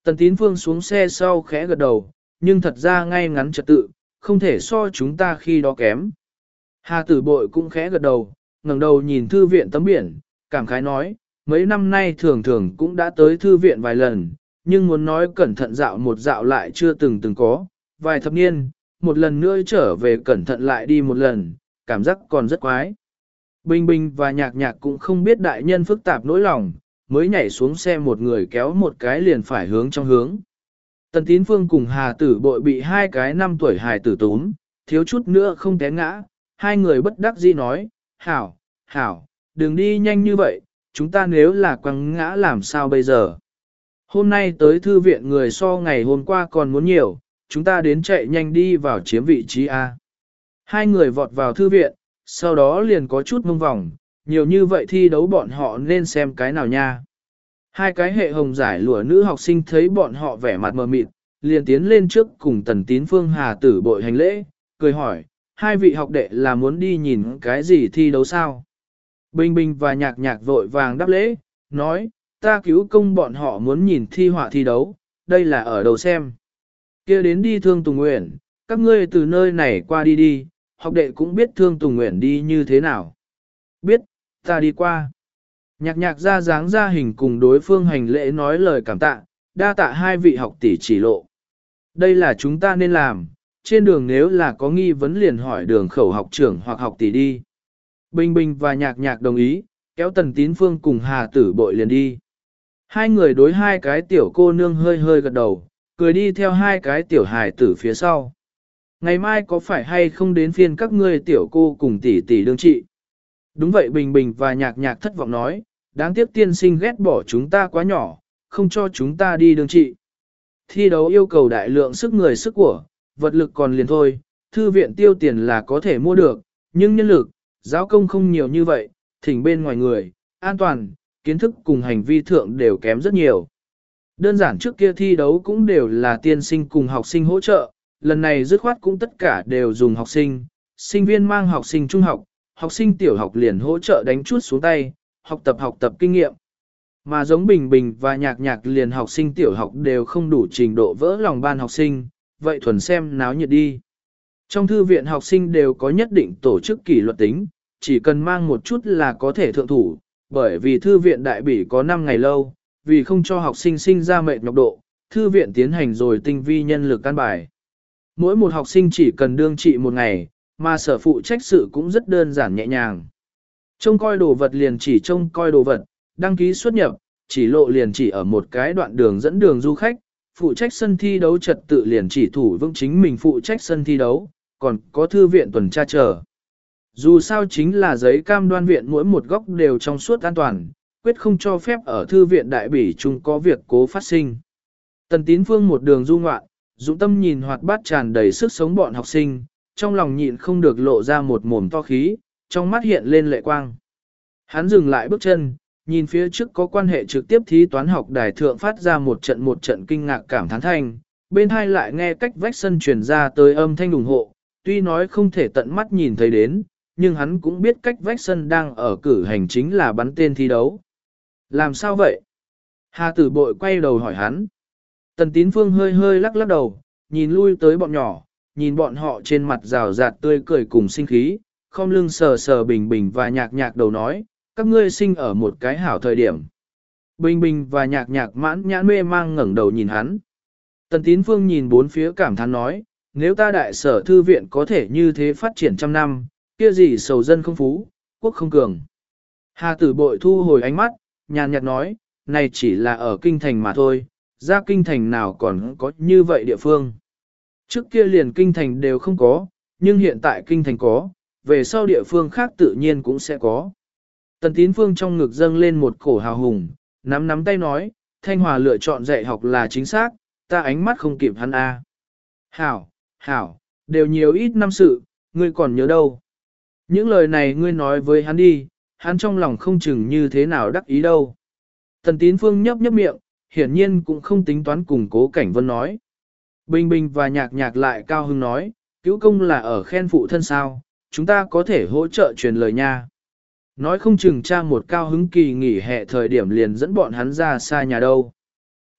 Tần Tín Phương xuống xe sau khẽ gật đầu, nhưng thật ra ngay ngắn trật tự, không thể so chúng ta khi đó kém. Hà Tử Bội cũng khẽ gật đầu, ngẩng đầu nhìn thư viện tấm biển, cảm khái nói, mấy năm nay thường thường cũng đã tới thư viện vài lần, nhưng muốn nói cẩn thận dạo một dạo lại chưa từng có, vài thập niên, một lần nữa trở về cẩn thận lại đi một lần, cảm giác còn rất quái. Bình Bình và Nhạc Nhạc cũng không biết đại nhân phức tạp nỗi lòng, mới nhảy xuống xe một người kéo một cái liền phải hướng trong hướng. Tần Tín Phương cùng Hà Tử Bội bị hai cái 5 tuổi hài tử túm, thiếu chút nữa không té ngã, hai người bất đắc dĩ nói, hảo, hảo, đừng đi nhanh như vậy, chúng ta nếu là quăng ngã làm sao bây giờ. Hôm nay tới thư viện người so ngày hôm qua còn muốn nhiều, chúng ta đến chạy nhanh đi vào chiếm vị trí A. Hai người vọt vào thư viện, sau đó liền có chút mông vòng, nhiều như vậy thi đấu bọn họ nên xem cái nào nha. Hai cái hệ hồng giải lụa nữ học sinh thấy bọn họ vẻ mặt mờ mịt, liền tiến lên trước cùng Tần Tín Phương Hà Tử Bội hành lễ, cười hỏi, hai vị học đệ là muốn đi nhìn cái gì thi đấu sao? Bình Bình và Nhạc Nhạc vội vàng đáp lễ, nói, ta cứu công bọn họ muốn nhìn thi họa thi đấu, đây là ở đầu xem. Kia đến đi Thương Tùng Nguyện, các ngươi từ nơi này qua đi đi, học đệ cũng biết Thương Tùng Nguyện đi như thế nào. Biết, ta đi qua. Nhạc Nhạc ra dáng ra hình cùng đối phương hành lễ nói lời cảm tạ, đa tạ hai vị học tỷ chỉ lộ. Đây là chúng ta nên làm, trên đường nếu là có nghi vấn liền hỏi đường khẩu học trưởng hoặc học tỷ đi. Bình Bình và Nhạc Nhạc đồng ý, kéo Tần Tín Phương cùng Hà Tử Bội liền đi. Hai người đối hai cái tiểu cô nương hơi hơi gật đầu, cười đi theo hai cái tiểu hài tử phía sau. Ngày mai có phải hay không đến phiên các ngươi tiểu cô cùng tỷ tỷ đương trị? Đúng vậy Bình Bình và Nhạc Nhạc thất vọng nói, đáng tiếc tiên sinh ghét bỏ chúng ta quá nhỏ, không cho chúng ta đi đương trị. Thi đấu yêu cầu đại lượng sức người sức của, vật lực còn liền thôi, thư viện tiêu tiền là có thể mua được, nhưng nhân lực, giáo công không nhiều như vậy, thỉnh bên ngoài người, an toàn, kiến thức cùng hành vi thượng đều kém rất nhiều. Đơn giản trước kia thi đấu cũng đều là tiên sinh cùng học sinh hỗ trợ, lần này dứt khoát cũng tất cả đều dùng học sinh, sinh viên mang học sinh trung học, học sinh tiểu học liền hỗ trợ đánh chút xuống tay, học tập kinh nghiệm. Mà giống Bình Bình và Nhạc Nhạc liền học sinh tiểu học đều không đủ trình độ vỡ lòng ban học sinh, vậy thuần xem náo nhiệt đi. Trong thư viện học sinh đều có nhất định tổ chức kỷ luật tính, chỉ cần mang một chút là có thể thượng thủ, bởi vì thư viện đại bỉ có 5 ngày lâu, vì không cho học sinh sinh ra mệt nhọc độ, thư viện tiến hành rồi tinh vi nhân lực căn bài. Mỗi một học sinh chỉ cần đương trị một ngày, mà sở phụ trách sự cũng rất đơn giản nhẹ nhàng. Trông coi đồ vật liền chỉ trông coi đồ vật, đăng ký xuất nhập, chỉ lộ liền chỉ ở một cái đoạn đường dẫn đường du khách, phụ trách sân thi đấu trật tự liền chỉ thủ vững chính mình phụ trách sân thi đấu, còn có thư viện tuần tra chờ. Dù sao chính là giấy cam đoan viện mỗi một góc đều trong suốt an toàn, quyết không cho phép ở thư viện đại bỉ chung có việc cố phát sinh. Tần Tín Phương một đường du ngoạn, dũng tâm nhìn hoạt bát tràn đầy sức sống bọn học sinh, trong lòng nhịn không được lộ ra một mồm to khí, trong mắt hiện lên lệ quang. Hắn dừng lại bước chân, nhìn phía trước có quan hệ trực tiếp thí toán học đài thượng phát ra một trận kinh ngạc cảm thán thanh, bên hai lại nghe cách vách sân truyền ra tới âm thanh ủng hộ, tuy nói không thể tận mắt nhìn thấy đến, nhưng hắn cũng biết cách vách sân đang ở cử hành chính là bắn tên thi đấu. Làm sao vậy? Hà Tử Bội quay đầu hỏi hắn. Tần Tín Phương hơi hơi lắc lắc đầu, nhìn lui tới bọn nhỏ, nhìn bọn họ trên mặt rào rạt tươi cười cùng sinh khí, không lưng sờ sờ Bình Bình và Nhạc Nhạc đầu nói, các ngươi sinh ở một cái hảo thời điểm. Bình Bình và Nhạc Nhạc mãn nhãn mê mang ngẩng đầu nhìn hắn. Tần Tín Phương nhìn bốn phía cảm thán nói, nếu ta đại sở thư viện có thể như thế phát triển trăm năm, kia gì sầu dân không phú, quốc không cường. Hà Tử Bội thu hồi ánh mắt, nhàn nhạt nói, này chỉ là ở kinh thành mà thôi, ra kinh thành nào còn có như vậy địa phương. Trước kia liền kinh thành đều không có, nhưng hiện tại kinh thành có, về sau địa phương khác tự nhiên cũng sẽ có. Tần Tín Phương trong ngực dâng lên một cổ hào hùng, nắm tay nói, Thanh Hòa lựa chọn dạy học là chính xác, ta ánh mắt không kịp hắn a. Hảo, đều nhiều ít năm sự, ngươi còn nhớ đâu. Những lời này ngươi nói với hắn đi, hắn trong lòng không chừng như thế nào đắc ý đâu. Tần Tín Phương nhấp miệng, hiển nhiên cũng không tính toán cùng Cố Cảnh Vân nói. Bình Bình và Nhạc Nhạc lại cao hứng nói, cứu công là ở khen phụ thân sao, chúng ta có thể hỗ trợ truyền lời nha. Nói không chừng cha một cao hứng kỳ nghỉ hè thời điểm liền dẫn bọn hắn ra xa nhà đâu.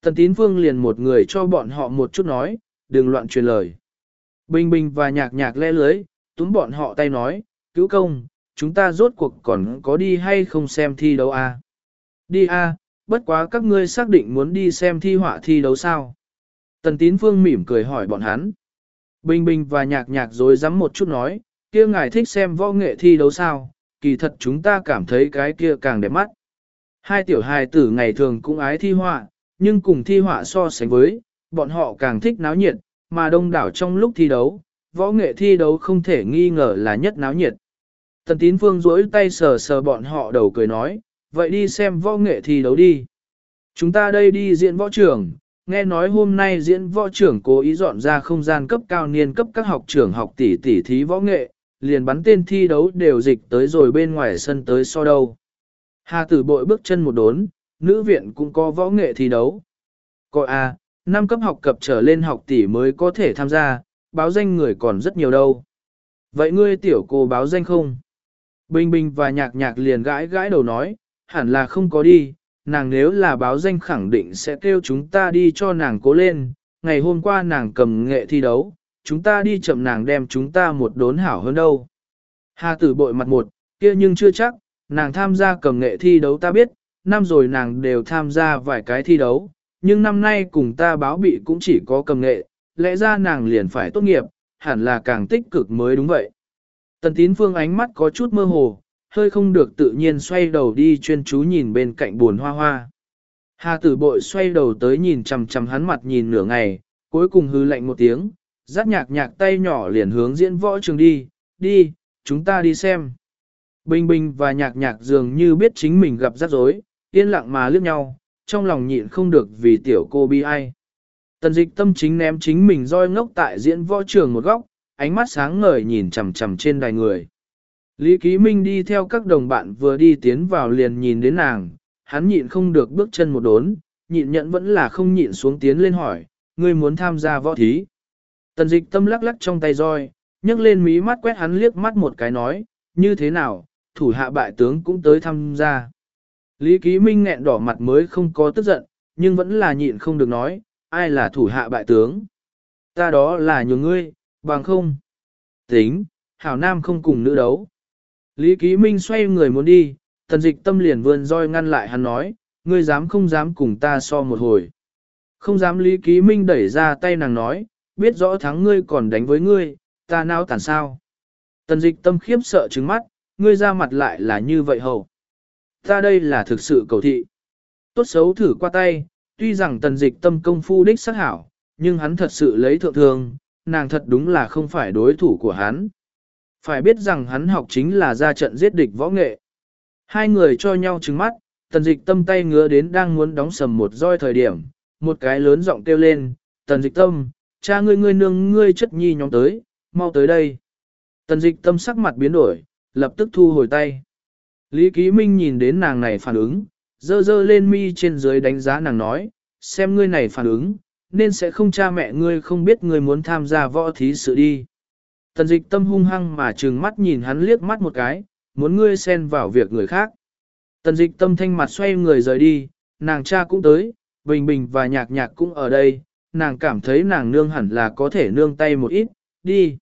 Tần Tín Phương liền một người cho bọn họ một chút nói, đừng loạn truyền lời. Bình Bình và Nhạc Nhạc le lưới, túm bọn họ tay nói, cứu công, chúng ta rốt cuộc còn có đi hay không xem thi đấu à? Đi à, bất quá các ngươi xác định muốn đi xem thi họa thi đấu sao? Tần Tín Phương mỉm cười hỏi bọn hắn. Bình Bình và Nhạc Nhạc dối rắm một chút nói, kia ngài thích xem võ nghệ thi đấu sao? Kỳ thật chúng ta cảm thấy cái kia càng đẹp mắt. Hai tiểu hài tử ngày thường cũng ái thi họa, nhưng cùng thi họa so sánh với, bọn họ càng thích náo nhiệt, mà đông đảo trong lúc thi đấu, võ nghệ thi đấu không thể nghi ngờ là nhất náo nhiệt. Tần Tín Phương duỗi tay sờ sờ bọn họ đầu cười nói, vậy đi xem võ nghệ thi đấu đi. Chúng ta đây đi diễn võ trưởng, nghe nói hôm nay diễn võ trưởng cố ý dọn ra không gian cấp cao niên cấp các học trưởng học tỷ thí võ nghệ, liền bắn tên thi đấu đều dịch tới rồi bên ngoài sân tới so đâu. Hà Tử Bội bước chân một đốn, nữ viện cũng có võ nghệ thi đấu. Coi à, 5 cấp học cập trở lên học tỷ mới có thể tham gia, báo danh người còn rất nhiều đâu. Vậy ngươi tiểu cô báo danh không? Bình Bình và Nhạc Nhạc liền gãi gãi đầu nói, hẳn là không có đi, nàng nếu là báo danh khẳng định sẽ kêu chúng ta đi cho nàng cố lên, ngày hôm qua nàng cầm nghệ thi đấu, chúng ta đi chậm nàng đem chúng ta một đốn hảo hơn đâu. Hà Tử Bội mặt một, kia nhưng chưa chắc, nàng tham gia cầm nghệ thi đấu ta biết, năm rồi nàng đều tham gia vài cái thi đấu, nhưng năm nay cùng ta báo bị cũng chỉ có cầm nghệ, lẽ ra nàng liền phải tốt nghiệp, hẳn là càng tích cực mới đúng vậy. Tần Tín Phương ánh mắt có chút mơ hồ, hơi không được tự nhiên xoay đầu đi chuyên chú nhìn bên cạnh buồn hoa hoa. Hà Tử Bội xoay đầu tới nhìn chằm chằm hắn mặt nhìn nửa ngày, cuối cùng hư lạnh một tiếng, dắt Nhạc Nhạc tay nhỏ liền hướng diễn võ trường đi, đi, chúng ta đi xem. Bình Bình và Nhạc Nhạc dường như biết chính mình gặp rắc rối, yên lặng mà liếc nhau, trong lòng nhịn không được vì tiểu cô bi ai. Tần Dịch Tâm chính ném chính mình roi ngốc tại diễn võ trường một góc, ánh mắt sáng ngời nhìn chằm chằm trên đài người. Lý Ký Minh đi theo các đồng bạn vừa đi tiến vào liền nhìn đến nàng, hắn nhịn không được bước chân một đốn, nhịn nhận vẫn là không nhịn xuống tiến lên hỏi, ngươi muốn tham gia võ thí. Tần Dịch Tâm lắc lắc trong tay roi, nhấc lên mí mắt quét hắn liếc mắt một cái nói, như thế nào, thủ hạ bại tướng cũng tới tham gia. Lý Ký Minh nghẹn đỏ mặt mới không có tức giận, nhưng vẫn là nhịn không được nói, ai là thủ hạ bại tướng. Ta đó là nhường ngươi, bằng không. Tính, hảo nam không cùng nữ đấu. Lý Ký Minh xoay người muốn đi, Tần Dịch Tâm liền vươn roi ngăn lại hắn nói, ngươi dám không dám cùng ta so một hồi. Không dám. Lý Ký Minh đẩy ra tay nàng nói, biết rõ thắng ngươi còn đánh với ngươi, ta nào tàn sao. Tần Dịch Tâm khiếp sợ trừng mắt, ngươi ra mặt lại là như vậy hầu. Ta đây là thực sự cầu thị. Tốt xấu thử qua tay, tuy rằng Tần Dịch Tâm công phu đích sắc hảo, nhưng hắn thật sự lấy thượng thường, nàng thật đúng là không phải đối thủ của hắn. Phải biết rằng hắn học chính là ra trận giết địch võ nghệ. Hai người cho nhau trừng mắt, Tần Dịch Tâm tay ngứa đến đang muốn đóng sầm một roi thời điểm, một cái lớn giọng kêu lên, Tần Dịch Tâm, cha ngươi nương ngươi chất nhi nhóm tới, mau tới đây. Tần Dịch Tâm sắc mặt biến đổi, lập tức thu hồi tay. Lý Ký Minh nhìn đến nàng này phản ứng, dơ dơ lên mi trên dưới đánh giá nàng nói, xem ngươi này phản ứng, nên sẽ không cha mẹ ngươi không biết ngươi muốn tham gia võ thí sự đi. Tần Dịch Tâm hung hăng mà trừng mắt nhìn hắn liếc mắt một cái, muốn ngươi xen vào việc người khác. Tần Dịch Tâm thanh mặt xoay người rời đi, nàng cha cũng tới, Bình Bình và Nhạc Nhạc cũng ở đây, nàng cảm thấy nàng nương hẳn là có thể nương tay một ít, đi.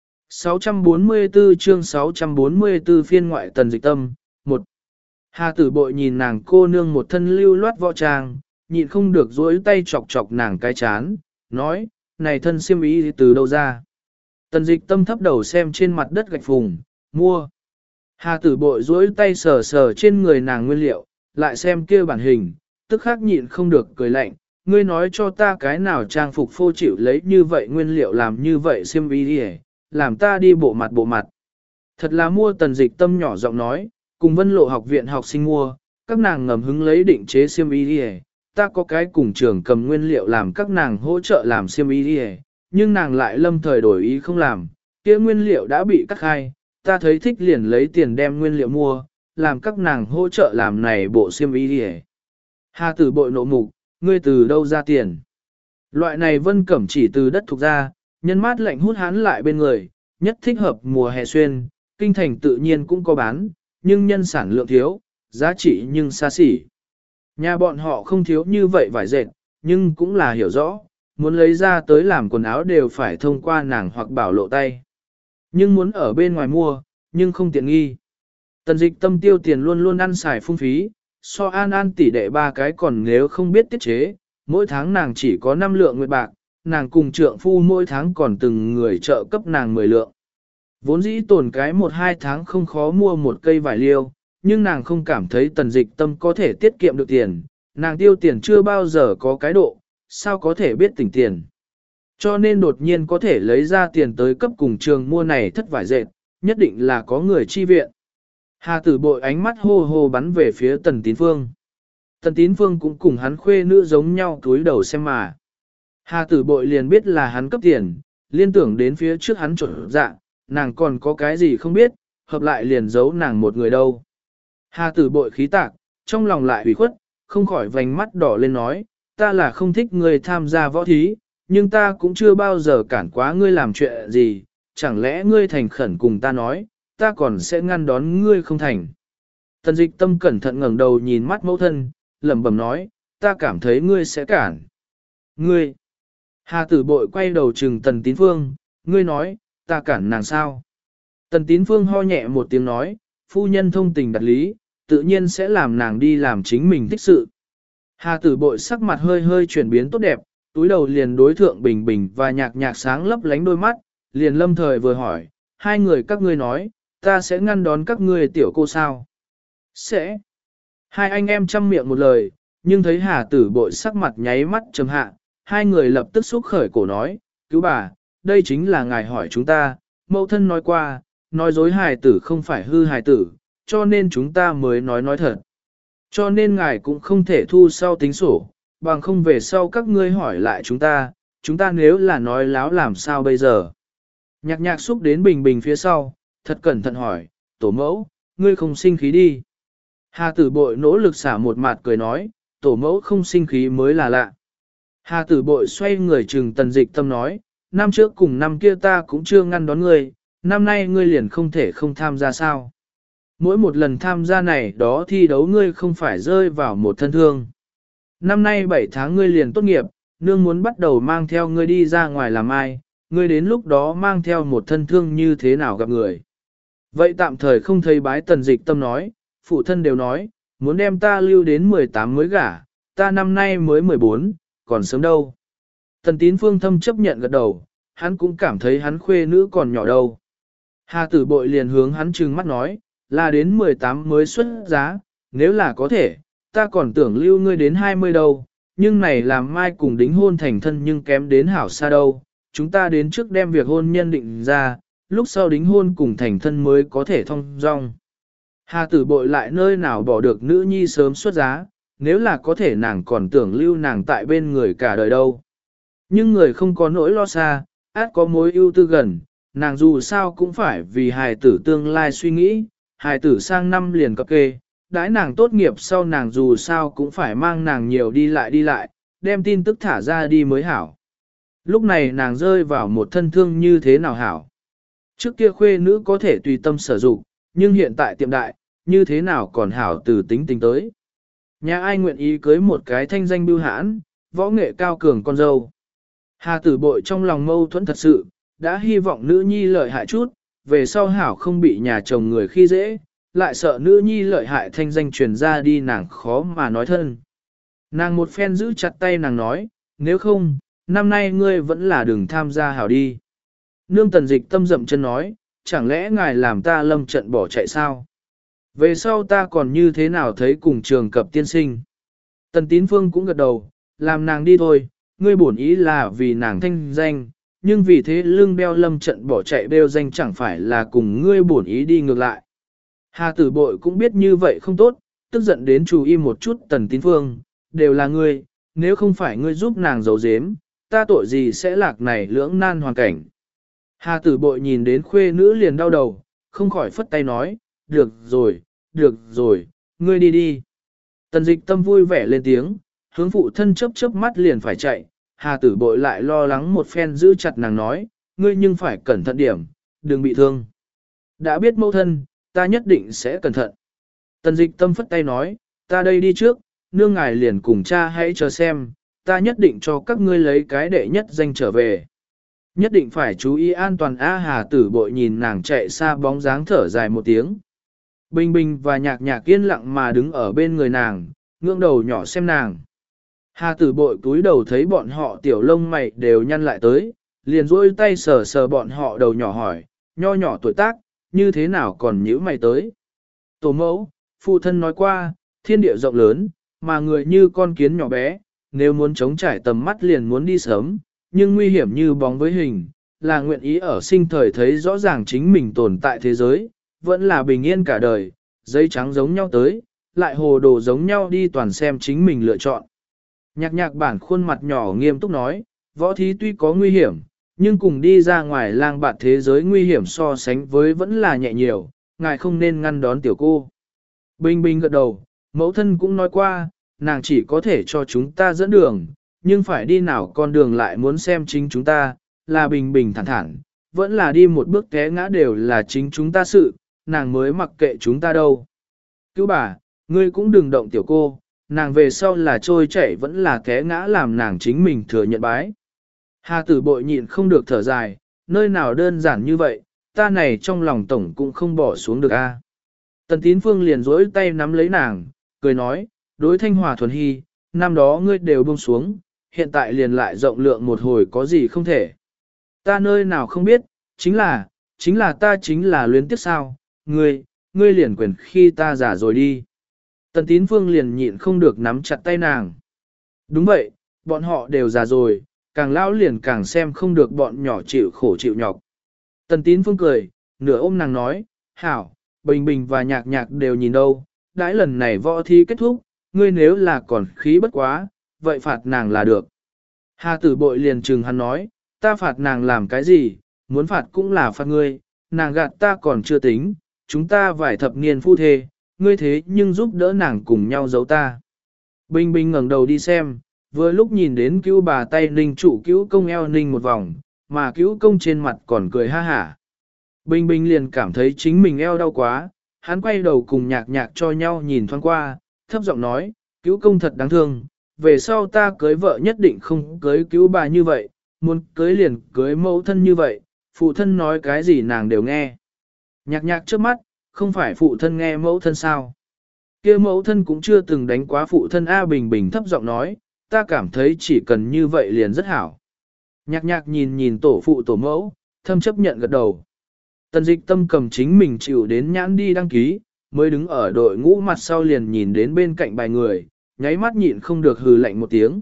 644 chương 644 phiên ngoại Tần Dịch Tâm, 1. Hà Tử Bội nhìn nàng cô nương một thân lưu loát võ trang, nhịn không được dối tay chọc chọc nàng cái chán, nói, này thân xiêm y từ đâu ra. Tần Dịch Tâm thấp đầu xem trên mặt đất gạch phùng, mua. Hà Tử Bội dối tay sờ sờ trên người nàng nguyên liệu, lại xem kia bản hình, tức khắc nhịn không được cười lạnh, ngươi nói cho ta cái nào trang phục phô chịu lấy như vậy nguyên liệu làm như vậy xiêm y đi làm ta đi bộ mặt. Thật là mua. Tần Dịch Tâm nhỏ giọng nói, cùng Vân Lộ học viện học sinh mua, các nàng ngầm hứng lấy định chế xiêm y đi ta có cái cùng trường cầm nguyên liệu làm các nàng hỗ trợ làm xiêm y đi nhưng nàng lại lâm thời đổi ý không làm, kia nguyên liệu đã bị cắt khai, ta thấy thích liền lấy tiền đem nguyên liệu mua, làm các nàng hỗ trợ làm này bộ xiêm y đi Hà Tử Bội nộ mục, ngươi từ đâu ra tiền? Loại này Vân Cẩm chỉ từ đất thuộc ra, nhân mát lạnh hút hắn lại bên người, nhất thích hợp mùa hè xuyên, kinh thành tự nhiên cũng có bán, nhưng nhân sản lượng thiếu, giá trị nhưng xa xỉ. Nhà bọn họ không thiếu như vậy vải dệt, nhưng cũng là hiểu rõ, muốn lấy ra tới làm quần áo đều phải thông qua nàng hoặc bảo lộ tay. Nhưng muốn ở bên ngoài mua, nhưng không tiện nghi. Tần Dịch Tâm tiêu tiền luôn luôn ăn xài phung phí, so An An tỷ đệ ba cái còn nếu không biết tiết chế, mỗi tháng nàng chỉ có 5 lượng nguyệt bạc, nàng cùng trượng phu mỗi tháng còn từng người trợ cấp nàng 10 lượng. Vốn dĩ tồn cái 1-2 tháng không khó mua một cây vải liêu, nhưng nàng không cảm thấy Tần Dịch Tâm có thể tiết kiệm được tiền, nàng tiêu tiền chưa bao giờ có cái độ, sao có thể biết tỉnh tiền. Cho nên đột nhiên có thể lấy ra tiền tới cấp cùng trường mua này thất vải dệt, nhất định là có người chi viện. Hà Tử Bội ánh mắt hô hô bắn về phía Tần Tín Phương. Tần Tín Phương cũng cùng hắn khuê nữ giống nhau túi đầu xem mà. Hà Tử Bội liền biết là hắn cấp tiền, liên tưởng đến phía trước hắn trộn dạ, nàng còn có cái gì không biết, hợp lại liền giấu nàng một người đâu. Hà Tử Bội khí tạc, trong lòng lại ủy khuất, không khỏi vành mắt đỏ lên nói, ta là không thích ngươi tham gia võ thí, nhưng ta cũng chưa bao giờ cản quá ngươi làm chuyện gì, chẳng lẽ ngươi thành khẩn cùng ta nói, ta còn sẽ ngăn đón ngươi không thành. Tần Dịch Tâm cẩn thận ngẩng đầu nhìn mắt mẫu thân, lẩm bẩm nói, ta cảm thấy ngươi sẽ cản. Ngươi! Hà Tử Bội quay đầu trừng Tần Tín Phương, ngươi nói, ta cản nàng sao? Tần Tín Phương ho nhẹ một tiếng nói, phu nhân thông tình đặt lý, tự nhiên sẽ làm nàng đi làm chính mình thích sự. Hà Tử Bội sắc mặt hơi hơi chuyển biến tốt đẹp, túi đầu liền đối thượng Bình Bình và Nhạc Nhạc sáng lấp lánh đôi mắt, liền lâm thời vừa hỏi, hai người các ngươi nói, ta sẽ ngăn đón các ngươi tiểu cô sao? Sẽ. Hai anh em chăm miệng một lời, nhưng thấy Hà Tử Bội sắc mặt nháy mắt trầm hạ, hai người lập tức xúc khởi cổ nói, cứu bà, đây chính là ngài hỏi chúng ta, mẫu thân nói qua, nói dối hài tử không phải hư hài tử, cho nên chúng ta mới nói thật. Cho nên ngài cũng không thể thu sau tính sổ, bằng không về sau các ngươi hỏi lại chúng ta nếu là nói láo làm sao bây giờ. Nhạc Nhạc xúc đến Bình Bình phía sau, thật cẩn thận hỏi, tổ mẫu, ngươi không sinh khí đi. Hà Tử Bội nỗ lực xả một mặt cười nói, tổ mẫu không sinh khí mới là lạ. Hà Tử Bội xoay người trừng Tần Dịch Tâm nói, năm trước cùng năm kia ta cũng chưa ngăn đón ngươi, năm nay ngươi liền không thể không tham gia sao. Mỗi một lần tham gia này đó thi đấu ngươi không phải rơi vào một thân thương. Năm nay 7 tháng ngươi liền tốt nghiệp, nương muốn bắt đầu mang theo ngươi đi ra ngoài làm ai, ngươi đến lúc đó mang theo một thân thương như thế nào gặp người. Vậy tạm thời không thấy bái Tần Dịch Tâm nói, phụ thân đều nói, muốn đem ta lưu đến 18 mới gả, ta năm nay mới 14, còn sớm đâu. Tần Tín Phương thâm chấp nhận gật đầu, hắn cũng cảm thấy hắn khuê nữ còn nhỏ đâu. Hà Tử Bội liền hướng hắn trừng mắt nói, là đến 18 mới xuất giá, nếu là có thể, ta còn tưởng lưu ngươi đến 20 đâu, nhưng này làm mai cùng đính hôn thành thân nhưng kém đến hảo xa đâu, chúng ta đến trước đem việc hôn nhân định ra, lúc sau đính hôn cùng thành thân mới có thể thông dong. Hà Tử Bội lại nơi nào bỏ được nữ nhi sớm xuất giá, nếu là có thể nàng còn tưởng lưu nàng tại bên người cả đời đâu. Nhưng người không có nỗi lo xa, át có mối ưu tư gần, nàng dù sao cũng phải vì hài tử tương lai suy nghĩ, hài tử sang năm liền cập kê, đãi nàng tốt nghiệp sau nàng dù sao cũng phải mang nàng nhiều đi lại, đem tin tức thả ra đi mới hảo. Lúc này nàng rơi vào một thân thương như thế nào hảo. Trước kia khuê nữ có thể tùy tâm sử dụng, nhưng hiện tại tiệm đại, như thế nào còn hảo từ tính tình tới. Nhà ai nguyện ý cưới một cái thanh danh bưu hãn, võ nghệ cao cường con dâu. Hà Tử Bội trong lòng mâu thuẫn thật sự, đã hy vọng nữ nhi lợi hại chút, về sau hảo không bị nhà chồng người khi dễ, lại sợ nữ nhi lợi hại thanh danh truyền ra đi nàng khó mà nói thân. Nàng một phen giữ chặt tay nàng nói, nếu không, năm nay ngươi vẫn là đừng tham gia hảo đi. Nương Tần Dịch Tâm dậm chân nói, chẳng lẽ ngài làm ta lâm trận bỏ chạy sao? Về sau ta còn như thế nào thấy cùng trường cập tiên sinh? Tần Tín Phương cũng gật đầu, làm nàng đi thôi, ngươi bổn ý là vì nàng thanh danh, nhưng vì thế lưng beo lâm trận bỏ chạy bêu danh chẳng phải là cùng ngươi bổn ý đi ngược lại. Hà Tử Bội cũng biết như vậy không tốt, tức giận đến chú im một chút Tần Tín Phương, đều là ngươi, nếu không phải ngươi giúp nàng giấu giếm, ta tội gì sẽ lạc này lưỡng nan hoàn cảnh. Hà Tử Bội nhìn đến khuê nữ liền đau đầu, không khỏi phất tay nói, được rồi, ngươi đi đi. Tần Dịch Tâm vui vẻ lên tiếng, hướng phụ thân chớp mắt liền phải chạy, Hà Tử Bội lại lo lắng một phen giữ chặt nàng nói, ngươi nhưng phải cẩn thận điểm, đừng bị thương. Đã biết mẫu thân, ta nhất định sẽ cẩn thận. Tần Dịch Tâm phất tay nói, ta đây đi trước, nương ngài liền cùng cha hãy chờ xem, ta nhất định cho các ngươi lấy cái đệ nhất danh trở về. Nhất định phải chú ý an toàn A. Hà Tử Bội nhìn nàng chạy xa bóng dáng thở dài một tiếng. Bình Bình và Nhạc Nhạc yên lặng mà đứng ở bên người nàng, ngưỡng đầu nhỏ xem nàng. Hà Tử Bội cúi đầu thấy bọn họ tiểu lông mày đều nhăn lại tới, liền duỗi tay sờ sờ bọn họ đầu nhỏ hỏi, nho nhỏ tuổi tác, như thế nào còn nhíu mày tới. Tổ mẫu, phụ thân nói qua, thiên địa rộng lớn, mà người như con kiến nhỏ bé, nếu muốn chống trải tầm mắt liền muốn đi sớm, nhưng nguy hiểm như bóng với hình, là nguyện ý ở sinh thời thấy rõ ràng chính mình tồn tại thế giới, vẫn là bình yên cả đời, giấy trắng giống nhau tới, lại hồ đồ giống nhau đi toàn xem chính mình lựa chọn. Nhạc Nhạc bản khuôn mặt nhỏ nghiêm túc nói, võ thí tuy có nguy hiểm, nhưng cùng đi ra ngoài lang bạt thế giới nguy hiểm so sánh với vẫn là nhẹ nhiều, ngài không nên ngăn đón tiểu cô. Bình Bình gật đầu, mẫu thân cũng nói qua, nàng chỉ có thể cho chúng ta dẫn đường, nhưng phải đi nào con đường lại muốn xem chính chúng ta, là bình bình thản thản, vẫn là đi một bước té ngã đều là chính chúng ta sự, nàng mới mặc kệ chúng ta đâu. Cứu bà, ngươi cũng đừng động tiểu cô, nàng về sau là trôi chảy vẫn là té ngã làm nàng chính mình thừa nhận bái. Hà Tử Bội nhịn không được thở dài, nơi nào đơn giản như vậy, ta này trong lòng tổng cũng không bỏ xuống được a. Tần Tín Phương liền dối tay nắm lấy nàng, cười nói, đối Thanh Hòa Thuần Hy, năm đó ngươi đều buông xuống, hiện tại liền lại rộng lượng một hồi có gì không thể. Ta nơi nào không biết, chính là ta chính là luyến tiếc sao, ngươi liền quyền khi ta già rồi đi. Tần Tín Phương liền nhịn không được nắm chặt tay nàng. Đúng vậy, bọn họ đều già rồi, càng lão liền càng xem không được bọn nhỏ chịu khổ chịu nhọc. Tần Tín Phương cười, nửa ôm nàng nói, hảo, Bình Bình và Nhạc Nhạc đều nhìn đâu, đãi lần này võ thi kết thúc, ngươi nếu là còn khí bất quá, vậy phạt nàng là được. Hà Tử Bội liền trừng hắn nói, ta phạt nàng làm cái gì, muốn phạt cũng là phạt ngươi, nàng gạt ta còn chưa tính, chúng ta vài thập niên phu thê, ngươi thế nhưng giúp đỡ nàng cùng nhau giấu ta. Bình Bình ngẩng đầu đi xem, vừa lúc nhìn đến cứu bà tay ninh trụ cứu công eo ninh một vòng, mà cứu công trên mặt còn cười ha hả. Bình Bình liền cảm thấy chính mình eo đau quá, hắn quay đầu cùng Nhạc Nhạc cho nhau nhìn thoáng qua, thấp giọng nói, cứu công thật đáng thương, về sau ta cưới vợ nhất định không cưới cứu bà như vậy, muốn cưới liền cưới mẫu thân như vậy, phụ thân nói cái gì nàng đều nghe. Nhạc Nhạc trước mắt, không phải phụ thân nghe mẫu thân sao? Kia mẫu thân cũng chưa từng đánh quá phụ thân A. Bình Bình thấp giọng nói, ta cảm thấy chỉ cần như vậy liền rất hảo. Nhạc Nhạc nhìn nhìn tổ phụ tổ mẫu, thâm chấp nhận gật đầu. Tần Dịch Tâm cầm chính mình chịu đến nhãn đi đăng ký, mới đứng ở đội ngũ mặt sau liền nhìn đến bên cạnh bài người, nháy mắt nhịn không được hừ lạnh một tiếng.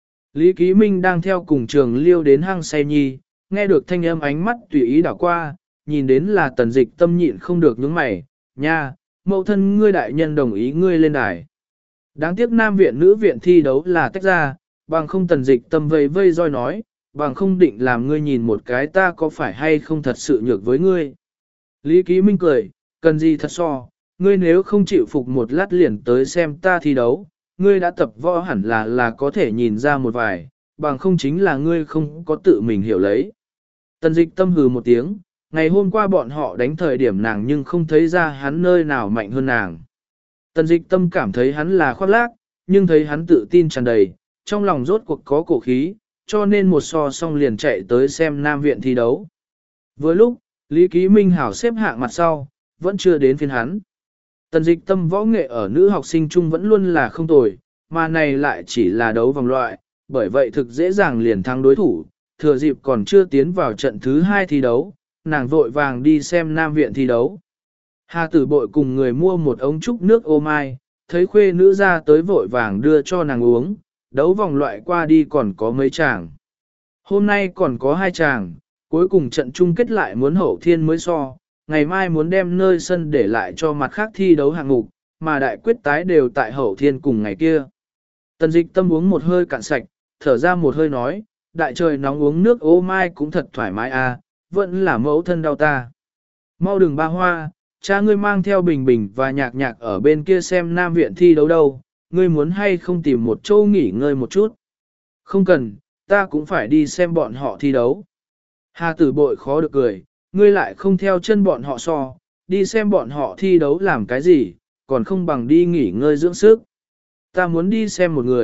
Lý Ký Minh đang theo cùng Trường Liêu đến hang say nhi, nghe được thanh âm ánh mắt tùy ý đảo qua, nhìn đến là Tần Dịch Tâm nhịn không được nhướng mày, nha, mẫu thân ngươi đại nhân đồng ý ngươi lên đài. Đáng tiếc nam viện nữ viện thi đấu là tách ra, bằng không Tần Dịch Tâm vây vây roi nói, bằng không định làm ngươi nhìn một cái ta có phải hay không thật sự nhược với ngươi. Lý Ký Minh cười, cần gì thật so, ngươi nếu không chịu phục một lát liền tới xem ta thi đấu, ngươi đã tập võ hẳn là có thể nhìn ra một vài, bằng không chính là ngươi không có tự mình hiểu lấy. Tần Dịch Tâm hừ một tiếng, ngày hôm qua bọn họ đánh thời điểm nàng nhưng không thấy ra hắn nơi nào mạnh hơn nàng. Tần Dịch Tâm cảm thấy hắn là khoác lác, nhưng thấy hắn tự tin tràn đầy, trong lòng rốt cuộc có cổ khí, cho nên một so xong liền chạy tới xem Nam viện thi đấu. Vừa lúc, Lý Ký Minh hảo xếp hạng mặt sau, vẫn chưa đến phiên hắn. Tần Dịch Tâm võ nghệ ở nữ học sinh chung vẫn luôn là không tồi, mà này lại chỉ là đấu vòng loại, bởi vậy thực dễ dàng liền thắng đối thủ, thừa dịp còn chưa tiến vào trận thứ 2 thi đấu, nàng vội vàng đi xem Nam viện thi đấu. Hà Tử Bội cùng người mua một ống trúc nước ô mai, thấy khuê nữ ra tới vội vàng đưa cho nàng uống, đấu vòng loại qua đi còn có mấy chàng. Hôm nay còn có 2 chàng, cuối cùng trận chung kết lại muốn hậu thiên mới so, ngày mai muốn đem nơi sân để lại cho mặt khác thi đấu hạng mục, mà đại quyết tái đều tại hậu thiên cùng ngày kia. Tần Dịch Tâm uống một hơi cạn sạch, thở ra một hơi nói, đại trời nóng uống nước ô mai cũng thật thoải mái à, vẫn là mẫu thân đau ta. Mau đừng ba hoa, cha ngươi mang theo Bình Bình và Nhạc Nhạc ở bên kia xem Nam viện thi đấu đâu, ngươi muốn hay không tìm một chỗ nghỉ ngơi một chút. Không cần, ta cũng phải đi xem bọn họ thi đấu. Hà Tử Bội khó được cười, ngươi lại không theo chân bọn họ so, đi xem bọn họ thi đấu làm cái gì, còn không bằng đi nghỉ ngơi dưỡng sức. Ta muốn đi xem một người,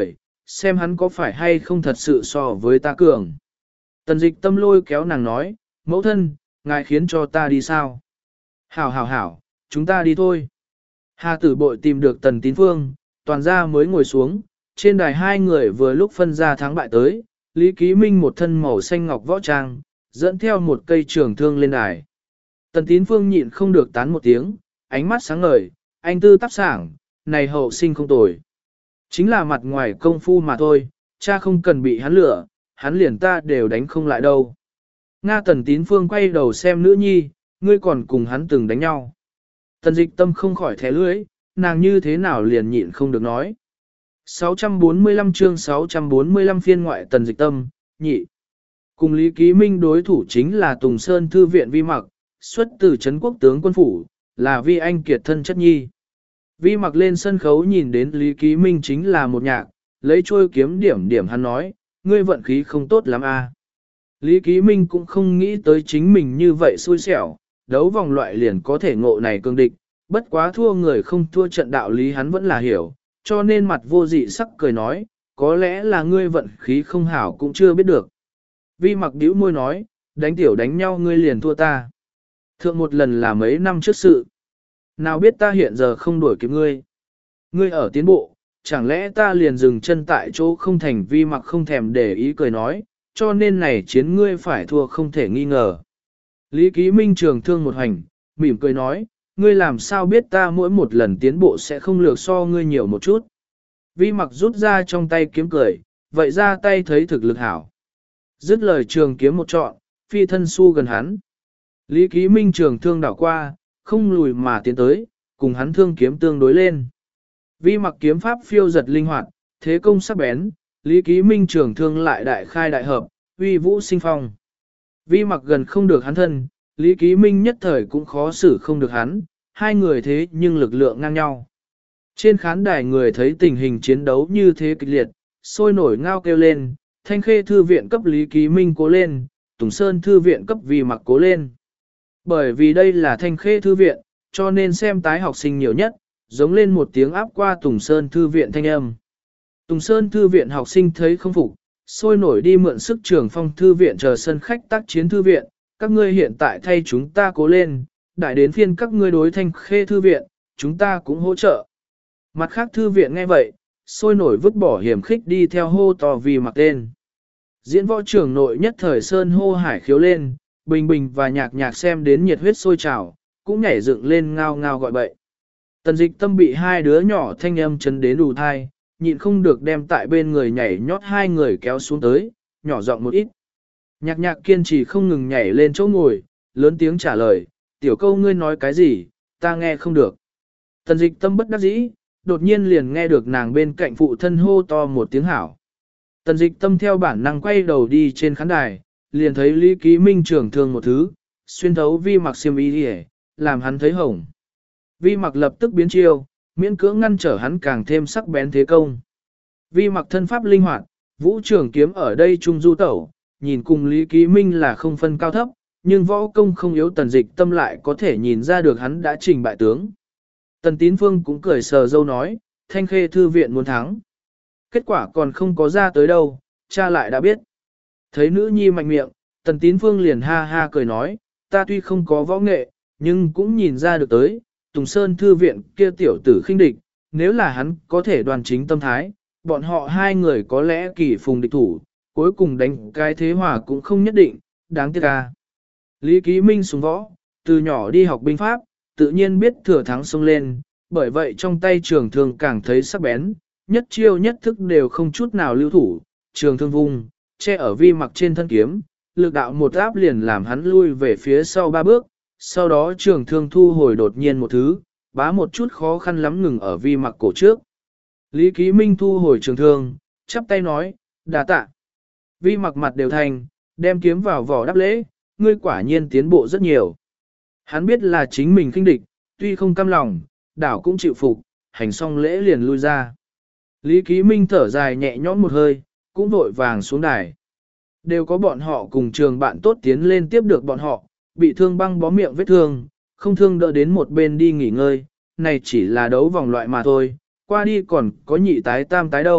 xem hắn có phải hay không thật sự so với ta cường. Tần dịch tâm lôi kéo nàng nói, mẫu thân, ngài khiến cho ta đi sao? Hảo hảo hảo, chúng ta đi thôi. Hà tử bội tìm được tần tín phương, toàn gia mới ngồi xuống, trên đài hai người vừa lúc phân ra thắng bại tới, Lý Ký Minh một thân màu xanh ngọc võ trang, dẫn theo một cây trường thương lên đài. Tần tín phương nhịn không được tán một tiếng, ánh mắt sáng ngời, anh tư tác sảng, này hậu sinh không tồi. Chính là mặt ngoài công phu mà thôi, cha không cần bị hắn lửa, hắn liền ta đều đánh không lại đâu. Nga tần tín phương quay đầu xem nữ nhi, ngươi còn cùng hắn từng đánh nhau. Tần dịch tâm không khỏi thẻ lưỡi, nàng như thế nào liền nhịn không được nói. 645 chương 645 phiên ngoại tần dịch tâm, nhị. Cùng Lý Ký Minh đối thủ chính là Tùng Sơn Thư viện Vi Mặc, xuất từ Trấn Quốc tướng quân phủ, là Vi Anh Kiệt thân chất nhi. Vi Mặc lên sân khấu nhìn đến Lý Ký Minh chính là một nhạc, lấy trôi kiếm điểm điểm hắn nói, ngươi vận khí không tốt lắm à. Lý Ký Minh cũng không nghĩ tới chính mình như vậy xui xẻo, đấu vòng loại liền có thể ngộ này cương địch, bất quá thua người không thua trận đạo lý hắn vẫn là hiểu, cho nên mặt vô dị sắc cười nói, có lẽ là ngươi vận khí không hảo cũng chưa biết được. Vi Mặc bĩu môi nói, đánh tiểu đánh nhau ngươi liền thua ta. Thượng một lần là mấy năm trước sự. Nào biết ta hiện giờ không đuổi kịp ngươi. Ngươi ở tiến bộ, chẳng lẽ ta liền dừng chân tại chỗ không thành. Vi Mặc không thèm để ý cười nói, cho nên này chiến ngươi phải thua không thể nghi ngờ. Lý Ký Minh trường thương một hành, mỉm cười nói, ngươi làm sao biết ta mỗi một lần tiến bộ sẽ không lược so ngươi nhiều một chút. Vi Mặc rút ra trong tay kiếm cười, vậy ra tay thấy thực lực hảo. Dứt lời trường kiếm một trọn, phi thân su gần hắn. Lý Ký Minh trường thương đảo qua, không lùi mà tiến tới, cùng hắn thương kiếm tương đối lên. Vi Mặc kiếm pháp phiêu giật linh hoạt, thế công sắc bén, Lý Ký Minh trường thương lại đại khai đại hợp, uy vũ sinh phong. Vi Mặc gần không được hắn thân, Lý Ký Minh nhất thời cũng khó xử không được hắn, hai người thế nhưng lực lượng ngang nhau. Trên khán đài người thấy tình hình chiến đấu như thế kịch liệt, sôi nổi ngao kêu lên, Thanh Khê Thư viện cấp Lý Ký Minh cố lên, Tùng Sơn Thư viện cấp Vi Mặc cố lên. Bởi vì đây là Thanh Khê Thư viện, cho nên xem tái học sinh nhiều nhất, giống lên một tiếng áp qua Tùng Sơn Thư viện thanh âm. Tùng Sơn Thư viện học sinh thấy không phục, sôi nổi đi mượn sức Trường Phong Thư viện chờ sân khách tác chiến thư viện, các ngươi hiện tại thay chúng ta cố lên, đại đến phiên các ngươi đối Thanh Khê Thư viện, chúng ta cũng hỗ trợ. Mặt khác thư viện nghe vậy, sôi nổi vứt bỏ hiểm khích đi theo hô to vì mặc tên. Diễn võ trưởng nội nhất thời sơn hô hải khiếu lên, bình bình và nhạc nhạc xem đến nhiệt huyết sôi trào, cũng nhảy dựng lên ngao ngao gọi bậy. Tần dịch tâm bị hai đứa nhỏ thanh âm chấn đến đủ thai, nhịn không được đem tại bên người nhảy nhót hai người kéo xuống tới, nhỏ giọng một ít. Nhạc nhạc kiên trì không ngừng nhảy lên chỗ ngồi, lớn tiếng trả lời, tiểu câu ngươi nói cái gì, ta nghe không được. Tần dịch tâm bất đắc dĩ, đột nhiên liền nghe được nàng bên cạnh phụ thân hô to một tiếng hảo. Tần dịch tâm theo bản năng quay đầu đi trên khán đài, liền thấy Lý Ký Minh trường thương một thứ, xuyên thấu Vi Mặc xiêm y đi làm hắn thấy hồng. Vi Mặc lập tức biến chiêu, miễn cưỡng ngăn trở hắn càng thêm sắc bén thế công. Vi Mặc thân pháp linh hoạt, vũ trường kiếm ở đây trung du tẩu, nhìn cùng Lý Ký Minh là không phân cao thấp, nhưng võ công không yếu tần dịch tâm lại có thể nhìn ra được hắn đã trình bại tướng. Tần Tín Phương cũng cười sờ dâu nói, Thanh Khê Thư viện muốn thắng. Kết quả còn không có ra tới đâu, cha lại đã biết. Thấy nữ nhi mạnh miệng, Tần Tín Phương liền ha ha cười nói, ta tuy không có võ nghệ, nhưng cũng nhìn ra được tới, Tùng Sơn Thư viện kia tiểu tử khinh địch, nếu là hắn có thể đoàn chính tâm thái, bọn họ hai người có lẽ kỳ phùng địch thủ, cuối cùng đánh cái thế hòa cũng không nhất định, đáng tiếc ca. Lý Ký Minh xuống võ, từ nhỏ đi học binh pháp, tự nhiên biết thừa thắng xông lên, bởi vậy trong tay trường thương càng thấy sắc bén, nhất chiêu nhất thức đều không chút nào lưu thủ, trường thương vung, che ở Vi Mặc trên thân kiếm, lực đạo một áp liền làm hắn lui về phía sau ba bước, sau đó trường thương thu hồi đột nhiên một thứ, bá một chút khó khăn lắm ngừng ở Vi Mặc cổ trước. Lý Ký Minh thu hồi trường thương, chắp tay nói, đà tạ. Vi Mặc mặt đều thành, đem kiếm vào vỏ đáp lễ, ngươi quả nhiên tiến bộ rất nhiều. Hắn biết là chính mình khinh địch, tuy không cam lòng, đảo cũng chịu phục, hành xong lễ liền lui ra. Lý Ký Minh thở dài nhẹ nhõm một hơi, cũng vội vàng xuống đài. Đều có bọn họ cùng trường bạn tốt tiến lên tiếp được bọn họ, bị thương băng bó miệng vết thương, không thương đỡ đến một bên đi nghỉ ngơi, này chỉ là đấu vòng loại mà thôi, qua đi còn có nhị tái tam tái đâu,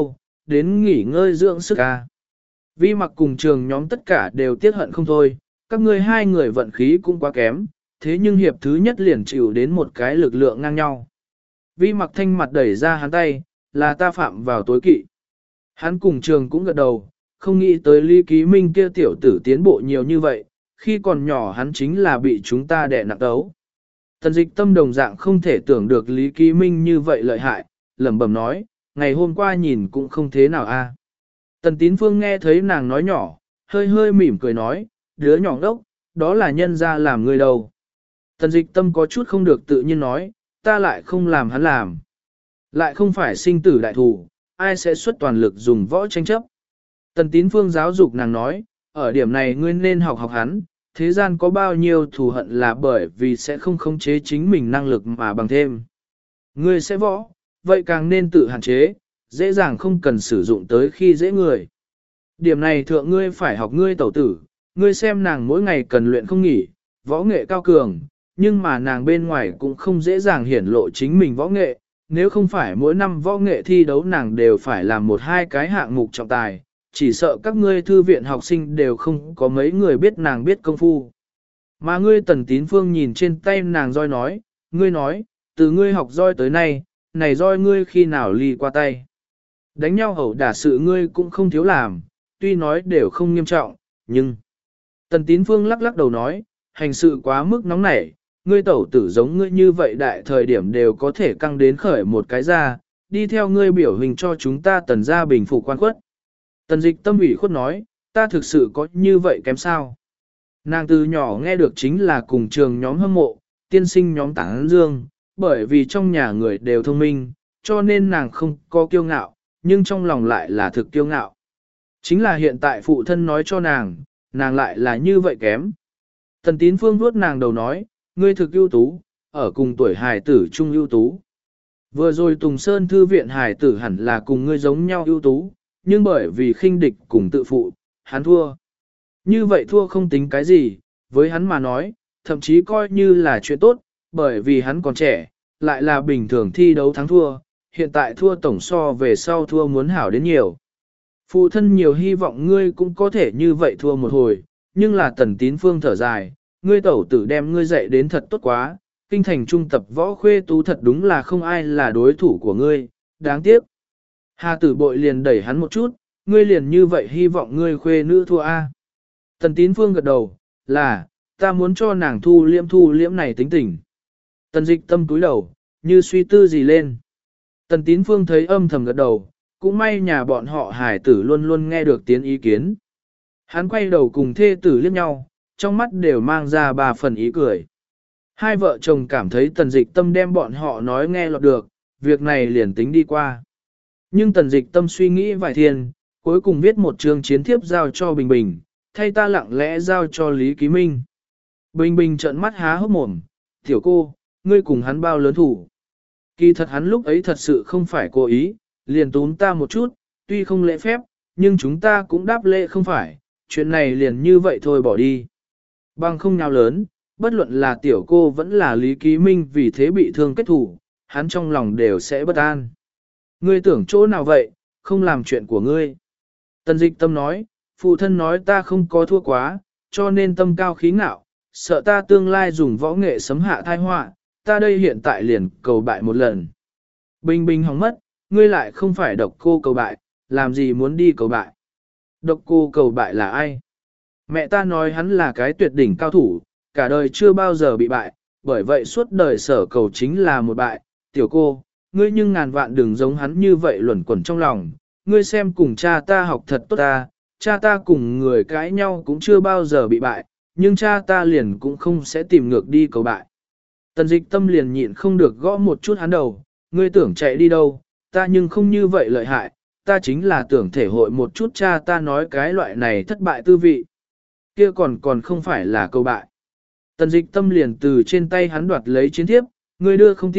đến nghỉ ngơi dưỡng sức a. Vi Mặc cùng Trường nhóm tất cả đều tiếc hận không thôi, các ngươi hai người vận khí cũng quá kém, thế nhưng hiệp thứ nhất liền chịu đến một cái lực lượng ngang nhau. Vi Mặc thanh mặt đẩy ra hắn tay, là ta phạm vào tối kỵ. Hắn cùng Trường cũng gật đầu, không nghĩ tới Lý Ký Minh kia tiểu tử tiến bộ nhiều như vậy, khi còn nhỏ hắn chính là bị chúng ta đè nặng đấu. Tần Dịch Tâm đồng dạng không thể tưởng được Lý Ký Minh như vậy lợi hại, lẩm bẩm nói, ngày hôm qua nhìn cũng không thế nào a. Tần Tín Phương nghe thấy nàng nói nhỏ, hơi hơi mỉm cười nói, đứa nhỏ đốc, đó là nhân ra làm người đâu. Tần Dịch Tâm có chút không được tự nhiên nói, ta lại không làm hắn làm. Lại không phải sinh tử đại thủ, ai sẽ xuất toàn lực dùng võ tranh chấp. Tần Tín Phương giáo dục nàng nói, ở điểm này ngươi nên học học hắn, thế gian có bao nhiêu thù hận là bởi vì sẽ không khống chế chính mình năng lực mà bằng thêm. Ngươi sẽ võ, vậy càng nên tự hạn chế, dễ dàng không cần sử dụng tới khi dễ người. Điểm này thượng ngươi phải học ngươi tẩu tử, ngươi xem nàng mỗi ngày cần luyện không nghỉ, võ nghệ cao cường, nhưng mà nàng bên ngoài cũng không dễ dàng hiển lộ chính mình võ nghệ, nếu không phải mỗi năm võ nghệ thi đấu nàng đều phải làm một hai cái hạng mục trọng tài, chỉ sợ các ngươi thư viện học sinh đều không có mấy người biết nàng biết công phu. Mà ngươi Tần Tín Phương nhìn trên tay nàng roi nói, ngươi nói, từ ngươi học roi tới nay, này roi ngươi khi nào ly qua tay. Đánh nhau hầu đả sự ngươi cũng không thiếu làm, tuy nói đều không nghiêm trọng, nhưng... Tần Tín Phương lắc lắc đầu nói, hành sự quá mức nóng nảy, ngươi tẩu tử giống ngươi như vậy đại thời điểm đều có thể căng đến khởi một cái ra, đi theo ngươi biểu hình cho chúng ta Tần gia bình phục quan khuất. Tần Dịch Tâm ủy khuất nói, ta thực sự có như vậy kém sao? Nàng từ nhỏ nghe được chính là cùng Trường nhóm hâm mộ, tiên sinh nhóm tán dương, bởi vì trong nhà người đều thông minh, cho nên nàng không có kiêu ngạo, nhưng trong lòng lại là thực kiêu ngạo. Chính là hiện tại phụ thân nói cho nàng, nàng lại là như vậy kém. Tần Tín Phương vuốt nàng đầu nói, ngươi thực ưu tú, ở cùng tuổi hài tử trung ưu tú. Vừa rồi Tùng Sơn Thư viện hài tử hẳn là cùng ngươi giống nhau ưu tú, nhưng bởi vì khinh địch cùng tự phụ, hắn thua. Như vậy thua không tính cái gì, với hắn mà nói, thậm chí coi như là chuyện tốt, bởi vì hắn còn trẻ, lại là bình thường thi đấu thắng thua, hiện tại thua tổng so về sau thua muốn hảo đến nhiều. Phụ thân nhiều hy vọng ngươi cũng có thể như vậy thua một hồi, nhưng là Tần Tín Phương thở dài, ngươi tẩu tử đem ngươi dạy đến thật tốt quá, kinh thành trung tập võ khuê tú thật đúng là không ai là đối thủ của ngươi, đáng tiếc. Hà Tử Bội liền đẩy hắn một chút, ngươi liền như vậy hy vọng ngươi khuê nữ thua a. Tần Tín Phương gật đầu, là, ta muốn cho nàng thu liễm này tính tình. Tần Dịch Tâm túi đầu, như suy tư gì lên. Tần Tín Phương thấy âm thầm gật đầu, cũng may nhà bọn họ hải tử luôn luôn nghe được tiếng ý kiến. Hắn quay đầu cùng thê tử liếc nhau, trong mắt đều mang ra 3 phần ý cười. Hai vợ chồng cảm thấy Tần Dịch Tâm đem bọn họ nói nghe lọt được, việc này liền tính đi qua. Nhưng Tần Dịch Tâm suy nghĩ vài thiên, cuối cùng viết một chương chiến thiếp giao cho Bình Bình, thay ta lặng lẽ giao cho Lý Ký Minh. Bình Bình trợn mắt há hốc mồm, tiểu cô, ngươi cùng hắn bao lớn thủ. Kỳ thật hắn lúc ấy thật sự không phải cố ý, liền túm ta một chút, tuy không lễ phép, nhưng chúng ta cũng đáp lễ không phải, chuyện này liền như vậy thôi bỏ đi. Bằng không nhào lớn, bất luận là tiểu cô vẫn là Lý Ký Minh vì thế bị thương kết thủ, hắn trong lòng đều sẽ bất an. Ngươi tưởng chỗ nào vậy, không làm chuyện của ngươi. Tần Dịch Tâm nói, phụ thân nói ta không có thua quá, cho nên tâm cao khí ngạo, sợ ta tương lai dùng võ nghệ sấm hạ thai họa, ta đây hiện tại liền cầu bại một lần. Bình Bình hỏng mất, ngươi lại không phải độc cô cầu bại, làm gì muốn đi cầu bại. Độc cô cầu bại là ai? Mẹ ta nói hắn là cái tuyệt đỉnh cao thủ, cả đời chưa bao giờ bị bại, bởi vậy suốt đời sở cầu chính là một bại. Tiểu cô, ngươi nhưng ngàn vạn đừng giống hắn như vậy luẩn quẩn trong lòng, ngươi xem cùng cha ta học thật tốt ta, cha ta cùng người cãi nhau cũng chưa bao giờ bị bại, nhưng cha ta liền cũng không sẽ tìm ngược đi cầu bại. Tần Dịch Tâm liền nhịn không được gõ một chút hắn đầu, ngươi tưởng chạy đi đâu, ta nhưng không như vậy lợi hại, ta chính là tưởng thể hội một chút cha ta nói cái loại này thất bại tư vị. Kia còn không phải là cầu bại. Tần Dịch Tâm liền từ trên tay hắn đoạt lấy chiến thiếp, ngươi đưa không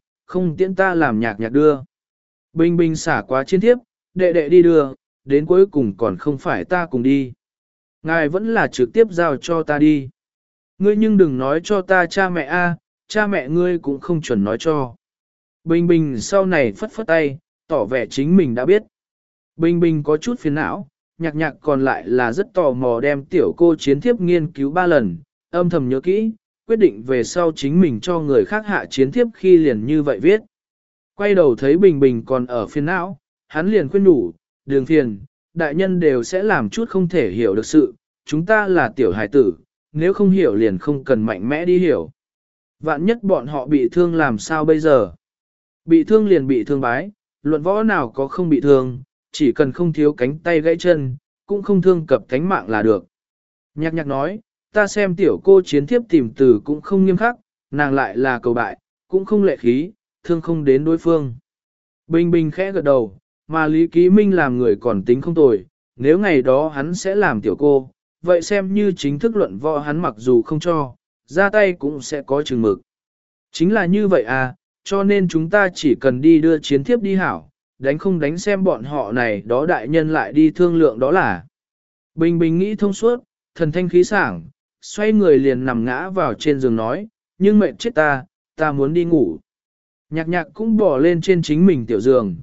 tiễn ta làm nhạc đưa. Bình Bình xả quá chiến thiếp, đệ đệ đi đưa, đến cuối cùng còn không phải ta cùng đi. Ngài vẫn là trực tiếp giao cho ta đi. Ngươi nhưng đừng nói cho ta cha mẹ a, cha mẹ ngươi cũng không chuẩn nói cho. Bình Bình sau này phất phất tay, tỏ vẻ chính mình đã biết. Bình Bình có chút phiền não, nhạc nhạc còn lại là rất tò mò đem tiểu cô chiến thiếp nghiên cứu 3 lần, âm thầm nhớ kỹ, quyết định về sau chính mình cho người khác hạ chiến thiếp khi liền như vậy viết. Quay đầu thấy Bình Bình còn ở phiền não, hắn liền khuyên nhủ, đường phiền, đại nhân đều sẽ làm chút không thể hiểu được sự, chúng ta là tiểu hải tử, nếu không hiểu liền không cần mạnh mẽ đi hiểu. Vạn nhất bọn họ bị thương làm sao bây giờ? Bị thương liền bị thương bái, luận võ nào có không bị thương, chỉ cần không thiếu cánh tay gãy chân, cũng không thương cập cánh mạng là được. Nhạc nhạc nói, ta xem tiểu cô chiến thiếp tìm từ cũng không nghiêm khắc, nàng lại là cầu bại, cũng không lệ khí, thương không đến đối phương. Bình Bình khẽ gật đầu, mà Lý Ký Minh làm người còn tính không tồi, nếu ngày đó hắn sẽ làm tiểu cô, vậy xem như chính thức luận võ hắn mặc dù không cho, ra tay cũng sẽ có chừng mực. Chính là như vậy à, cho nên chúng ta chỉ cần đi đưa chiến thiếp đi hảo, đánh không đánh xem bọn họ này đó đại nhân lại đi thương lượng đó là. Bình Bình nghĩ thông suốt, thần thanh khí sảng, xoay người liền nằm ngã vào trên giường nói, nhưng mệt chết ta muốn đi ngủ. Nhạc nhạc cũng bỏ lên trên chính mình tiểu giường,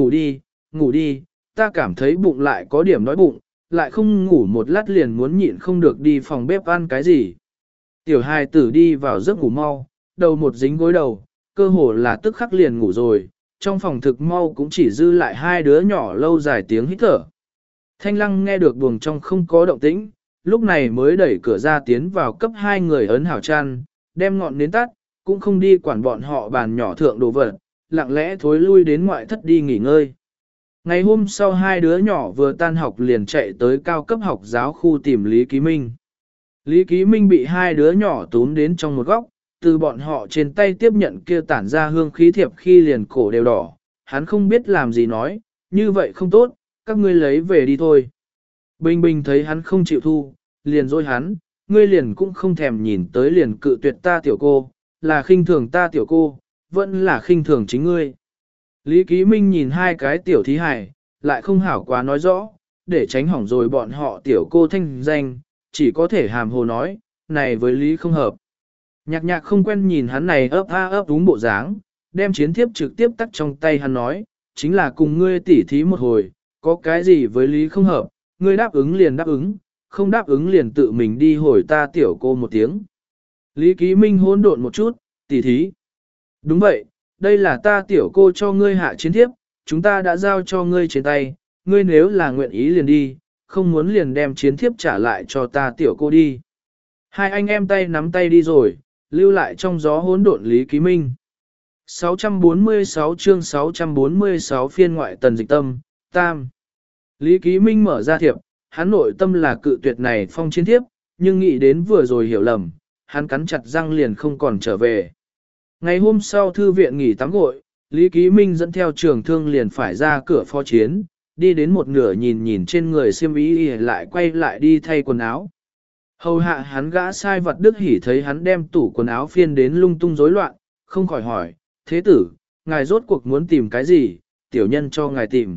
ngủ đi, ta cảm thấy bụng lại có điểm đói bụng, lại không ngủ một lát liền muốn nhịn không được đi phòng bếp ăn cái gì. Tiểu hài tử đi vào giấc ngủ mau, đầu một dính gối đầu, cơ hồ là tức khắc liền ngủ rồi, trong phòng thực mau cũng chỉ dư lại hai đứa nhỏ lâu dài tiếng hít thở. Thanh Lăng nghe được buồng trong không có động tĩnh, lúc này mới đẩy cửa ra tiến vào cấp hai người ấn hảo chăn, đem ngọn nến tắt, cũng không đi quản bọn họ bàn nhỏ thượng đồ vật, lặng lẽ thối lui đến ngoại thất đi nghỉ ngơi. Ngày hôm sau hai đứa nhỏ vừa tan học liền chạy tới cao cấp học giáo khu tìm Lý Ký Minh. Lý Ký Minh bị hai đứa nhỏ túm đến trong một góc, từ bọn họ trên tay tiếp nhận kia tản ra hương khí thiệp khi liền cổ đều đỏ, hắn không biết làm gì nói, như vậy không tốt, các ngươi lấy về đi thôi. Bình Bình thấy hắn không chịu thu, liền dối hắn, ngươi liền cũng không thèm nhìn tới liền cự tuyệt ta tiểu cô, là khinh thường ta tiểu cô, vẫn là khinh thường chính ngươi. Lý Ký Minh nhìn hai cái tiểu thí hài, lại không hảo quá nói rõ, để tránh hỏng rồi bọn họ tiểu cô thanh danh, chỉ có thể hàm hồ nói, này với Lý không hợp. Nhạc nhạc không quen nhìn hắn này ấp a ấp đúng bộ dáng, đem chiến thiếp trực tiếp tắt trong tay hắn nói, chính là cùng ngươi tỉ thí một hồi, có cái gì với Lý không hợp, ngươi đáp ứng liền đáp ứng, không đáp ứng liền tự mình đi hồi ta tiểu cô một tiếng. Lý Ký Minh hỗn độn một chút, tỉ thí. Đúng vậy, đây là ta tiểu cô cho ngươi hạ chiến thiếp, chúng ta đã giao cho ngươi trên tay, ngươi nếu là nguyện ý liền đi, không muốn liền đem chiến thiếp trả lại cho ta tiểu cô đi. Hai anh em tay nắm tay đi rồi, lưu lại trong gió hỗn độn Lý Ký Minh. 646 chương 646 phiên ngoại tần dịch tâm, tam. Lý Ký Minh mở ra thiệp, hắn nội tâm là cự tuyệt này phong chiến thiếp, nhưng nghĩ đến vừa rồi hiểu lầm, hắn cắn chặt răng liền không còn trở về. Ngày hôm sau thư viện nghỉ tắm gội, Lý Ký Minh dẫn theo trường thương liền phải ra cửa phó chiến, đi đến một nửa nhìn trên người xiêm y lại quay lại đi thay quần áo. Hầu hạ hắn gã sai vật Đức Hỉ thấy hắn đem tủ quần áo phiên đến lung tung rối loạn, không khỏi hỏi, thế tử, ngài rốt cuộc muốn tìm cái gì, tiểu nhân cho ngài tìm.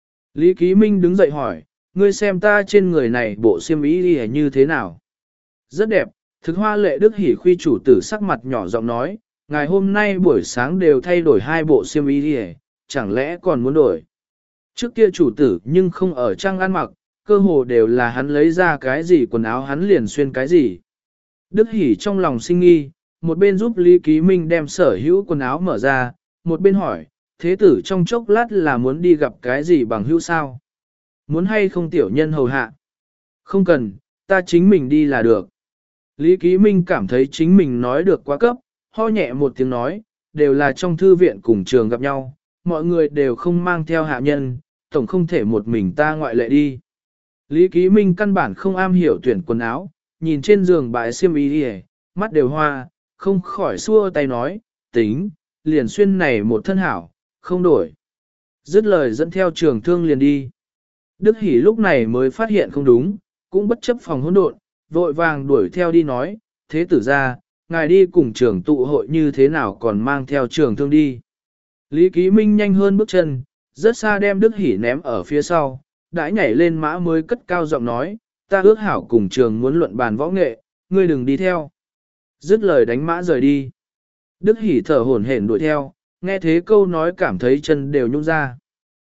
Lý Ký Minh đứng dậy hỏi, ngươi xem ta trên người này bộ xiêm y như thế nào? Rất đẹp, thực hoa lệ Đức Hỉ khuy chủ tử sắc mặt nhỏ giọng nói, ngài hôm nay buổi sáng đều thay đổi hai bộ xiêm y chẳng lẽ còn muốn đổi? Trước kia chủ tử nhưng không ở trang ăn mặc, cơ hồ đều là hắn lấy ra cái gì quần áo hắn liền xuyên cái gì. Đức Hỉ trong lòng sinh nghi, một bên giúp Lý Ký Minh đem sở hữu quần áo mở ra, một bên hỏi, thế tử trong chốc lát là muốn đi gặp cái gì bằng hữu sao? Muốn hay không tiểu nhân hầu hạ? Không cần, ta chính mình đi là được. Lý Ký Minh cảm thấy chính mình nói được quá cấp, ho nhẹ một tiếng nói, đều là trong thư viện cùng trường gặp nhau, mọi người đều không mang theo hạ nhân, tổng không thể một mình ta ngoại lệ đi. Lý Ký Minh căn bản không am hiểu tuyển quần áo, nhìn trên giường bãi xiêm y đi mắt đều hoa, không khỏi xua tay nói, tính, liền xuyên này một thân hảo, không đổi. Dứt lời dẫn theo trường thương liền đi. Đức Hỷ lúc này mới phát hiện không đúng, cũng bất chấp phòng hỗn độn, vội vàng đuổi theo đi nói, thế tử ra, ngài đi cùng trường tụ hội như thế nào còn mang theo trường thương đi. Lý Ký Minh nhanh hơn bước chân, rất xa đem Đức Hỷ ném ở phía sau, đãi nhảy lên mã mới cất cao giọng nói, ta ước hảo cùng trường muốn luận bàn võ nghệ, ngươi đừng đi theo. Dứt lời đánh mã rời đi. Đức Hỷ thở hổn hển đuổi theo, nghe thế câu nói cảm thấy chân đều nhung ra.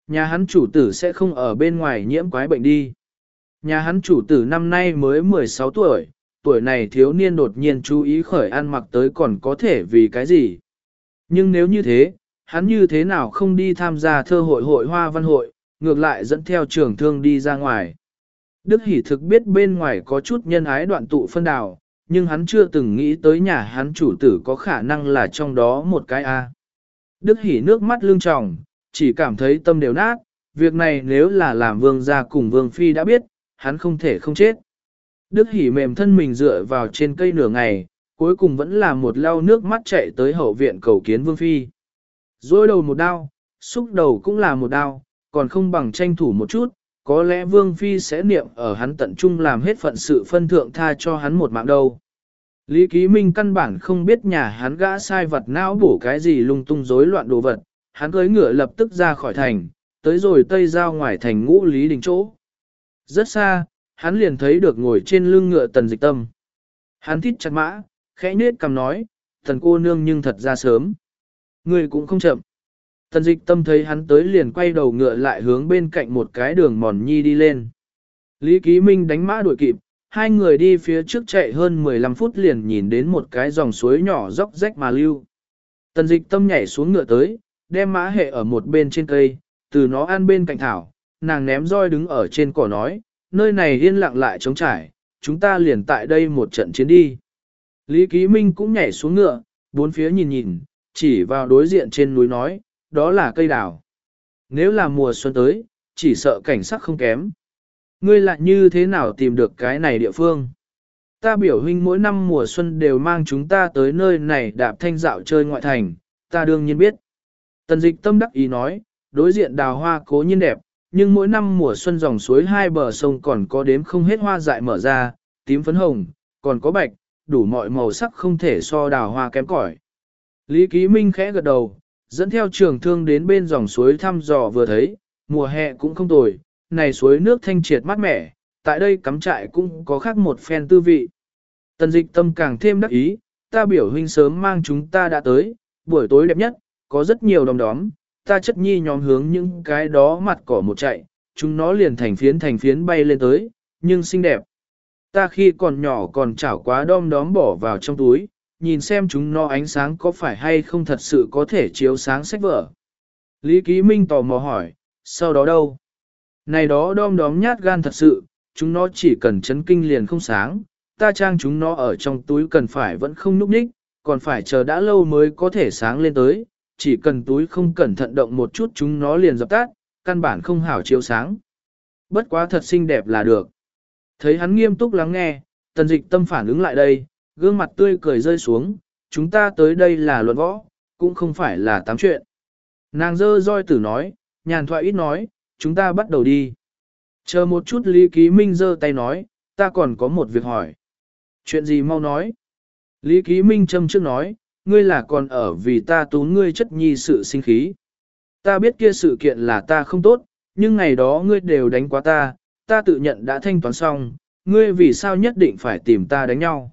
Nhà hắn chủ tử sẽ không ở bên ngoài nhiễm quái bệnh đi. Nhà hắn chủ tử năm nay mới 16 tuổi, tuổi này thiếu niên đột nhiên chú ý khởi ăn mặc tới còn có thể vì cái gì. Nhưng nếu như thế, hắn như thế nào không đi tham gia thơ hội hội hoa văn hội, ngược lại dẫn theo trưởng thương đi ra ngoài. Đức Hỷ thực biết bên ngoài có chút nhân ái đoạn tụ phân đào, nhưng hắn chưa từng nghĩ tới nhà hắn chủ tử có khả năng là trong đó một cái A. Đức Hỷ nước mắt lưng tròng, chỉ cảm thấy tâm đều nát, việc này nếu là làm vương gia cùng vương phi đã biết, hắn không thể không chết. Đức Hỷ mềm thân mình dựa vào trên cây nửa ngày, cuối cùng vẫn là một lau nước mắt chạy tới hậu viện cầu kiến vương phi. Dối đầu một đao, xúc đầu cũng là một đao, còn không bằng tranh thủ một chút, có lẽ vương phi sẽ niệm ở hắn tận trung làm hết phận sự phân thượng tha cho hắn một mạng đâu. Lý Ký Minh căn bản không biết nhà hắn gã sai vật não bổ cái gì lung tung rối loạn đồ vật, hắn cưỡi ngựa lập tức ra khỏi thành, tới rồi tây giao ngoài thành Ngũ Lý Đình chỗ. Rất xa, hắn liền thấy được ngồi trên lưng ngựa Tần Dịch Tâm. Hắn thít chặt mã, khẽ nết cằm nói, Tần cô nương nhưng thật ra sớm. Người cũng không chậm. Tần Dịch Tâm thấy hắn tới liền quay đầu ngựa lại hướng bên cạnh một cái đường mòn nhi đi lên. Lý Ký Minh đánh mã đuổi kịp, hai người đi phía trước chạy hơn 15 phút liền nhìn đến một cái dòng suối nhỏ dốc rách mà lưu. Tần Dịch Tâm nhảy xuống ngựa tới, đem mã hệ ở một bên trên cây, từ nó ăn bên cạnh thảo, nàng ném roi đứng ở trên cỏ nói, nơi này yên lặng lại trống trải, chúng ta liền tại đây một trận chiến đi. Lý Ký Minh cũng nhảy xuống ngựa, bốn phía nhìn nhìn, chỉ vào đối diện trên núi nói, đó là cây đào. Nếu là mùa xuân tới, chỉ sợ cảnh sắc không kém. Ngươi lại như thế nào tìm được cái này địa phương? Ta biểu huynh mỗi năm mùa xuân đều mang chúng ta tới nơi này đạp thanh dạo chơi ngoại thành, ta đương nhiên biết. Tần Dịch Tâm đắc ý nói, đối diện đào hoa cố nhiên đẹp, nhưng mỗi năm mùa xuân dòng suối hai bờ sông còn có đếm không hết hoa dại mở ra, tím phấn hồng, còn có bạch, đủ mọi màu sắc không thể so đào hoa kém cỏi. Lý Ký Minh khẽ gật đầu, dẫn theo trường thương đến bên dòng suối thăm dò vừa thấy, mùa hè cũng không tồi, này suối nước thanh triệt mát mẻ, tại đây cắm trại cũng có khác một phen tư vị. Tần Dịch Tâm càng thêm đắc ý, ta biểu huynh sớm mang chúng ta đã tới, buổi tối đẹp nhất, có rất nhiều đom đóm, ta chất nhi nhóm hướng những cái đó mặt cỏ một chạy, chúng nó liền thành phiến bay lên tới, nhưng xinh đẹp. Ta khi còn nhỏ còn chảo quá đom đóm bỏ vào trong túi, nhìn xem chúng nó ánh sáng có phải hay không thật sự có thể chiếu sáng sách vở. Lý Ký Minh tò mò hỏi, sau đó đâu? Này đó đom đóm nhát gan thật sự, chúng nó chỉ cần chấn kinh liền không sáng, ta trang chúng nó ở trong túi cần phải vẫn không núp ních, còn phải chờ đã lâu mới có thể sáng lên tới, chỉ cần túi không cẩn thận động một chút chúng nó liền dập tắt, căn bản không hảo chiếu sáng. Bất quá thật xinh đẹp là được. Thấy hắn nghiêm túc lắng nghe, Tần Dịch Tâm phản ứng lại đây, gương mặt tươi cười rơi xuống, chúng ta tới đây là luận võ, cũng không phải là tám chuyện. Nàng dơ roi tử nói, nhàn thoại ít nói, chúng ta bắt đầu đi. Chờ một chút Lý Ký Minh giơ tay nói, ta còn có một việc hỏi. Chuyện gì mau nói. Lý Ký Minh châm trước nói, ngươi là còn ở vì ta tún ngươi chất nhi sự sinh khí. Ta biết kia sự kiện là ta không tốt, nhưng ngày đó ngươi đều đánh quá ta, ta tự nhận đã thanh toán xong, ngươi vì sao nhất định phải tìm ta đánh nhau.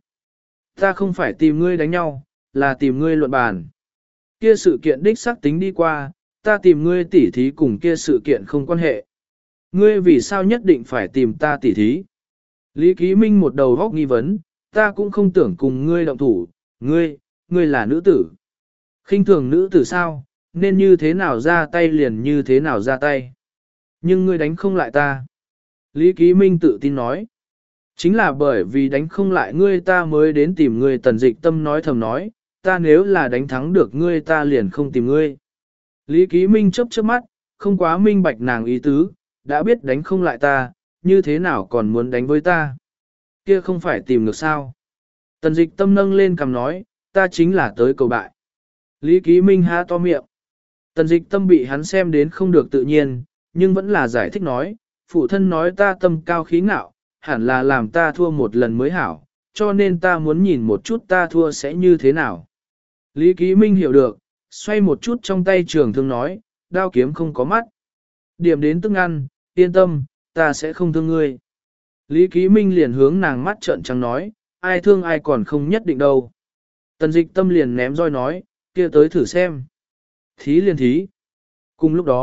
Ta không phải tìm ngươi đánh nhau, là tìm ngươi luận bàn. Kia sự kiện đích xác tính đi qua, ta tìm ngươi tỉ thí cùng kia sự kiện không quan hệ. Ngươi vì sao nhất định phải tìm ta tỉ thí? Lý Ký Minh một đầu góc nghi vấn, ta cũng không tưởng cùng ngươi động thủ, ngươi là nữ tử. Khinh thường nữ tử sao, nên như thế nào ra tay liền như thế nào ra tay. Nhưng ngươi đánh không lại ta. Lý Ký Minh tự tin nói. Chính là bởi vì đánh không lại ngươi ta mới đến tìm ngươi. Tần Dịch Tâm nói thầm nói, ta nếu là đánh thắng được ngươi ta liền không tìm ngươi. Lý Ký Minh chớp chớp mắt, không quá minh bạch nàng ý tứ, đã biết đánh không lại ta, như thế nào còn muốn đánh với ta. Kia không phải tìm được sao. Tần Dịch Tâm nâng lên cằm nói, ta chính là tới cầu bại. Lý Ký Minh há to miệng. Tần Dịch Tâm bị hắn xem đến không được tự nhiên, nhưng vẫn là giải thích nói, phụ thân nói ta tâm cao khí ngạo, hẳn là làm ta thua một lần mới hảo, cho nên ta muốn nhìn một chút ta thua sẽ như thế nào. Lý Ký Minh hiểu được, xoay một chút trong tay trường thương nói, đao kiếm không có mắt. Điểm đến tức ăn, yên tâm, ta sẽ không thương ngươi. Lý Ký Minh liền hướng nàng mắt trợn trắng nói, ai thương ai còn không nhất định đâu. Tần Dịch Tâm liền ném roi nói, kia tới thử xem. Thí liền thí. Cùng lúc đó,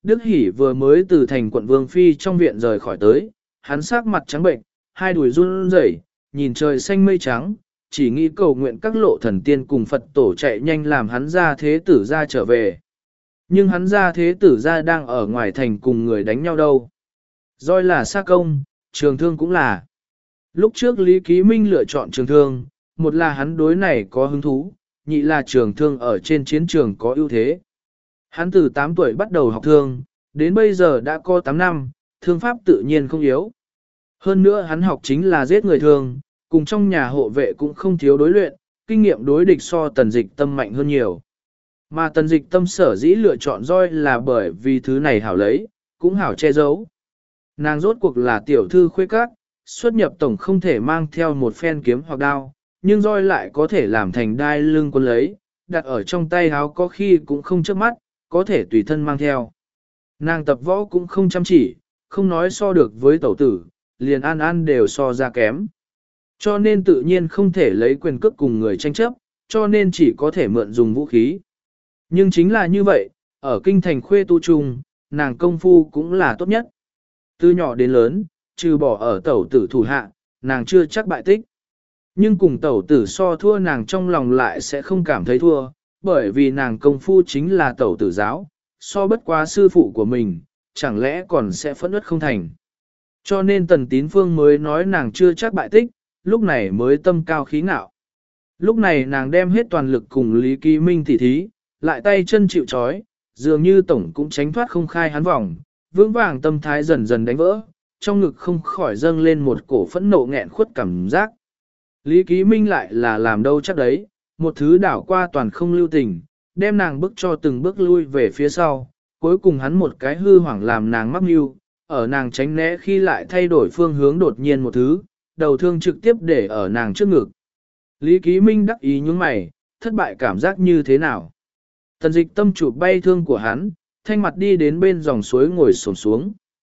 Đức Hỷ vừa mới từ thành quận Vương Phi trong viện rời khỏi tới, hắn sắc mặt trắng bệnh, hai đùi run rẩy, nhìn trời xanh mây trắng, chỉ nghĩ cầu nguyện các lộ thần tiên cùng Phật tổ chạy nhanh làm hắn ra thế tử ra trở về. Nhưng hắn ra thế tử ra đang ở ngoài thành cùng người đánh nhau đâu. Roi là xa công, trường thương cũng là. Lúc trước Lý Ký Minh lựa chọn trường thương, một là hắn đối này có hứng thú, nhị là trường thương ở trên chiến trường có ưu thế. Hắn từ 8 tuổi bắt đầu học thương, đến bây giờ đã có 8 năm, thương pháp tự nhiên không yếu. Hơn nữa hắn học chính là giết người thường, cùng trong nhà hộ vệ cũng không thiếu đối luyện, kinh nghiệm đối địch so Tần Dịch Tâm mạnh hơn nhiều. Mà Tần Dịch Tâm sở dĩ lựa chọn roi là bởi vì thứ này hảo lấy, cũng hảo che giấu. Nàng rốt cuộc là tiểu thư khuê các, xuất nhập tổng không thể mang theo một phen kiếm hoặc đao, nhưng roi lại có thể làm thành đai lưng quân lấy, đặt ở trong tay áo có khi cũng không chớp mắt, có thể tùy thân mang theo. Nàng tập võ cũng không chăm chỉ, không nói so được với tẩu tử, liền an an đều so ra kém. Cho nên tự nhiên không thể lấy quyền cước cùng người tranh chấp, cho nên chỉ có thể mượn dùng vũ khí. Nhưng chính là như vậy, ở kinh thành khuê tu trung, nàng công phu cũng là tốt nhất. Từ nhỏ đến lớn, trừ bỏ ở tẩu tử thủ hạ, nàng chưa chắc bại tích. Nhưng cùng tẩu tử so thua nàng trong lòng lại sẽ không cảm thấy thua, bởi vì nàng công phu chính là tẩu tử giáo, so bất quá sư phụ của mình, chẳng lẽ còn sẽ phẫn uất không thành. Cho nên Tần Tín Phương mới nói nàng chưa chắc bại tích, lúc này mới tâm cao khí ngạo. Lúc này nàng đem hết toàn lực cùng Lý Kỳ Minh tỉ thí, lại tay chân chịu chói, dường như tổng cũng tránh thoát không khai hắn vòng, vững vàng tâm thái dần dần đánh vỡ, trong ngực không khỏi dâng lên một cổ phẫn nộ nghẹn khuất cảm giác. Lý Ký Minh lại là làm đâu chắc đấy, một thứ đảo qua toàn không lưu tình, đem nàng bước cho từng bước lui về phía sau, cuối cùng hắn một cái hư hoảng làm nàng mắc mưu, ở nàng tránh né khi lại thay đổi phương hướng đột nhiên một thứ, đầu thương trực tiếp để ở nàng trước ngực. Lý Ký Minh đắc ý nhướng mày, thất bại cảm giác như thế nào? Tần Dịch Tâm chụp bay thương của hắn, thanh mặt đi đến bên dòng suối ngồi xổm xuống.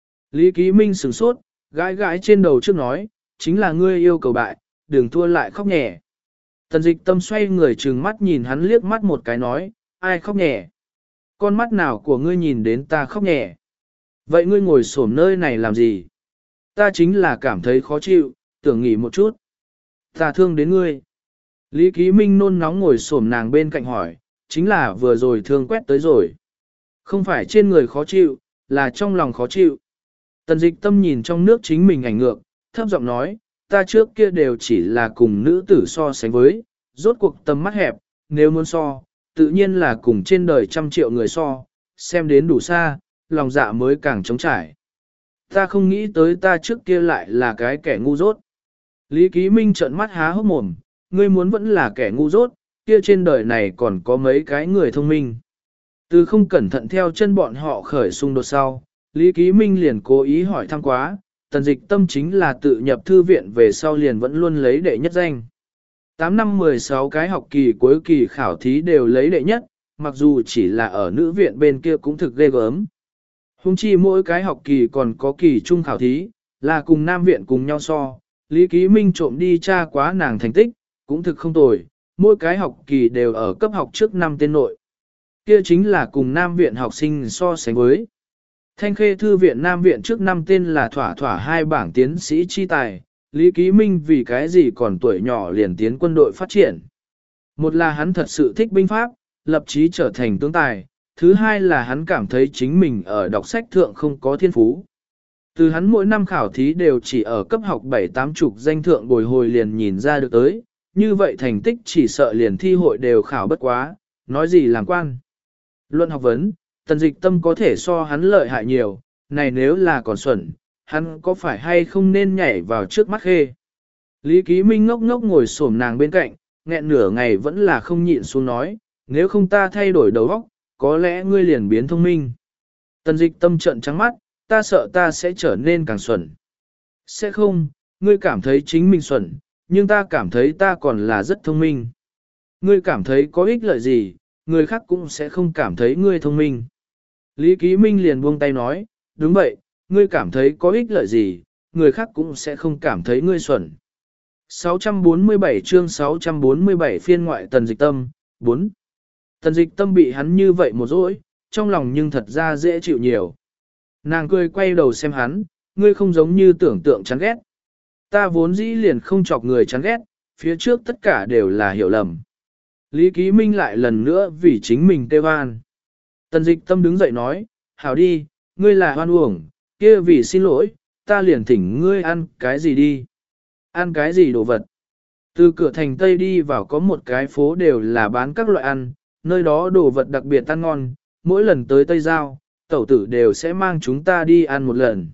Lý Ký Minh sửng sốt, gãi gãi trên đầu trước nói, chính là ngươi yêu cầu bại, đừng thua lại khóc nhẹ. Tần Dịch Tâm xoay người trừng mắt nhìn hắn liếc mắt một cái nói, ai khóc nhẹ? Con mắt nào của ngươi nhìn đến ta khóc nhẹ? Vậy ngươi ngồi xổm nơi này làm gì? Ta chính là cảm thấy khó chịu, tưởng nghỉ một chút. Ta thương đến ngươi. Lý Ký Minh nôn nóng ngồi xổm nàng bên cạnh hỏi, chính là vừa rồi thương quét tới rồi. Không phải trên người khó chịu, là trong lòng khó chịu. Tần Dịch Tâm nhìn trong nước chính mình ảnh ngược, thấp giọng nói, ta trước kia đều chỉ là cùng nữ tử so sánh với, rốt cuộc tầm mắt hẹp, nếu muốn so, tự nhiên là cùng trên đời 100 triệu người so, xem đến đủ xa, lòng dạ mới càng trống trải. Ta không nghĩ tới ta trước kia lại là cái kẻ ngu dốt. Lý Ký Minh trợn mắt há hốc mồm, ngươi muốn vẫn là kẻ ngu dốt, kia trên đời này còn có mấy cái người thông minh. Từ không cẩn thận theo chân bọn họ khởi xung đột sau, Lý Ký Minh liền cố ý hỏi thăm quá, Tần Dịch Tâm chính là tự nhập thư viện về sau liền vẫn luôn lấy đệ nhất danh. 8 năm 16 cái học kỳ cuối kỳ khảo thí đều lấy đệ nhất, mặc dù chỉ là ở nữ viện bên kia cũng thực ghê gớm. Hùng chi mỗi cái học kỳ còn có kỳ trung khảo thí, là cùng nam viện cùng nhau so, Lý Ký Minh trộm đi tra quá nàng thành tích, cũng thực không tồi, mỗi cái học kỳ đều ở cấp học trước năm tên nội. Kia chính là cùng nam viện học sinh so sánh với. Thanh Khê Thư viện Nam viện trước năm tên là thỏa thỏa hai bảng tiến sĩ chi tài, Lý Ký Minh vì cái gì còn tuổi nhỏ liền tiến quân đội phát triển. Một là hắn thật sự thích binh pháp, lập chí trở thành tướng tài, thứ hai là hắn cảm thấy chính mình ở đọc sách thượng không có thiên phú. Từ hắn mỗi năm khảo thí đều chỉ ở cấp học 7-8 chục danh thượng bồi hồi liền nhìn ra được tới, như vậy thành tích chỉ sợ liền thi hội đều khảo bất quá, nói gì làm quan. Luận học vấn, Tần Dịch Tâm có thể so hắn lợi hại nhiều, này nếu là còn xuẩn, hắn có phải hay không nên nhảy vào trước mắt Khê. Lý Ký Minh ngốc ngốc ngồi xổm nàng bên cạnh, nghẹn nửa ngày vẫn là không nhịn xuống nói, nếu không ta thay đổi đầu óc, có lẽ ngươi liền biến thông minh. Tần Dịch Tâm trợn trắng mắt, ta sợ ta sẽ trở nên càng xuẩn. Sẽ không, ngươi cảm thấy chính mình xuẩn, nhưng ta cảm thấy ta còn là rất thông minh. Ngươi cảm thấy có ích lợi gì, người khác cũng sẽ không cảm thấy ngươi thông minh. Lý Ký Minh liền buông tay nói, đúng vậy, ngươi cảm thấy có ích lợi gì, người khác cũng sẽ không cảm thấy ngươi xuẩn. 647 chương 647 phiên ngoại Tần Dịch Tâm, 4. Tần Dịch Tâm bị hắn như vậy một dỗi, trong lòng nhưng thật ra dễ chịu nhiều. Nàng cười quay đầu xem hắn, ngươi không giống như tưởng tượng chán ghét. Ta vốn dĩ liền không chọc người chán ghét, phía trước tất cả đều là hiểu lầm. Lý Ký Minh lại lần nữa vì chính mình tê hoan. Tần Dịch Tâm đứng dậy nói, hảo đi, ngươi là hoan uổng, kia vì xin lỗi, ta liền thỉnh ngươi ăn cái gì đi. Ăn cái gì đồ vật. Từ cửa thành Tây đi vào có một cái phố đều là bán các loại ăn, nơi đó đồ vật đặc biệt ăn ngon, mỗi lần tới Tây Giao, tẩu tử đều sẽ mang chúng ta đi ăn một lần.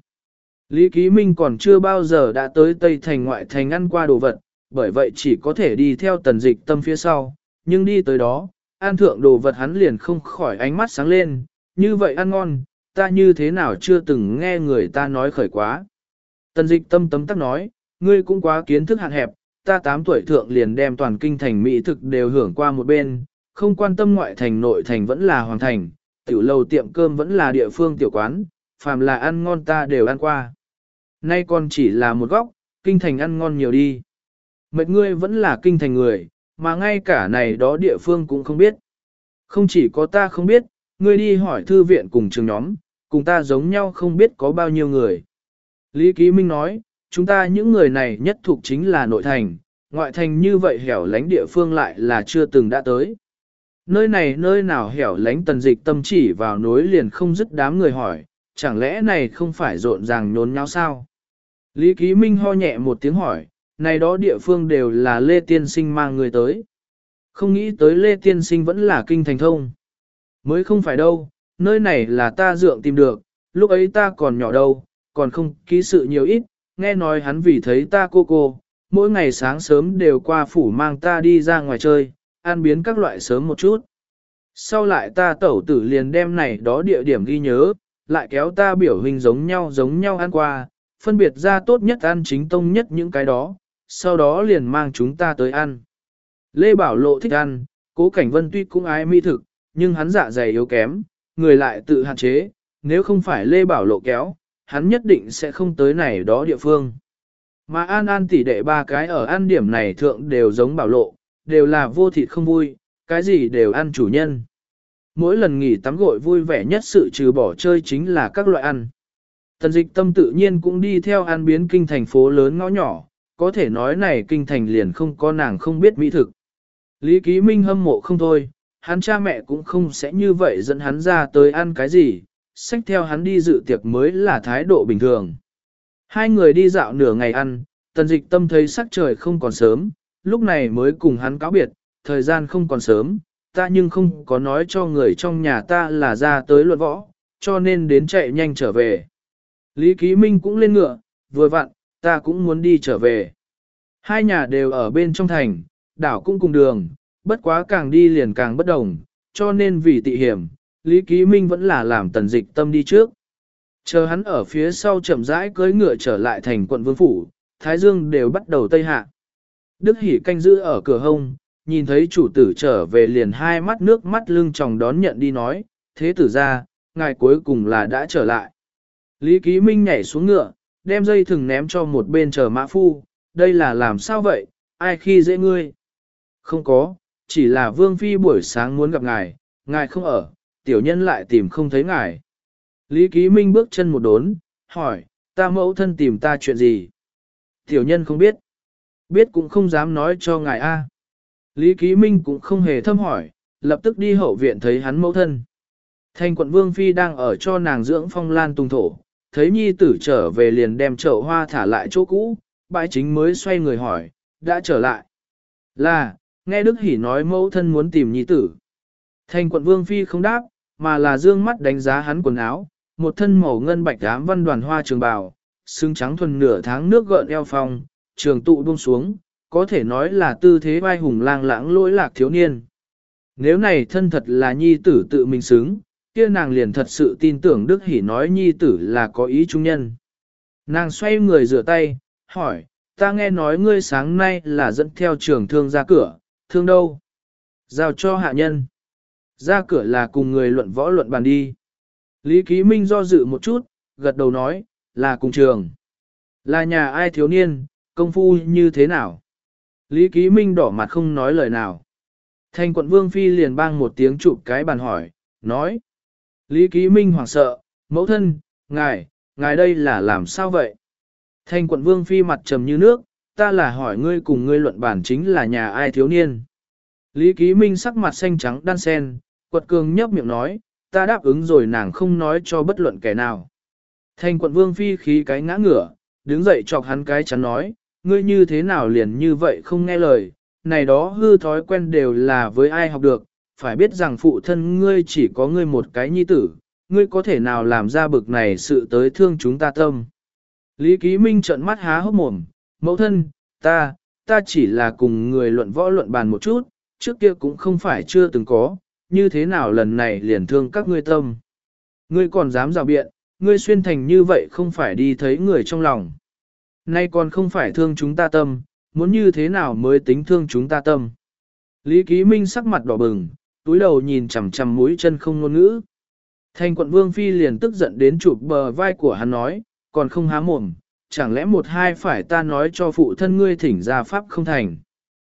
Lý Ký Minh còn chưa bao giờ đã tới Tây Thành ngoại thành ăn qua đồ vật, bởi vậy chỉ có thể đi theo Tần Dịch Tâm phía sau, nhưng đi tới đó, ăn thượng đồ vật hắn liền không khỏi ánh mắt sáng lên, như vậy ăn ngon, ta như thế nào chưa từng nghe người ta nói khởi quá. Tần Dịch Tâm tấm tắc nói, ngươi cũng quá kiến thức hạn hẹp, ta 8 tuổi thượng liền đem toàn kinh thành mỹ thực đều hưởng qua một bên, không quan tâm ngoại thành nội thành vẫn là hoàng thành, tiểu lầu tiệm cơm vẫn là địa phương tiểu quán, phàm là ăn ngon ta đều ăn qua. Nay còn chỉ là một góc, kinh thành ăn ngon nhiều đi. Mệt ngươi vẫn là kinh thành người, mà ngay cả này đó địa phương cũng không biết. Không chỉ có ta không biết, ngươi đi hỏi thư viện cùng trường nhóm, cùng ta giống nhau không biết có bao nhiêu người. Lý Ký Minh nói, chúng ta những người này nhất thuộc chính là nội thành, ngoại thành như vậy hẻo lánh địa phương lại là chưa từng đã tới. Nơi này nơi nào hẻo lánh Tần Dịch Tâm chỉ vào nối liền không dứt đám người hỏi, chẳng lẽ này không phải rộn ràng nhốn nháo sao? Lý Ký Minh ho nhẹ một tiếng hỏi, này đó địa phương đều là Lê Tiên Sinh mang người tới. Không nghĩ tới Lê Tiên Sinh vẫn là kinh thành thông. Mới không phải đâu, nơi này là ta dượng tìm được, lúc ấy ta còn nhỏ đâu, còn không ký sự nhiều ít, nghe nói hắn vì thấy ta cô, mỗi ngày sáng sớm đều qua phủ mang ta đi ra ngoài chơi, ăn biến các loại sớm một chút. Sau lại ta tẩu tử liền đem này đó địa điểm ghi nhớ, lại kéo ta biểu hình giống nhau ăn qua, phân biệt ra tốt nhất ăn chính tông nhất những cái đó, sau đó liền mang chúng ta tới ăn. Lê Bảo Lộ thích ăn, Cố Cảnh Vân tuy cũng ái mỹ thực, nhưng hắn dạ dày yếu kém, người lại tự hạn chế, nếu không phải Lê Bảo Lộ kéo, hắn nhất định sẽ không tới này đó địa phương. Mà An An tỷ đệ ba cái ở ăn điểm này thượng đều giống Bảo Lộ, đều là vô thịt không vui, cái gì đều ăn chủ nhân. Mỗi lần nghỉ tắm gội vui vẻ nhất sự trừ bỏ chơi chính là các loại ăn. Tần Dịch Tâm tự nhiên cũng đi theo ăn biến kinh thành phố lớn ngõ nhỏ, có thể nói này kinh thành liền không có nàng không biết mỹ thực. Lý Ký Minh hâm mộ không thôi, hắn cha mẹ cũng không sẽ như vậy dẫn hắn ra tới ăn cái gì, xách theo hắn đi dự tiệc mới là thái độ bình thường. Hai người đi dạo nửa ngày ăn, Tần Dịch Tâm thấy sắc trời không còn sớm, lúc này mới cùng hắn cáo biệt, thời gian không còn sớm, ta nhưng không có nói cho người trong nhà ta là ra tới luận võ, cho nên đến chạy nhanh trở về. Lý Ký Minh cũng lên ngựa, vừa vặn, ta cũng muốn đi trở về. Hai nhà đều ở bên trong thành, đảo cũng cùng đường, bất quá càng đi liền càng bất đồng, cho nên vì tị hiểm, Lý Ký Minh vẫn là làm Tần Dịch Tâm đi trước. Chờ hắn ở phía sau chậm rãi cưỡi ngựa trở lại thành quận Vương Phủ, Thái Dương đều bắt đầu tây hạ. Đức Hỷ canh giữ ở cửa hông, nhìn thấy chủ tử trở về liền hai mắt nước mắt lưng tròng đón nhận đi nói, thế tử ra, ngài cuối cùng là đã trở lại. Lý Ký Minh nhảy xuống ngựa, đem dây thừng ném cho một bên chờ mã phu, đây là làm sao vậy, ai khi dễ ngươi? Không có, chỉ là Vương Phi buổi sáng muốn gặp ngài, ngài không ở, tiểu nhân lại tìm không thấy ngài. Lý Ký Minh bước chân một đốn, hỏi, ta mẫu thân tìm ta chuyện gì? Tiểu nhân không biết, biết cũng không dám nói cho ngài a. Lý Ký Minh cũng không hề thâm hỏi, lập tức đi hậu viện thấy hắn mẫu thân. Thành quận Vương Phi đang ở cho nàng dưỡng phong lan tung thổ, thấy nhi tử trở về liền đem chậu hoa thả lại chỗ cũ, bãi chính mới xoay người hỏi, đã trở lại. Là, nghe Đức Hỷ nói mẫu thân muốn tìm nhi tử. Thành quận Vương Phi không đáp, mà là dương mắt đánh giá hắn quần áo, một thân màu ngân bạch ám văn đoàn hoa trường bào, xương trắng thuần nửa tháng nước gợn eo phong, trường tụ buông xuống, có thể nói là tư thế vai hùng lang lãng lỗi lạc thiếu niên. Nếu này thân thật là nhi tử tự mình xứng, kia nàng liền thật sự tin tưởng Đức Hỷ nói nhi tử là có ý trung nhân. Nàng xoay người rửa tay, hỏi, ta nghe nói ngươi sáng nay là dẫn theo trưởng thương ra cửa, thương đâu? Giao cho hạ nhân. Ra cửa là cùng người luận võ luận bàn đi. Lý Ký Minh do dự một chút, gật đầu nói, là cùng trường. Là nhà ai thiếu niên, công phu như thế nào? Lý Ký Minh đỏ mặt không nói lời nào. Thành quận Vương Phi liền bang một tiếng chụp cái bàn hỏi, nói. Lý Ký Minh hoảng sợ, mẫu thân, ngài đây là làm sao vậy? Thanh quận vương phi mặt trầm như nước, ta là hỏi ngươi cùng ngươi luận bản chính là nhà ai thiếu niên. Lý Ký Minh sắc mặt xanh trắng đan sen, quật cường nhấp miệng nói, ta đáp ứng rồi nàng không nói cho bất luận kẻ nào. Thanh quận vương phi khí cái ngã ngửa, đứng dậy chọc hắn cái chắn nói, ngươi như thế nào liền như vậy không nghe lời, này đó hư thói quen đều là với ai học được, phải biết rằng phụ thân ngươi chỉ có ngươi một cái nhi tử, ngươi có thể nào làm ra bực này sự tới thương chúng ta tâm. Lý Ký Minh trợn mắt há hốc mồm, mẫu thân, ta chỉ là cùng người luận võ luận bàn một chút, trước kia cũng không phải chưa từng có, như thế nào lần này liền thương các ngươi tâm. Ngươi còn dám rào biện, ngươi xuyên thành như vậy không phải đi thấy người trong lòng. Nay còn không phải thương chúng ta tâm, muốn như thế nào mới tính thương chúng ta tâm. Lý Ký Minh sắc mặt đỏ bừng, túi đầu nhìn chằm chằm mũi chân không ngôn ngữ. Thanh quận vương phi liền tức giận đến chụp bờ vai của hắn nói, còn không há mồm, chẳng lẽ một hai phải ta nói cho phụ thân ngươi thỉnh ra pháp không thành.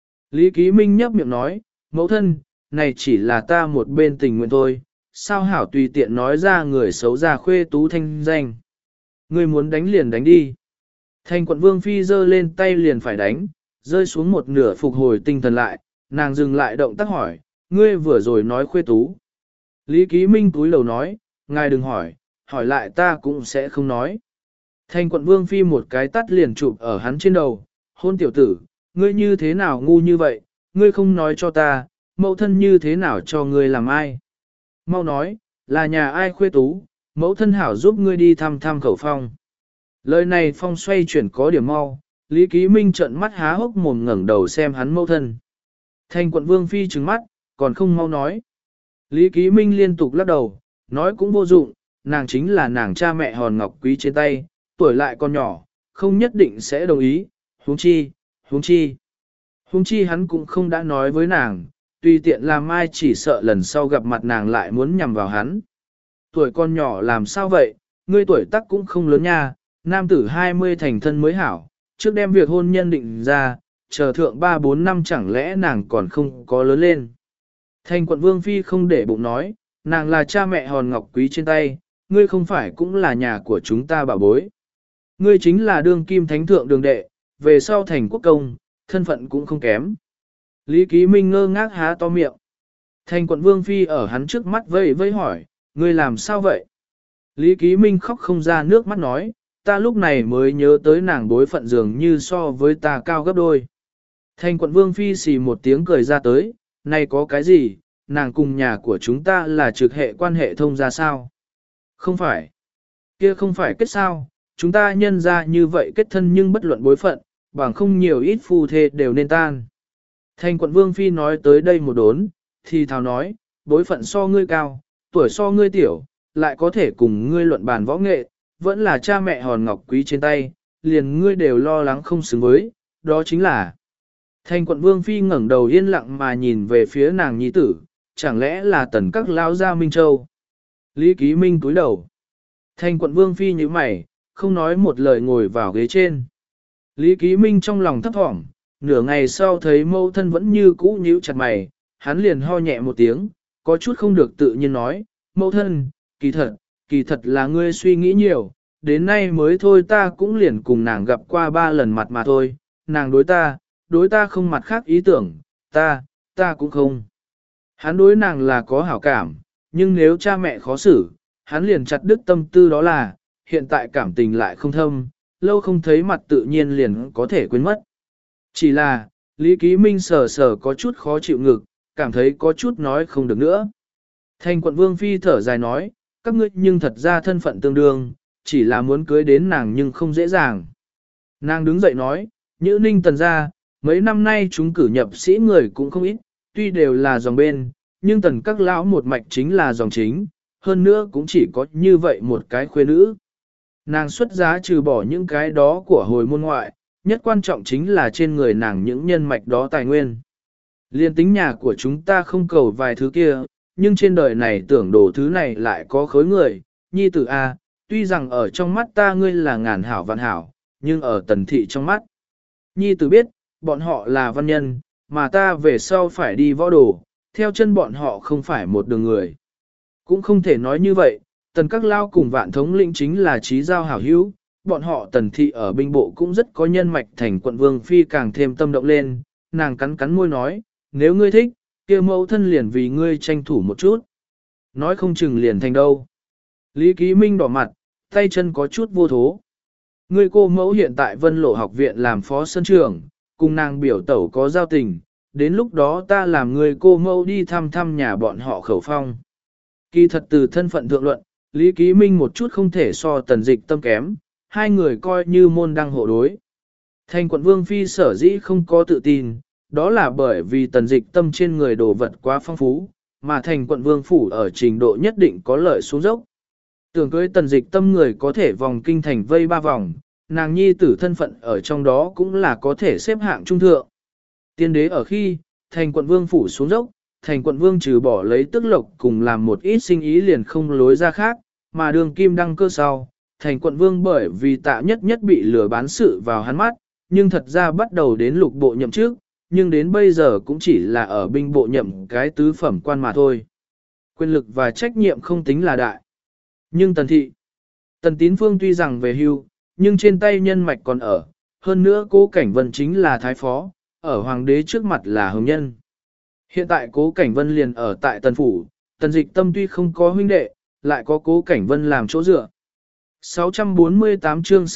Lý Ký Minh nhấp miệng nói, mẫu thân, này chỉ là ta một bên tình nguyện thôi, sao hảo tùy tiện nói ra người xấu ra khuê tú thanh danh. Ngươi muốn đánh liền đánh đi. Thanh quận vương phi giơ lên tay liền phải đánh, rơi xuống một nửa phục hồi tinh thần lại, nàng dừng lại động tác hỏi, ngươi vừa rồi nói khuê tú. Lý Ký Minh túi lầu nói, ngài đừng hỏi lại ta cũng sẽ không nói. Thanh quận vương phi một cái tắt liền chụp ở hắn trên đầu, hôn tiểu tử, ngươi như thế nào ngu như vậy, ngươi không nói cho ta, mẫu thân như thế nào cho ngươi làm ai. Mau nói, là nhà ai khuê tú, mẫu thân hảo giúp ngươi đi thăm thăm khẩu phong. Lời này phong xoay chuyển có điểm mau, Lý Ký Minh trợn mắt há hốc mồm ngẩng đầu xem hắn mẫu thân. Thanh quận vương phi trừng mắt, còn không mau nói. Lý Ký Minh liên tục lắc đầu, nói cũng vô dụng, nàng chính là nàng cha mẹ hòn ngọc quý trên tay, tuổi lại còn nhỏ, không nhất định sẽ đồng ý, huống chi. Huống chi hắn cũng không đã nói với nàng, tùy tiện làm ai chỉ sợ lần sau gặp mặt nàng lại muốn nhằm vào hắn. Tuổi con nhỏ làm sao vậy, ngươi tuổi tác cũng không lớn nha, nam tử 20 thành thân mới hảo, trước đem việc hôn nhân định ra, chờ thượng 3-4 năm chẳng lẽ nàng còn không có lớn lên. Thanh quận vương phi không để bụng nói, nàng là cha mẹ hòn ngọc quý trên tay, ngươi không phải cũng là nhà của chúng ta bảo bối. Ngươi chính là đương kim thánh thượng đường đệ, về sau thành quốc công, thân phận cũng không kém. Lý Ký Minh ngơ ngác há to miệng. Thanh quận vương phi ở hắn trước mắt vây vây hỏi, ngươi làm sao vậy? Lý Ký Minh khóc không ra nước mắt nói, ta lúc này mới nhớ tới nàng bối phận dường như so với ta cao gấp đôi. Thanh quận vương phi xì một tiếng cười ra tới, này có cái gì, nàng cùng nhà của chúng ta là trực hệ quan hệ thông ra sao? Không phải. Kia không phải kết sao, chúng ta nhân ra như vậy kết thân nhưng bất luận bối phận, bằng không nhiều ít phu thê đều nên tan. Thanh quận vương phi nói tới đây một đốn, thì thào nói, bối phận so ngươi cao, tuổi so ngươi tiểu, lại có thể cùng ngươi luận bàn võ nghệ, vẫn là cha mẹ hòn ngọc quý trên tay, liền ngươi đều lo lắng không xứng với, đó chính là. Thanh quận vương phi ngẩng đầu yên lặng mà nhìn về phía nàng nhi tử, chẳng lẽ là tần các lão gia Minh Châu. Lý Ký Minh cúi đầu. Thanh quận vương phi như mày, không nói một lời ngồi vào ghế trên. Lý Ký Minh trong lòng thấp thỏm, nửa ngày sau thấy mẫu thân vẫn như cũ nhíu chặt mày, hắn liền ho nhẹ một tiếng, có chút không được tự nhiên nói, mẫu thân, kỳ thật là ngươi suy nghĩ nhiều, đến nay mới thôi ta cũng liền cùng nàng gặp qua 3 lần mặt mà thôi, nàng đối ta không mặt khác ý tưởng, ta cũng không. Hắn đối nàng là có hảo cảm, nhưng nếu cha mẹ khó xử, hắn liền chặt đứt tâm tư đó là, hiện tại cảm tình lại không thâm, lâu không thấy mặt tự nhiên liền có thể quên mất. Chỉ là, Lý Ký Minh sờ có chút khó chịu ngực, cảm thấy có chút nói không được nữa. Thanh quận vương phi thở dài nói, các ngươi nhưng thật ra thân phận tương đương, chỉ là muốn cưới đến nàng nhưng không dễ dàng. Nàng đứng dậy nói, Nhữ Ninh tần ra, mấy năm nay chúng cử nhập sĩ người cũng không ít, tuy đều là dòng bên, nhưng tần các lão một mạch chính là dòng chính, hơn nữa cũng chỉ có như vậy một cái khuê nữ. Nàng xuất giá trừ bỏ những cái đó của hồi môn ngoại, nhất quan trọng chính là trên người nàng những nhân mạch đó tài nguyên. Liên tính nhà của chúng ta không cầu vài thứ kia, nhưng trên đời này tưởng đồ thứ này lại có khối người, nhi tử A, tuy rằng ở trong mắt ta ngươi là ngàn hảo vạn hảo, nhưng ở tần thị trong mắt. Nhi tử biết, bọn họ là văn nhân, mà ta về sau phải đi võ đồ, theo chân bọn họ không phải một đường người. Cũng không thể nói như vậy, tần các lao cùng vạn thống lĩnh chính là trí giao hảo hữu, bọn họ tần thị ở binh bộ cũng rất có nhân mạch, thành quận vương phi càng thêm tâm động lên, nàng cắn cắn môi nói, nếu ngươi thích, kia mẫu thân liền vì ngươi tranh thủ một chút. Nói không chừng liền thành đâu. Lý Ký Minh đỏ mặt, tay chân có chút vô thố. Ngươi cô mẫu hiện tại Vân Lộ học viện làm phó sân trưởng, cùng nàng biểu tẩu có giao tình, đến lúc đó ta làm người cô mẫu đi thăm thăm nhà bọn họ khẩu phong. Kỳ thật từ thân phận thượng luận, Lý Ký Minh một chút không thể so tần dịch tâm kém, hai người coi như môn đăng hộ đối. Thành quận Vương Phi sở dĩ không có tự tin, đó là bởi vì tần dịch tâm trên người đồ vật quá phong phú, mà thành quận Vương Phủ ở trình độ nhất định có lợi xuống dốc. Tưởng cưới tần dịch tâm người có thể vòng kinh thành vây 3 vòng, nàng nhi tử thân phận ở trong đó cũng là có thể xếp hạng trung thượng. Tiên đế ở khi, thành quận Vương Phủ xuống dốc, thành quận Vương trừ bỏ lấy tức lộc cùng làm một ít sinh ý liền không lối ra khác, mà đường kim đăng cơ sau, thành quận Vương bởi vì tạ nhất nhất bị lừa bán sự vào hắn mắt, nhưng thật ra bắt đầu đến lục bộ nhậm trước, nhưng đến bây giờ cũng chỉ là ở binh bộ nhậm cái tứ phẩm quan mà thôi. Quyền lực và trách nhiệm không tính là đại. Nhưng Tần Tín Phương tuy rằng về hưu, nhưng trên tay nhân mạch còn ở, hơn nữa Cố Cảnh Vân chính là thái phó, ở hoàng đế trước mặt là hồng nhân. Hiện tại Cố Cảnh Vân liền ở tại Tần Phủ, Tần Dịch Tâm tuy không có huynh đệ, lại có Cố Cảnh Vân làm chỗ dựa. 648 chương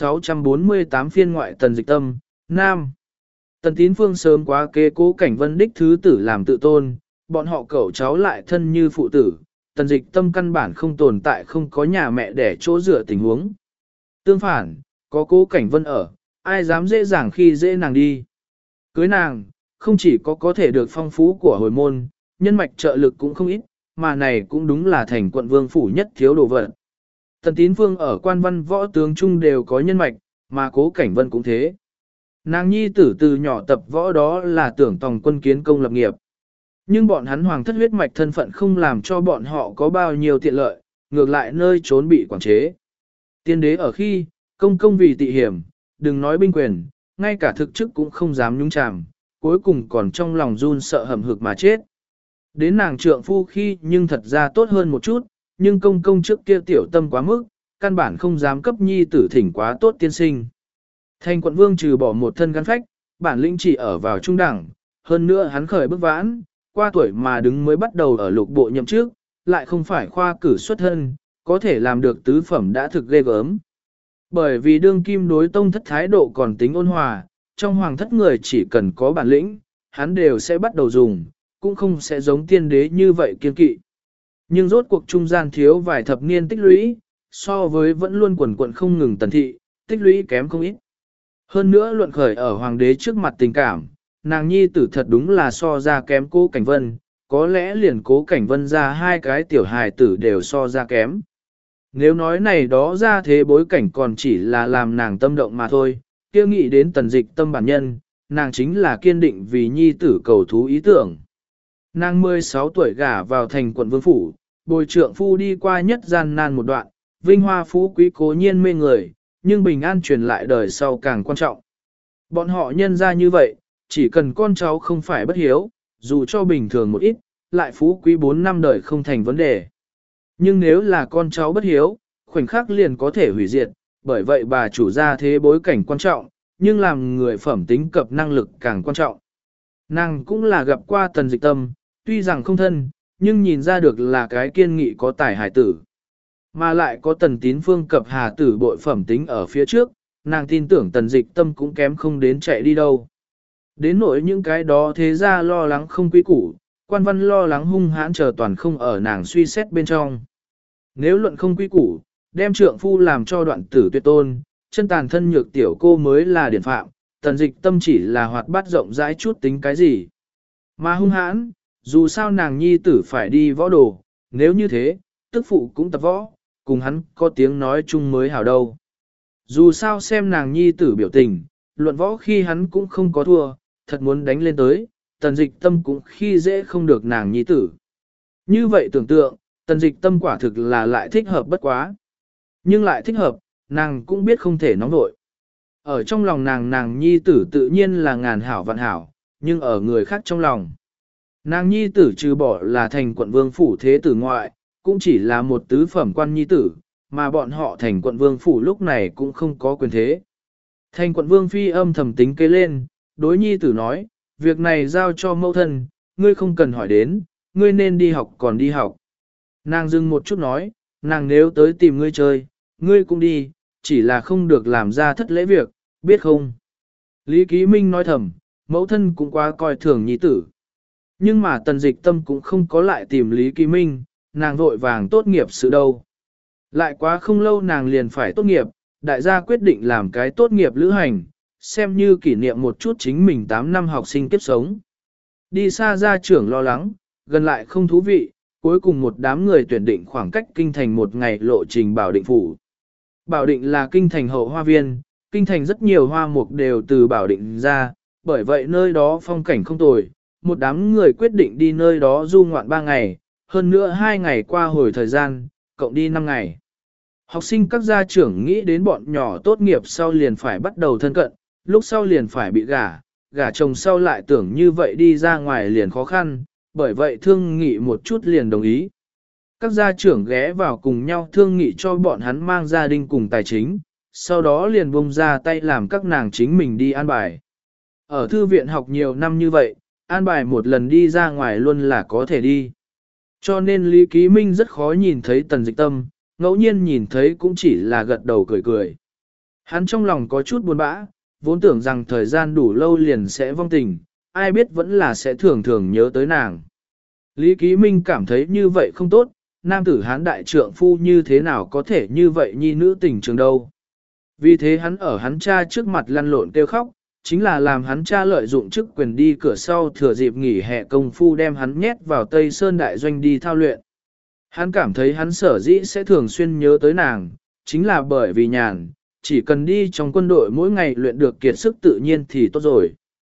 648 phiên ngoại Tần Dịch Tâm, Nam. Tần Tín Phương sớm quá kế Cố Cảnh Vân đích thứ tử làm tự tôn, bọn họ cậu cháu lại thân như phụ tử, Tần Dịch Tâm căn bản không tồn tại không có nhà mẹ để chỗ dựa tình huống. Tương phản, có Cố Cảnh Vân ở, ai dám dễ dàng khi dễ nàng đi. Cưới nàng, không chỉ có thể được phong phú của hồi môn, nhân mạch trợ lực cũng không ít, mà này cũng đúng là thành quận Vương Phủ nhất thiếu đồ vật. Tần Tín Phương ở quan văn võ tướng chung đều có nhân mạch, mà Cố Cảnh Vân cũng thế. Nàng nhi tử từ nhỏ tập võ đó là tưởng tòng quân kiến công lập nghiệp. Nhưng bọn hắn hoàng thất huyết mạch thân phận không làm cho bọn họ có bao nhiêu tiện lợi, ngược lại nơi trốn bị quản chế. Tiên đế ở khi, công vì tị hiểm, đừng nói binh quyền, ngay cả thực chức cũng không dám nhúng chàm, cuối cùng còn trong lòng run sợ hầm hực mà chết. Đến nàng trượng phu khi nhưng thật ra tốt hơn một chút, nhưng công trước kia tiểu tâm quá mức, căn bản không dám cấp nhi tử thỉnh quá tốt tiên sinh. Thành quận Vương trừ bỏ một thân gan phách, bản lĩnh chỉ ở vào trung đẳng, hơn nữa hắn khởi bước vãn, qua tuổi mà đứng mới bắt đầu ở lục bộ nhậm trước, lại không phải khoa cử xuất thân, có thể làm được tứ phẩm đã thực ghê gớm. Bởi vì đương kim đối tông thất thái độ còn tính ôn hòa, trong hoàng thất người chỉ cần có bản lĩnh, hắn đều sẽ bắt đầu dùng, cũng không sẽ giống tiên đế như vậy kiên kỵ. Nhưng rốt cuộc trung gian thiếu vài thập niên tích lũy, so với vẫn luôn quần quận không ngừng tần thị, tích lũy kém không ít. Hơn nữa luận khởi ở hoàng đế trước mặt tình cảm, nàng nhi tử thật đúng là so ra kém Cố Cảnh Vân, có lẽ liền Cố Cảnh Vân ra hai cái tiểu hài tử đều so ra kém. Nếu nói này đó ra thế bối cảnh còn chỉ là làm nàng tâm động mà thôi, kia nghĩ đến Tần Dịch Tâm bản nhân, nàng chính là kiên định vì nhi tử cầu thú ý tưởng. Nàng 16 tuổi gả vào thành quận Vương Phủ, bồi trượng phu đi qua nhất gian nan một đoạn, vinh hoa phú quý cố nhiên mê người, nhưng bình an truyền lại đời sau càng quan trọng. Bọn họ nhân ra như vậy, chỉ cần con cháu không phải bất hiếu, dù cho bình thường một ít, lại phú quý 4 năm đời không thành vấn đề. Nhưng nếu là con cháu bất hiếu, khoảnh khắc liền có thể hủy diệt, bởi vậy bà chủ gia thế bối cảnh quan trọng, nhưng làm người phẩm tính cập năng lực càng quan trọng. Nàng cũng là gặp qua Tần Dịch Tâm, tuy rằng không thân, nhưng nhìn ra được là cái kiên nghị có tài hài tử. Mà lại có Tần Tín Phương cập hà tử bội phẩm tính ở phía trước, nàng tin tưởng Tần Dịch Tâm cũng kém không đến chạy đi đâu. Đến nỗi những cái đó thế ra lo lắng không quý củ, quan văn lo lắng hung hãn chờ toàn không ở nàng suy xét bên trong. Nếu luận không quý củ, đem trượng phu làm cho đoạn tử tuyệt tôn, chân tàn thân nhược tiểu cô mới là điển phạm, Tần Dịch Tâm chỉ là hoạt bát rộng rãi chút tính cái gì. Mà hung hãn, dù sao nàng nhi tử phải đi võ đồ, nếu như thế, tức phụ cũng tập võ, cùng hắn có tiếng nói chung mới hảo đâu. Dù sao xem nàng nhi tử biểu tình, luận võ khi hắn cũng không có thua, thật muốn đánh lên tới, Tần Dịch Tâm cũng khi dễ không được nàng nhi tử. Như vậy tưởng tượng, Tần Dịch Tâm quả thực là lại thích hợp bất quá. Nhưng lại thích hợp, nàng cũng biết không thể nóng nội. Ở trong lòng nàng nhi tử tự nhiên là ngàn hảo vạn hảo, nhưng ở người khác trong lòng. Nàng nhi tử trừ bỏ là thành quận Vương Phủ thế tử ngoại, cũng chỉ là một tứ phẩm quan nhi tử, mà bọn họ thành quận vương phủ lúc này cũng không có quyền thế. Thành quận vương phi âm thầm tính kế lên, đối nhi tử nói, việc này giao cho mẫu thân, ngươi không cần hỏi đến, ngươi nên đi học còn đi học. Nàng dừng một chút nói, nàng nếu tới tìm ngươi chơi, ngươi cũng đi, chỉ là không được làm ra thất lễ việc, biết không? Lý Ký Minh nói thầm, mẫu thân cũng quá coi thường nhi tử. Nhưng mà Tần Dịch Tâm cũng không có lại tìm Lý Ký Minh, nàng vội vàng tốt nghiệp sự đâu. Lại quá không lâu nàng liền phải tốt nghiệp, đại gia quyết định làm cái tốt nghiệp lữ hành, xem như kỷ niệm một chút chính mình 8 năm học sinh kiếp sống. Đi xa gia trưởng lo lắng, gần lại không thú vị, cuối cùng một đám người tuyển định khoảng cách kinh thành một ngày lộ trình Bảo Định phủ. Bảo Định là kinh thành hậu hoa viên, kinh thành rất nhiều hoa mục đều từ Bảo Định ra, bởi vậy nơi đó phong cảnh không tồi, một đám người quyết định đi nơi đó du ngoạn 3 ngày, hơn nữa 2 ngày qua hồi thời gian, cộng đi 5 ngày. Học sinh các gia trưởng nghĩ đến bọn nhỏ tốt nghiệp sau liền phải bắt đầu thân cận, lúc sau liền phải bị gả chồng sau lại tưởng như vậy đi ra ngoài liền khó khăn, bởi vậy thương nghị một chút liền đồng ý. Các gia trưởng ghé vào cùng nhau thương nghị cho bọn hắn mang gia đình cùng tài chính, sau đó liền bông ra tay làm các nàng chính mình đi an bài. Ở thư viện học nhiều năm như vậy, an bài một lần đi ra ngoài luôn là có thể đi. Cho nên Lý Ký Minh rất khó nhìn thấy Tần Dịch Tâm, ngẫu nhiên nhìn thấy cũng chỉ là gật đầu cười cười. Hắn trong lòng có chút buồn bã, vốn tưởng rằng thời gian đủ lâu liền sẽ vong tình, ai biết vẫn là sẽ thường thường nhớ tới nàng. Lý Ký Minh cảm thấy như vậy không tốt, nam tử hán đại trượng phu như thế nào có thể như vậy nhi nữ tình trường đâu. Vì thế hắn ở hắn cha trước mặt lăn lộn kêu khóc, chính là làm hắn cha lợi dụng chức quyền đi cửa sau thừa dịp nghỉ hè công phu đem hắn nhét vào Tây Sơn Đại Doanh đi thao luyện. Hắn cảm thấy hắn sở dĩ sẽ thường xuyên nhớ tới nàng, chính là bởi vì nhàn, chỉ cần đi trong quân đội mỗi ngày luyện được kiệt sức tự nhiên thì tốt rồi.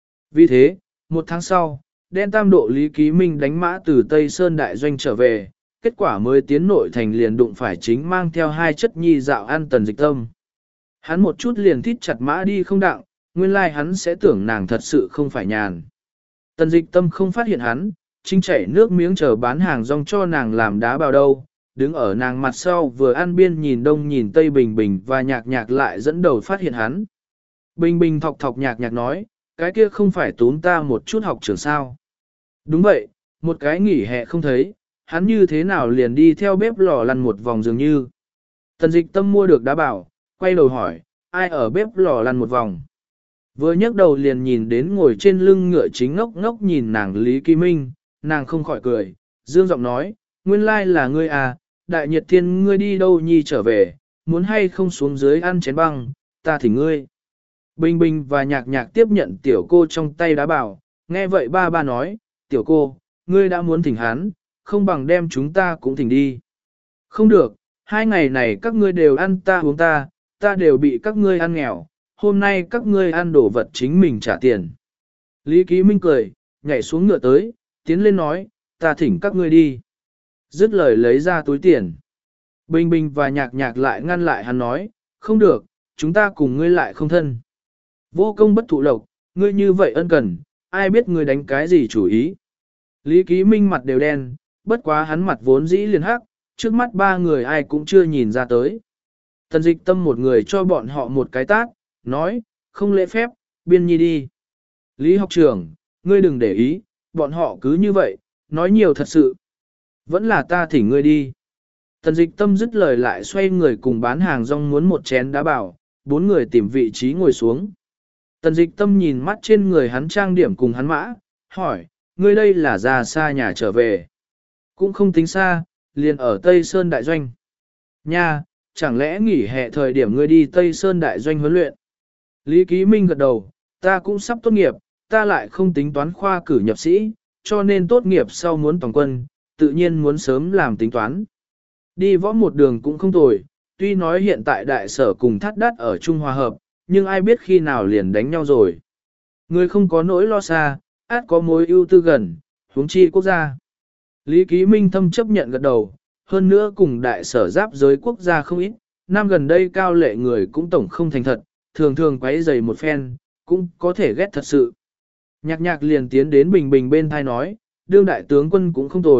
Vì thế, một tháng sau, đen tam độ Lý Ký Minh đánh mã từ Tây Sơn Đại Doanh trở về, kết quả mới tiến nội thành liền đụng phải chính mang theo 2 chất nhi dạo ăn Tần Dịch Tâm. Hắn một chút liền thít chặt mã đi không đặng, nguyên lai hắn sẽ tưởng nàng thật sự không phải nhàn. Tần Dịch Tâm không phát hiện hắn, chính chảy nước miếng chờ bán hàng rong cho nàng làm đá bào đâu, đứng ở nàng mặt sau vừa ăn biên nhìn đông nhìn tây Bình Bình và nhạc nhạc lại dẫn đầu phát hiện hắn. Bình Bình thọc thọc nhạc nhạc nói, cái kia không phải tốn ta một chút học trường sao. Đúng vậy, một cái nghỉ hè không thấy, hắn như thế nào liền đi theo bếp lò lăn một vòng dường như. Tần Dịch Tâm mua được đá bảo, quay đầu hỏi, ai ở bếp lò lăn một vòng. Vừa nhấc đầu liền nhìn đến ngồi trên lưng ngựa chính ngốc ngốc nhìn nàng Lý Ký Minh, nàng không khỏi cười, dương giọng nói, nguyên lai là ngươi à, đại nhiệt thiên ngươi đi đâu nhi trở về, muốn hay không xuống dưới ăn chén băng, ta thỉnh ngươi. Bình Bình và nhạc nhạc tiếp nhận tiểu cô trong tay đá bảo, nghe vậy ba nói, tiểu cô, ngươi đã muốn thỉnh hắn, không bằng đem chúng ta cũng thỉnh đi. Không được, 2 ngày này các ngươi đều ăn ta uống ta đều bị các ngươi ăn nghèo, hôm nay các ngươi ăn đồ vật chính mình trả tiền. Lý Ký Minh cười, nhảy xuống ngựa tới, tiến lên nói, ta thỉnh các ngươi đi. Dứt lời lấy ra túi tiền. Bình Bình và nhạc nhạc lại ngăn lại hắn nói, không được, chúng ta cùng ngươi lại không thân. Vô công bất thụ lộc, ngươi như vậy ân cần, ai biết ngươi đánh cái gì chủ ý. Lý Ký Minh mặt đều đen, bất quá hắn mặt vốn dĩ liền hắc, trước mắt 3 người ai cũng chưa nhìn ra tới. Tần Dịch Tâm một người cho bọn họ một cái tát, nói, không lễ phép, biên nhi đi. Lý học trưởng, ngươi đừng để ý, bọn họ cứ như vậy, nói nhiều thật sự. Vẫn là ta thỉnh ngươi đi. Tần Dịch Tâm dứt lời lại xoay người cùng bán hàng rong muốn một chén đá bảo, 4 người tìm vị trí ngồi xuống. Tần Dịch Tâm nhìn mắt trên người hắn trang điểm cùng hắn mã, hỏi, ngươi đây là ra xa nhà trở về. Cũng không tính xa, liền ở Tây Sơn Đại Doanh. Nha, chẳng lẽ nghỉ hè thời điểm ngươi đi Tây Sơn Đại Doanh huấn luyện? Lý Ký Minh gật đầu, ta cũng sắp tốt nghiệp, ta lại không tính toán khoa cử nhập sĩ, cho nên tốt nghiệp sau muốn toàn quân, tự nhiên muốn sớm làm tính toán. Đi võ một đường cũng không tồi, tuy nói hiện tại đại sở cùng thắt đắt ở Trung Hòa Hợp, nhưng ai biết khi nào liền đánh nhau rồi. Người không có nỗi lo xa, át có mối ưu tư gần, huống chi quốc gia. Lý Ký Minh thâm chấp nhận gật đầu, hơn nữa cùng đại sở giáp giới quốc gia không ít, năm gần đây cao lệ người cũng tổng không thành thật, thường thường quấy giày một phen, cũng có thể ghét thật sự. Nhạc nhạc liền tiến đến Bình Bình bên thai nói, đương đại tướng quân cũng không tồi,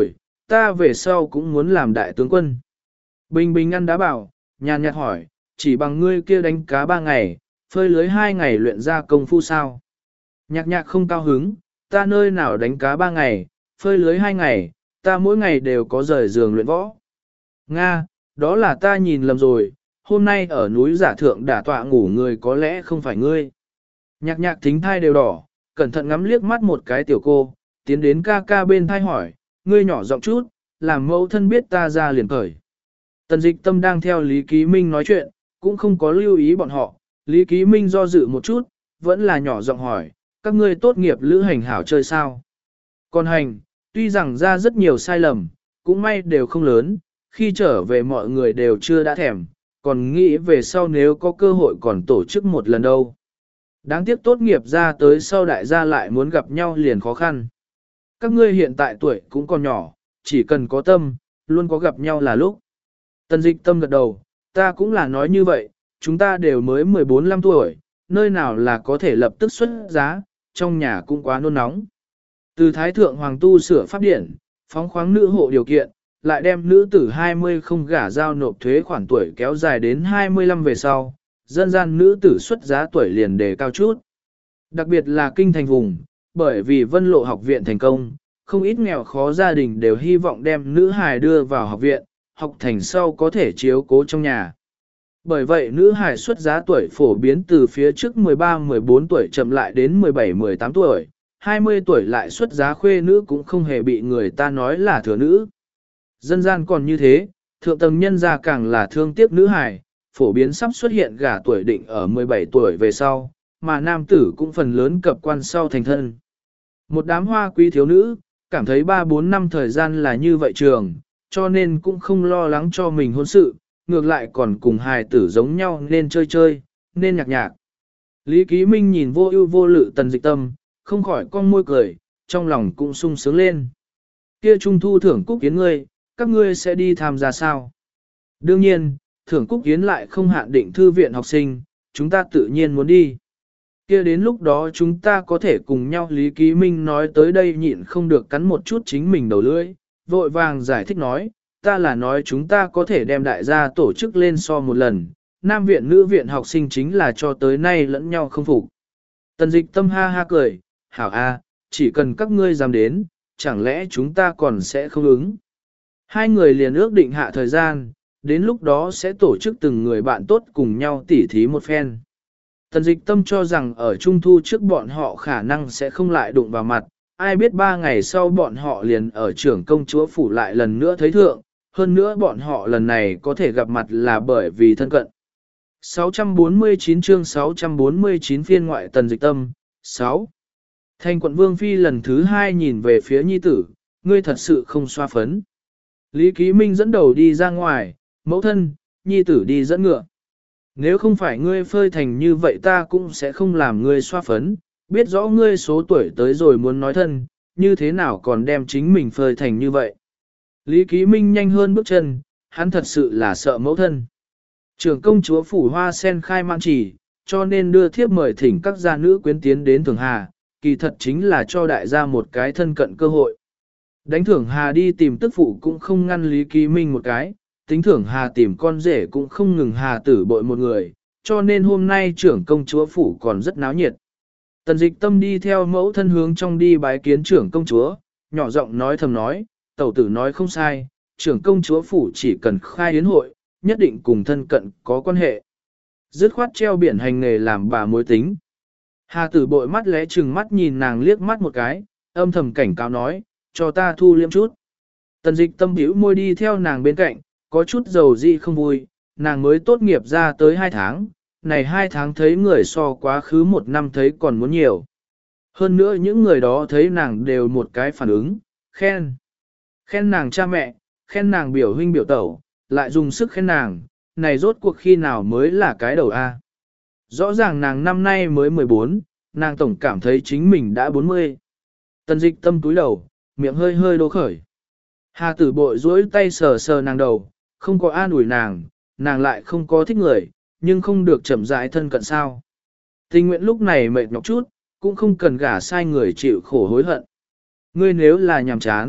ta về sau cũng muốn làm đại tướng quân. Bình Bình ăn đá bảo, nhàn nhạt hỏi, chỉ bằng ngươi kia đánh cá 3 ngày, phơi lưới 2 ngày luyện ra công phu sao? Nhạc nhạc không cao hứng, ta nơi nào đánh cá 3 ngày, phơi lưới 2 ngày, ta mỗi ngày đều có rời giường luyện võ. Nga, đó là ta nhìn lầm rồi, hôm nay ở núi giả thượng đả tọa ngủ người có lẽ không phải ngươi. Nhạc nhạc thính thai đều đỏ, cẩn thận ngắm liếc mắt một cái tiểu cô, tiến đến ca ca bên thai hỏi, ngươi nhỏ giọng chút, làm mẫu thân biết ta ra liền cởi. Tần Dịch Tâm đang theo Lý Ký Minh nói chuyện, cũng không có lưu ý bọn họ, Lý Ký Minh do dự một chút, vẫn là nhỏ giọng hỏi, các ngươi tốt nghiệp lữ hành hảo chơi sao? Còn hành, tuy rằng ra rất nhiều sai lầm, cũng may đều không lớn, khi trở về mọi người đều chưa đã thèm, còn nghĩ về sau nếu có cơ hội còn tổ chức một lần đâu. Đáng tiếc tốt nghiệp ra tới sau đại gia lại muốn gặp nhau liền khó khăn. Các ngươi hiện tại tuổi cũng còn nhỏ, chỉ cần có tâm, luôn có gặp nhau là lúc. Tần Dịch Tâm gật đầu, ta cũng là nói như vậy, chúng ta đều mới 14-15 tuổi, nơi nào là có thể lập tức xuất giá, trong nhà cũng quá nôn nóng. Từ Thái Thượng Hoàng tu sửa pháp điển, phóng khoáng nữ hộ điều kiện, lại đem nữ tử 20 không gả giao nộp thuế khoản tuổi kéo dài đến 25 về sau, dân gian nữ tử xuất giá tuổi liền đề cao chút. Đặc biệt là kinh thành vùng, bởi vì Vân Lộ học viện thành công, không ít nghèo khó gia đình đều hy vọng đem nữ hài đưa vào học viện, học thành sau có thể chiếu cố trong nhà. Bởi vậy nữ hài xuất giá tuổi phổ biến từ phía trước 13-14 tuổi chậm lại đến 17-18 tuổi, 20 tuổi lại xuất giá khuê nữ cũng không hề bị người ta nói là thừa nữ. Dân gian còn như thế, thượng tầng nhân gia càng là thương tiếc nữ hài, phổ biến sắp xuất hiện gả tuổi định ở 17 tuổi về sau, mà nam tử cũng phần lớn cập quan sau thành thân. Một đám hoa quý thiếu nữ, cảm thấy 3-4 năm thời gian là như vậy trường, cho nên cũng không lo lắng cho mình hôn sự, ngược lại còn cùng hài tử giống nhau nên chơi chơi, nên nhạc nhạc. Lý Ký Minh nhìn vô ưu vô lự Tần Dịch Tâm, không khỏi cong môi cười, trong lòng cũng sung sướng lên. Kia trung thu thưởng cúc kiến ngươi, các ngươi sẽ đi tham gia sao? Đương nhiên, thưởng cúc kiến lại không hạn định thư viện học sinh, chúng ta tự nhiên muốn đi. Kia đến lúc đó chúng ta có thể cùng nhau. Lý Ký Minh nói tới đây nhịn không được cắn một chút chính mình đầu lưỡi, vội vàng giải thích nói, ta là nói chúng ta có thể đem đại gia tổ chức lên so một lần, nam viện nữ viện học sinh chính là cho tới nay lẫn nhau không phục. Tần Dịch Tâm ha ha cười, hảo a, chỉ cần các ngươi dám đến, chẳng lẽ chúng ta còn sẽ không ứng. Hai người liền ước định hạ thời gian, đến lúc đó sẽ tổ chức từng người bạn tốt cùng nhau tỉ thí một phen. Tần Dịch Tâm cho rằng ở Trung Thu trước bọn họ khả năng sẽ không lại đụng vào mặt, ai biết 3 ngày sau bọn họ liền ở trưởng công chúa phủ lại lần nữa thấy thượng, hơn nữa bọn họ lần này có thể gặp mặt là bởi vì thân cận. 649 chương 649 phiên ngoại Tần Dịch Tâm, 6. Thành quận Vương Phi lần thứ 2 nhìn về phía nhi tử, ngươi thật sự không xoa phấn. Lý Ký Minh dẫn đầu đi ra ngoài, mẫu thân, nhi tử đi dẫn ngựa. Nếu không phải ngươi phơi thành như vậy ta cũng sẽ không làm ngươi xoa phấn, biết rõ ngươi số tuổi tới rồi muốn nói thân, như thế nào còn đem chính mình phơi thành như vậy. Lý Ký Minh nhanh hơn bước chân, hắn thật sự là sợ mẫu thân. Trưởng công chúa phủ hoa sen khai mãn chỉ, cho nên đưa thiếp mời thỉnh các gia nữ quyến tiến đến Thưởng Hà, kỳ thật chính là cho đại gia một cái thân cận cơ hội. Đánh Thưởng Hà đi tìm tức phụ cũng không ngăn Lý Ký Minh một cái, tính Thưởng Hà tìm con rể cũng không ngừng Hà tử bội một người, cho nên hôm nay trưởng công chúa phủ còn rất náo nhiệt. Tần Dịch Tâm đi theo mẫu thân hướng trong đi bái kiến trưởng công chúa, nhỏ giọng nói thầm nói, tẩu tử nói không sai, trưởng công chúa phủ chỉ cần khai yến hội, nhất định cùng thân cận có quan hệ. Dứt khoát treo biển hành nghề làm bà mối tính. Hà tử bội mắt lẽ chừng mắt nhìn nàng liếc mắt một cái, âm thầm cảnh cáo nói, cho ta thu liêm chút. Tần Dịch Tâm bĩu môi đi theo nàng bên cạnh, có chút dầu dị không vui, nàng mới tốt nghiệp ra tới 2 tháng, này 2 tháng thấy người so quá khứ 1 năm thấy còn muốn nhiều. Hơn nữa những người đó thấy nàng đều một cái phản ứng, khen. Khen nàng cha mẹ, khen nàng biểu huynh biểu tẩu, lại dùng sức khen nàng, này rốt cuộc khi nào mới là cái đầu A. Rõ ràng nàng năm nay mới 14, nàng tổng cảm thấy chính mình đã 40. Tần Dịch Tâm túi đầu, miệng hơi hơi đô khởi. Hà tử bội duỗi tay sờ sờ nàng đầu, không có an ủi nàng, nàng lại không có thích người, nhưng không được chậm rãi thân cận sao. Tình nguyện lúc này mệt nhọc chút, cũng không cần gả sai người chịu khổ hối hận. Ngươi nếu là nhàm chán,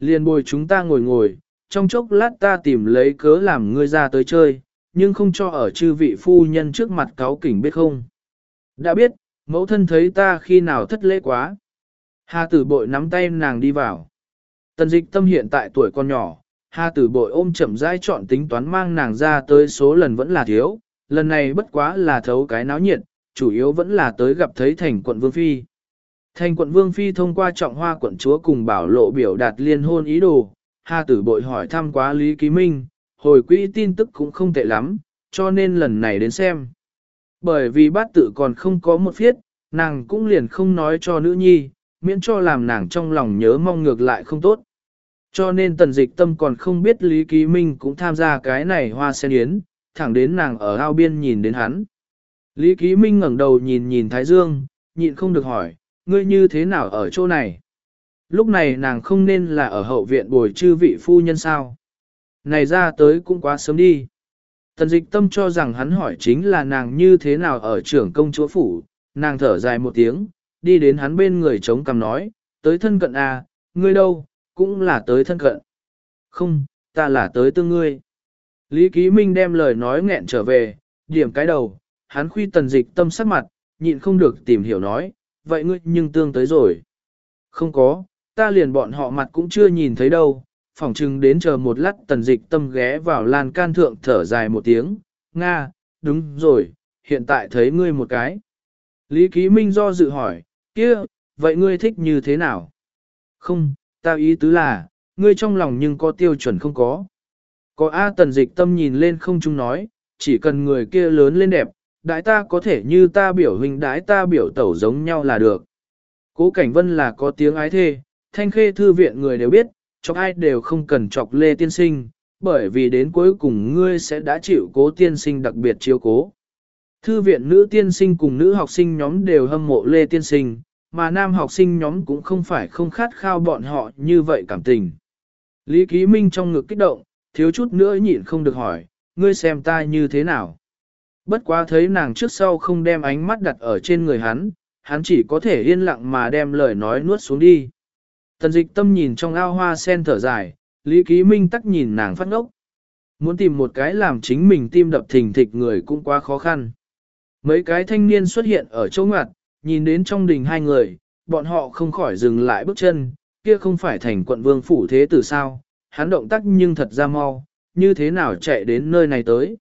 Liền bồi chúng ta ngồi ngồi, trong chốc lát ta tìm lấy cớ làm ngươi ra tới chơi, nhưng không cho ở chư vị phu nhân trước mặt cáo kỉnh biết không. Đã biết, mẫu thân thấy ta khi nào thất lễ quá. Hà tử bội nắm tay nàng đi vào. Tần dịch tâm hiện tại tuổi con nhỏ, Hà tử bội ôm chậm rãi chọn tính toán mang nàng ra tới số lần vẫn là thiếu, lần này bất quá là thấu cái náo nhiệt, chủ yếu vẫn là tới gặp thấy thành quận Vương Phi. Thành quận Vương Phi thông qua trọng hoa quận chúa cùng bảo lộ biểu đạt liên hôn ý đồ, Hà tử bội hỏi thăm quá Lý Ký Minh, hồi quỹ tin tức cũng không tệ lắm, cho nên lần này đến xem. Bởi vì bát tự còn không có một phiết, nàng cũng liền không nói cho nữ nhi, miễn cho làm nàng trong lòng nhớ mong ngược lại không tốt. Cho nên tần dịch tâm còn không biết Lý Ký Minh cũng tham gia cái này hoa sen yến, thẳng đến nàng ở ao biên nhìn đến hắn. Lý Ký Minh ngẩng đầu nhìn nhìn Thái Dương, nhịn không được hỏi, ngươi như thế nào ở chỗ này? Lúc này nàng không nên là ở hậu viện bồi chư vị phu nhân sao? Này ra tới cũng quá sớm đi. Tần dịch tâm cho rằng hắn hỏi chính là nàng như thế nào ở trưởng công chúa phủ, nàng thở dài một tiếng, đi đến hắn bên người chống cằm nói, tới thân cận à, ngươi đâu, cũng là tới thân cận. Không, ta là tới tương ngươi. Lý Ký Minh đem lời nói nghẹn trở về, điểm cái đầu, hắn khuy tần dịch tâm sắc mặt, nhịn không được tìm hiểu nói, vậy ngươi nhưng tương tới rồi. Không có, ta liền bọn họ mặt cũng chưa nhìn thấy đâu, phỏng chừng đến chờ một lát tần dịch tâm ghé vào lan can thượng thở dài một tiếng, Nga, đúng rồi, hiện tại thấy ngươi một cái. Lý Ký Minh do dự hỏi, kia, vậy ngươi thích như thế nào? Không, ta ý tứ là, ngươi trong lòng nhưng có tiêu chuẩn không có. Có A tần dịch tâm nhìn lên không chung nói, chỉ cần người kia lớn lên đẹp, đãi ta có thể như ta biểu hình đãi ta biểu tẩu giống nhau là được. Cố Cảnh Vân là có tiếng ái thê, Thanh Khê thư viện người đều biết, chọc ai đều không cần chọc Lê Tiên Sinh, bởi vì đến cuối cùng ngươi sẽ đã chịu Cố Tiên Sinh đặc biệt chiếu cố. Thư viện nữ tiên sinh cùng nữ học sinh nhóm đều hâm mộ Lê Tiên Sinh, mà nam học sinh nhóm cũng không phải không khát khao bọn họ như vậy cảm tình. Lý Ký Minh trong ngực kích động, thiếu chút nữa nhịn không được hỏi, ngươi xem ta như thế nào? Bất quá thấy nàng trước sau không đem ánh mắt đặt ở trên người hắn, hắn chỉ có thể yên lặng mà đem lời nói nuốt xuống đi. Tần dịch tâm nhìn trong ao hoa sen thở dài, Lý Ký Minh tắc nhìn nàng phát ngốc. Muốn tìm một cái làm chính mình tim đập thình thịch người cũng quá khó khăn. Mấy cái thanh niên xuất hiện ở chỗ ngoặt, nhìn đến trong đình hai người, bọn họ không khỏi dừng lại bước chân, kia không phải thành quận Vương phủ thế tử sao, hắn động tác nhưng thật ra mau, như thế nào chạy đến nơi này tới.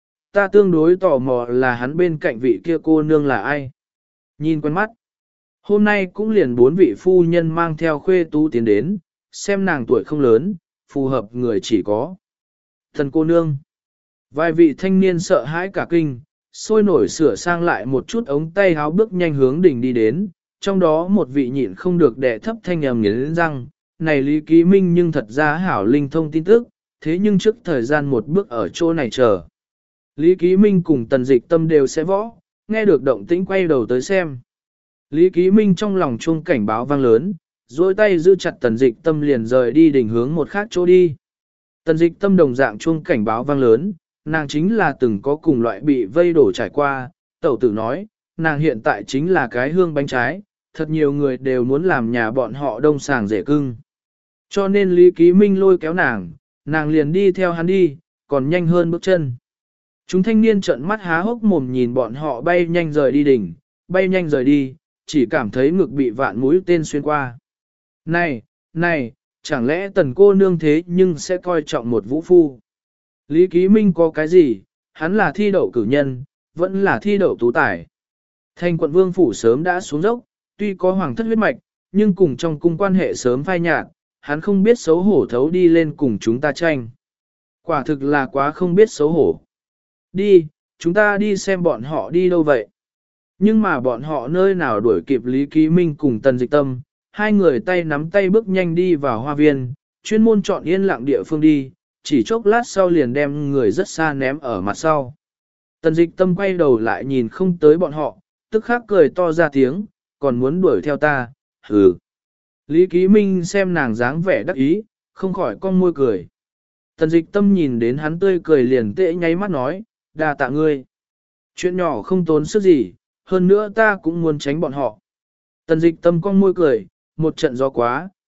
Ta tương đối tò mò là hắn bên cạnh vị kia cô nương là ai. Nhìn quen mắt. Hôm nay cũng liền 4 vị phu nhân mang theo khuê tú tiến đến, xem nàng tuổi không lớn, phù hợp người chỉ có. Thần cô nương. Vài vị thanh niên sợ hãi cả kinh, sôi nổi sửa sang lại một chút ống tay háo bước nhanh hướng đỉnh đi đến, trong đó một vị nhịn không được đè thấp thanh âm nghiến răng, này Lý Ký Minh nhưng thật ra hảo linh thông tin tức, thế nhưng trước thời gian một bước ở chỗ này chờ. Lý Ký Minh cùng tần dịch tâm đều sẽ võ, nghe được động tĩnh quay đầu tới xem. Lý Ký Minh trong lòng chuông cảnh báo vang lớn, duỗi tay giữ chặt tần dịch tâm liền rời đi đỉnh hướng một khác chỗ đi. Tần dịch tâm đồng dạng chuông cảnh báo vang lớn, nàng chính là từng có cùng loại bị vây đổ trải qua, tẩu tử nói, nàng hiện tại chính là cái hương bánh trái, thật nhiều người đều muốn làm nhà bọn họ đông sàng rẻ cưng. Cho nên Lý Ký Minh lôi kéo nàng liền đi theo hắn đi, còn nhanh hơn bước chân. Chúng thanh niên trợn mắt há hốc mồm nhìn bọn họ bay nhanh rời đi đỉnh, bay nhanh rời đi, chỉ cảm thấy ngực bị vạn mũi tên xuyên qua. Này, chẳng lẽ tần cô nương thế nhưng sẽ coi trọng một vũ phu? Lý Ký Minh có cái gì, hắn là thi đậu cử nhân, vẫn là thi đậu tú tài. Thành quận Vương phủ sớm đã xuống dốc, tuy có hoàng thất huyết mạch, nhưng cùng trong cung quan hệ sớm phai nhạt, hắn không biết xấu hổ thấu đi lên cùng chúng ta tranh. Quả thực là quá không biết xấu hổ. Đi, chúng ta đi xem bọn họ đi đâu vậy. Nhưng mà bọn họ nơi nào đuổi kịp Lý Ký Minh cùng Tần Dịch Tâm, hai người tay nắm tay bước nhanh đi vào hoa viên, chuyên môn chọn yên lặng địa phương đi, chỉ chốc lát sau liền đem người rất xa ném ở mặt sau. Tần Dịch Tâm quay đầu lại nhìn không tới bọn họ, tức khắc cười to ra tiếng, còn muốn đuổi theo ta, hừ. Lý Ký Minh xem nàng dáng vẻ đắc ý, không khỏi cong môi cười. Tần Dịch Tâm nhìn đến hắn tươi cười liền tệ nháy mắt nói, đa tạ ngươi. Chuyện nhỏ không tốn sức gì, hơn nữa ta cũng muốn tránh bọn họ. Tần Dịch Tâm cong môi cười, một trận gió quá,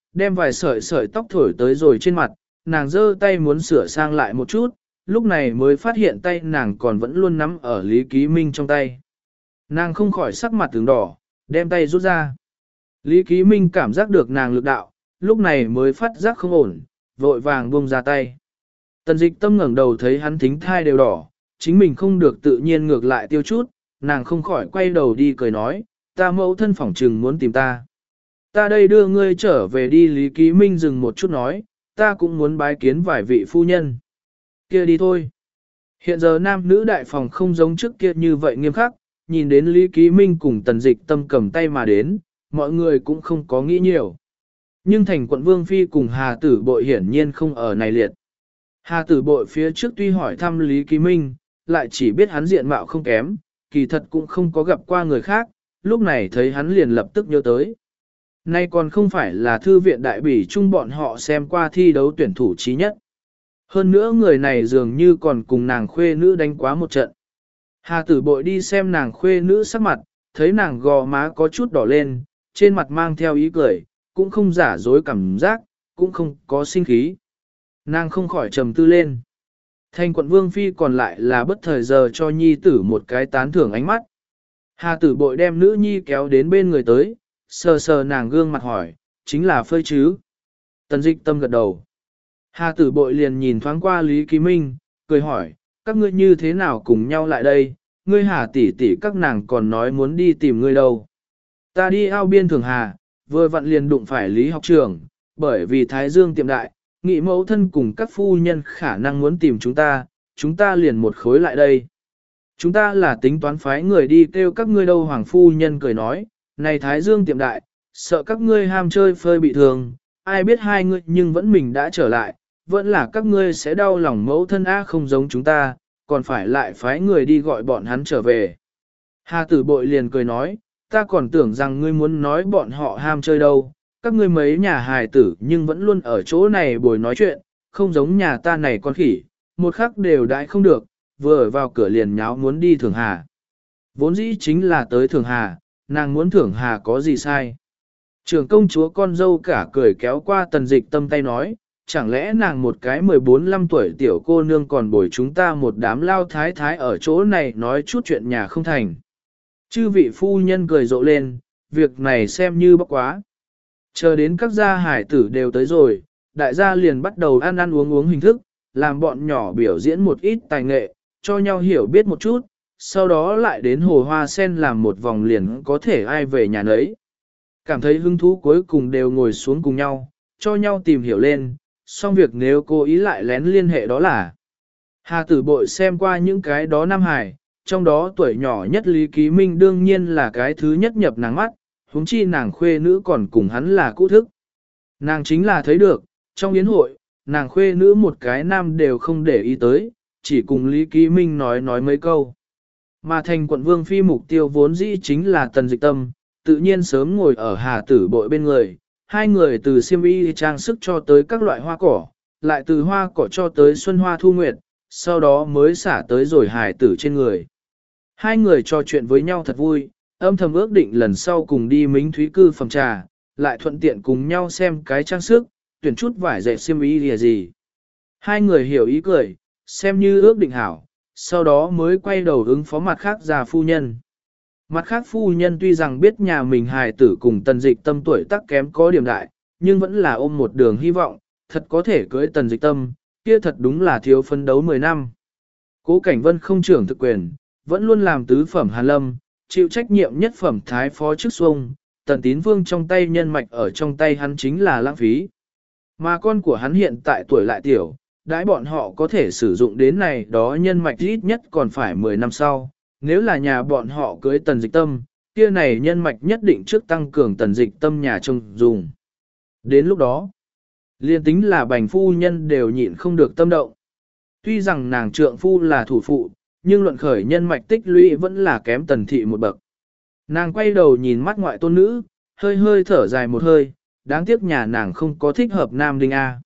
đem vài sợi sợi tóc thổi tới rồi trên mặt, nàng giơ tay muốn sửa sang lại một chút, lúc này mới phát hiện tay nàng còn vẫn luôn nắm ở Lý Ký Minh trong tay. Nàng không khỏi sắc mặt tướng đỏ, đem tay rút ra. Lý Ký Minh cảm giác được nàng lực đạo, lúc này mới phát giác không ổn, vội vàng buông ra tay. Tần Dịch Tâm ngẩng đầu thấy hắn thính thai đều đỏ, chính mình không được tự nhiên ngược lại tiêu chút, nàng không khỏi quay đầu đi cười nói, ta mẫu thân phỏng trừng muốn tìm ta. Ta đây đưa ngươi trở về đi. Lý Ký Minh dừng một chút nói, ta cũng muốn bái kiến vài vị phu nhân. Kia đi thôi. Hiện giờ nam nữ đại phòng không giống trước kia như vậy nghiêm khắc, nhìn đến Lý Ký Minh cùng Tần Dịch Tâm cầm tay mà đến, mọi người cũng không có nghĩ nhiều. Nhưng thành quận Vương Phi cùng Hà Tử Bội hiển nhiên không ở này liệt. Hà Tử Bội phía trước tuy hỏi thăm Lý Ký Minh, lại chỉ biết hắn diện mạo không kém, kỳ thật cũng không có gặp qua người khác, lúc này thấy hắn liền lập tức nhớ tới. Nay còn không phải là thư viện đại bỉ chung bọn họ xem qua thi đấu tuyển thủ trí nhất. Hơn nữa người này dường như còn cùng nàng khuê nữ đánh quá một trận. Hà Tử Bội đi xem nàng khuê nữ sắc mặt, thấy nàng gò má có chút đỏ lên, trên mặt mang theo ý cười, cũng không giả dối cảm giác, cũng không có sinh khí. Nàng không khỏi trầm tư lên. Thành quận Vương Phi còn lại là bất thời giờ cho nhi tử một cái tán thưởng ánh mắt. Hà Tử Bội đem nữ nhi kéo đến bên người tới, sờ sờ nàng gương mặt hỏi, chính là Phơi chứ? Tần Dịch Tâm gật đầu. Hà Tử Bội liền nhìn thoáng qua Lý Ký Minh, cười hỏi, các ngươi như thế nào cùng nhau lại đây? Ngươi Hà tỷ tỷ các nàng còn nói muốn đi tìm ngươi đâu. Ta đi ao biên Thường Hà, vừa vặn liền đụng phải Lý học trưởng, bởi vì Thái Dương tiệm đại, nghị mẫu thân cùng các phu nhân khả năng muốn tìm chúng ta liền một khối lại đây. Chúng ta là tính toán phái người đi kêu các ngươi đâu. Hoàng phu nhân cười nói, này Thái Dương tiệm đại, sợ các ngươi ham chơi phơi bị thương, ai biết hai ngươi nhưng vẫn mình đã trở lại, vẫn là các ngươi sẽ đau lòng mẫu thân không giống chúng ta, còn phải lại phái người đi gọi bọn hắn trở về. Hà Tử Bội liền cười nói, ta còn tưởng rằng ngươi muốn nói bọn họ ham chơi đâu, các ngươi mấy nhà hài tử nhưng vẫn luôn ở chỗ này bồi nói chuyện, không giống nhà ta này con khỉ, một khắc đều đãi không được, vừa ở vào cửa liền nháo muốn đi Thường Hà. Vốn dĩ chính là tới Thường Hà, nàng muốn Thường Hà có gì sai. Trưởng công chúa con dâu cả cười kéo qua Tần Dịch Tâm tay nói, chẳng lẽ nàng một cái 14-15 tuổi tiểu cô nương còn bồi chúng ta một đám lao thái thái ở chỗ này nói chút chuyện nhà không thành. Chư vị phu nhân cười rộ lên, việc này xem như bốc quá. Chờ đến các gia hải tử đều tới rồi, đại gia liền bắt đầu ăn ăn uống uống hình thức, làm bọn nhỏ biểu diễn một ít tài nghệ, cho nhau hiểu biết một chút, sau đó lại đến hồ hoa sen làm một vòng liền có thể ai về nhà nấy. Cảm thấy hứng thú cuối cùng đều ngồi xuống cùng nhau, cho nhau tìm hiểu lên, xong việc nếu cô ý lại lén liên hệ đó là. Hà Tử Bội xem qua những cái đó Nam Hải, trong đó tuổi nhỏ nhất Lý Ký Minh đương nhiên là cái thứ nhất nhập nàng mắt, huống chi nàng khuê nữ còn cùng hắn là cũ thức. Nàng chính là thấy được, trong yến hội, nàng khuê nữ một cái nam đều không để ý tới, chỉ cùng Lý Ký Minh nói mấy câu. Mà thành quận Vương Phi mục tiêu vốn dĩ chính là Tần Dịch Tâm, tự nhiên sớm ngồi ở Hà Tử Bội bên người, hai người từ xiêm y trang sức cho tới các loại hoa cỏ, lại từ hoa cỏ cho tới xuân hoa thu nguyệt, sau đó mới xả tới rồi hài tử trên người. Hai người trò chuyện với nhau thật vui, âm thầm ước định lần sau cùng đi Mính Thúy Cư phòng trà, lại thuận tiện cùng nhau xem cái trang sức, tuyển chút vải dệt xiêm y gì. Hai người hiểu ý cười, xem như ước định hảo, sau đó mới quay đầu ứng phó mặt khác già phu nhân. Mặt khác phu nhân tuy rằng biết nhà mình hài tử cùng Tần Dịch Tâm tuổi tác kém có điểm đại, nhưng vẫn là ôm một đường hy vọng, thật có thể cưới Tần Dịch Tâm, kia thật đúng là thiếu phấn đấu 10 năm. Cố Cảnh Vân không trưởng thực quyền, vẫn luôn làm tứ phẩm Hàn Lâm, chịu trách nhiệm nhất phẩm Thái Phó chức xuông, Tần Tín Vương trong tay nhân mạch ở trong tay hắn chính là lãng phí. Mà con của hắn hiện tại tuổi lại tiểu, đãi bọn họ có thể sử dụng đến này đó nhân mạch ít nhất còn phải 10 năm sau. Nếu là nhà bọn họ cưới Tần Dịch Tâm, kia này nhân mạch nhất định trước tăng cường Tần Dịch Tâm nhà trông dùng. Đến lúc đó, liên tính là bành phu nhân đều nhịn không được tâm động. Tuy rằng nàng trượng phu là thủ phụ, nhưng luận khởi nhân mạch tích lũy vẫn là kém Tần thị một bậc. Nàng quay đầu nhìn mắt ngoại tôn nữ, hơi hơi thở dài một hơi, đáng tiếc nhà nàng không có thích hợp nam đinh A.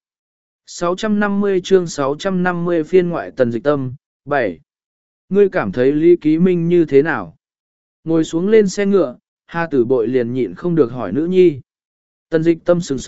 650 chương 650 phiên ngoại Tần Dịch Tâm, 7. Ngươi cảm thấy Lý Ký Minh như thế nào? Ngồi xuống lên xe ngựa, Hà Tử Bội liền nhịn không được hỏi nữ nhi. Tần Dịch Tâm sửng sốt,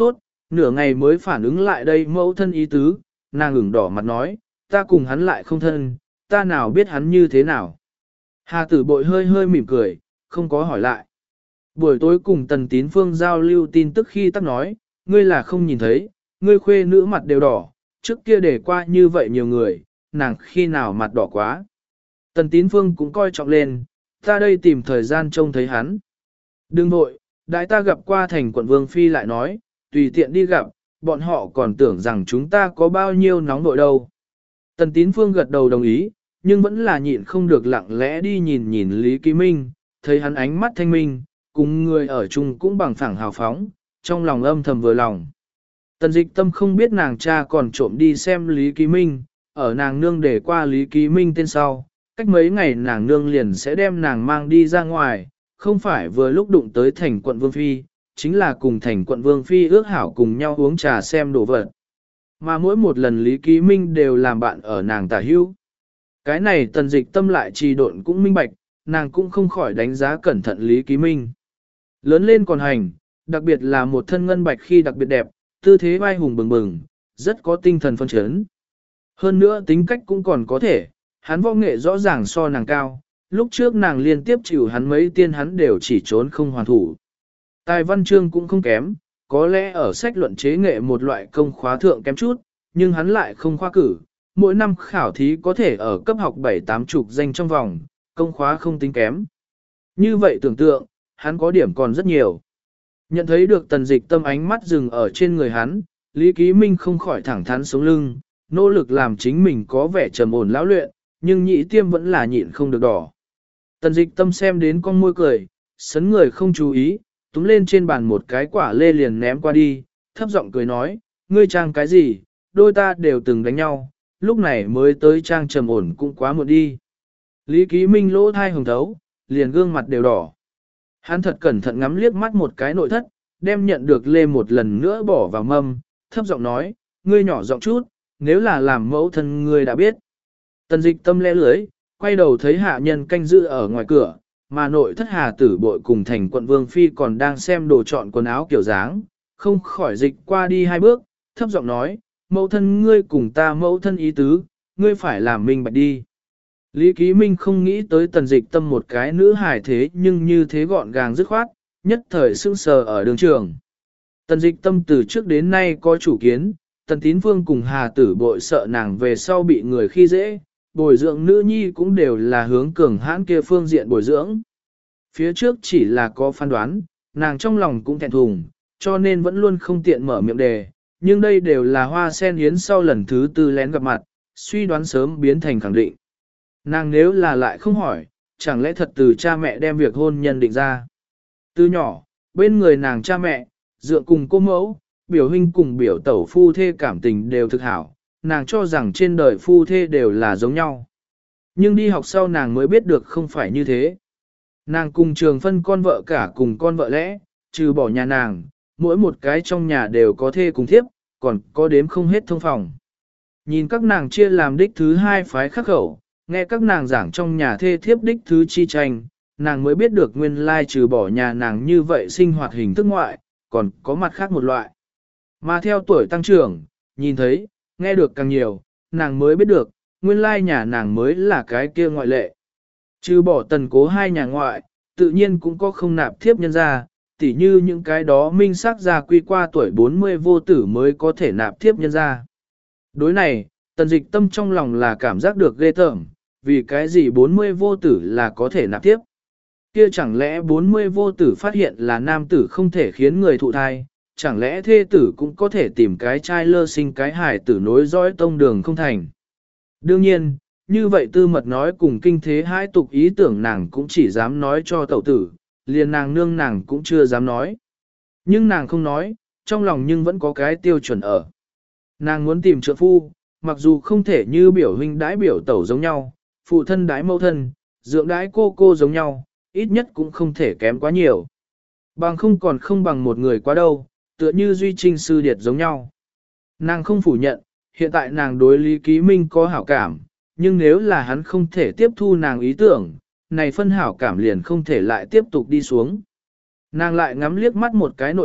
nửa ngày mới phản ứng lại đây mẫu thân ý tứ, nàng ửng đỏ mặt nói, ta cùng hắn lại không thân, ta nào biết hắn như thế nào. Hà tử bội hơi hơi mỉm cười, không có hỏi lại. Buổi tối cùng Tần Tín Phương giao lưu tin tức khi tắc nói, ngươi là không nhìn thấy, ngươi khuê nữ mặt đều đỏ, trước kia để qua như vậy nhiều người, nàng khi nào mặt đỏ quá. Tần Tín Phương cũng coi trọng lên, ta đây tìm thời gian trông thấy hắn. Đừng vội, đại ta gặp qua thành quận Vương Phi lại nói, tùy tiện đi gặp, bọn họ còn tưởng rằng chúng ta có bao nhiêu nóng nội đâu. Tần Tín Phương gật đầu đồng ý, nhưng vẫn là nhịn không được lặng lẽ đi nhìn nhìn Lý Ký Minh, thấy hắn ánh mắt thanh minh, cùng người ở chung cũng bằng phẳng hào phóng, trong lòng âm thầm vừa lòng. Tần Dịch Tâm không biết nàng cha còn trộm đi xem Lý Ký Minh, ở nàng nương để qua Lý Ký Minh tên sau, cách mấy ngày nàng nương liền sẽ đem nàng mang đi ra ngoài, không phải vừa lúc đụng tới thành quận Vương Phi, chính là cùng thành quận Vương Phi ước hảo cùng nhau uống trà xem đồ vật. Mà mỗi một lần Lý Ký Minh đều làm bạn ở nàng tả hữu. Cái này Tần Dịch Tâm lại trì độn cũng minh bạch, nàng cũng không khỏi đánh giá cẩn thận Lý Ký Minh. Lớn lên còn hành, đặc biệt là một thân ngân bạch khi đặc biệt đẹp, tư thế vai hùng bừng bừng, rất có tinh thần phân chấn. Hơn nữa tính cách cũng còn có thể, hắn võ nghệ rõ ràng so nàng cao, lúc trước nàng liên tiếp chịu hắn mấy tiên hắn đều chỉ trốn không hoàn thủ. Tài văn chương cũng không kém, có lẽ ở sách luận chế nghệ một loại công khóa thượng kém chút, nhưng hắn lại không khoa cử, mỗi năm khảo thí có thể ở cấp học 7-8 chục danh trong vòng, công khóa không tính kém. Như vậy tưởng tượng, hắn có điểm còn rất nhiều. Nhận thấy được Tần Dịch Tâm ánh mắt dừng ở trên người hắn, Lý Ký Minh không khỏi thẳng thắn sống lưng, nỗ lực làm chính mình có vẻ trầm ổn lão luyện, nhưng nhị tiêm vẫn là nhịn không được đỏ. Tần Dịch Tâm xem đến con môi cười, sấn người không chú ý, túm lên trên bàn một cái quả lê liền ném qua đi, thấp giọng cười nói, ngươi trang cái gì, đôi ta đều từng đánh nhau, lúc này mới tới trang trầm ổn cũng quá muộn đi. Lý Ký Minh lỗ thai hồng thấu, liền gương mặt đều đỏ. Hắn thật cẩn thận ngắm liếc mắt một cái nội thất, đem nhận được lê một lần nữa bỏ vào mâm, thấp giọng nói, ngươi nhỏ giọng chút, nếu là làm mẫu thân ngươi đã biết. Tần Dịch Tâm lẽ lưới, quay đầu thấy hạ nhân canh giữ ở ngoài cửa, mà nội thất Hà Tử Bội cùng thành quận Vương Phi còn đang xem đồ chọn quần áo kiểu dáng, không khỏi dịch qua đi hai bước, thấp giọng nói, mẫu thân ngươi cùng ta mẫu thân ý tứ, ngươi phải làm minh bạch đi. Lý Ký Minh không nghĩ tới Tần Dịch Tâm một cái nữ hài thế nhưng như thế gọn gàng dứt khoát, nhất thời sững sờ ở đường trường. Tần Dịch Tâm từ trước đến nay có chủ kiến, Tần Tín Phương cùng Hà Tử Bội sợ nàng về sau bị người khi dễ, bồi dưỡng nữ nhi cũng đều là hướng cường hãn kia phương diện bồi dưỡng. Phía trước chỉ là có phán đoán, nàng trong lòng cũng thẹn thùng, cho nên vẫn luôn không tiện mở miệng đề, nhưng đây đều là hoa sen yến sau lần thứ tư lén gặp mặt, suy đoán sớm biến thành khẳng định. Nàng nếu là lại không hỏi, chẳng lẽ thật từ cha mẹ đem việc hôn nhân định ra. Từ nhỏ, bên người nàng cha mẹ, dựa cùng cô mẫu, biểu huynh cùng biểu tẩu phu thê cảm tình đều thực hảo, nàng cho rằng trên đời phu thê đều là giống nhau. Nhưng đi học sau nàng mới biết được không phải như thế. Nàng cùng trường phân con vợ cả cùng con vợ lẽ, trừ bỏ nhà nàng, mỗi một cái trong nhà đều có thê cùng thiếp, còn có đếm không hết thông phòng. Nhìn các nàng chia làm đích thứ hai phái khắc khẩu, nghe các nàng giảng trong nhà thê thiếp đích thứ chi tranh, nàng mới biết được nguyên lai trừ bỏ nhà nàng như vậy sinh hoạt hình thức ngoại, còn có mặt khác một loại. Mà theo tuổi tăng trưởng, nhìn thấy, nghe được càng nhiều, nàng mới biết được, nguyên lai nhà nàng mới là cái kia ngoại lệ. Trừ bỏ Tần Cố hai nhà ngoại, tự nhiên cũng có không nạp thiếp nhân ra, tỉ như những cái đó minh xác ra quy qua tuổi 40 vô tử mới có thể nạp thiếp nhân ra. Đối này, Tần Dịch Tâm trong lòng là cảm giác được ghê tởm, vì cái gì 40 vô tử là có thể nạp tiếp. Kia chẳng lẽ 40 vô tử phát hiện là nam tử không thể khiến người thụ thai, chẳng lẽ thê tử cũng có thể tìm cái trai lơ sinh cái hài tử nối dõi tông đường không thành. Đương nhiên, như vậy tư mật nói cùng kinh thế hai tục ý tưởng nàng cũng chỉ dám nói cho tẩu tử, liền nàng nương nàng cũng chưa dám nói. Nhưng nàng không nói, trong lòng nhưng vẫn có cái tiêu chuẩn ở. Nàng muốn tìm trượng phu, mặc dù không thể như biểu huynh đãi biểu tẩu giống nhau, phụ thân đãi mẫu thân, dưỡng đãi cô giống nhau, ít nhất cũng không thể kém quá nhiều. Bằng không còn không bằng một người quá đâu, tựa như Duy Trinh sư điệt giống nhau. Nàng không phủ nhận, hiện tại nàng đối Lý Ký Minh có hảo cảm, nhưng nếu là hắn không thể tiếp thu nàng ý tưởng, này phân hảo cảm liền không thể lại tiếp tục đi xuống. Nàng lại ngắm liếc mắt một cái nội thất,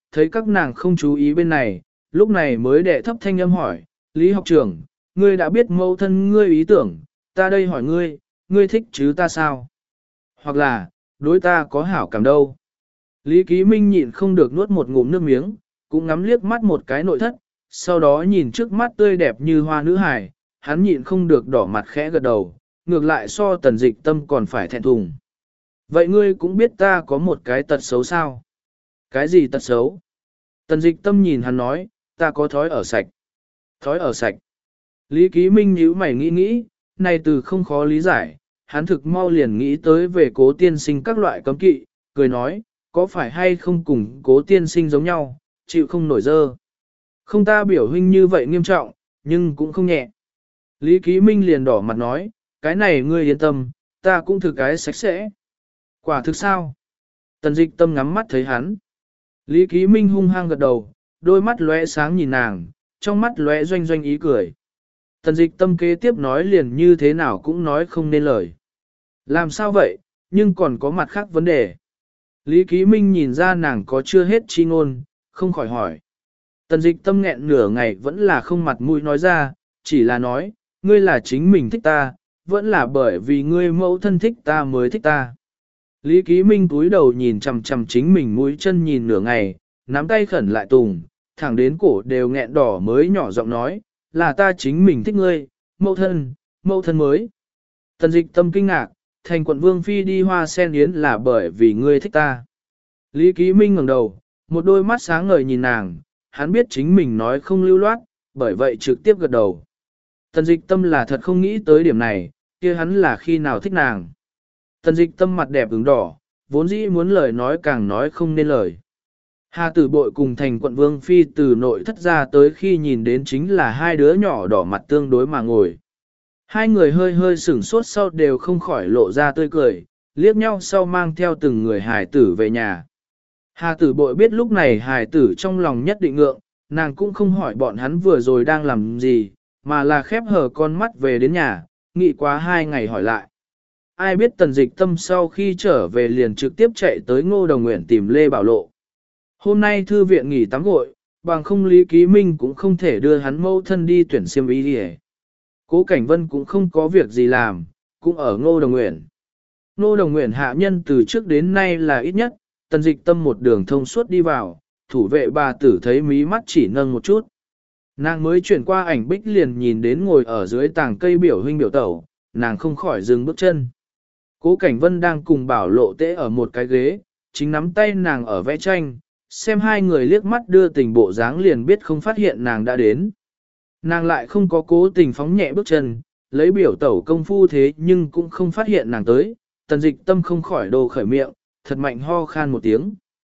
thấy các nàng không chú ý bên này, lúc này mới đệ thấp thanh âm hỏi, Lý học trưởng, ngươi đã biết mẫu thân ngươi ý tưởng, ta đây hỏi ngươi, ngươi thích chứ ta sao? Hoặc là, đối ta có hảo cảm đâu? Lý Ký Minh nhịn không được nuốt một ngụm nước miếng, cũng ngắm liếc mắt một cái nội thất, sau đó nhìn trước mắt tươi đẹp như hoa nữ hài, hắn nhịn không được đỏ mặt khẽ gật đầu, ngược lại so Tần Dịch Tâm còn phải thẹn thùng. Vậy ngươi cũng biết ta có một cái tật xấu sao? Cái gì tật xấu? Tần Dịch Tâm nhìn hắn nói, ta có thói ở sạch. Thói ở sạch. Lý Ký Minh nhíu mày nghĩ nghĩ, này từ không khó lý giải, hắn thực mau liền nghĩ tới về Cố tiên sinh các loại cấm kỵ, cười nói, có phải hay không cùng Cố tiên sinh giống nhau, chịu không nổi dơ. Không, ta biểu huynh như vậy nghiêm trọng, nhưng cũng không nhẹ. Lý Ký Minh liền đỏ mặt nói, cái này ngươi yên tâm, ta cũng thực cái sạch sẽ. Quả thực sao? Tần Dịch Tâm ngắm mắt thấy hắn. Lý Ký Minh hung hăng gật đầu, đôi mắt lóe sáng nhìn nàng, trong mắt lóe doanh doanh ý cười. Tần Dịch Tâm kế tiếp nói liền như thế nào cũng nói không nên lời. Làm sao vậy, nhưng còn có mặt khác vấn đề. Lý Ký Minh nhìn ra nàng có chưa hết chi ngôn, không khỏi hỏi. Tần Dịch Tâm nghẹn nửa ngày vẫn là không mặt mũi nói ra, chỉ là nói, ngươi là chính mình thích ta, vẫn là bởi vì ngươi mẫu thân thích ta mới thích ta. Lý Ký Minh cúi đầu nhìn chằm chằm chính mình mũi chân nhìn nửa ngày, nắm tay khẩn lại tùng, thẳng đến cổ đều nghẹn đỏ mới nhỏ giọng nói, là ta chính mình thích ngươi, mẫu thân mới. Tần Dịch Tâm kinh ngạc, thành quận Vương Phi đi Hoa Sen Yến là bởi vì ngươi thích ta. Lý Ký Minh ngẩng đầu, một đôi mắt sáng ngời nhìn nàng, hắn biết chính mình nói không lưu loát, bởi vậy trực tiếp gật đầu. Tần Dịch Tâm là thật không nghĩ tới điểm này, kia hắn là khi nào thích nàng. Tần Dịch Tâm mặt đẹp ửng đỏ, vốn dĩ muốn lời nói càng nói không nên lời. Hà Tử Bội cùng thành quận Vương Phi từ nội thất ra tới khi nhìn đến chính là hai đứa nhỏ đỏ mặt tương đối mà ngồi. Hai người hơi hơi sửng sốt sau đều không khỏi lộ ra tươi cười, liếc nhau sau mang theo từng người hài tử về nhà. Hà Tử Bội biết lúc này hài tử trong lòng nhất định ngượng, nàng cũng không hỏi bọn hắn vừa rồi đang làm gì, mà là khép hờ con mắt về đến nhà, nghĩ quá 2 ngày hỏi lại. Ai biết Tần Dịch Tâm sau khi trở về liền trực tiếp chạy tới Ngô Đồng Nguyện tìm Lê Bảo Lộ. Hôm nay thư viện nghỉ tắm gội, bằng không Lý Ký Minh cũng không thể đưa hắn mẫu thân đi tuyển xiêm y đi. Cố Cảnh Vân cũng không có việc gì làm, cũng ở Ngô Đồng Nguyện. Ngô Đồng Nguyện hạ nhân từ trước đến nay là ít nhất, Tần Dịch Tâm một đường thông suốt đi vào, thủ vệ bà tử thấy mí mắt chỉ nâng một chút. Nàng mới chuyển qua ảnh bích liền nhìn đến ngồi ở dưới tàng cây biểu huynh biểu tẩu, nàng không khỏi dừng bước chân. Cố Cảnh Vân đang cùng Bảo Lộ tễ ở một cái ghế, chính nắm tay nàng ở vẽ tranh, xem hai người liếc mắt đưa tình bộ dáng liền biết không phát hiện nàng đã đến. Nàng lại không có cố tình phóng nhẹ bước chân, lấy biểu tẩu công phu thế nhưng cũng không phát hiện nàng tới, Tần Dịch Tâm không khỏi đồ khởi miệng, thật mạnh ho khan một tiếng.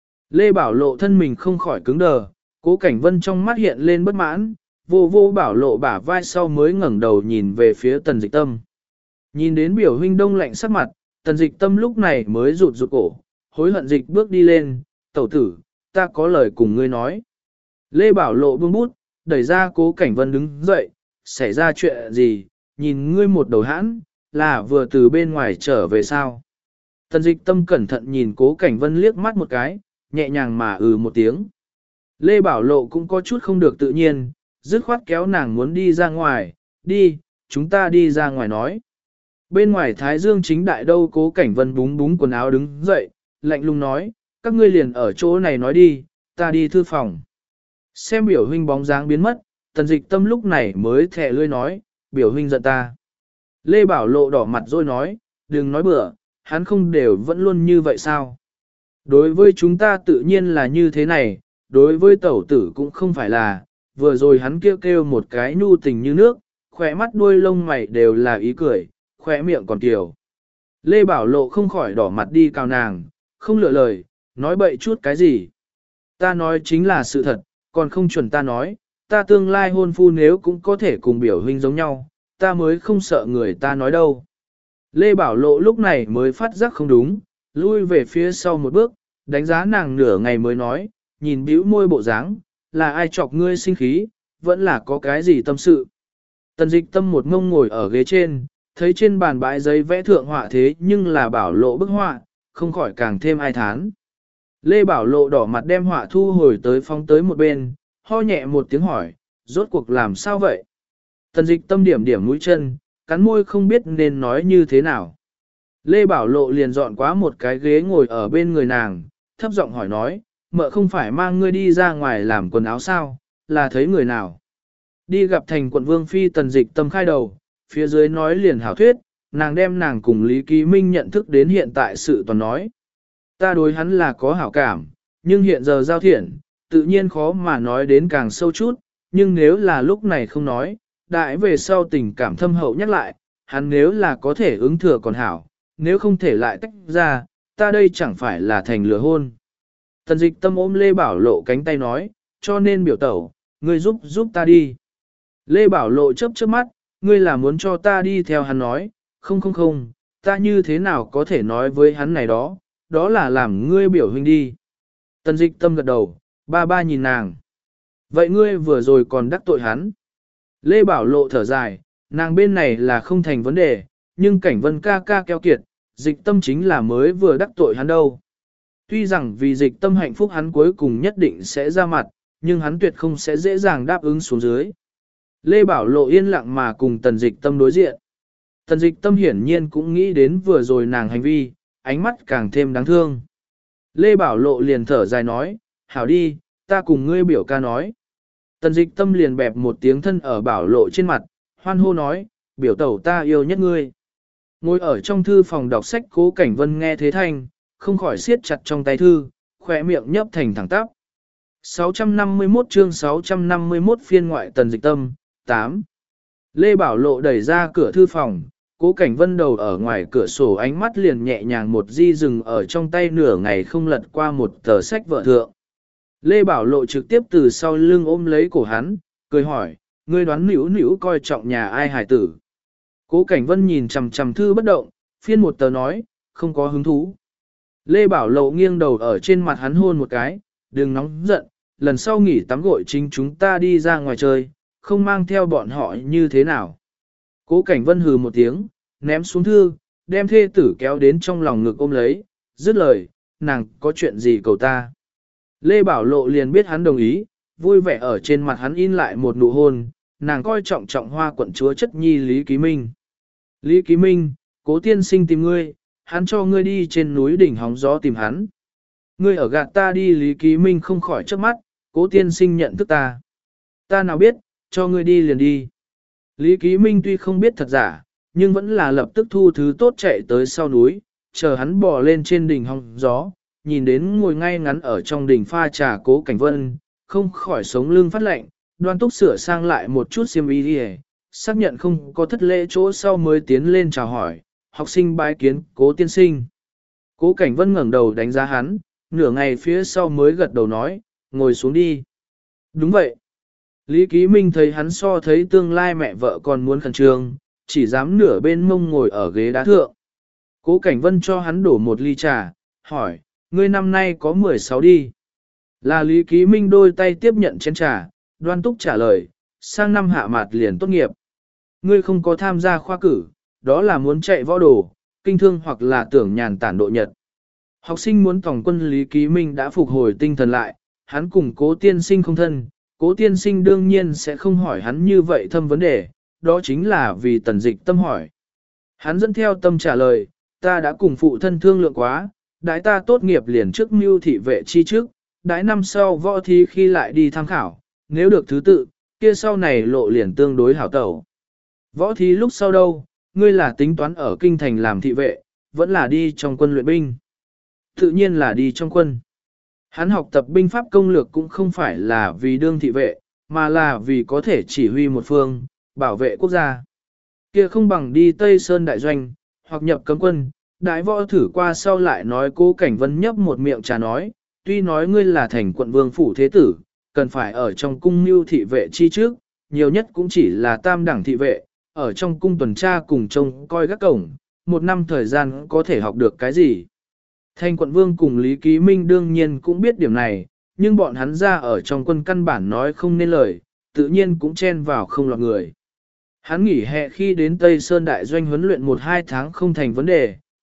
Lê Bảo Lộ thân mình không khỏi cứng đờ, Cố Cảnh Vân trong mắt hiện lên bất mãn, vô vô Bảo Lộ bả vai sau mới ngẩng đầu nhìn về phía Tần Dịch Tâm. Nhìn đến biểu huynh đông lạnh sắc mặt, Tần Dịch Tâm lúc này mới rụt rụt cổ, hối hận dịch bước đi lên, tẩu tử, ta có lời cùng ngươi nói. Lê Bảo Lộ buông bút, đẩy ra Cố Cảnh Vân đứng dậy, xảy ra chuyện gì, nhìn ngươi một đầu hãn, là vừa từ bên ngoài trở về sao. Tần Dịch Tâm cẩn thận nhìn Cố Cảnh Vân liếc mắt một cái, nhẹ nhàng mà một tiếng. Lê Bảo Lộ cũng có chút không được tự nhiên, dứt khoát kéo nàng muốn đi ra ngoài, đi, chúng ta đi ra ngoài nói. Bên ngoài Thái Dương chính đại đâu Cố Cảnh Vân búng búng quần áo đứng dậy, lạnh lùng nói, các ngươi liền ở chỗ này nói đi, ta đi thư phòng. Xem biểu huynh bóng dáng biến mất, Tần Dịch Tâm lúc này mới thẻ lươi nói, biểu huynh giận ta. Lê Bảo Lộ đỏ mặt rồi nói, đừng nói bừa, hắn không đều vẫn luôn như vậy sao. Đối với chúng ta tự nhiên là như thế này, đối với tẩu tử cũng không phải là, vừa rồi hắn kêu một cái nhu tình như nước, khỏe mắt đuôi lông mày đều là ý cười, khỏe miệng còn kiều. Lê Bảo Lộ không khỏi đỏ mặt đi cào nàng, không lựa lời, nói bậy chút cái gì. Ta nói chính là sự thật, còn không chuẩn ta nói, ta tương lai hôn phu nếu cũng có thể cùng biểu huynh giống nhau, ta mới không sợ người ta nói đâu. Lê Bảo Lộ lúc này mới phát giác không đúng, lui về phía sau một bước, đánh giá nàng nửa ngày mới nói, nhìn bĩu môi bộ dáng, là ai chọc ngươi sinh khí, vẫn là có cái gì tâm sự. Tần Dịch Tâm một ngông ngồi ở ghế trên, thấy trên bàn bãi giấy vẽ thượng họa thế nhưng là Bảo Lộ bức họa, không khỏi càng thêm ai thán. Lê Bảo Lộ đỏ mặt đem họa thu hồi tới phóng tới một bên, ho nhẹ một tiếng hỏi, rốt cuộc làm sao vậy? Tần Dịch Tâm điểm điểm mũi chân, cắn môi không biết nên nói như thế nào. Lê Bảo Lộ liền dọn quá một cái ghế ngồi ở bên người nàng, thấp giọng hỏi nói, mợ không phải mang ngươi đi ra ngoài làm quần áo sao, là thấy người nào? Đi gặp thành quận Vương Phi. Tần Dịch Tâm khai đầu, phía dưới nói liền hảo thuyết, nàng đem nàng cùng Lý Ký Minh nhận thức đến hiện tại sự toàn nói. Ta đối hắn là có hảo cảm, nhưng hiện giờ giao thiện, tự nhiên khó mà nói đến càng sâu chút, nhưng nếu là lúc này không nói, đại về sau tình cảm thâm hậu nhắc lại, hắn nếu là có thể ứng thừa còn hảo, nếu không thể lại tách ra, ta đây chẳng phải là thành lừa hôn. Tần Dịch Tâm ôm Lê Bảo Lộ cánh tay nói, cho nên biểu tẩu, ngươi giúp ta đi. Lê Bảo Lộ chớp chớp mắt, ngươi là muốn cho ta đi theo hắn nói, không, ta như thế nào có thể nói với hắn này đó, đó là làm ngươi biểu huynh đi. Tần Dịch Tâm gật đầu, ba nhìn nàng. Vậy ngươi vừa rồi còn đắc tội hắn. Lê Bảo Lộ thở dài, nàng bên này là không thành vấn đề, nhưng Cảnh Vân ca ca keo kiệt, Dịch Tâm chính là mới vừa đắc tội hắn đâu. Tuy rằng vì Dịch Tâm hạnh phúc hắn cuối cùng nhất định sẽ ra mặt, nhưng hắn tuyệt không sẽ dễ dàng đáp ứng xuống dưới. Lê Bảo Lộ yên lặng mà cùng Tần Dịch Tâm đối diện. Tần Dịch Tâm hiển nhiên cũng nghĩ đến vừa rồi nàng hành vi, ánh mắt càng thêm đáng thương. Lê Bảo Lộ liền thở dài nói, hảo đi, ta cùng ngươi biểu ca nói. Tần Dịch Tâm liền bẹp một tiếng thân ở Bảo Lộ trên mặt, hoan hô nói, biểu tẩu ta yêu nhất ngươi. Ngồi ở trong thư phòng đọc sách Cố Cảnh Vân nghe thế thanh, không khỏi siết chặt trong tay thư, khỏe miệng nhấp thành thẳng tắp. 651 chương 651 phiên ngoại Tần Dịch Tâm, 8. Lê Bảo Lộ đẩy ra cửa thư phòng, Cố Cảnh Vân đầu ở ngoài cửa sổ ánh mắt liền nhẹ nhàng một di dừng ở trong tay nửa ngày không lật qua một tờ sách vợ thượng. Lê Bảo Lộ trực tiếp từ sau lưng ôm lấy cổ hắn, cười hỏi, ngươi đoán nữu coi trọng nhà ai hải tử. Cố Cảnh Vân nhìn chằm chằm thư bất động, phiên một tờ nói, không có hứng thú. Lê Bảo Lộ nghiêng đầu ở trên mặt hắn hôn một cái, đừng nóng giận, lần sau nghỉ tắm gội chính chúng ta đi ra ngoài chơi, không mang theo bọn họ như thế nào. Cố Cảnh Vân hừ một tiếng, ném xuống thư, đem thê tử kéo đến trong lòng ngực ôm lấy, dứt lời, nàng có chuyện gì cầu ta. Lê Bảo Lộ liền biết hắn đồng ý, vui vẻ ở trên mặt hắn in lại một nụ hôn, nàng coi trọng trọng hoa quận chúa chất nhi Lý Ký Minh. Lý Ký Minh, Cố tiên sinh tìm ngươi, hắn cho ngươi đi trên núi đỉnh hóng gió tìm hắn. Ngươi ở gạt ta đi. Lý Ký Minh không khỏi trước mắt, Cố tiên sinh nhận thức ta. Ta nào biết, cho ngươi đi liền đi. Lý Ký Minh tuy không biết thật giả, nhưng vẫn là lập tức thu thứ tốt chạy tới sau núi, chờ hắn bò lên trên đỉnh hóng gió, nhìn đến ngồi ngay ngắn ở trong đỉnh pha trà Cố Cảnh Vân, không khỏi sống lưng phát lạnh, đoan túc sửa sang lại một chút xiêm y đi, xác nhận không có thất lễ chỗ sau mới tiến lên chào hỏi, học sinh bái kiến Cố tiên sinh. Cố Cảnh Vân ngẩng đầu đánh giá hắn, nửa ngày phía sau mới gật đầu nói, ngồi xuống đi. Đúng vậy. Lý Ký Minh thấy hắn so thấy tương lai mẹ vợ còn muốn khẩn trương, chỉ dám nửa bên mông ngồi ở ghế đá thượng. Cố Cảnh Vân cho hắn đổ một ly trà, hỏi, ngươi năm nay có 16 đi. Là Lý Ký Minh đôi tay tiếp nhận chén trà, đoan túc trả lời, sang năm hạ mạt liền tốt nghiệp. Ngươi không có tham gia khoa cử, đó là muốn chạy võ đồ, kinh thương hoặc là tưởng nhàn tản độ nhật. Học sinh muốn tòng quân. Lý Ký Minh đã phục hồi tinh thần lại, hắn cùng Cố tiên sinh không thân, Cố tiên sinh đương nhiên sẽ không hỏi hắn như vậy thâm vấn đề, đó chính là vì Tần Dịch Tâm hỏi. Hắn dẫn theo tâm trả lời, ta đã cùng phụ thân thương lượng quá, đãi ta tốt nghiệp liền trước mưu thị vệ chi trước, đãi năm sau võ thí khi lại đi tham khảo, nếu được thứ tự, kia sau này lộ liền tương đối hảo tẩu. Võ thí lúc sau đâu, ngươi là tính toán ở kinh thành làm thị vệ, vẫn là đi trong quân luyện binh. Tự nhiên là đi trong quân. Hắn học tập binh pháp công lược cũng không phải là vì đương thị vệ, mà là vì có thể chỉ huy một phương, bảo vệ quốc gia. Kia không bằng đi Tây Sơn đại doanh, hoặc nhập cấm quân. Đại võ thử qua sau lại nói. Cố Cảnh Vân nhấp một miệng trà nói, tuy nói ngươi là thành quận vương phủ thế tử, cần phải ở trong cung mưu thị vệ chi trước, nhiều nhất cũng chỉ là tam đẳng thị vệ, ở trong cung tuần tra cùng trông coi gác cổng, một năm thời gian có thể học được cái gì. Thành quận vương cùng Lý Ký Minh đương nhiên cũng biết điểm này, nhưng bọn hắn ra ở trong quân căn bản nói không nên lời, tự nhiên cũng chen vào không lọt người. Hắn nghỉ hè khi đến Tây Sơn Đại Doanh huấn luyện 1-2 tháng không thành vấn đề,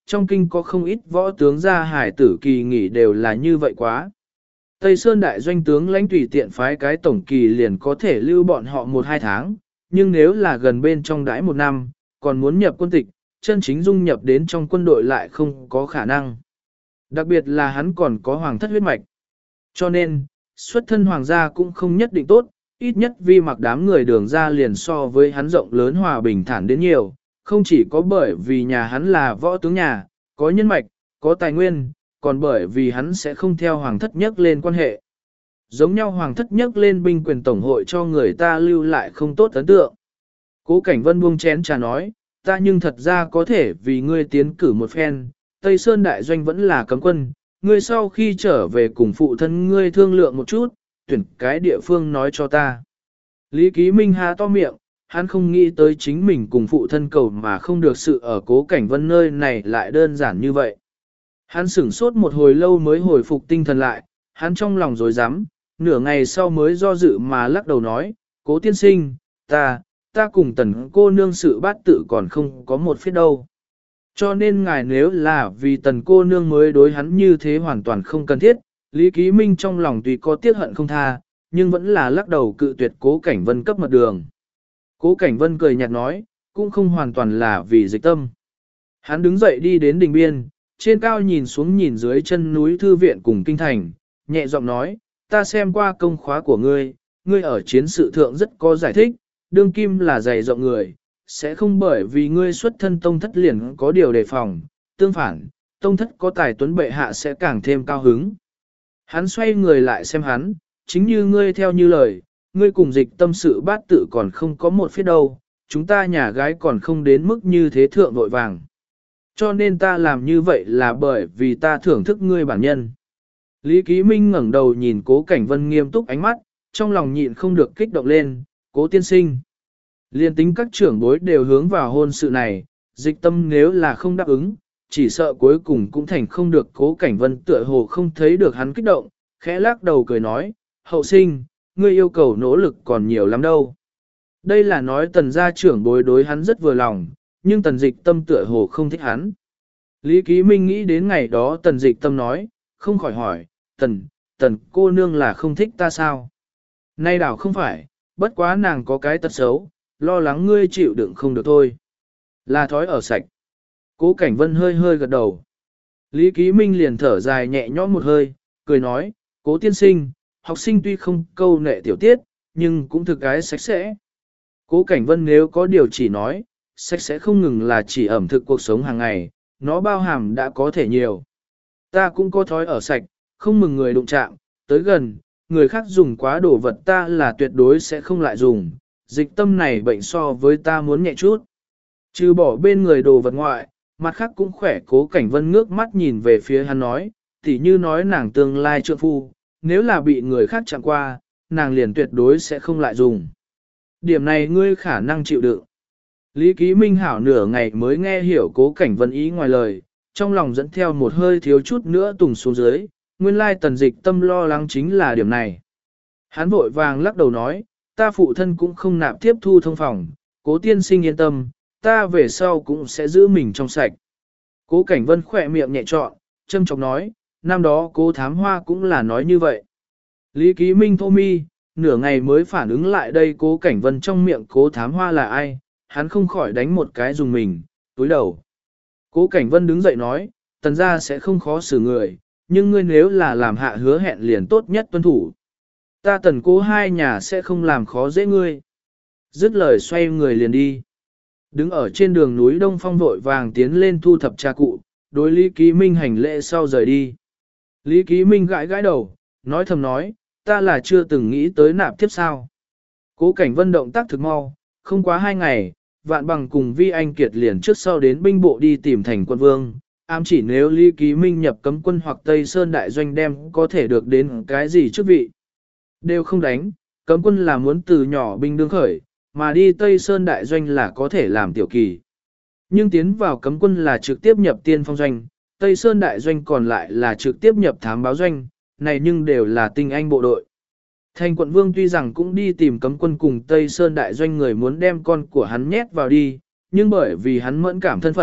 trong kinh có không ít võ tướng gia hải tử kỳ nghỉ đều là như vậy quá. Tây Sơn đại doanh tướng lãnh tùy tiện phái cái tổng kỳ liền có thể lưu bọn họ 1-2 tháng, nhưng nếu là gần bên trong đãi 1 năm, còn muốn nhập quân tịch, chân chính dung nhập đến trong quân đội lại không có khả năng. Đặc biệt là hắn còn có hoàng thất huyết mạch. Cho nên, xuất thân hoàng gia cũng không nhất định tốt, ít nhất vì mặc đám người đường ra liền so với hắn rộng lớn hòa bình thản đến nhiều, không chỉ có bởi vì nhà hắn là võ tướng nhà, có nhân mạch, có tài nguyên, còn bởi vì hắn sẽ không theo hoàng thất nhất lên quan hệ. Giống nhau hoàng thất nhất lên binh quyền tổng hội cho người ta lưu lại không tốt ấn tượng. Cố Cảnh Vân buông chén trà nói, ta nhưng thật ra có thể vì ngươi tiến cử một phen, Tây Sơn đại doanh vẫn là cấm quân, ngươi sau khi trở về cùng phụ thân ngươi thương lượng một chút, tuyển cái địa phương nói cho ta. Lý Ký Minh há to miệng, hắn không nghĩ tới chính mình cùng phụ thân cầu mà không được sự ở Cố Cảnh Vân nơi này lại đơn giản như vậy. Hắn sửng sốt một hồi lâu mới hồi phục tinh thần lại, hắn trong lòng rối rắm, nửa ngày sau mới do dự mà lắc đầu nói, Cố tiên sinh, ta cùng Tần cô nương sự bát tự còn không có một phía đâu. Cho nên ngài nếu là vì Tần cô nương mới đối hắn như thế hoàn toàn không cần thiết, Lý Ký Minh trong lòng tuy có tiếc hận không tha, nhưng vẫn là lắc đầu cự tuyệt Cố Cảnh Vân cấp mật đường. Cố Cảnh Vân cười nhạt nói, cũng không hoàn toàn là vì dịch tâm. Hắn đứng dậy đi đến đỉnh biên, trên cao nhìn xuống nhìn dưới chân núi thư viện cùng kinh thành, nhẹ giọng nói, ta xem qua công khóa của ngươi, ngươi ở chiến sự thượng rất có giải thích, đương kim là dày rộng người, sẽ không bởi vì ngươi xuất thân tông thất liền có điều đề phòng, tương phản, tông thất có tài tuấn bệ hạ sẽ càng thêm cao hứng. Hắn xoay người lại xem hắn, chính như ngươi theo như lời, ngươi cùng dịch tâm sự bát tự còn không có một phía đâu, chúng ta nhà gái còn không đến mức như thế thượng vội vàng. Cho nên ta làm như vậy là bởi vì ta thưởng thức ngươi bản nhân. Lý Ký Minh ngẩng đầu nhìn Cố Cảnh Vân nghiêm túc ánh mắt, trong lòng nhịn không được kích động lên, Cố tiên sinh. Liên tính các trưởng bối đều hướng vào hôn sự này, dịch tâm nếu là không đáp ứng, chỉ sợ cuối cùng cũng thành không được. Cố Cảnh Vân tựa hồ không thấy được hắn kích động, khẽ lắc đầu cười nói, hậu sinh, ngươi yêu cầu nỗ lực còn nhiều lắm đâu. Đây là nói Tần gia trưởng bối đối hắn rất vừa lòng, nhưng Tần dịch tâm tựa hồ không thích hắn. Lý Ký Minh nghĩ đến ngày đó Tần dịch tâm nói, không khỏi hỏi, Tần cô nương là không thích ta sao? Nay đảo không phải, bất quá nàng có cái tật xấu, lo lắng ngươi chịu đựng không được thôi. Là thói ở sạch. Cố Cảnh Vân hơi hơi gật đầu. Lý Ký Minh liền thở dài nhẹ nhõm một hơi, cười nói, Cố tiên sinh, học sinh tuy không câu nệ tiểu tiết, nhưng cũng thực cái sạch sẽ. Cố Cảnh Vân nếu có điều chỉ nói, sạch sẽ không ngừng là chỉ ẩm thực cuộc sống hàng ngày, nó bao hàm đã có thể nhiều. Ta cũng có thói ở sạch, không mừng người đụng chạm, tới gần, người khác dùng quá đồ vật ta là tuyệt đối sẽ không lại dùng, dịch tâm này bệnh so với ta muốn nhẹ chút. Trừ bỏ bên người đồ vật ngoại, mặt khác cũng khỏe. Cố Cảnh Vân ngước mắt nhìn về phía hắn nói, tỉ như nói nàng tương lai trượng phu, nếu là bị người khác chạm qua, nàng liền tuyệt đối sẽ không lại dùng. Điểm này ngươi khả năng chịu đựng. Lý Ký Minh hảo nửa ngày mới nghe hiểu Cố Cảnh Vân ý ngoài lời, trong lòng dẫn theo một hơi thiếu chút nữa tùng xuống dưới, nguyên lai Tần dịch tâm lo lắng chính là điểm này. Hắn vội vàng lắc đầu nói, ta phụ thân cũng không nạp tiếp thu thông phòng, Cố tiên sinh yên tâm, ta về sau cũng sẽ giữ mình trong sạch. Cố Cảnh Vân khỏe miệng nhẹ trọn, châm chọc nói, năm đó Cố Thám Hoa cũng là nói như vậy. Lý Ký Minh thô mi, nửa ngày mới phản ứng lại đây Cố Cảnh Vân trong miệng Cố Thám Hoa là ai, hắn không khỏi đánh một cái dùng mình, túi đầu. Cố Cảnh Vân đứng dậy nói, Tần gia sẽ không khó xử người, nhưng ngươi nếu là làm hạ hứa hẹn liền tốt nhất tuân thủ. Ta Tần Cố hai nhà sẽ không làm khó dễ ngươi. Dứt lời xoay người liền đi. Đứng ở trên đường núi Đông Phong vội vàng tiến lên thu thập trà cụ, đối Lý Ký Minh hành lễ sau rời đi. Lý Ký Minh gãi gãi đầu, nói thầm nói, ta là chưa từng nghĩ tới nạp tiếp sao. Cố Cảnh Vân động tác thực mau, không quá 2 ngày, Vạn Bằng cùng Vi Anh Kiệt liền trước sau đến binh bộ đi tìm thành quân vương, ám chỉ nếu Lý Ký Minh nhập cấm quân hoặc Tây Sơn đại doanh đem có thể được đến cái gì chức vị. Đều không đánh, cấm quân là muốn từ nhỏ binh đương khởi, mà đi Tây Sơn đại doanh là có thể làm tiểu kỳ. Nhưng tiến vào cấm quân là trực tiếp nhập tiên phong doanh, Tây Sơn đại doanh còn lại là trực tiếp nhập thám báo doanh, này nhưng đều là tinh anh bộ đội. Thành quận vương tuy rằng cũng đi tìm cấm quân cùng Tây Sơn đại doanh người muốn đem con của hắn nhét vào đi, nhưng bởi vì hắn mẫn cảm thân phận,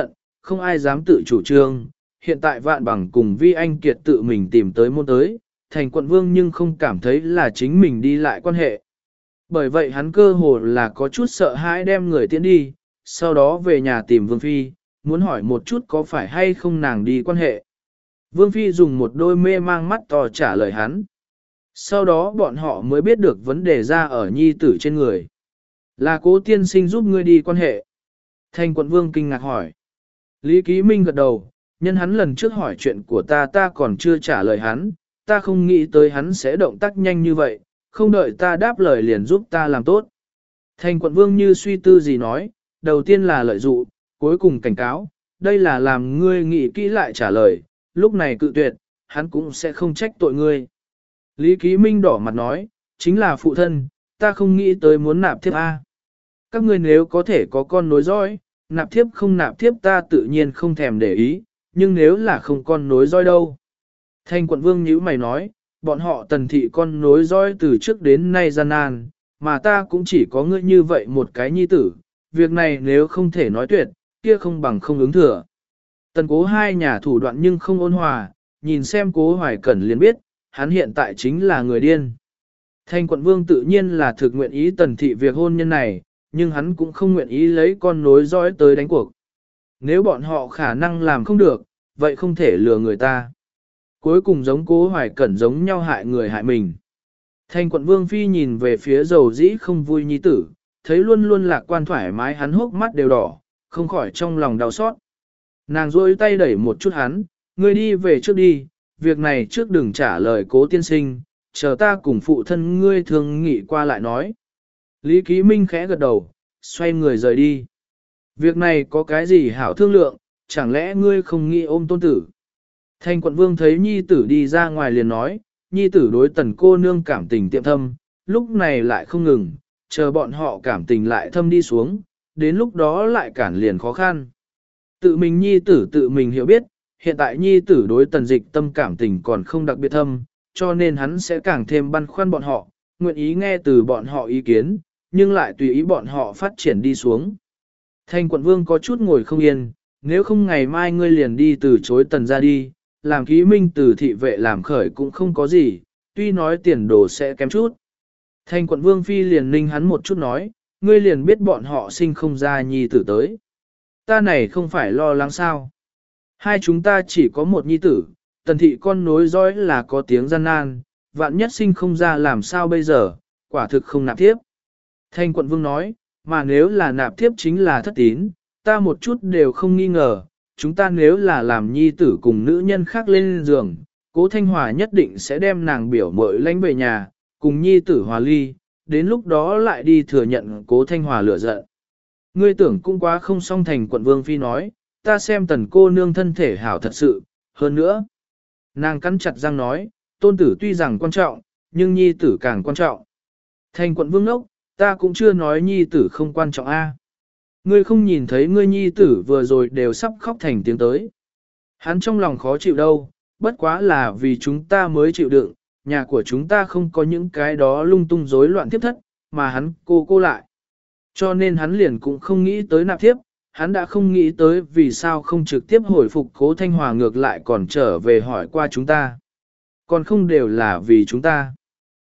không ai dám tự chủ trương. Hiện tại Vạn Bằng cùng Vi Anh Kiệt tự mình tìm tới môn tới, thành quận vương nhưng không cảm thấy là chính mình đi lại quan hệ. Bởi vậy hắn cơ hồ là có chút sợ hãi đem người tiễn đi, sau đó về nhà tìm Vương Phi, muốn hỏi một chút có phải hay không nàng đi quan hệ. Vương Phi dùng một đôi mê mang mắt to trả lời hắn. Sau đó bọn họ mới biết được vấn đề ra ở nhi tử trên người. Là Cố tiên sinh giúp ngươi đi quan hệ. Thành quận vương kinh ngạc hỏi. Lý Ký Minh gật đầu, nhân hắn lần trước hỏi chuyện của ta còn chưa trả lời hắn, ta không nghĩ tới hắn sẽ động tác nhanh như vậy, không đợi ta đáp lời liền giúp ta làm tốt. Thành quận vương như suy tư gì nói, đầu tiên là lợi dụ, cuối cùng cảnh cáo, đây là làm ngươi nghĩ kỹ lại trả lời, lúc này cự tuyệt, hắn cũng sẽ không trách tội ngươi. Lý Ký Minh đỏ mặt nói, chính là phụ thân, ta không nghĩ tới muốn nạp thiếp A. Các ngươi nếu có thể có con nối dõi, nạp thiếp không nạp thiếp ta tự nhiên không thèm để ý, nhưng nếu là không con nối dõi đâu. Thành quận vương nhíu mày nói, bọn họ tần thị con nối dõi từ trước đến nay gian nan, mà ta cũng chỉ có ngươi như vậy một cái nhi tử, việc này nếu không thể nói tuyệt, kia không bằng không ứng thừa. Tần Cố hai nhà thủ đoạn nhưng không ôn hòa, nhìn xem Cố Hoài Cẩn liền biết, hắn hiện tại chính là người điên. Thành quận vương tự nhiên là thực nguyện ý tần thị việc hôn nhân này, nhưng hắn cũng không nguyện ý lấy con nối dõi tới đánh cuộc. Nếu bọn họ khả năng làm không được, vậy không thể lừa người ta. Cuối cùng giống Cố Hoài Cẩn giống nhau hại người hại mình. Thành quận vương phi nhìn về phía dầu dĩ không vui nhi tử, thấy luôn luôn lạc quan thoải mái hắn hốc mắt đều đỏ, không khỏi trong lòng đau xót. Nàng rôi tay đẩy một chút hắn, ngươi đi về trước đi, việc này trước đừng trả lời Cố tiên sinh, chờ ta cùng phụ thân ngươi thương nghị qua lại nói. Lý Ký Minh khẽ gật đầu, xoay người rời đi. Việc này có cái gì hảo thương lượng, chẳng lẽ ngươi không nghĩ ôm tôn tử? Thành quận vương thấy nhi tử đi ra ngoài liền nói, nhi tử đối tần cô nương cảm tình tiệm thâm, lúc này lại không ngừng, chờ bọn họ cảm tình lại thâm đi xuống, đến lúc đó lại cản liền khó khăn. Tự mình nhi tử tự mình hiểu biết, hiện tại nhi tử đối tần dịch tâm cảm tình còn không đặc biệt thâm, cho nên hắn sẽ càng thêm băn khoăn bọn họ, nguyện ý nghe từ bọn họ ý kiến, nhưng lại tùy ý bọn họ phát triển đi xuống. Thành quận vương có chút ngồi không yên, nếu không ngày mai ngươi liền đi từ chối tần ra đi, làm Ký Minh từ thị vệ làm khởi cũng không có gì, tuy nói tiền đồ sẽ kém chút. Thành quận vương phi liền ninh hắn một chút nói, ngươi liền biết bọn họ sinh không ra nhi tử tới. Ta này không phải lo lắng sao. Hai chúng ta chỉ có một nhi tử, tần thị con nối dõi là có tiếng gian nan, vạn nhất sinh không ra làm sao bây giờ, quả thực không nạp tiếp. Thành quận vương nói, mà nếu là nạp tiếp chính là thất tín, ta một chút đều không nghi ngờ, chúng ta nếu là làm nhi tử cùng nữ nhân khác lên giường, Cố Thanh Hòa nhất định sẽ đem nàng biểu mội lánh về nhà, cùng nhi tử hòa ly, đến lúc đó lại đi thừa nhận Cố Thanh Hòa lửa giận. Ngươi tưởng cũng quá không song. Thành quận vương phi nói, ta xem tần cô nương thân thể hảo thật sự, hơn nữa. Nàng cắn chặt răng nói, tôn tử tuy rằng quan trọng, nhưng nhi tử càng quan trọng. Thành quận vương ngốc, ta cũng chưa nói nhi tử không quan trọng a. Ngươi không nhìn thấy ngươi nhi tử vừa rồi đều sắp khóc thành tiếng tới. Hắn trong lòng khó chịu đâu, bất quá là vì chúng ta mới chịu đựng, nhà của chúng ta không có những cái đó lung tung rối loạn tiếp thất, mà hắn cô lại. Cho nên hắn liền cũng không nghĩ tới nạp tiếp, hắn đã không nghĩ tới vì sao không trực tiếp hồi phục Cố Thanh Hòa ngược lại còn trở về hỏi qua chúng ta. Còn không đều là vì chúng ta.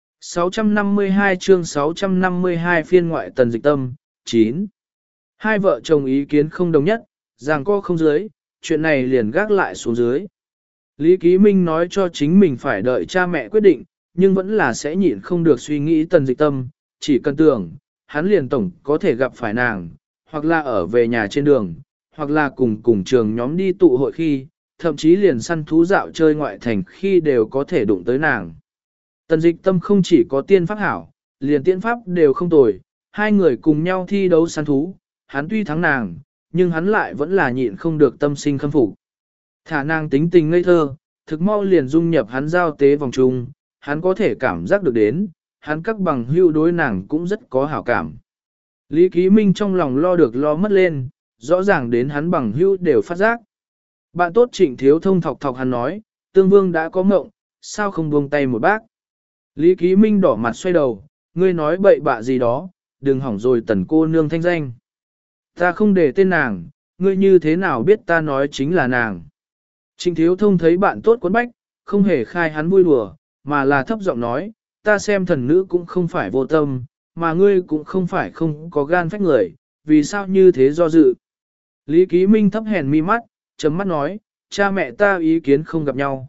652 chương 652 phiên ngoại tần dịch tâm, 9. Hai vợ chồng ý kiến không đồng nhất, rằng co không dưới, chuyện này liền gác lại xuống dưới. Lý Ký Minh nói cho chính mình phải đợi cha mẹ quyết định, nhưng vẫn là sẽ nhịn không được suy nghĩ tần dịch tâm, chỉ cần tưởng, hắn liền tổng có thể gặp phải nàng, hoặc là ở về nhà trên đường, hoặc là cùng trường nhóm đi tụ hội khi, thậm chí liền săn thú dạo chơi ngoại thành khi đều có thể đụng tới nàng. Tần dịch tâm không chỉ có tiên pháp hảo, liền tiên pháp đều không tồi, hai người cùng nhau thi đấu săn thú, hắn tuy thắng nàng, nhưng hắn lại vẫn là nhịn không được tâm sinh khâm phục. Thả nàng tính tình ngây thơ, thực mau liền dung nhập hắn giao tế vòng chung, hắn có thể cảm giác được đến, hắn các bằng hữu đối nàng cũng rất có hảo cảm. Lý Ký Minh trong lòng lo được lo mất lên, rõ ràng đến hắn bằng hữu đều phát giác. Bạn tốt Trịnh Thiếu Thông thọc thọc hắn nói, Tương Vương đã có ngộng, sao không buông tay một bác. Lý Ký Minh đỏ mặt xoay đầu, ngươi nói bậy bạ gì đó, đừng hỏng rồi tần cô nương thanh danh. Ta không để tên nàng, ngươi như thế nào biết ta nói chính là nàng. Trình Thiếu Thông thấy bạn tốt quấn bách, không hề khai hắn vui đùa, mà là thấp giọng nói, ta xem thần nữ cũng không phải vô tâm, mà ngươi cũng không phải không có gan phách người, vì sao như thế do dự. Lý Ký Minh thấp hèn mi mắt, chấm mắt nói, cha mẹ ta ý kiến không gặp nhau,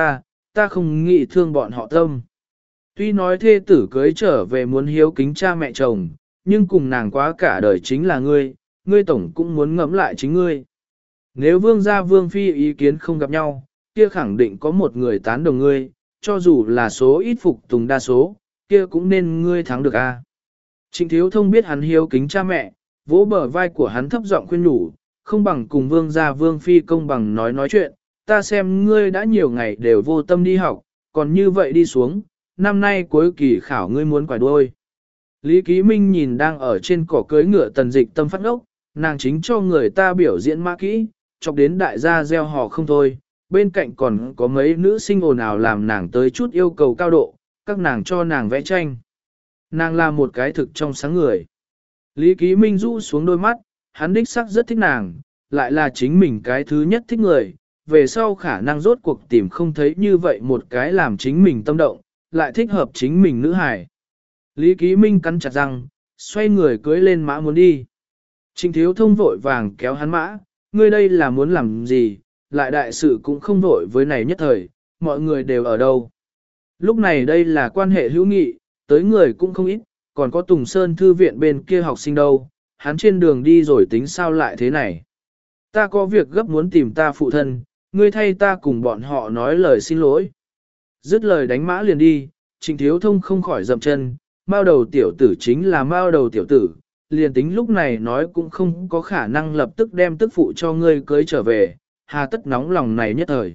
ta không nghĩ thương bọn họ tâm. Tuy nói thê tử cưới trở về muốn hiếu kính cha mẹ chồng, nhưng cùng nàng quá cả đời chính là ngươi tổng cũng muốn ngẫm lại chính ngươi. Nếu vương gia vương phi ý kiến không gặp nhau, kia khẳng định có một người tán đồng ngươi, cho dù là số ít phục tùng đa số, kia cũng nên ngươi thắng được a. Trịnh Thiếu Thông biết hắn hiếu kính cha mẹ, vỗ bờ vai của hắn thấp giọng khuyên nhủ, không bằng cùng vương gia vương phi công bằng nói chuyện, ta xem ngươi đã nhiều ngày đều vô tâm đi học, còn như vậy đi xuống, năm nay cuối kỳ khảo ngươi muốn quải đuôi. Lý Ký Minh nhìn đang ở trên cỏ cưới ngựa Tần Dịch tâm phát ốc, nàng chính cho người ta biểu diễn mã kỹ, chọc đến đại gia gieo hò không thôi, bên cạnh còn có mấy nữ sinh ồn ào làm nàng tới chút yêu cầu cao độ, các nàng cho nàng vẽ tranh. Nàng là một cái thực trong sáng người. Lý Ký Minh rũ xuống đôi mắt, hắn đích sắc rất thích nàng, lại là chính mình cái thứ nhất thích người, về sau khả năng rốt cuộc tìm không thấy như vậy một cái làm chính mình tâm động, lại thích hợp chính mình nữ hài. Lý Ký Minh cắn chặt răng, xoay người cưới lên mã muốn đi. Trịnh Thiếu Thông vội vàng kéo hắn mã, ngươi đây là muốn làm gì, lại đại sự cũng không vội với này nhất thời, mọi người đều ở đâu. Lúc này đây là quan hệ hữu nghị, tới người cũng không ít, còn có Tùng Sơn thư viện bên kia học sinh đâu, hắn trên đường đi rồi tính sao lại thế này. Ta có việc gấp muốn tìm ta phụ thân, ngươi thay ta cùng bọn họ nói lời xin lỗi. Dứt lời đánh mã liền đi, Trịnh Thiếu Thông không khỏi dậm chân, mao đầu tiểu tử chính là mao đầu tiểu tử, liền tính lúc này nói cũng không có khả năng lập tức đem tức phụ cho ngươi cưới trở về, hà tất nóng lòng này nhất thời.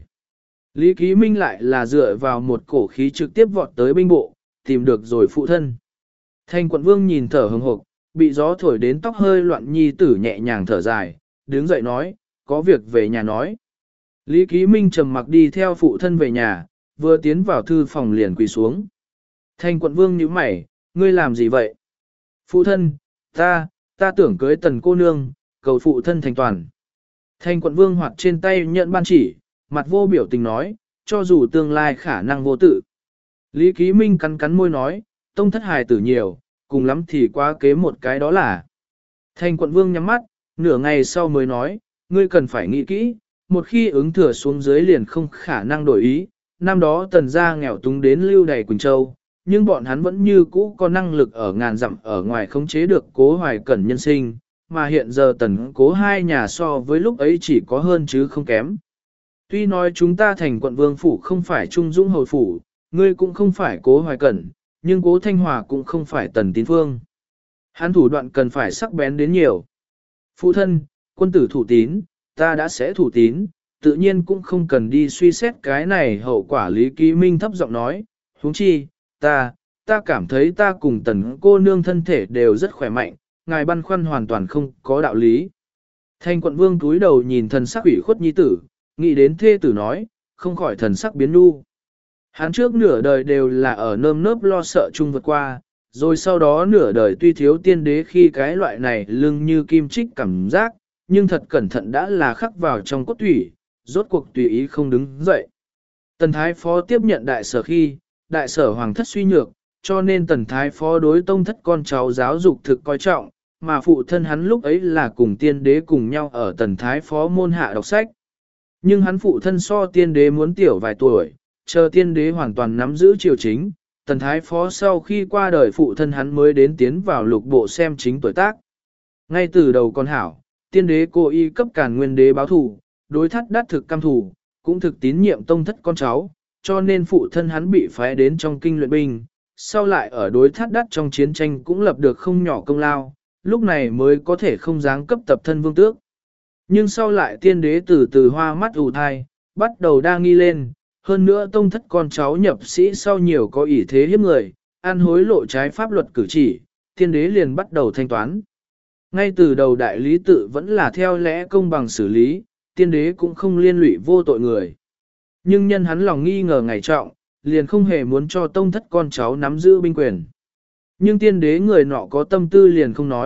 Lý Ký Minh lại là dựa vào một cổ khí trực tiếp vọt tới binh bộ, tìm được rồi phụ thân. Thanh quận vương nhìn thở hừng hực, bị gió thổi đến tóc hơi loạn nhi tử nhẹ nhàng thở dài, đứng dậy nói, có việc về nhà nói. Lý Ký Minh trầm mặc đi theo phụ thân về nhà, vừa tiến vào thư phòng liền quỳ xuống. Thanh quận vương nhíu mày, ngươi làm gì vậy? Phụ thân, ta tưởng cưới Tần cô nương, cầu phụ thân thành toàn. Thanh quận vương hoạt trên tay nhận ban chỉ, mặt vô biểu tình nói, cho dù tương lai khả năng vô tự. Lý Ký Minh cắn cắn môi nói, tông thất hài tử nhiều, cùng lắm thì quá kế một cái đó là. Thanh quận vương nhắm mắt, nửa ngày sau mới nói, ngươi cần phải nghĩ kỹ, một khi ứng thừa xuống dưới liền không khả năng đổi ý. Năm đó Tần gia nghèo túng đến lưu đầy Quỳnh Châu, nhưng bọn hắn vẫn như cũ có năng lực ở ngàn dặm ở ngoài khống chế được Cố Hoài Cẩn nhân sinh, mà hiện giờ Tần Cố hai nhà so với lúc ấy chỉ có hơn chứ không kém. Tuy nói chúng ta thành quận vương phủ không phải Trung Dũng hầu phủ, ngươi cũng không phải Cố Hoài Cẩn, nhưng Cố Thanh Hòa cũng không phải Tần Tín Phương. Hắn thủ đoạn cần phải sắc bén đến nhiều. Phụ thân, quân tử thủ tín, ta đã sẽ thủ tín, tự nhiên cũng không cần đi suy xét cái này hậu quả. Lý Ký Minh thấp giọng nói, huống chi, ta cảm thấy ta cùng Tần cô nương thân thể đều rất khỏe mạnh, ngài băn khoăn hoàn toàn không có đạo lý. Thanh quận vương túi đầu nhìn thần sắc ủy khuất nhi tử, nghĩ đến thê tử nói, không khỏi thần sắc biến nu. Hắn trước nửa đời đều là ở nơm nớp lo sợ chung vượt qua, rồi sau đó nửa đời tuy thiếu tiên đế khi cái loại này lưng như kim chích cảm giác, nhưng thật cẩn thận đã là khắc vào trong cốt thủy, rốt cuộc tùy ý không đứng dậy. Tần Thái Phó tiếp nhận đại sở khi, đại sở hoàng thất suy nhược, cho nên Tần Thái Phó đối tông thất con cháu giáo dục thực coi trọng, mà phụ thân hắn lúc ấy là cùng tiên đế cùng nhau ở Tần Thái Phó môn hạ đọc sách. Nhưng hắn phụ thân so tiên đế muốn tiểu vài tuổi, chờ tiên đế hoàn toàn nắm giữ triều chính, Tần Thái Phó sau khi qua đời phụ thân hắn mới đến tiến vào lục bộ xem chính tuổi tác. Ngay từ đầu con hảo, tiên đế cố ý cấp Càn Nguyên đế báo thù, đối thắt đát thực cam thù, cũng thực tín nhiệm tông thất con cháu, cho nên phụ thân hắn bị phái đến trong kinh luyện binh, sau lại ở đối thắt đát trong chiến tranh cũng lập được không nhỏ công lao, lúc này mới có thể không dáng cấp tập thân vương tước. Nhưng sau lại tiên đế từ từ hoa mắt ù thai, bắt đầu đa nghi lên, hơn nữa tông thất con cháu nhập sĩ sau nhiều có ỷ thế hiếp người, ăn hối lộ trái pháp luật cử chỉ, tiên đế liền bắt đầu thanh toán. Ngay từ đầu đại lý tự vẫn là theo lẽ công bằng xử lý, tiên đế cũng không liên lụy vô tội người. Nhưng nhân hắn lòng nghi ngờ ngày trọng, liền không hề muốn cho tông thất con cháu nắm giữ binh quyền. Nhưng tiên đế người nọ có tâm tư liền không nói,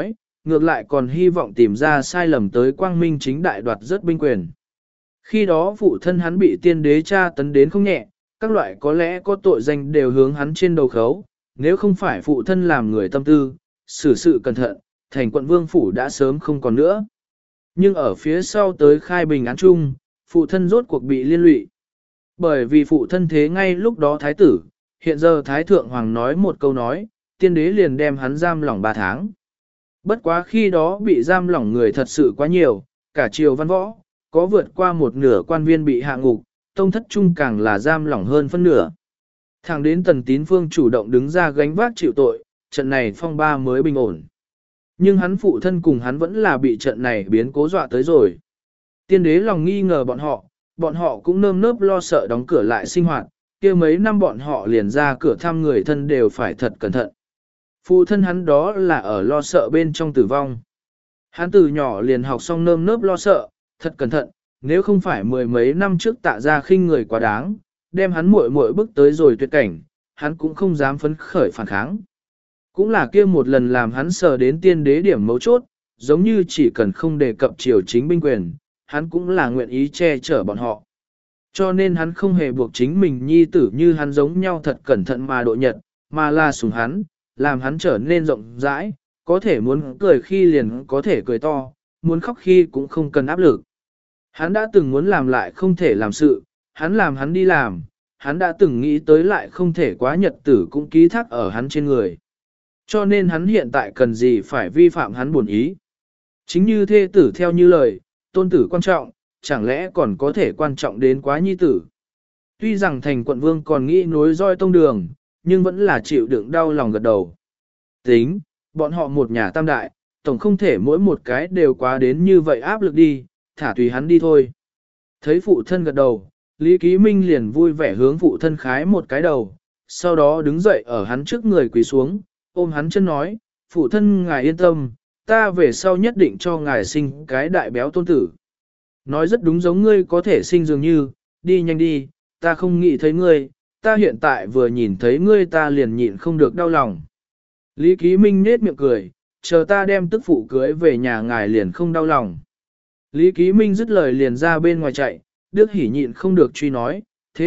ngược lại còn hy vọng tìm ra sai lầm tới quang minh chính đại đoạt rất binh quyền. Khi đó phụ thân hắn bị tiên đế tra tấn đến không nhẹ, các loại có lẽ có tội danh đều hướng hắn trên đầu khấu, nếu không phải phụ thân làm người tâm tư, xử sự cẩn thận, thành quận vương phủ đã sớm không còn nữa. Nhưng ở phía sau tới khai bình án chung, phụ thân rốt cuộc bị liên lụy. Bởi vì phụ thân thế ngay lúc đó thái tử, hiện giờ thái thượng hoàng nói một câu nói, tiên đế liền đem hắn giam lỏng 3 tháng. Bất quá khi đó bị giam lỏng người thật sự quá nhiều, cả triều văn võ, có vượt qua một nửa quan viên bị hạ ngục, tông thất trung càng là giam lỏng hơn phân nửa. Thẳng đến Tần Tín Phương chủ động đứng ra gánh vác chịu tội, trận này phong ba mới bình ổn. Nhưng hắn phụ thân cùng hắn vẫn là bị trận này biến cố dọa tới rồi. Tiên đế lòng nghi ngờ bọn họ cũng nơm nớp lo sợ đóng cửa lại sinh hoạt, kia mấy năm bọn họ liền ra cửa thăm người thân đều phải thật cẩn thận. Phụ thân hắn đó là ở lo sợ bên trong tử vong. Hắn từ nhỏ liền học xong nơm nớp lo sợ, thật cẩn thận, nếu không phải mười mấy năm trước Tạ Gia khinh người quá đáng, đem hắn muội muội bước tới rồi tuyệt cảnh, hắn cũng không dám phấn khởi phản kháng. Cũng là kia một lần làm hắn sờ đến tiên đế điểm mấu chốt, giống như chỉ cần không đề cập triều chính binh quyền, hắn cũng là nguyện ý che chở bọn họ. Cho nên hắn không hề buộc chính mình nhi tử như hắn giống nhau thật cẩn thận mà độ nhật, mà là sủng hắn, làm hắn trở nên rộng rãi, có thể muốn cười khi liền có thể cười to, muốn khóc khi cũng không cần áp lực. Hắn đã từng muốn làm lại không thể làm sự, hắn làm hắn đi làm, hắn đã từng nghĩ tới lại không thể quá nhật tử cũng ký thác ở hắn trên người. Cho nên hắn hiện tại cần gì phải vi phạm hắn buồn ý. Chính như thê tử theo như lời, tôn tử quan trọng, chẳng lẽ còn có thể quan trọng đến quá nhi tử. Tuy rằng thành quận vương còn nghĩ nối roi tông đường, nhưng vẫn là chịu đựng đau lòng gật đầu. Tính, bọn họ một nhà tam đại, tổng không thể mỗi một cái đều quá đến như vậy áp lực đi, thả tùy hắn đi thôi. Thấy phụ thân gật đầu, Lý Ký Minh liền vui vẻ hướng phụ thân khái một cái đầu, sau đó đứng dậy ở hắn trước người quỳ xuống, ôm hắn chân nói, phụ thân ngài yên tâm, ta về sau nhất định cho ngài sinh cái đại béo tôn tử. Nói rất đúng giống ngươi có thể sinh dường như, đi nhanh đi, ta không nghĩ thấy ngươi, ta hiện tại vừa nhìn thấy ngươi ta liền nhịn không được đau lòng. Lý Ký Minh nết miệng cười, chờ ta đem tức phụ cưới về nhà ngài liền không đau lòng. Lý Ký Minh dứt lời liền ra bên ngoài chạy, Đức Hỉ nhịn không được truy nói,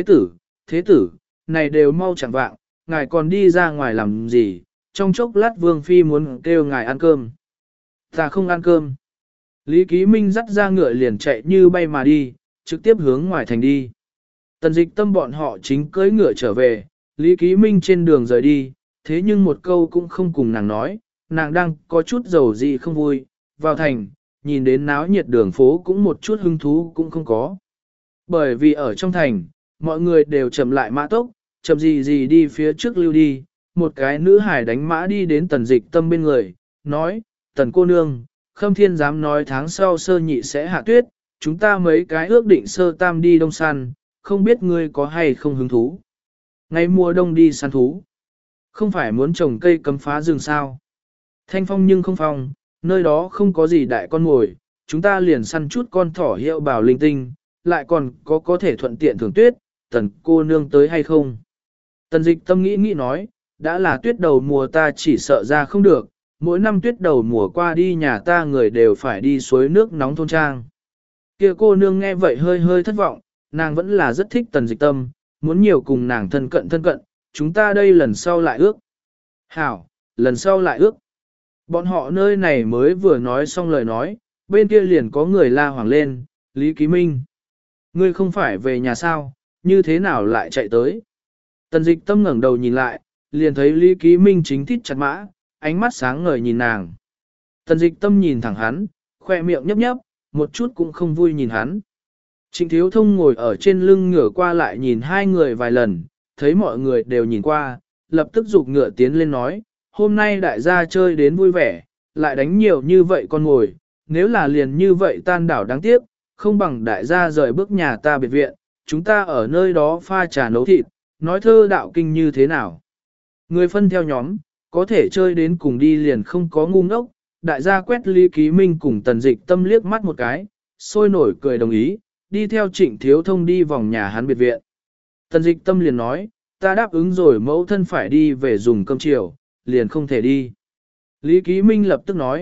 thế tử, này đều mau chẳng vạng, ngài còn đi ra ngoài làm gì, trong chốc lát Vương Phi muốn kêu ngài ăn cơm. Ta không ăn cơm. Lý Ký Minh dắt ra ngựa liền chạy như bay mà đi, trực tiếp hướng ngoài thành đi. Tần Dịch Tâm bọn họ chính cưỡi ngựa trở về, Lý Ký Minh trên đường rời đi, thế nhưng một câu cũng không cùng nàng nói, nàng đang có chút dầu gì không vui, vào thành, nhìn đến náo nhiệt đường phố cũng một chút hứng thú cũng không có. Bởi vì ở trong thành, mọi người đều chậm lại mã tốc, chậm gì đi phía trước lưu đi, một cái nữ hải đánh mã đi đến Tần Dịch Tâm bên người, nói, Tần cô nương, Khâm Thiên dám nói tháng sau sơ nhị sẽ hạ tuyết, chúng ta mấy cái ước định sơ tam đi đông săn, không biết ngươi có hay không hứng thú. Ngày mùa đông đi săn thú, không phải muốn trồng cây cấm phá rừng sao. Thanh phong nhưng không phong, nơi đó không có gì đại con mồi, chúng ta liền săn chút con thỏ hiệu bảo linh tinh, lại còn có thể thuận tiện thưởng tuyết, Tần cô nương tới hay không. Tần Dịch Tâm nghĩ nói, đã là tuyết đầu mùa ta chỉ sợ ra không được, mỗi năm tuyết đầu mùa qua đi nhà ta người đều phải đi suối nước nóng thôn trang. Kia cô nương nghe vậy hơi thất vọng, nàng vẫn là rất thích Tần Dịch Tâm, muốn nhiều cùng nàng thân cận, chúng ta đây lần sau lại ước. Hảo, lần sau lại ước. Bọn họ nơi này mới vừa nói xong lời nói, bên kia liền có người la hoảng lên, Lý Ký Minh. Ngươi không phải về nhà sao, như thế nào lại chạy tới? Tần Dịch Tâm ngẩng đầu nhìn lại, liền thấy Lý Ký Minh chính thít chặt mã, ánh mắt sáng ngời nhìn nàng. Tần Dịch Tâm nhìn thẳng hắn, khoe miệng nhấp, một chút cũng không vui nhìn hắn. Trịnh Thiếu Thông ngồi ở trên lưng ngựa qua lại nhìn hai người vài lần, thấy mọi người đều nhìn qua, lập tức giục ngựa tiến lên nói, hôm nay đại gia chơi đến vui vẻ, lại đánh nhiều như vậy con ngồi, nếu là liền như vậy tan đảo đáng tiếc, không bằng đại gia rời bước nhà ta biệt viện, chúng ta ở nơi đó pha trà nấu thịt, nói thơ đạo kinh như thế nào. Người phân theo nhóm, có thể chơi đến cùng đi liền không có ngu ngốc, đại gia quét Lý Ký Minh cùng Tần Dịch Tâm liếc mắt một cái, sôi nổi cười đồng ý, đi theo Trịnh Thiếu Thông đi vòng nhà hắn biệt viện. Tần Dịch Tâm liền nói, ta đáp ứng rồi mẫu thân phải đi về dùng cơm chiều, liền không thể đi. Lý Ký Minh lập tức nói,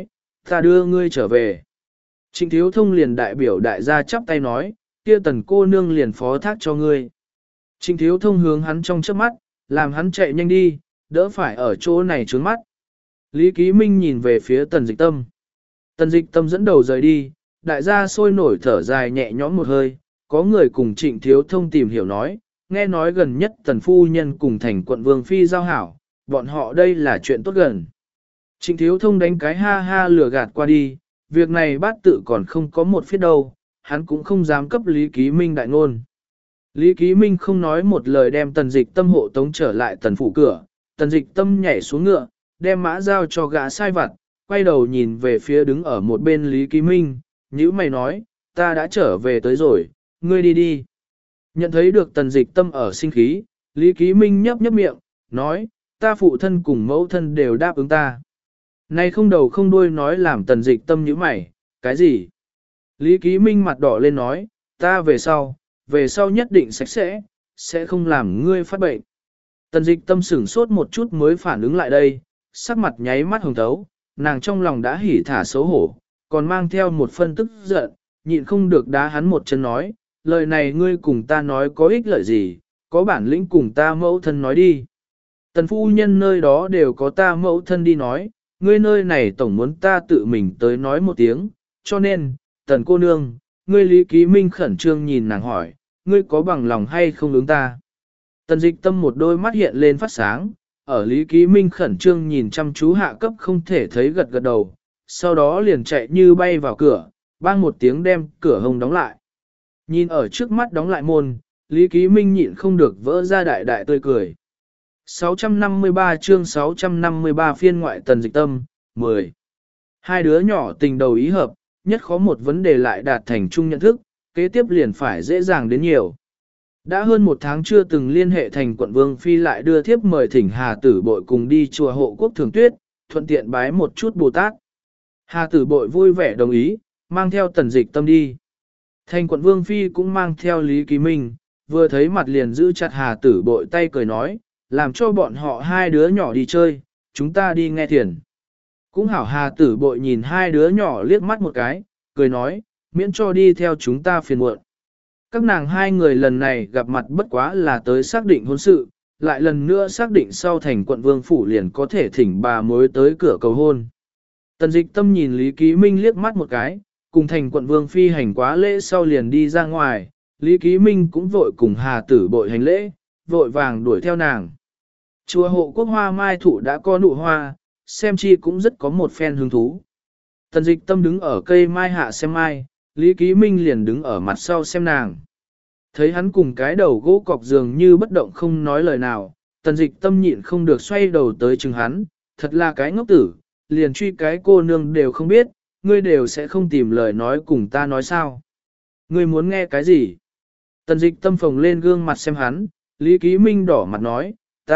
ta đưa ngươi trở về. Trịnh Thiếu Thông liền đại biểu đại gia chắp tay nói, kia Tần cô nương liền phó thác cho ngươi. Trịnh Thiếu Thông hướng hắn trong chớp mắt, làm hắn chạy nhanh đi, đỡ phải ở chỗ này trướng mắt. Lý Ký Minh nhìn về phía Tần Dịch Tâm. Tần Dịch Tâm dẫn đầu rời đi, đại gia sôi nổi thở dài nhẹ nhõm một hơi, có người cùng Trịnh Thiếu Thông tìm hiểu nói, nghe nói gần nhất Tần Phu Nhân cùng thành quận Vương Phi giao hảo, bọn họ đây là chuyện tốt gần. Trịnh Thiếu Thông đánh cái ha ha lừa gạt qua đi, việc này bát tự còn không có một phía đâu, hắn cũng không dám cấp Lý Ký Minh đại ngôn. Lý Ký Minh không nói một lời đem Tần Dịch Tâm hộ tống trở lại Tần phủ cửa, Tần Dịch Tâm nhảy xuống ngựa, đem mã giao cho gã sai vặt, quay đầu nhìn về phía đứng ở một bên Lý Ký Minh, nhữ mày nói, ta đã trở về tới rồi, ngươi đi đi. Nhận thấy được Tần Dịch Tâm ở sinh khí, Lý Ký Minh nhấp nhấp miệng, nói, ta phụ thân cùng mẫu thân đều đáp ứng ta. Này không đầu không đuôi nói làm Tần Dịch Tâm nhíu mày, cái gì? Lý Ký Minh mặt đỏ lên nói, ta về sau nhất định sạch sẽ không làm ngươi phát bệnh. Tần Dịch Tâm sửng sốt một chút mới phản ứng lại đây, sắc mặt nháy mắt hồng thấu, nàng trong lòng đã hỉ thả xấu hổ, còn mang theo một phân tức giận, nhịn không được đá hắn một chân nói, lời này ngươi cùng ta nói có ích lợi gì, có bản lĩnh cùng ta mẫu thân nói đi. Tần phu nhân nơi đó đều có ta mẫu thân đi nói, ngươi nơi này tổng muốn ta tự mình tới nói một tiếng, cho nên, Tần cô nương, ngươi Lý Ký Minh khẩn trương nhìn nàng hỏi, ngươi có bằng lòng hay không ứng ta? Tần Dịch Tâm một đôi mắt hiện lên phát sáng, ở Lý Ký Minh khẩn trương nhìn chăm chú hạ cấp không thể thấy gật gật đầu, sau đó liền chạy như bay vào cửa, bang một tiếng đem cửa hông đóng lại. Nhìn ở trước mắt đóng lại môn, Lý Ký Minh nhịn không được vỡ ra đại đại tươi cười. 653 chương 653 phiên ngoại Tần Dịch Tâm, 10. Hai đứa nhỏ tình đầu ý hợp, nhất khó một vấn đề lại đạt thành chung nhận thức, kế tiếp liền phải dễ dàng đến nhiều. Đã hơn một tháng chưa từng liên hệ thành quận Vương Phi lại đưa thiếp mời thỉnh Hà Tử Bội cùng đi chùa Hộ Quốc Thường Tuyết, thuận tiện bái một chút Bồ Tát. Hà Tử Bội vui vẻ đồng ý, mang theo Tần Dịch Tâm đi. Thành quận Vương Phi cũng mang theo Lý Ký Minh, vừa thấy mặt liền giữ chặt Hà Tử Bội tay cười nói, làm cho bọn họ hai đứa nhỏ đi chơi, chúng ta đi nghe thiền. Cũng hảo Hà Tử Bội nhìn hai đứa nhỏ liếc mắt một cái, cười nói, miễn cho đi theo chúng ta phiền muộn. Các nàng hai người lần này gặp mặt bất quá là tới xác định hôn sự, lại lần nữa xác định sau thành quận Vương Phủ liền có thể thỉnh bà mối tới cửa cầu hôn. Tần Dịch Tâm nhìn Lý Ký Minh liếc mắt một cái, cùng thành quận Vương Phi hành quá lễ sau liền đi ra ngoài, Lý Ký Minh cũng vội cùng Hà Tử Bội hành lễ, vội vàng đuổi theo nàng. Chùa Hộ Quốc hoa mai thụ đã có nụ hoa, xem chi cũng rất có một phen hứng thú. Tần Dịch Tâm đứng ở cây mai hạ xem mai, Lý Ký Minh liền đứng ở mặt sau xem nàng. Thấy hắn cùng cái đầu gỗ cọc dường như bất động không nói lời nào, Tần Dịch Tâm nhịn không được xoay đầu tới chừng hắn, thật là cái ngốc tử, liền truy cái cô nương đều không biết, ngươi đều sẽ không tìm lời nói cùng ta nói sao. Ngươi muốn nghe cái gì? Tần Dịch Tâm phồng lên gương mặt xem hắn, Lý Ký Minh đỏ mặt nói,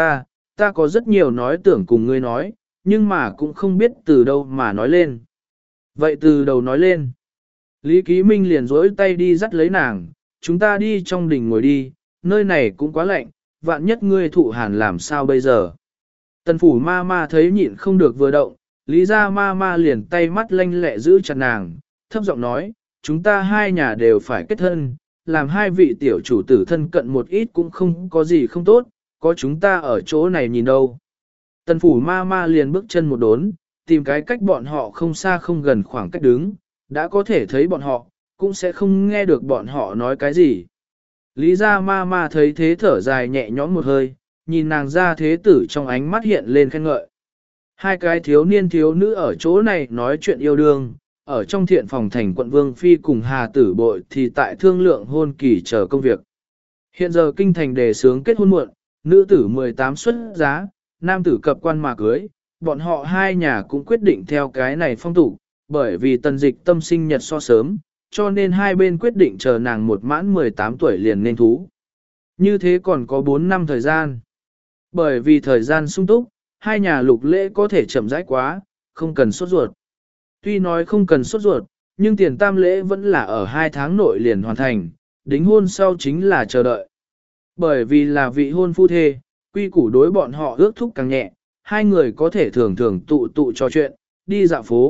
ta có rất nhiều nói tưởng cùng ngươi nói, nhưng mà cũng không biết từ đâu mà nói lên. Vậy từ đầu nói lên. Lý Ký Minh liền dối tay đi dắt lấy nàng, chúng ta đi trong đình ngồi đi, nơi này cũng quá lạnh, vạn nhất ngươi thụ hàn làm sao bây giờ. Tần phủ ma ma thấy nhịn không được vừa động, Lý ra ma ma liền tay mắt lanh lẹ giữ chặt nàng, thấp giọng nói, chúng ta hai nhà đều phải kết thân, làm hai vị tiểu chủ tử thân cận một ít cũng không có gì không tốt, có chúng ta ở chỗ này nhìn đâu. Tần phủ ma ma liền bước chân một đốn, tìm cái cách bọn họ không xa không gần khoảng cách đứng, đã có thể thấy bọn họ, cũng sẽ không nghe được bọn họ nói cái gì. Lý ra ma ma thấy thế thở dài nhẹ nhõm một hơi, nhìn nàng ra thế tử trong ánh mắt hiện lên khen ngợi. Hai cái thiếu niên thiếu nữ ở chỗ này nói chuyện yêu đương, ở trong thiện phòng thành quận Vương Phi cùng Hà Tử Bội thì tại thương lượng hôn kỳ chờ công việc. Hiện giờ kinh thành đề sướng kết hôn muộn, nữ tử 18 xuất giá, nam tử cập quan mà cưới, bọn họ hai nhà cũng quyết định theo cái này phong tục, bởi vì Tần Dịch Tâm sinh nhật so sớm, cho nên hai bên quyết định chờ nàng một mãn 18 tuổi liền nên thú. Như thế còn có 4 năm thời gian. Bởi vì thời gian sung túc, hai nhà lục lễ có thể chậm rãi quá, không cần sốt ruột. Tuy nói không cần sốt ruột, nhưng tiền tam lễ vẫn là ở 2 tháng nội liền hoàn thành, đính hôn sau chính là chờ đợi. Bởi vì là vị hôn phu thê, quy củ đối bọn họ ước thúc càng nhẹ, hai người có thể thường thường tụ trò chuyện, đi dạo phố,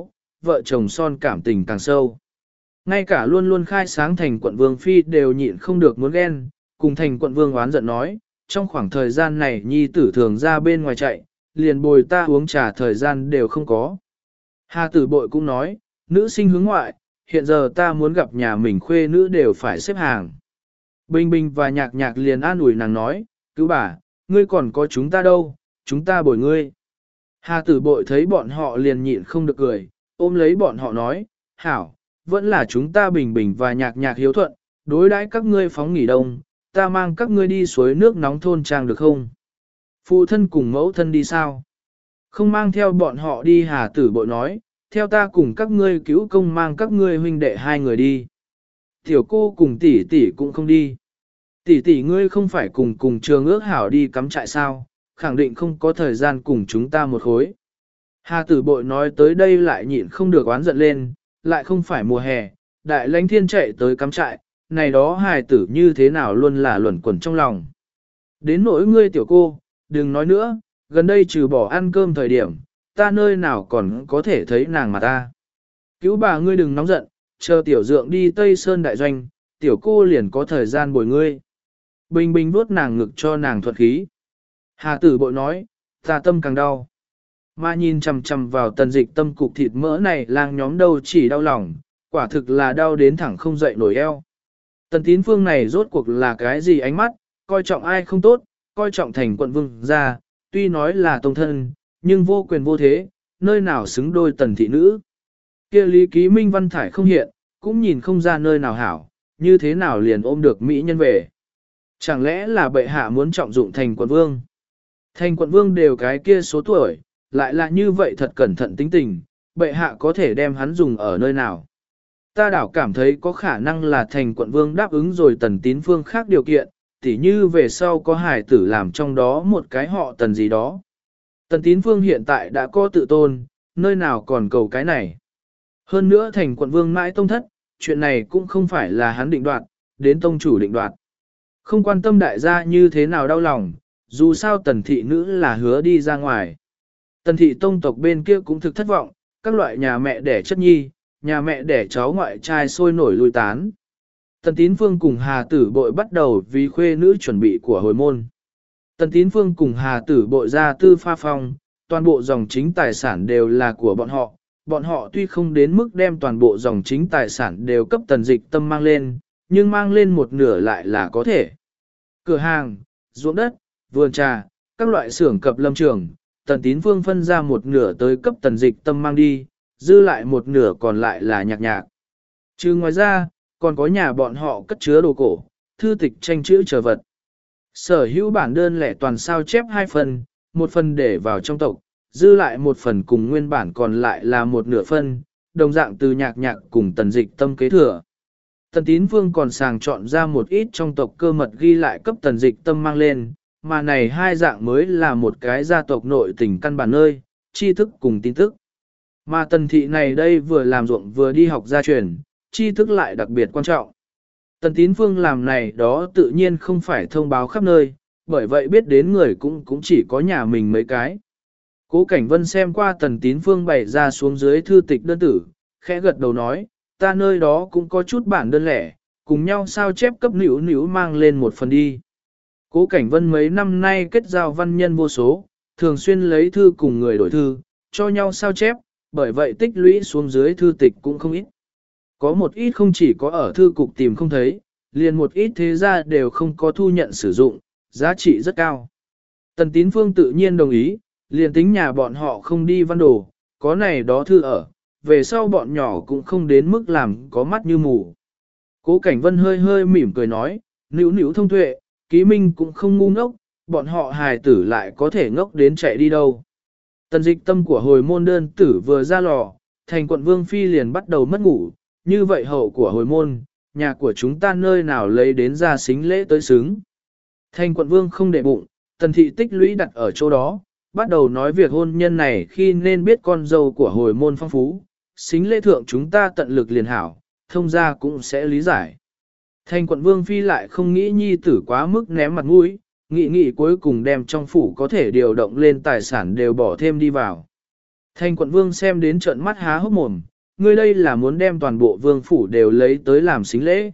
vợ chồng son cảm tình càng sâu. Ngay cả luôn luôn khai sáng thành quận vương phi đều nhịn không được muốn ghen, cùng thành quận vương oán giận nói, trong khoảng thời gian này nhi tử thường ra bên ngoài chạy, liền bồi ta uống trà thời gian đều không có. Hà tử bội cũng nói, nữ sinh hướng ngoại, hiện giờ ta muốn gặp nhà mình khuê nữ đều phải xếp hàng. Bình Bình và Nhạc Nhạc liền an ủi nàng nói, cứu bà, ngươi còn có chúng ta đâu, chúng ta bồi ngươi. Hà tử bội thấy bọn họ liền nhịn không được cười, ôm lấy bọn họ nói, hảo, vẫn là chúng ta Bình Bình và Nhạc Nhạc hiếu thuận, đối đãi các ngươi phóng nghỉ đông, ta mang các ngươi đi suối nước nóng thôn trang được không? Phụ thân cùng mẫu thân đi sao? Không mang theo bọn họ đi. Hà tử bội nói, theo ta cùng các ngươi cứu công mang các ngươi huynh đệ hai người đi. Tiểu cô cùng tỷ tỷ cũng không đi. Tỷ tỷ ngươi không phải cùng trường ước hảo đi cắm trại sao, khẳng định không có thời gian cùng chúng ta một khối. Hà tử bội nói tới đây lại nhịn không được oán giận lên, lại không phải mùa hè, đại lãnh thiên chạy tới cắm trại, này đó hài tử như thế nào luôn là luẩn quẩn trong lòng. Đến nỗi ngươi tiểu cô, đừng nói nữa, gần đây trừ bỏ ăn cơm thời điểm, ta nơi nào còn có thể thấy nàng mà ta. Cứu bà ngươi đừng nóng giận, chờ tiểu dượng đi Tây Sơn đại doanh, tiểu cô liền có thời gian bồi ngươi. Bình Bình vuốt nàng ngực cho nàng thuật khí. Hà tử bội nói, ta tâm càng đau. Mà nhìn chằm chằm vào tần dịch tâm cục thịt mỡ này lang nhóm đâu chỉ đau lòng, quả thực là đau đến thẳng không dậy nổi eo. Tần tín phương này rốt cuộc là cái gì ánh mắt, coi trọng ai không tốt, coi trọng thành quận vương ra, tuy nói là tông thân, nhưng vô quyền vô thế, nơi nào xứng đôi tần thị nữ. Kia lý ký minh văn thải không hiện, cũng nhìn không ra nơi nào hảo, như thế nào liền ôm được mỹ nhân về. Chẳng lẽ là bệ hạ muốn trọng dụng thành quận vương? Thành quận vương đều cái kia số tuổi, lại là như vậy thật cẩn thận tính tình, bệ hạ có thể đem hắn dùng ở nơi nào? Ta đảo cảm thấy có khả năng là thành quận vương đáp ứng rồi tần tín phương khác điều kiện, tỉ như về sau có hài tử làm trong đó một cái họ tần gì đó. Tần tín phương hiện tại đã có tự tôn, nơi nào còn cầu cái này. Hơn nữa thành quận vương mãi tông thất, chuyện này cũng không phải là hắn định đoạt, đến tông chủ định đoạt. Không quan tâm đại gia như thế nào đau lòng, dù sao tần thị nữ là hứa đi ra ngoài. Tần thị tông tộc bên kia cũng thực thất vọng, các loại nhà mẹ đẻ chất nhi, nhà mẹ đẻ cháu ngoại trai sôi nổi lui tán. Tần Tín Phương cùng Hà Tử Bội bắt đầu vì khuê nữ chuẩn bị của hồi môn. Tần Tín Phương cùng Hà Tử Bội ra tư pha phong, toàn bộ dòng chính tài sản đều là của bọn họ tuy không đến mức đem toàn bộ dòng chính tài sản đều cấp tần dịch tâm mang lên, nhưng mang lên một nửa lại là có thể. Cửa hàng, ruộng đất, vườn trà, các loại xưởng cập lâm trường, Tần Tín Phương phân ra một nửa tới cấp tần dịch tâm mang đi, dư lại một nửa còn lại là Nhạc Nhạc. Chứ ngoài ra, còn có nhà bọn họ cất chứa đồ cổ, thư tịch tranh chữ chờ vật. Sở hữu bản đơn lẻ toàn sao chép 2 phần, một phần để vào trong tộc, dư lại một phần cùng nguyên bản còn lại là một nửa phân, đồng dạng từ Nhạc Nhạc cùng tần dịch tâm kế thừa. Tần Tín Vương còn sàng chọn ra một ít trong tộc cơ mật ghi lại cấp tần dịch tâm mang lên, mà này hai dạng mới là một cái gia tộc nội tình căn bản nơi, tri thức cùng tin tức. Mà tần thị này đây vừa làm ruộng vừa đi học gia truyền, tri thức lại đặc biệt quan trọng. Tần Tín Phương làm này đó tự nhiên không phải thông báo khắp nơi, bởi vậy biết đến người cũng chỉ có nhà mình mấy cái. Cố Cảnh Vân xem qua Tần Tín Phương bày ra xuống dưới thư tịch đơn tử, khẽ gật đầu nói, ta nơi đó cũng có chút bản đơn lẻ, cùng nhau sao chép cấp nữu nữu mang lên một phần đi. Cố Cảnh Vân mấy năm nay kết giao văn nhân vô số, thường xuyên lấy thư cùng người đổi thư, cho nhau sao chép, bởi vậy tích lũy xuống dưới thư tịch cũng không ít. Có một ít không chỉ có ở thư cục tìm không thấy, liền một ít thế gia đều không có thu nhận sử dụng, giá trị rất cao. Tần Tín Phương tự nhiên đồng ý, liền tính nhà bọn họ không đi văn đồ, có này đó thư ở, về sau bọn nhỏ cũng không đến mức làm có mắt như mù. Cố Cảnh Vân hơi hơi mỉm cười nói, nữu nữu thông tuệ, Ký Minh cũng không ngu ngốc, bọn họ hài tử lại có thể ngốc đến chạy đi đâu. Tần dịch tâm của hồi môn đơn tử vừa ra lò, thành quận Vương Phi liền bắt đầu mất ngủ, như vậy hậu của hồi môn, nhà của chúng ta nơi nào lấy đến ra xính lễ tới xứng. Thành quận Vương không để bụng, tần thị tích lũy đặt ở chỗ đó, bắt đầu nói việc hôn nhân này khi nên biết con dâu của hồi môn phong phú, xính lễ thượng chúng ta tận lực liền hảo, thông gia cũng sẽ lý giải. Thành quận Vương Phi lại không nghĩ nhi tử quá mức ném mặt mũi, nghĩ cuối cùng đem trong phủ có thể điều động lên tài sản đều bỏ thêm đi vào. Thành quận Vương xem đến trợn mắt há hốc mồm, ngươi đây là muốn đem toàn bộ vương phủ đều lấy tới làm xính lễ.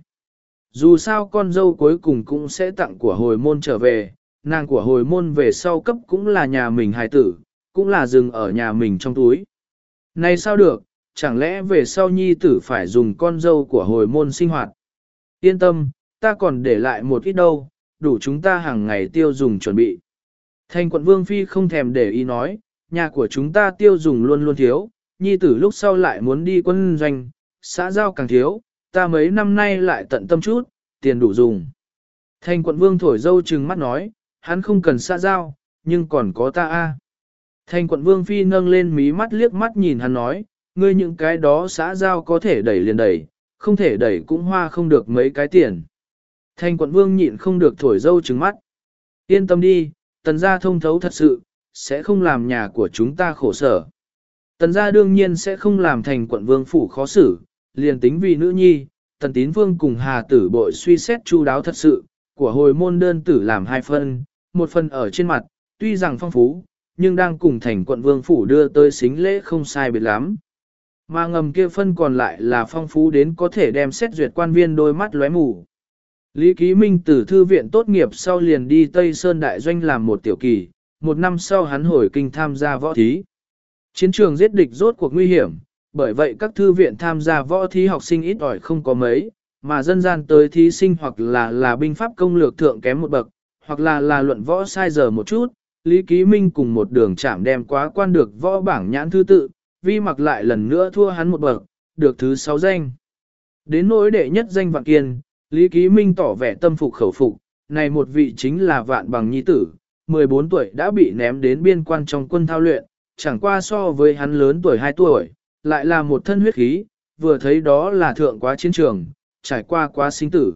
Dù sao con dâu cuối cùng cũng sẽ tặng của hồi môn trở về, nàng của hồi môn về sau cấp cũng là nhà mình hài tử, cũng là dừng ở nhà mình trong túi. Này sao được, chẳng lẽ về sau nhi tử phải dùng con dâu của hồi môn sinh hoạt? Yên tâm, ta còn để lại một ít đâu, đủ chúng ta hàng ngày tiêu dùng chuẩn bị. Thành quận Vương Phi không thèm để ý nói, nhà của chúng ta tiêu dùng luôn luôn thiếu, nhi tử lúc sau lại muốn đi quân doanh, xã giao càng thiếu, ta mấy năm nay lại tận tâm chút, tiền đủ dùng. Thành quận Vương thổi dâu trừng mắt nói, hắn không cần xã giao, nhưng còn có ta a. Thành quận Vương Phi nâng lên mí mắt liếc mắt nhìn hắn nói, ngươi những cái đó xã giao có thể đẩy liền đẩy, không thể đẩy cũng hoa không được mấy cái tiền. Thành quận Vương nhịn không được thổi dâu trừng mắt. Yên tâm đi, tần gia thông thấu thật sự, sẽ không làm nhà của chúng ta khổ sở. Tần gia đương nhiên sẽ không làm thành quận Vương phủ khó xử, liền tính vì nữ nhi, tần tín vương cùng hà tử bội suy xét chu đáo thật sự, của hồi môn đơn tử làm 2 phần, một phần ở trên mặt, tuy rằng phong phú, nhưng đang cùng thành quận Vương phủ đưa tới xính lễ không sai biệt lắm. Mà ngầm kia phân còn lại là phong phú đến có thể đem xét duyệt quan viên đôi mắt lóe mù. Lý Ký Minh từ thư viện tốt nghiệp sau liền đi Tây Sơn Đại Doanh làm một tiểu kỳ, 1 năm sau hắn hồi kinh tham gia võ thí. Chiến trường giết địch rốt cuộc nguy hiểm, bởi vậy các thư viện tham gia võ thí học sinh ít ỏi không có mấy, mà dân gian tới thí sinh hoặc là binh pháp công lược thượng kém một bậc, hoặc là luận võ sai giờ một chút. Lý Ký Minh cùng một đường chạm đem quá quan được võ bảng nhãn thứ tự, vi mặc lại lần nữa thua hắn một bậc, được thứ 6 danh. Đến nỗi đệ nhất danh Vạn Kiên, Lý Ký Minh tỏ vẻ tâm phục khẩu phục, này một vị chính là Vạn Bằng nhi tử, 14 tuổi đã bị ném đến biên quan trong quân thao luyện, chẳng qua so với hắn lớn tuổi 2 tuổi, lại là một thân huyết khí, vừa thấy đó là thượng quá chiến trường, trải qua quá sinh tử.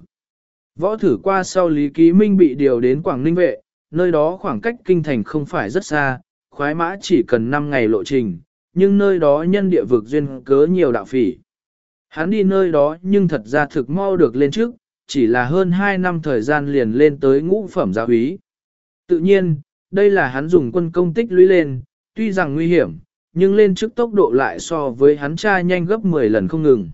Võ thử qua sau Lý Ký Minh bị điều đến Quảng Ninh vệ, nơi đó khoảng cách kinh thành không phải rất xa, khoái mã chỉ cần 5 ngày lộ trình, nhưng nơi đó nhân địa vực duyên cớ nhiều đạo phỉ. Hắn đi nơi đó nhưng thật ra thực mau được lên trước, chỉ là hơn 2 năm thời gian liền lên tới ngũ phẩm giáo úy. Tự nhiên, đây là hắn dùng quân công tích lũy lên, tuy rằng nguy hiểm, nhưng lên trước tốc độ lại so với hắn cha nhanh gấp 10 lần không ngừng.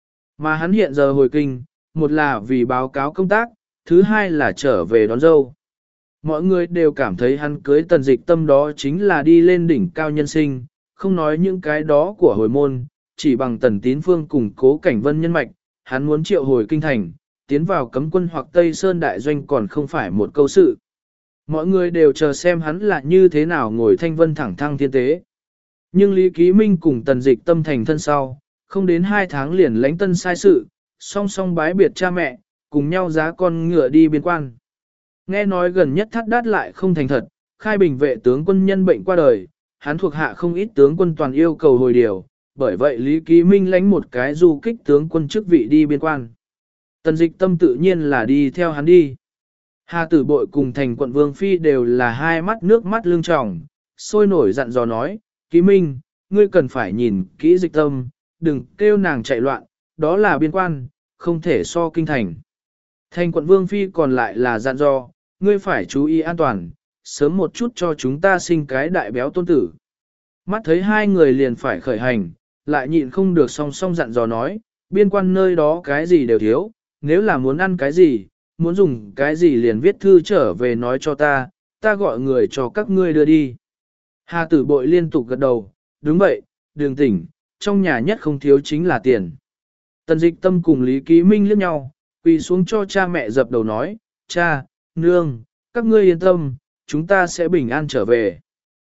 Mà hắn hiện giờ hồi kinh, một là vì báo cáo công tác, thứ hai là trở về đón dâu. Mọi người đều cảm thấy hắn cưới Tần Dịch Tâm đó chính là đi lên đỉnh cao nhân sinh, không nói những cái đó của hồi môn, chỉ bằng Tần Tín Phương cùng Cố Cảnh Vân nhân mạch, hắn muốn triệu hồi kinh thành, tiến vào cấm quân hoặc Tây Sơn Đại Doanh còn không phải một câu sự. Mọi người đều chờ xem hắn là như thế nào ngồi thanh vân thẳng thăng thiên tế. Nhưng Lý Ký Minh cùng Tần Dịch Tâm thành thân sau, không đến 2 tháng liền lãnh tân sai sự, song song bái biệt cha mẹ, cùng nhau giá con ngựa đi biên quan. Nghe nói gần nhất Thát Đát lại không thành thật, khai bình vệ tướng quân nhân bệnh qua đời, hắn thuộc hạ không ít tướng quân toàn yêu cầu hồi điều, bởi vậy Lý Ký Minh lãnh một cái du kích tướng quân chức vị đi biên quan. Tần Dịch Tâm tự nhiên là đi theo hắn đi. Hà Tử Bội cùng thành quận Vương Phi đều là hai mắt nước mắt lưng tròng, sôi nổi dặn dò nói, Ký Minh, ngươi cần phải nhìn kỹ Dịch Tâm, đừng kêu nàng chạy loạn, đó là biên quan, không thể so kinh thành. Thành quận Vương Phi còn lại là dặn dò, ngươi phải chú ý an toàn, sớm một chút cho chúng ta sinh cái đại béo tôn tử. Mắt thấy hai người liền phải khởi hành, lại nhịn không được song song dặn dò nói, biên quan nơi đó cái gì đều thiếu, nếu là muốn ăn cái gì, muốn dùng cái gì liền viết thư trở về nói cho ta, ta gọi người cho các ngươi đưa đi. Hà Tử Bội liên tục gật đầu, đúng vậy, đường tỉnh, trong nhà nhất không thiếu chính là tiền. Tần Dịch Tâm cùng Lý Ký Minh liếc nhau, quỳ xuống cho cha mẹ dập đầu nói, cha, nương, các ngươi yên tâm, chúng ta sẽ bình an trở về.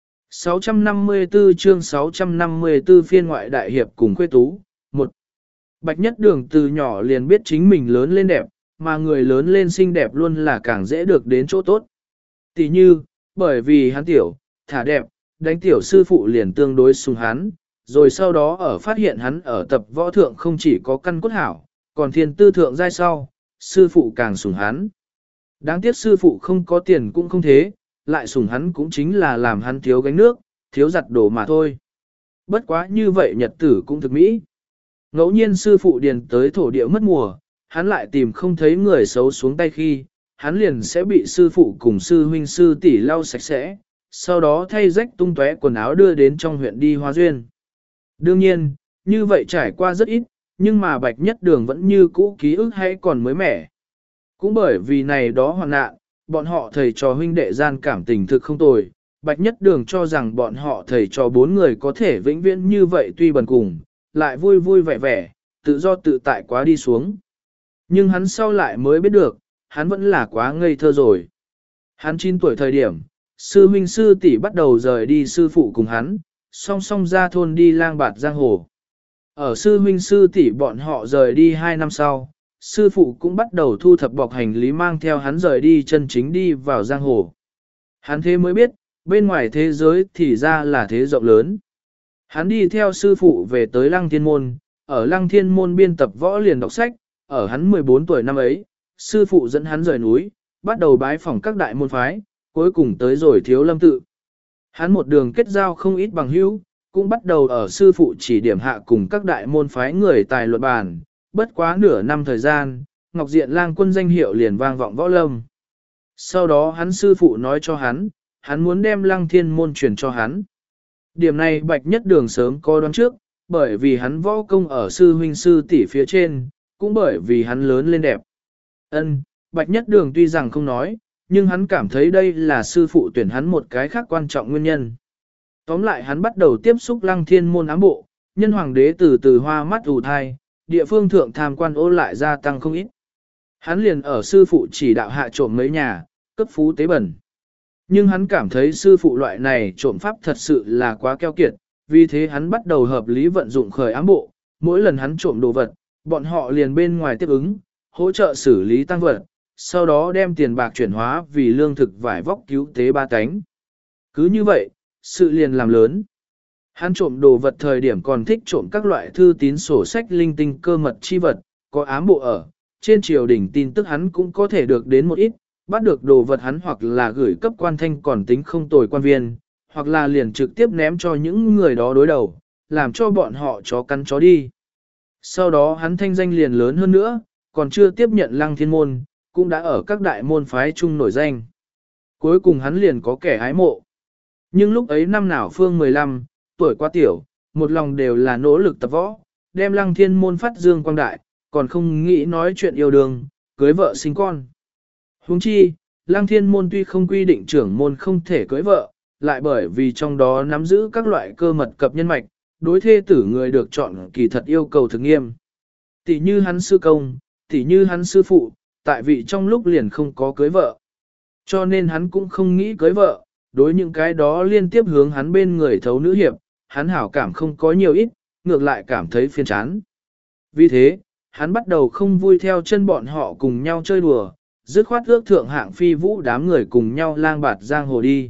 654 chương 654 phiên ngoại đại hiệp cùng khuê tú. 1. Bạch Nhất Đường từ nhỏ liền biết chính mình lớn lên đẹp, mà người lớn lên xinh đẹp luôn là càng dễ được đến chỗ tốt. Tỷ như, bởi vì hắn tiểu, thả đẹp, đánh tiểu sư phụ liền tương đối sùng hắn, rồi sau đó ở phát hiện hắn ở tập võ thượng không chỉ có căn cốt hảo, còn thiên tư thượng giai sau, sư phụ càng sùng hắn. Đáng tiếc sư phụ không có tiền cũng không thế, lại sùng hắn cũng chính là làm hắn thiếu gánh nước, thiếu giặt đồ mà thôi. Bất quá như vậy nhật tử cũng thực mỹ. Ngẫu nhiên sư phụ điền tới thổ địa mất mùa, hắn lại tìm không thấy người xấu xuống tay khi, hắn liền sẽ bị sư phụ cùng sư huynh sư tỷ lau sạch sẽ, sau đó thay rách tung tóe quần áo đưa đến trong huyện đi hóa duyên. Đương nhiên, như vậy trải qua rất ít, nhưng mà Bạch Nhất Đường vẫn như cũ ký ức hay còn mới mẻ. Cũng bởi vì này đó hoạn nạn, bọn họ thầy trò huynh đệ gian cảm tình thực không tồi. Bạch Nhất Đường cho rằng bọn họ thầy trò 4 người có thể vĩnh viễn như vậy tuy bần cùng, lại vui vui vẻ vẻ, tự do tự tại quá đi xuống. Nhưng hắn sau lại mới biết được, hắn vẫn là quá ngây thơ rồi. Hắn 9 tuổi thời điểm, sư huynh sư tỷ bắt đầu rời đi sư phụ cùng hắn, song song ra thôn đi lang bạt giang hồ. Ở sư huynh sư tỷ bọn họ rời đi 2 năm sau, sư phụ cũng bắt đầu thu thập bọc hành lý mang theo hắn rời đi chân chính đi vào giang hồ. Hắn thế mới biết, bên ngoài thế giới thì ra là thế rộng lớn. Hắn đi theo sư phụ về tới Lăng Thiên Môn, ở Lăng Thiên Môn biên tập võ liền đọc sách, ở hắn 14 tuổi năm ấy, sư phụ dẫn hắn rời núi, bắt đầu bái phỏng các đại môn phái, cuối cùng tới rồi Thiếu Lâm tự. Hắn một đường kết giao không ít bằng hữu, cũng bắt đầu ở sư phụ chỉ điểm hạ cùng các đại môn phái người tài luận bàn, bất quá nửa năm thời gian, Ngọc Diện Lang Quân danh hiệu liền vang vọng võ lâm. Sau đó hắn sư phụ nói cho hắn muốn đem Lăng Thiên Môn truyền cho hắn. Điểm này Bạch Nhất Đường sớm có đoán trước, bởi vì hắn võ công ở sư huynh sư tỷ phía trên, cũng bởi vì hắn lớn lên đẹp. Bạch Nhất Đường tuy rằng không nói, nhưng hắn cảm thấy đây là sư phụ tuyển hắn một cái khác quan trọng nguyên nhân. Tóm lại hắn bắt đầu tiếp xúc Lăng Thiên Môn ám bộ, nhân hoàng đế từ từ hoa mắt ù thai, địa phương thượng tham quan ô lại gia tăng không ít. Hắn liền ở sư phụ chỉ đạo hạ trộm mấy nhà, cấp phú tế bẩn. Nhưng hắn cảm thấy sư phụ loại này trộm pháp thật sự là quá keo kiệt, vì thế hắn bắt đầu hợp lý vận dụng khởi ám bộ, mỗi lần hắn trộm đồ vật, bọn họ liền bên ngoài tiếp ứng, hỗ trợ xử lý tăng vật, sau đó đem tiền bạc chuyển hóa vì lương thực vải vóc cứu tế ba cánh. Cứ như vậy, sự liền làm lớn. Hắn trộm đồ vật thời điểm còn thích trộm các loại thư tín sổ sách linh tinh cơ mật chi vật, có ám bộ ở, trên triều đình tin tức hắn cũng có thể được đến một ít, bắt được đồ vật hắn hoặc là gửi cấp quan thanh còn tính không tồi quan viên, hoặc là liền trực tiếp ném cho những người đó đối đầu, làm cho bọn họ chó cắn chó đi. Sau đó hắn thanh danh liền lớn hơn nữa, còn chưa tiếp nhận Lăng Thiên Môn, cũng đã ở các đại môn phái chung nổi danh. Cuối cùng hắn liền có kẻ ái mộ. Nhưng lúc ấy năm nào Phương 15, tuổi quá tiểu, một lòng đều là nỗ lực tập võ, đem Lăng Thiên Môn phát dương quang đại, còn không nghĩ nói chuyện yêu đương, cưới vợ sinh con. Huống chi, Lăng Thiên Môn tuy không quy định trưởng môn không thể cưới vợ, lại bởi vì trong đó nắm giữ các loại cơ mật cập nhân mạch, đối thê tử người được chọn kỳ thật yêu cầu thực nghiêm. Tỷ như hắn sư công, tỷ như hắn sư phụ, tại vị trong lúc liền không có cưới vợ. Cho nên hắn cũng không nghĩ cưới vợ, đối những cái đó liên tiếp hướng hắn bên người thấu nữ hiệp, hắn hảo cảm không có nhiều ít, ngược lại cảm thấy phiền chán. Vì thế, hắn bắt đầu không vui theo chân bọn họ cùng nhau chơi đùa, dứt khoát ước thượng hạng phi vũ đám người cùng nhau lang bạt giang hồ đi.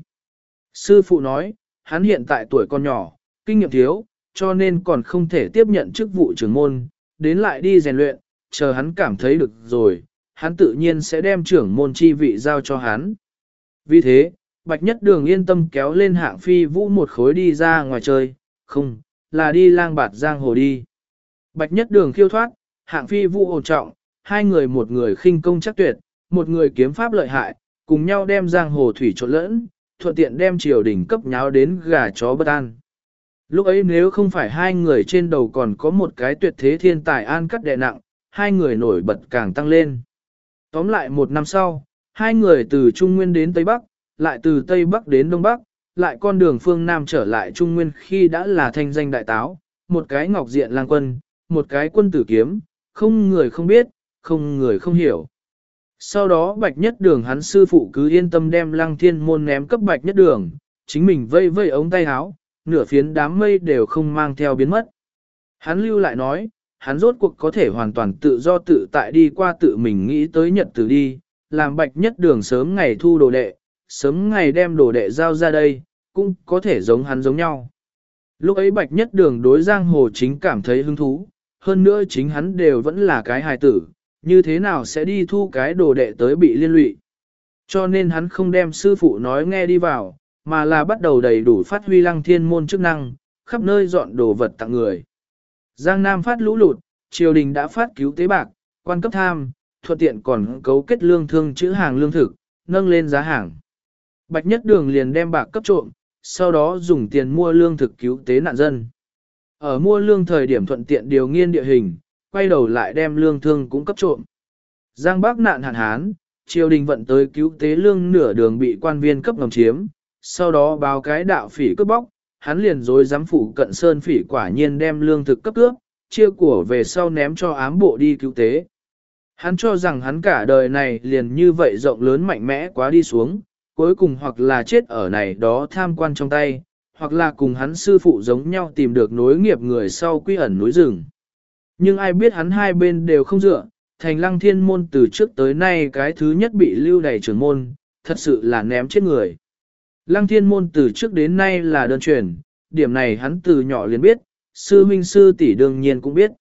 Sư phụ nói, hắn hiện tại tuổi còn nhỏ, kinh nghiệm thiếu, cho nên còn không thể tiếp nhận chức vụ trưởng môn, đến lại đi rèn luyện, chờ hắn cảm thấy được rồi, hắn tự nhiên sẽ đem trưởng môn chi vị giao cho hắn. Vì thế, Bạch Nhất Đường yên tâm kéo lên hạng phi vũ một khối đi ra ngoài chơi, không, là đi lang bạt giang hồ đi. Bạch Nhất Đường khiêu thoát, hạng phi vũ ổn trọng, hai người một người khinh công chắc tuyệt, một người kiếm pháp lợi hại, cùng nhau đem giang hồ thủy trộn lẫn, thuận tiện đem triều đình cấp nháo đến gà chó bất an. Lúc ấy nếu không phải hai người trên đầu còn có một cái tuyệt thế thiên tài an cắt đè nặng, hai người nổi bật càng tăng lên. Tóm lại một năm sau, hai người từ Trung Nguyên đến Tây Bắc, lại từ Tây Bắc đến Đông Bắc, lại con đường phương Nam trở lại Trung Nguyên khi đã là thanh danh đại táo, một cái Ngọc Diện Lang Quân, một cái quân tử kiếm, không người không biết, không người không hiểu. Sau đó Bạch Nhất Đường hắn sư phụ cứ yên tâm đem Lăng Thiên Môn ném cấp Bạch Nhất Đường, chính mình vây vây ống tay áo, nửa phiến đám mây đều không mang theo biến mất. Hắn lưu lại nói, hắn rốt cuộc có thể hoàn toàn tự do tự tại đi qua tự mình nghĩ tới nhật tử đi, làm Bạch Nhất Đường sớm ngày thu đồ đệ, sớm ngày đem đồ đệ giao ra đây, cũng có thể giống hắn giống nhau. Lúc ấy Bạch Nhất Đường đối giang hồ chính cảm thấy hứng thú, hơn nữa chính hắn đều vẫn là cái hài tử, như thế nào sẽ đi thu cái đồ đệ tới bị liên lụy. Cho nên hắn không đem sư phụ nói nghe đi vào, mà là bắt đầu đầy đủ phát huy Lăng Thiên Môn chức năng, khắp nơi dọn đồ vật tặng người. Giang Nam phát lũ lụt, triều đình đã phát cứu tế bạc, quan cấp tham, thuận tiện còn cấu kết lương thương chữ hàng lương thực, nâng lên giá hàng. Bạch Nhất Đường liền đem bạc cấp trộm, sau đó dùng tiền mua lương thực cứu tế nạn dân. Ở mua lương thời điểm thuận tiện điều nghiên địa hình, quay đầu lại đem lương thương cũng cấp trộm. Giang Bắc nạn hạn hán, triều đình vận tới cứu tế lương nửa đường bị quan viên cấp ngầm chiếm, sau đó báo cái đạo phỉ cướp bóc, hắn liền dối giám phủ cận sơn phỉ quả nhiên đem lương thực cấp cướp, chia của về sau ném cho ám bộ đi cứu tế. Hắn cho rằng hắn cả đời này liền như vậy rộng lớn mạnh mẽ quá đi xuống, cuối cùng hoặc là chết ở này đó tham quan trong tay, hoặc là cùng hắn sư phụ giống nhau tìm được nối nghiệp người sau quy ẩn núi rừng. Nhưng ai biết hắn hai bên đều không dựa, thành Lăng Thiên môn từ trước tới nay cái thứ nhất bị lưu đày trưởng môn, thật sự là ném chết người. Lăng Thiên môn từ trước đến nay là đơn truyền, điểm này hắn từ nhỏ liền biết, sư huynh sư tỷ đương nhiên cũng biết.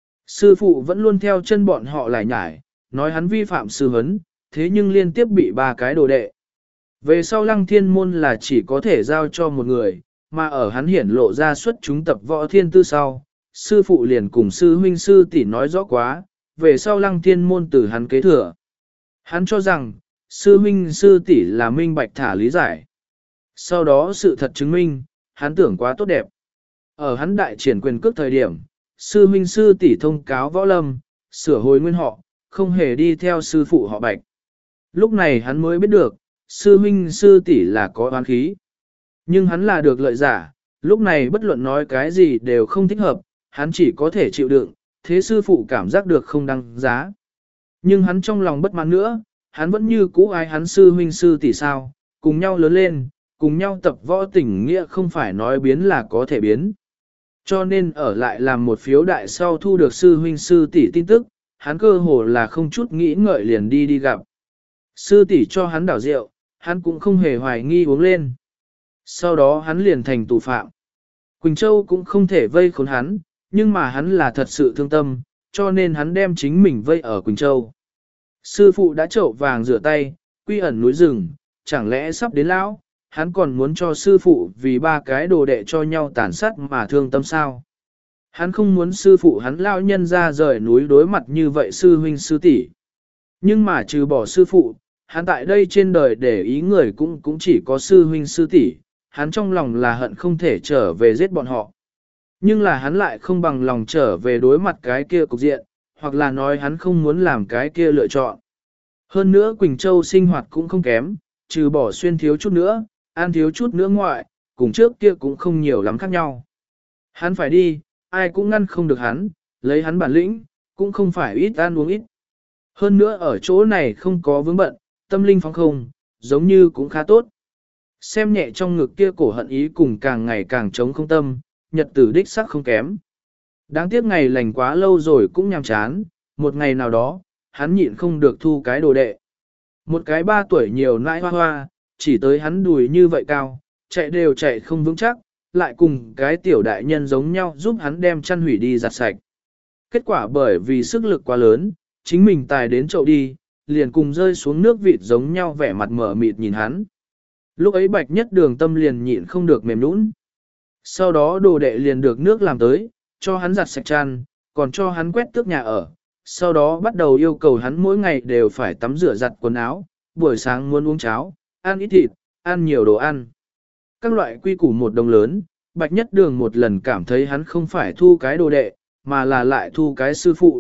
Sư phụ vẫn luôn theo chân bọn họ lại nhải, nói hắn vi phạm sư huấn, thế nhưng liên tiếp bị ba cái đồ đệ. Về sau Lăng Thiên môn là chỉ có thể giao cho một người, mà ở hắn hiển lộ ra xuất chúng tập võ thiên tư sau, sư phụ liền cùng sư huynh sư tỷ nói rõ quá, về sau Lăng Thiên môn từ hắn kế thừa. Hắn cho rằng, sư huynh sư tỷ là minh bạch thả lý giải. Sau đó sự thật chứng minh, hắn tưởng quá tốt đẹp. Ở hắn đại triển quyền cước thời điểm, sư huynh sư tỷ thông cáo võ lâm, sửa hồi nguyên họ, không hề đi theo sư phụ họ Bạch. Lúc này hắn mới biết được, sư huynh sư tỷ là có oán khí. Nhưng hắn là được lợi giả, lúc này bất luận nói cái gì đều không thích hợp, hắn chỉ có thể chịu đựng, thế sư phụ cảm giác được không đăng giá. Nhưng hắn trong lòng bất mãn nữa, hắn vẫn như cũ ái hắn sư huynh sư tỷ sao, cùng nhau lớn lên, cùng nhau tập võ tình nghĩa không phải nói biến là có thể biến. Cho nên ở lại làm một phiếu đại sau thu được sư huynh sư tỷ tin tức, hắn cơ hồ là không chút nghĩ ngợi liền đi gặp. Sư tỷ cho hắn đảo rượu, hắn cũng không hề hoài nghi uống lên. Sau đó hắn liền thành tù phạm. Quỳnh Châu cũng không thể vây khốn hắn, nhưng mà hắn là thật sự thương tâm, cho nên hắn đem chính mình vây ở Quỳnh Châu. Sư phụ đã trậu vàng rửa tay, quy ẩn núi rừng, chẳng lẽ sắp đến lão, hắn còn muốn cho sư phụ vì ba cái đồ đệ cho nhau tàn sát mà thương tâm sao. Hắn không muốn sư phụ hắn lão nhân ra rời núi đối mặt như vậy sư huynh sư tỷ. Nhưng mà trừ bỏ sư phụ, hắn tại đây trên đời để ý người cũng chỉ có sư huynh sư tỷ, hắn trong lòng là hận không thể trở về giết bọn họ. Nhưng là hắn lại không bằng lòng trở về đối mặt cái kia cục diện, hoặc là nói hắn không muốn làm cái kia lựa chọn. Hơn nữa Quỳnh Châu sinh hoạt cũng không kém, trừ bỏ xuyên thiếu chút nữa, ăn thiếu chút nữa ngoại, cùng trước kia cũng không nhiều lắm khác nhau. Hắn phải đi, ai cũng ngăn không được hắn, lấy hắn bản lĩnh, cũng không phải ít ăn uống ít. Hơn nữa ở chỗ này không có vướng bận, tâm linh phóng không, giống như cũng khá tốt. Xem nhẹ trong ngực kia cổ hận ý cùng càng ngày càng trống không tâm, nhật tử đích sắc không kém. Đáng tiếc ngày lành quá lâu rồi cũng nhàm chán, một ngày nào đó, hắn nhịn không được thu cái đồ đệ. Một cái 3 tuổi nhiều nãi hoa hoa, chỉ tới hắn đùi như vậy cao, chạy đều chạy không vững chắc, lại cùng cái tiểu đại nhân giống nhau giúp hắn đem chăn hủy đi giặt sạch. Kết quả bởi vì sức lực quá lớn, chính mình tài đến chậu đi, liền cùng rơi xuống nước vịt giống nhau vẻ mặt mở mịt nhìn hắn. Lúc ấy Bạch Nhất Đường tâm liền nhịn không được mềm nũng. Sau đó đồ đệ liền được nước làm tới, cho hắn giặt sạch chăn, còn cho hắn quét tước nhà ở. Sau đó bắt đầu yêu cầu hắn mỗi ngày đều phải tắm rửa giặt quần áo, buổi sáng muốn uống cháo, ăn ít thịt, ăn nhiều đồ ăn. Các loại quy củ một đồng lớn, Bạch Nhất Đường một lần cảm thấy hắn không phải thu cái đồ đệ, mà là lại thu cái sư phụ.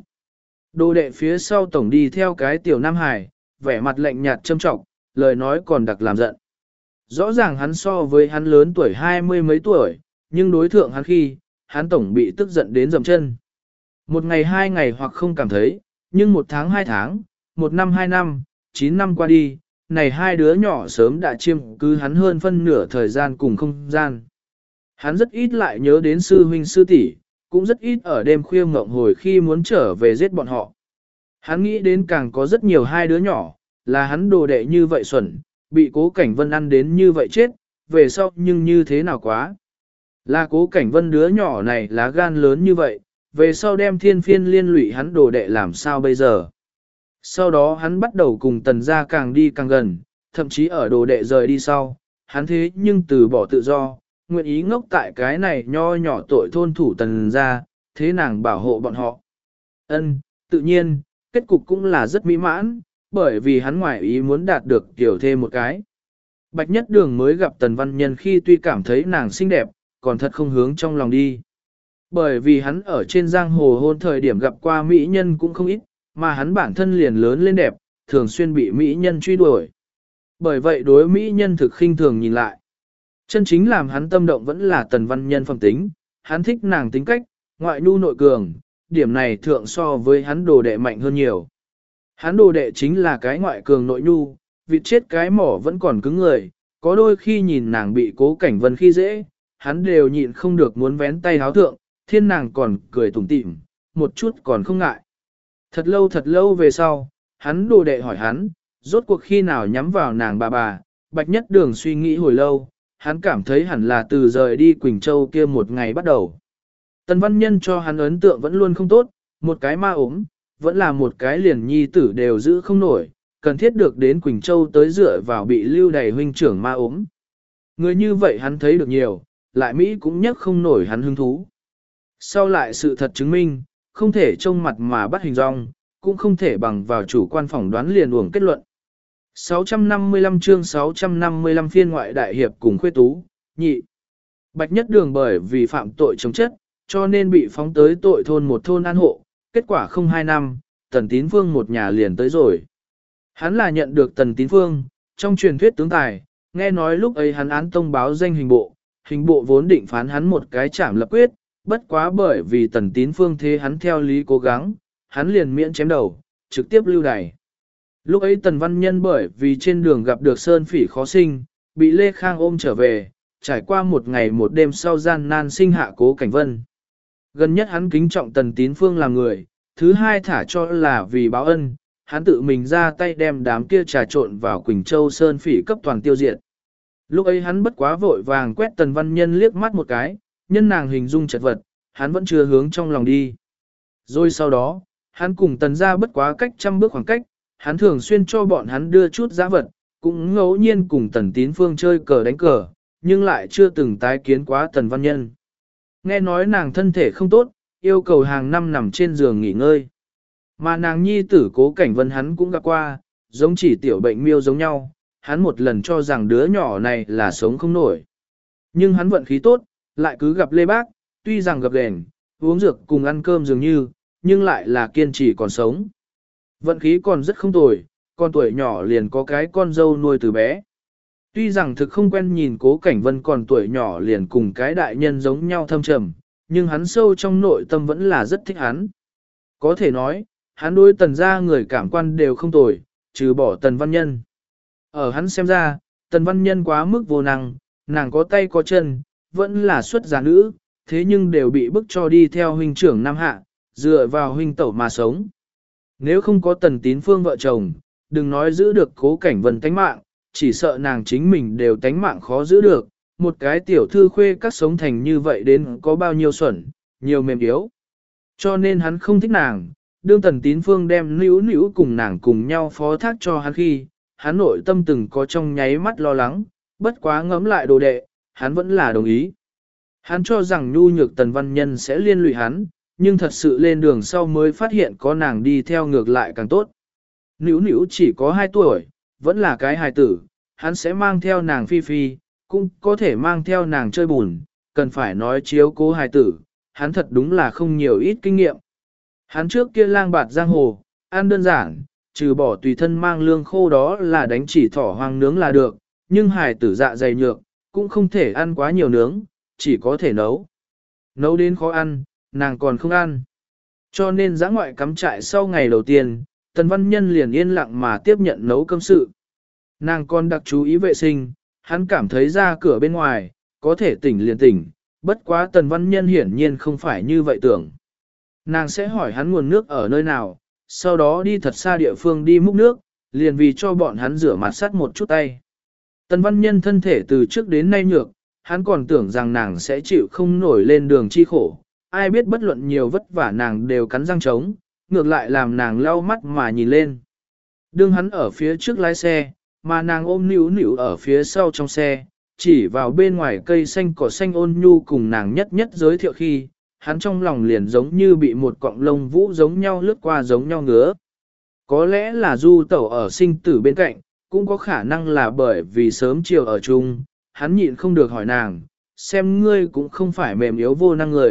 Đồ đệ phía sau tổng đi theo cái tiểu Nam Hải, vẻ mặt lạnh nhạt châm trọng, lời nói còn đặc làm giận. Rõ ràng hắn so với hắn lớn tuổi 20 mấy tuổi, nhưng đối thượng hắn khi, hắn tổng bị tức giận đến dầm chân. Một ngày 2 ngày hoặc không cảm thấy, nhưng 1 tháng 2 tháng, 1 năm 2 năm, 9 năm qua đi, này hai đứa nhỏ sớm đã chiêm cứ hắn hơn phân nửa thời gian cùng không gian. Hắn rất ít lại nhớ đến sư huynh sư tỷ, cũng rất ít ở đêm khuya ngộng hồi khi muốn trở về giết bọn họ. Hắn nghĩ đến càng có rất nhiều hai đứa nhỏ, là hắn đồ đệ như vậy xuẩn, bị Cố Cảnh Vân ăn đến như vậy chết, về sau nhưng như thế nào quá. Là Cố Cảnh Vân đứa nhỏ này lá gan lớn như vậy, về sau đem thiên phiên liên lụy hắn đồ đệ làm sao bây giờ. Sau đó hắn bắt đầu cùng Tần gia càng đi càng gần, thậm chí ở đồ đệ rời đi sau, hắn thế nhưng từ bỏ tự do, nguyện ý ngốc tại cái này nho nhỏ tội thôn thủ Tần gia, thế nàng bảo hộ bọn họ. Ân, tự nhiên, kết cục cũng là rất mỹ mãn, bởi vì hắn ngoại ý muốn đạt được tiểu thêm một cái. Bạch Nhất Đường mới gặp Tần Văn Nhân khi tuy cảm thấy nàng xinh đẹp, còn thật không hướng trong lòng đi. Bởi vì hắn ở trên giang hồ hôn thời điểm gặp qua mỹ nhân cũng không ít, mà hắn bản thân liền lớn lên đẹp, thường xuyên bị mỹ nhân truy đuổi. Bởi vậy đối mỹ nhân thực khinh thường nhìn lại. Chân chính làm hắn tâm động vẫn là Tần Văn Nhân phẩm tính, hắn thích nàng tính cách, ngoại nhu nội cường, điểm này thượng so với hắn đồ đệ mạnh hơn nhiều. Hắn đồ đệ chính là cái ngoại cường nội nhu, vịt chết cái mỏ vẫn còn cứng người, có đôi khi nhìn nàng bị Cố Cảnh Vân khi dễ, hắn đều nhịn không được muốn vén tay háo thượng, thiên nàng còn cười tủm tỉm, một chút còn không ngại. Thật lâu về sau, hắn đồ đệ hỏi hắn, rốt cuộc khi nào nhắm vào nàng bà, Bạch Nhất Đường suy nghĩ hồi lâu, hắn cảm thấy hẳn là từ rời đi Quỳnh Châu kia một ngày bắt đầu. Tần Văn Nhân cho hắn ấn tượng vẫn luôn không tốt, một cái ma ốm, vẫn là một cái liền nhi tử đều giữ không nổi, cần thiết được đến Quỳnh Châu tới dựa vào bị lưu đầy huynh trưởng ma ốm. Người như vậy hắn thấy được nhiều, lại Mỹ cũng nhắc không nổi hắn hứng thú. Sau lại sự thật chứng minh, không thể trông mặt mà bắt hình dong, cũng không thể bằng vào chủ quan phỏng đoán liền uổng kết luận. 655 chương 655 phiên ngoại đại hiệp cùng khuê tú, nhị. Bạch Nhất Đường bởi vì phạm tội chống chất, cho nên bị phóng tới tội thôn một thôn an hộ, kết quả không 2 năm, Tần Tín Phương một nhà liền tới rồi. Hắn là nhận được Tần Tín Phương, trong truyền thuyết tướng tài, nghe nói lúc ấy hắn án tông báo danh hình bộ vốn định phán hắn một cái trảm lập quyết, bất quá bởi vì Tần Tín Phương thế hắn theo lý cố gắng, hắn liền miễn chém đầu, trực tiếp lưu đày. Lúc ấy Tần Văn Nhân bởi vì trên đường gặp được Sơn Phỉ khó sinh, bị Lê Khang ôm trở về, trải qua một ngày một đêm sau gian nan sinh hạ Cố Cảnh Vân. Gần nhất hắn kính trọng Tần Tín Phương làm người, thứ hai thả cho là vì báo ân, hắn tự mình ra tay đem đám kia trà trộn vào Quỳnh Châu Sơn Phỉ cấp toàn tiêu diệt. Lúc ấy hắn bất quá vội vàng quét Tần Văn Nhân liếc mắt một cái, nhân nàng hình dung chật vật, hắn vẫn chưa hướng trong lòng đi. Rồi sau đó, hắn cùng Tần gia bất quá cách 100 bước khoảng cách, hắn thường xuyên cho bọn hắn đưa chút giá vật, cũng ngẫu nhiên cùng Tần Tín Phương chơi cờ đánh cờ, nhưng lại chưa từng tái kiến quá Tần Văn Nhân. Nghe nói nàng thân thể không tốt, yêu cầu hàng năm nằm trên giường nghỉ ngơi. Mà nàng nhi tử Cố Cảnh Vân hắn cũng gặp qua, giống chỉ tiểu bệnh miêu giống nhau, hắn một lần cho rằng đứa nhỏ này là sống không nổi. Nhưng hắn vận khí tốt, lại cứ gặp Lê Bác, tuy rằng gặp đèn, uống dược cùng ăn cơm dường như, nhưng lại là kiên trì còn sống. Vận khí còn rất không tồi, con tuổi nhỏ liền có cái con dâu nuôi từ bé. Tuy rằng thực không quen nhìn Cố Cảnh Vân còn tuổi nhỏ liền cùng cái đại nhân giống nhau thâm trầm, nhưng hắn sâu trong nội tâm vẫn là rất thích hắn. Có thể nói, hắn đối Tần gia người cảm quan đều không tồi, trừ bỏ Tần Văn Nhân. Ở hắn xem ra, Tần Văn Nhân quá mức vô năng, nàng có tay có chân, vẫn là xuất gia nữ, thế nhưng đều bị bức cho đi theo huynh trưởng Nam Hạ, dựa vào huynh tẩu mà sống. Nếu không có Tần Tín Phương vợ chồng, đừng nói giữ được Cố Cảnh Vân tánh mạng, chỉ sợ nàng chính mình đều tánh mạng khó giữ được, một cái tiểu thư khuê các sống thành như vậy đến có bao nhiêu xuẩn, nhiều mềm yếu. Cho nên hắn không thích nàng, đương Tần Tín Phương đem níu cùng nàng cùng nhau phó thác cho hắn khi, hắn nội tâm từng có trong nháy mắt lo lắng, bất quá ngẫm lại đồ đệ, hắn vẫn là đồng ý. Hắn cho rằng nhu nhược Tần Văn Nhân sẽ liên lụy hắn, nhưng thật sự lên đường sau mới phát hiện có nàng đi theo ngược lại càng tốt. Nữu chỉ có 2 tuổi, vẫn là cái hài tử, hắn sẽ mang theo nàng phi phi, cũng có thể mang theo nàng chơi bùn, cần phải nói chiếu cố hài tử, hắn thật đúng là không nhiều ít kinh nghiệm. Hắn trước kia lang bạt giang hồ, ăn đơn giản, trừ bỏ tùy thân mang lương khô đó là đánh chỉ thỏ hoang nướng là được, nhưng hài tử dạ dày nhược, cũng không thể ăn quá nhiều nướng, chỉ có thể nấu. Nấu đến khó ăn, nàng còn không ăn. Cho nên giã ngoại cắm trại sau ngày đầu tiên, Tần Văn Nhân liền yên lặng mà tiếp nhận nấu cơm sự. Nàng còn đặc chú ý vệ sinh, hắn cảm thấy ra cửa bên ngoài, có thể tỉnh liền tỉnh, bất quá Tần Văn Nhân hiển nhiên không phải như vậy tưởng. Nàng sẽ hỏi hắn nguồn nước ở nơi nào, sau đó đi thật xa địa phương đi múc nước, liền vì cho bọn hắn rửa mặt sắt một chút tay. Tần Văn Nhân thân thể từ trước đến nay nhược, hắn còn tưởng rằng nàng sẽ chịu không nổi lên đường chi khổ, ai biết bất luận nhiều vất vả nàng đều cắn răng trống, ngược lại làm nàng lau mắt mà nhìn lên. Đương hắn ở phía trước lái xe, mà nàng ôm níu ở phía sau trong xe, chỉ vào bên ngoài cây xanh cỏ xanh ôn nhu cùng nàng nhất nhất giới thiệu khi, hắn trong lòng liền giống như bị một cọng lông vũ giống nhau lướt qua giống nhau ngứa. Có lẽ là du tẩu ở sinh tử bên cạnh, cũng có khả năng là bởi vì sớm chiều ở chung, hắn nhịn không được hỏi nàng, xem ngươi cũng không phải mềm yếu vô năng người,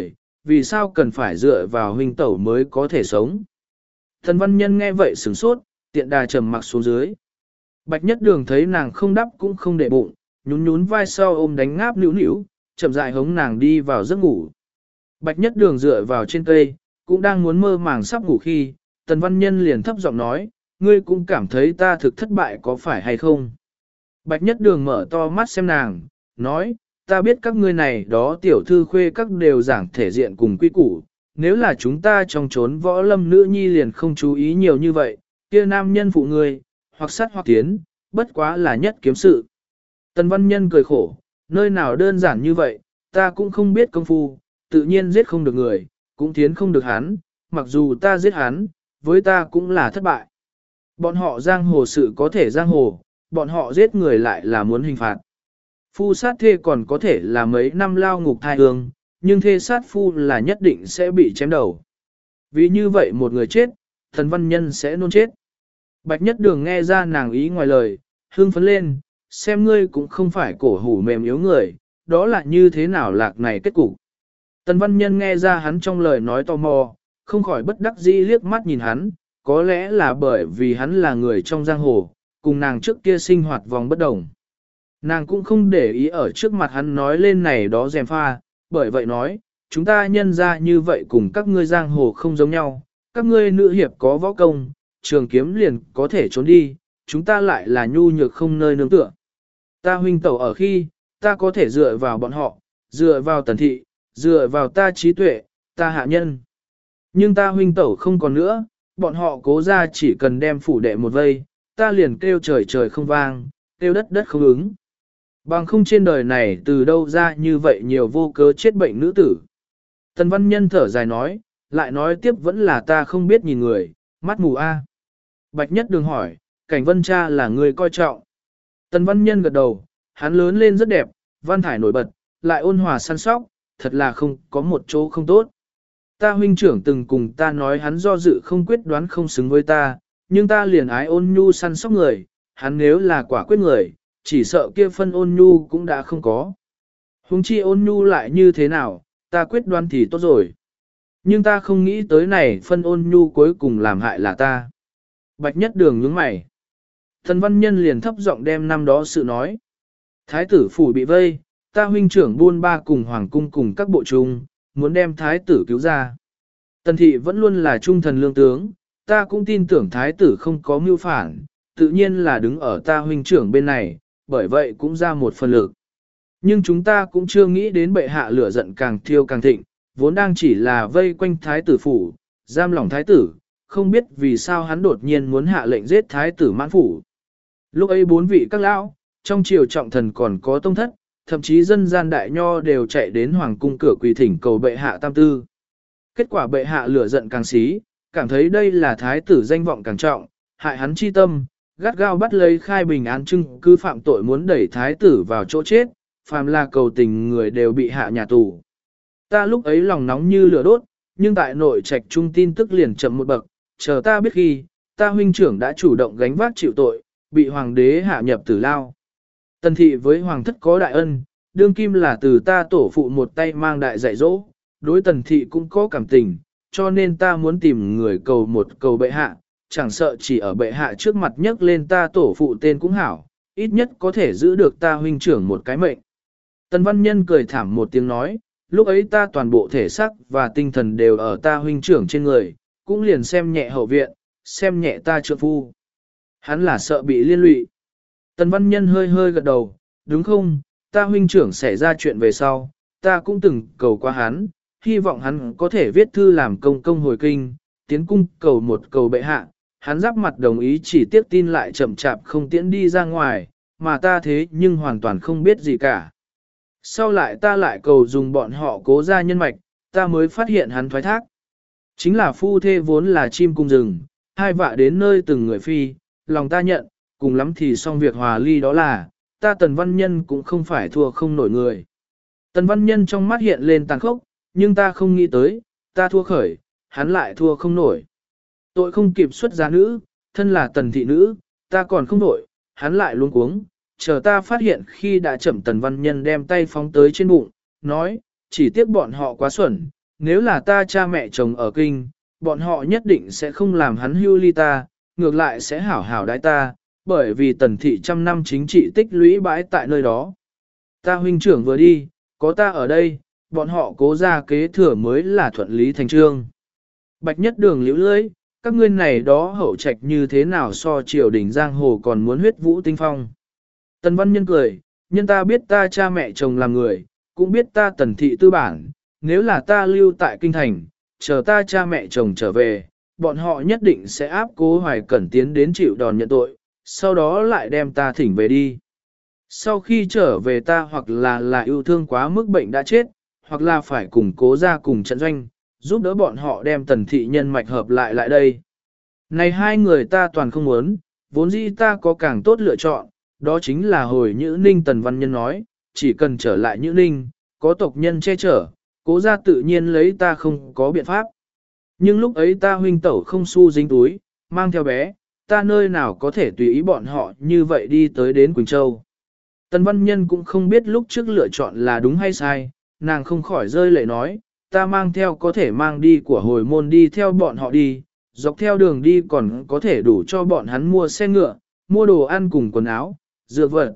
vì sao cần phải dựa vào huynh tẩu mới có thể sống. Tần Văn Nhân nghe vậy sửng sốt, tiện đà trầm mặc xuống dưới. Bạch Nhất Đường thấy nàng không đắp cũng không để bụng, nhún nhún vai sau ôm đánh ngáp nữu nữu, chậm rãi hống nàng đi vào giấc ngủ. Bạch Nhất Đường dựa vào trên cây, cũng đang muốn mơ màng sắp ngủ khi, Tần Văn Nhân liền thấp giọng nói, ngươi cũng cảm thấy ta thực thất bại có phải hay không? Bạch Nhất Đường mở to mắt xem nàng, nói, ta biết các ngươi này đó tiểu thư khuê các đều giảng thể diện cùng quy củ, nếu là chúng ta trong chốn võ lâm nữ nhi liền không chú ý nhiều như vậy, kia nam nhân phụ ngươi, hoặc sát hoặc tiến, bất quá là nhất kiếm sự. Tần Văn Nhân cười khổ, nơi nào đơn giản như vậy, ta cũng không biết công phu, tự nhiên giết không được người, cũng tiến không được hắn, mặc dù ta giết hắn, với ta cũng là thất bại. Bọn họ giang hồ sự có thể giang hồ, bọn họ giết người lại là muốn hình phạt. Phu sát thê còn có thể là mấy năm lao ngục thai hương, nhưng thê sát phu là nhất định sẽ bị chém đầu. Vì như vậy một người chết, Tần Văn Nhân sẽ nôn chết. Bạch Nhất Đường nghe ra nàng ý ngoài lời, hưng phấn lên, xem ngươi cũng không phải cổ hủ mềm yếu người, đó là như thế nào lạc này kết cục. Tần Văn Nhân nghe ra hắn trong lời nói tò mò, không khỏi bất đắc dĩ liếc mắt nhìn hắn, có lẽ là bởi vì hắn là người trong giang hồ, cùng nàng trước kia sinh hoạt vòng bất đồng. Nàng cũng không để ý ở trước mặt hắn nói lên này đó dèm pha, bởi vậy nói, chúng ta nhân ra như vậy cùng các ngươi giang hồ không giống nhau, các ngươi nữ hiệp có võ công, trường kiếm liền có thể trốn đi, chúng ta lại là nhu nhược không nơi nương tựa. Ta huynh tẩu ở khi, ta có thể dựa vào bọn họ, dựa vào Tần thị, dựa vào ta trí tuệ, ta hạ nhân. Nhưng ta huynh tẩu không còn nữa, bọn họ cố ra chỉ cần đem phủ đệ một vây, ta liền kêu trời trời không vang, kêu đất đất không ứng. Bằng không trên đời này từ đâu ra như vậy nhiều vô cớ chết bệnh nữ tử. Tần Văn Nhân thở dài nói, lại nói tiếp vẫn là ta không biết nhìn người, mắt mù a. Bạch Nhất Đường hỏi, Cảnh Vân cha là người coi trọng. Tần Văn Nhân gật đầu, hắn lớn lên rất đẹp, văn thải nổi bật, lại ôn hòa săn sóc, thật là không có một chỗ không tốt. Ta huynh trưởng từng cùng ta nói hắn do dự không quyết đoán không xứng với ta, nhưng ta liền ái ôn nhu săn sóc người, hắn nếu là quả quyết người, chỉ sợ kia phân ôn nhu cũng đã không có. Huống chi ôn nhu lại như thế nào, ta quyết đoán thì tốt rồi. Nhưng ta không nghĩ tới này phân ôn nhu cuối cùng làm hại là ta. Bạch Nhất Đường nhướng mày. Tần Văn Nhân liền thấp giọng đem năm đó sự nói. Thái tử phủ bị vây, ta huynh trưởng buôn ba cùng hoàng cung cùng các bộ trung, muốn đem thái tử cứu ra. Tần thị vẫn luôn là trung thần lương tướng, ta cũng tin tưởng thái tử không có mưu phản, tự nhiên là đứng ở ta huynh trưởng bên này, bởi vậy cũng ra một phần lực. Nhưng chúng ta cũng chưa nghĩ đến bệ hạ lửa giận càng thiêu càng thịnh, vốn đang chỉ là vây quanh thái tử phủ, giam lỏng thái tử, không biết vì sao hắn đột nhiên muốn hạ lệnh giết thái tử mãn phủ. Lúc ấy bốn vị các lão, trong triều trọng thần còn có tông thất, thậm chí dân gian đại nho đều chạy đến hoàng cung cửa quỳ thỉnh cầu bệ hạ tam tư. Kết quả bệ hạ lửa giận càng xí, cảm thấy đây là thái tử danh vọng càng trọng, hại hắn chi tâm, gắt gao bắt lấy khai bình án chứng cứ phạm tội muốn đẩy thái tử vào chỗ chết, phàm là cầu tình người đều bị hạ nhà tù. Ta lúc ấy lòng nóng như lửa đốt, nhưng tại nội trạch trung tin tức liền chậm một bậc, chờ ta biết khi, ta huynh trưởng đã chủ động gánh vác chịu tội, bị hoàng đế hạ nhập tử lao. Tần thị với hoàng thất có đại ân, đương kim là từ ta tổ phụ một tay mang đại dạy dỗ, đối tần thị cũng có cảm tình, cho nên ta muốn tìm người cầu một cầu bệ hạ, chẳng sợ chỉ ở bệ hạ trước mặt nhắc lên ta tổ phụ tên cũng hảo, ít nhất có thể giữ được ta huynh trưởng một cái mệnh. Tần Văn Nhân cười thảm một tiếng nói, lúc ấy ta toàn bộ thể xác và tinh thần đều ở ta huynh trưởng trên người, cũng liền xem nhẹ hậu viện, xem nhẹ ta trượng phu. Hắn là sợ bị liên lụy. Tần Văn Nhân hơi hơi gật đầu, đúng không, ta huynh trưởng xảy ra chuyện về sau, ta cũng từng cầu qua hắn, hy vọng hắn có thể viết thư làm công công hồi kinh, tiến cung cầu một cầu bệ hạ, hắn giáp mặt đồng ý chỉ tiếp tin lại chậm chạp không tiễn đi ra ngoài, mà ta thế nhưng hoàn toàn không biết gì cả. Sau lại ta lại cầu dùng bọn họ cố ra nhân mạch, ta mới phát hiện hắn thoái thác. Chính là phu thê vốn là chim cung rừng, hai vạ đến nơi từng người phi, lòng ta nhận, cùng lắm thì xong việc hòa ly đó là, ta Tần Văn Nhân cũng không phải thua không nổi người. Tần Văn Nhân trong mắt hiện lên tàn khốc, nhưng ta không nghĩ tới, ta thua khởi, hắn lại thua không nổi. Tội không kịp xuất giá nữ, thân là Tần thị nữ, ta còn không nổi, hắn lại luống cuống, chờ ta phát hiện khi đã chậm Tần Văn Nhân đem tay phóng tới trên bụng, nói, chỉ tiếc bọn họ quá xuẩn, nếu là ta cha mẹ chồng ở kinh, bọn họ nhất định sẽ không làm hắn hưu ly ta, ngược lại sẽ hảo hảo đái ta, bởi vì tần thị trăm năm chính trị tích lũy bãi tại nơi đó. Ta huynh trưởng vừa đi, có ta ở đây, bọn họ cố ra kế thừa mới là thuận lý thành trương. Bạch Nhất Đường liễu lưỡi, các ngươi này đó hậu trạch như thế nào so triều đình giang hồ còn muốn huyết vũ tinh phong. Tần Văn Nhân cười, nhân ta biết ta cha mẹ chồng làm người, cũng biết ta tần thị tư bản, nếu là ta lưu tại kinh thành, chờ ta cha mẹ chồng trở về, bọn họ nhất định sẽ áp Cố Hoài Cẩn tiến đến chịu đòn nhận tội, sau đó lại đem ta thỉnh về đi. Sau khi trở về ta hoặc là yêu thương quá mức bệnh đã chết, hoặc là phải cùng Cố ra cùng trận doanh, giúp đỡ bọn họ đem tần thị nhân mạch hợp lại đây. Này hai người ta toàn không muốn, vốn dĩ ta có càng tốt lựa chọn, đó chính là hồi Nhữ Ninh. Tần Văn Nhân nói, chỉ cần trở lại Nhữ Ninh, có tộc nhân che chở, Cố ra tự nhiên lấy ta không có biện pháp. Nhưng lúc ấy ta huynh tẩu không xu dính túi, mang theo bé, ta nơi nào có thể tùy ý bọn họ như vậy đi tới đến Quỳnh Châu. Tần Văn Nhân cũng không biết lúc trước lựa chọn là đúng hay sai, nàng không khỏi rơi lệ nói, ta mang theo có thể mang đi của hồi môn đi theo bọn họ đi, dọc theo đường đi còn có thể đủ cho bọn hắn mua xe ngựa, mua đồ ăn cùng quần áo, dược vật,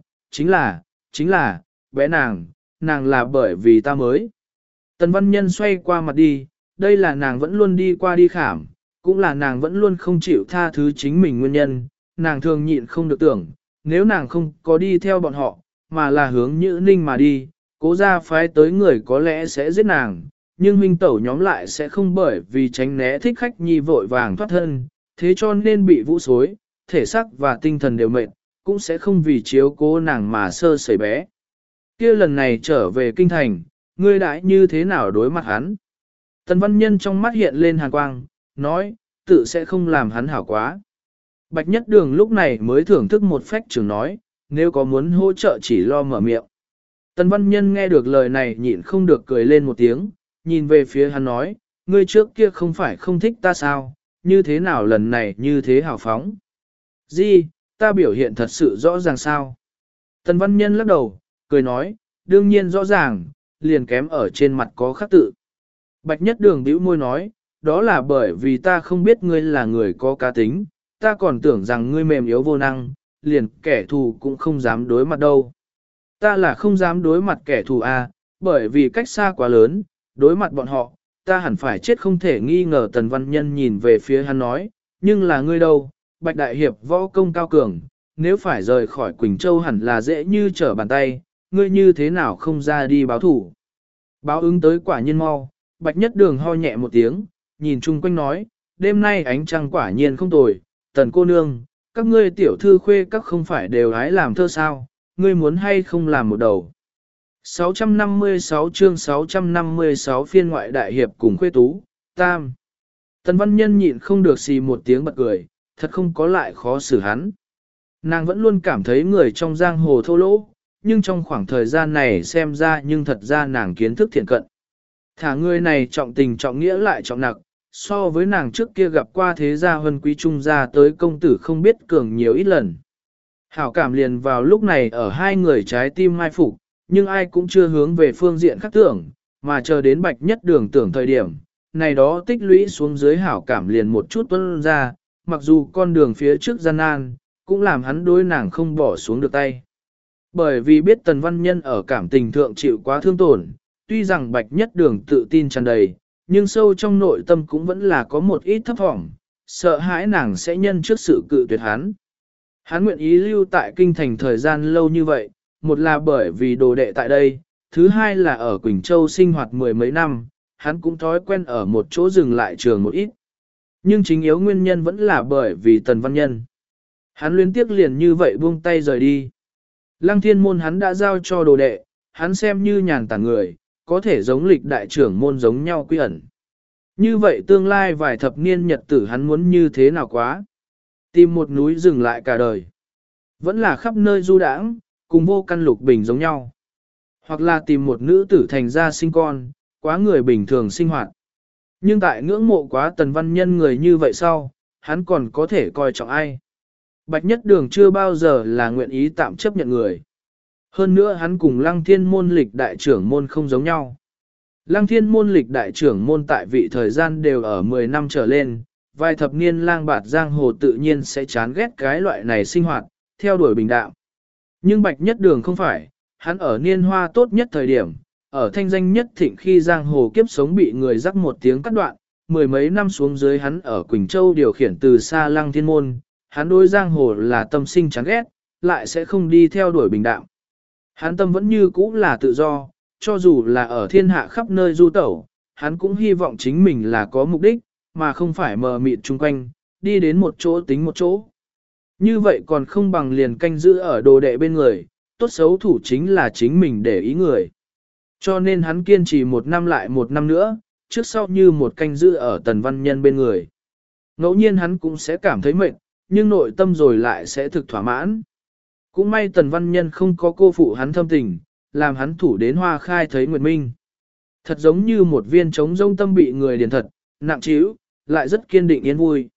chính là, bé nàng là bởi vì ta mới. Tần Văn Nhân xoay qua mặt đi, đây là nàng vẫn luôn đi qua đi khảm, cũng là nàng vẫn luôn không chịu tha thứ chính mình nguyên nhân, nàng thường nhịn không được tưởng, nếu nàng không có đi theo bọn họ, mà là hướng Nhữ Ninh mà đi, Cố ra phái tới người có lẽ sẽ giết nàng, nhưng huynh tẩu nhóm lại sẽ không bởi vì tránh né thích khách nhi vội vàng thoát thân, thế cho nên bị vũ xối, thể xác và tinh thần đều mệt, cũng sẽ không vì chiếu cố nàng mà sơ sẩy bé. Kia lần này trở về kinh thành, ngươi đã như thế nào đối mặt hắn? Tần Văn Nhân trong mắt hiện lên hàn quang, nói, tự sẽ không làm hắn hảo quá. Bạch Nhất Đường lúc này mới thưởng thức một phách trường nói, nếu có muốn hỗ trợ chỉ lo mở miệng. Tần Văn Nhân nghe được lời này nhịn không được cười lên một tiếng, nhìn về phía hắn nói, ngươi trước kia không phải không thích ta sao, như thế nào lần này như thế hào phóng. Gì, ta biểu hiện thật sự rõ ràng sao? Tần Văn Nhân lắc đầu, cười nói, đương nhiên rõ ràng, liền kém ở trên mặt có khắc tự. Bạch Nhất Đường bĩu môi nói, đó là bởi vì ta không biết ngươi là người có cá tính, ta còn tưởng rằng ngươi mềm yếu vô năng, liền kẻ thù cũng không dám đối mặt đâu. Ta là không dám đối mặt kẻ thù à, bởi vì cách xa quá lớn, đối mặt bọn họ, ta hẳn phải chết không thể nghi ngờ. Tần Văn Nhân nhìn về phía hắn nói, nhưng là ngươi đâu, Bạch Đại Hiệp võ công cao cường, nếu phải rời khỏi Quỳnh Châu hẳn là dễ như trở bàn tay, ngươi như thế nào không ra đi báo thủ. Báo ứng tới quả nhiên mau, Bạch Nhất Đường ho nhẹ một tiếng, nhìn chung quanh nói, đêm nay ánh trăng quả nhiên không tồi, Tần cô nương, các ngươi tiểu thư khuê các không phải đều hái làm thơ sao, ngươi muốn hay không làm một đầu. 656 chương 656 phiên ngoại đại hiệp cùng khuê tú, tam. Tần Văn Nhân nhịn không được xì một tiếng bật cười, thật không có lại khó xử hắn. Nàng vẫn luôn cảm thấy người trong giang hồ thô lỗ, nhưng trong khoảng thời gian này xem ra nhưng thật ra nàng kiến thức thiện cận. Thả người này trọng tình trọng nghĩa lại trọng nặc, so với nàng trước kia gặp qua thế gia huân quý trung gia tới công tử không biết cường nhiều ít lần. Hảo cảm liền vào lúc này ở hai người trái tim mai phục, nhưng ai cũng chưa hướng về phương diện khác tưởng, mà chờ đến Bạch Nhất Đường tưởng thời điểm, này đó tích lũy xuống dưới hảo cảm liền một chút tuôn ra, mặc dù con đường phía trước gian nan, cũng làm hắn đối nàng không bỏ xuống được tay. Bởi vì biết Tần Văn Nhân ở cảm tình thượng chịu quá thương tổn, tuy rằng Bạch Nhất Đường tự tin tràn đầy, nhưng sâu trong nội tâm cũng vẫn là có một ít thấp thỏm, sợ hãi nàng sẽ nhân trước sự cự tuyệt hắn. Hắn nguyện ý lưu tại kinh thành thời gian lâu như vậy, một là bởi vì đồ đệ tại đây, thứ hai là ở Quỳnh Châu sinh hoạt mười mấy năm, hắn cũng thói quen ở một chỗ dừng lại trường một ít. Nhưng chính yếu nguyên nhân vẫn là bởi vì Tần Văn Nhân. Hắn liên tiếp liền như vậy buông tay rời đi. Lăng Thiên môn hắn đã giao cho đồ đệ, hắn xem như nhàn tản người, có thể giống lịch đại trưởng môn giống nhau quy ẩn. Như vậy tương lai vài thập niên nhật tử hắn muốn như thế nào quá? Tìm một núi dừng lại cả đời. Vẫn là khắp nơi du đãng, cùng vô căn lục bình giống nhau. Hoặc là tìm một nữ tử thành ra sinh con, quá người bình thường sinh hoạt. Nhưng tại ngưỡng mộ quá Tần Văn Nhân người như vậy sau, hắn còn có thể coi trọng ai? Bạch Nhất Đường chưa bao giờ là nguyện ý tạm chấp nhận người. Hơn nữa hắn cùng Lăng Thiên môn lịch đại trưởng môn không giống nhau. Lăng thiên môn lịch đại trưởng môn tại vị thời gian đều ở 10 năm trở lên, vài thập niên lang bạt giang hồ tự nhiên sẽ chán ghét cái loại này sinh hoạt, theo đuổi bình đạo. Nhưng Bạch Nhất Đường không phải, hắn ở niên hoa tốt nhất thời điểm, ở thanh danh nhất thịnh khi giang hồ kiếp sống bị người rắc một tiếng cắt đoạn, mười mấy năm xuống dưới hắn ở Quỳnh Châu điều khiển từ xa Lăng thiên môn, hắn đối giang hồ là tâm sinh chán ghét, lại sẽ không đi theo đuổi bình đạo. Hắn tâm vẫn như cũ là tự do, cho dù là ở thiên hạ khắp nơi du tẩu, hắn cũng hy vọng chính mình là có mục đích, mà không phải mờ mịt chung quanh, đi đến một chỗ tính một chỗ. Như vậy còn không bằng liền canh giữ ở đồ đệ bên người, tốt xấu thủ chính là chính mình để ý người. Cho nên hắn kiên trì một năm lại một năm nữa, trước sau như một canh giữ ở Tần Văn Nhân bên người. Ngẫu nhiên hắn cũng sẽ cảm thấy mệt, nhưng nội tâm rồi lại sẽ thực thỏa mãn. Cũng may Tần Văn Nhân không có cô phụ hắn thâm tình, làm hắn thủ đến hoa khai thấy nguyệt minh. Thật giống như một viên trống rông tâm bị người điền thật, nặng trĩu, lại rất kiên định yên vui.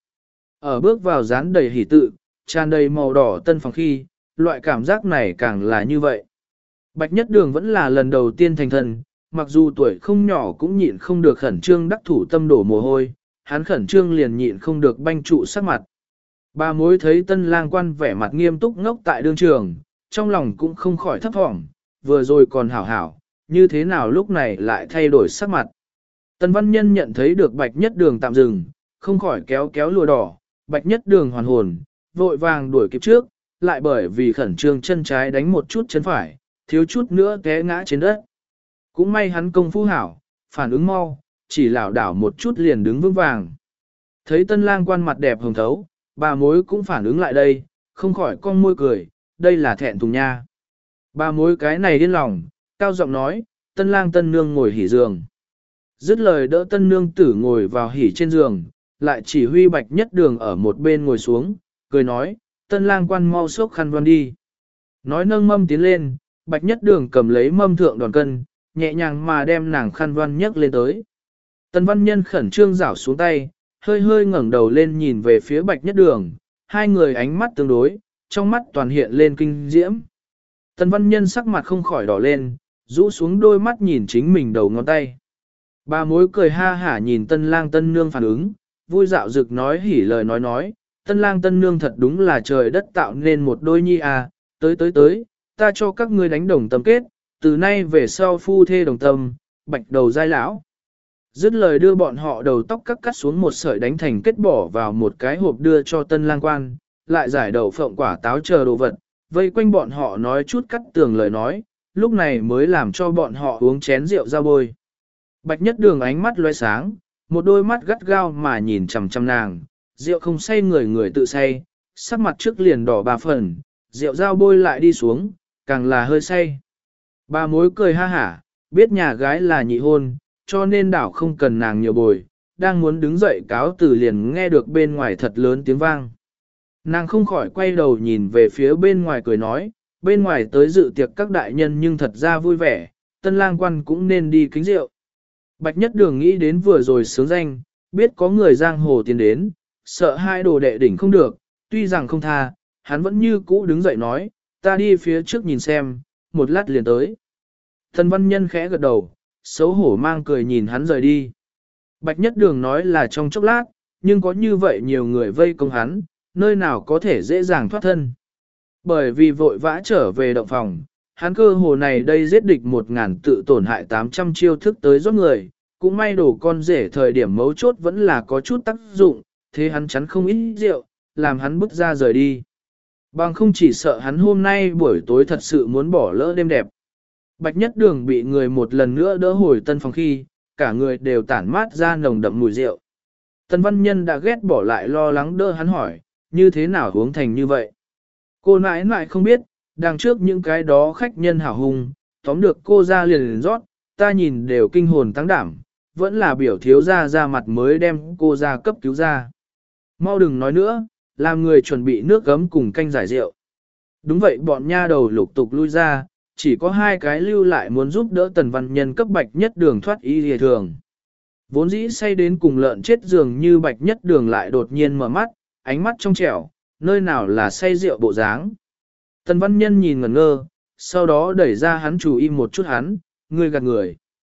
Ở bước vào dán đầy hỷ tự, tràn đầy màu đỏ tân phòng khi, loại cảm giác này càng là như vậy. Bạch Nhất Đường vẫn là lần đầu tiên thành thần, mặc dù tuổi không nhỏ cũng nhịn không được khẩn trương đắc thủ tâm đổ mồ hôi, hắn khẩn trương liền nhịn không được banh trụ sắc mặt. Bà mối thấy tân lang quan vẻ mặt nghiêm túc ngốc tại đương trường, trong lòng cũng không khỏi thấp thỏm, vừa rồi còn hảo hảo, như thế nào lúc này lại thay đổi sắc mặt. Tần Văn Nhân nhận thấy được Bạch Nhất Đường tạm dừng, không khỏi kéo kéo lụa đỏ, Bạch Nhất Đường hoàn hồn, vội vàng đuổi kịp trước, lại bởi vì khẩn trương chân trái đánh một chút chân phải, thiếu chút nữa té ngã trên đất. Cũng may hắn công phu hảo, phản ứng mau, chỉ lảo đảo một chút liền đứng vững vàng. Thấy tân lang quan mặt đẹp hồng thấu, bà mối cũng phản ứng lại đây, không khỏi cong môi cười, đây là thẹn thùng nha. Bà mối cái này điên lòng, cao giọng nói, tân lang tân nương ngồi hỉ giường. Dứt lời đỡ tân nương tử ngồi vào hỉ trên giường, lại chỉ huy Bạch Nhất Đường ở một bên ngồi xuống, cười nói, tân lang quan mau xốc khăn voan đi. Nói nâng mâm tiến lên, Bạch Nhất Đường cầm lấy mâm thượng đòn cân, nhẹ nhàng mà đem nàng khăn voan nhấc lên tới. Tân Văn Nhân khẩn trương rảo xuống tay, hơi hơi ngẩng đầu lên nhìn về phía Bạch Nhất Đường, hai người ánh mắt tương đối, trong mắt toàn hiện lên kinh diễm. Tân Văn Nhân sắc mặt không khỏi đỏ lên, rũ xuống đôi mắt nhìn chính mình đầu ngón tay. Bà mối cười ha hả nhìn tân lang tân nương phản ứng, vui dạo dực nói hỉ lời nói, tân lang tân nương thật đúng là trời đất tạo nên một đôi nhi à, tới, ta cho các ngươi đánh đồng tâm kết, từ nay về sau phu thê đồng tâm, bạch đầu giai lão. Dứt lời đưa bọn họ đầu tóc cắt xuống một sợi đánh thành kết bỏ vào một cái hộp đưa cho tân lang quan, lại giải đậu phộng quả táo chờ đồ vật, vây quanh bọn họ nói chút cắt tường lời nói, lúc này mới làm cho bọn họ uống chén rượu ra bôi. Bạch Nhất Đường ánh mắt loe sáng, một đôi mắt gắt gao mà nhìn chằm chằm nàng, rượu không say người tự say, sắc mặt trước liền đỏ ba phần, rượu dao bôi lại đi xuống, càng là hơi say. Bà mối cười ha hả, biết nhà gái là nhị hôn, cho nên đảo không cần nàng nhiều bồi, đang muốn đứng dậy cáo từ liền nghe được bên ngoài thật lớn tiếng vang. Nàng không khỏi quay đầu nhìn về phía bên ngoài cười nói, bên ngoài tới dự tiệc các đại nhân nhưng thật ra vui vẻ, tân lang quan cũng nên đi kính rượu. Bạch Nhất Đường nghĩ đến vừa rồi sướng danh, biết có người giang hồ tiến đến, sợ hai đồ đệ đỉnh không được, tuy rằng không tha, hắn vẫn như cũ đứng dậy nói, ta đi phía trước nhìn xem, một lát liền tới. Thần Văn Nhân khẽ gật đầu, xấu hổ mang cười nhìn hắn rời đi. Bạch Nhất Đường nói là trong chốc lát, nhưng có như vậy nhiều người vây công hắn, nơi nào có thể dễ dàng thoát thân. Bởi vì vội vã trở về động phòng, hắn cơ hồ này đây giết địch 1000 tự tổn hại 800 chiêu thức tới rốt người, cũng may đổ con rể thời điểm mấu chốt vẫn là có chút tác dụng, thế hắn chắn không ít rượu, làm hắn bước ra rời đi. Bằng không chỉ sợ hắn hôm nay buổi tối thật sự muốn bỏ lỡ đêm đẹp. Bạch Nhất Đường bị người một lần nữa đỡ hồi tân phòng khi, cả người đều tản mát ra nồng đậm mùi rượu. Tân Văn Nhân đã ghét bỏ lại lo lắng đỡ hắn hỏi, như thế nào uống thành như vậy? Cô nãi nãi không biết, đằng trước những cái đó khách nhân hảo hùng, tóm được cô ra liền rót, ta nhìn đều kinh hồn tăng đảm, vẫn là biểu thiếu ra ra mặt mới đem cô ra cấp cứu ra. Mau đừng nói nữa, làm người chuẩn bị nước gấm cùng canh giải rượu. Đúng vậy bọn nha đầu lục tục lui ra, chỉ có hai cái lưu lại muốn giúp đỡ Tần Văn Nhân cấp Bạch Nhất Đường thoát y lìa thường. Vốn dĩ say đến cùng lợn chết dường như Bạch Nhất Đường lại đột nhiên mở mắt, ánh mắt trong trẻo, nơi nào là say rượu bộ dáng. Tần Văn Nhân nhìn ngẩn ngơ, sau đó đẩy ra hắn chủ im một chút hắn, ngươi gạt người.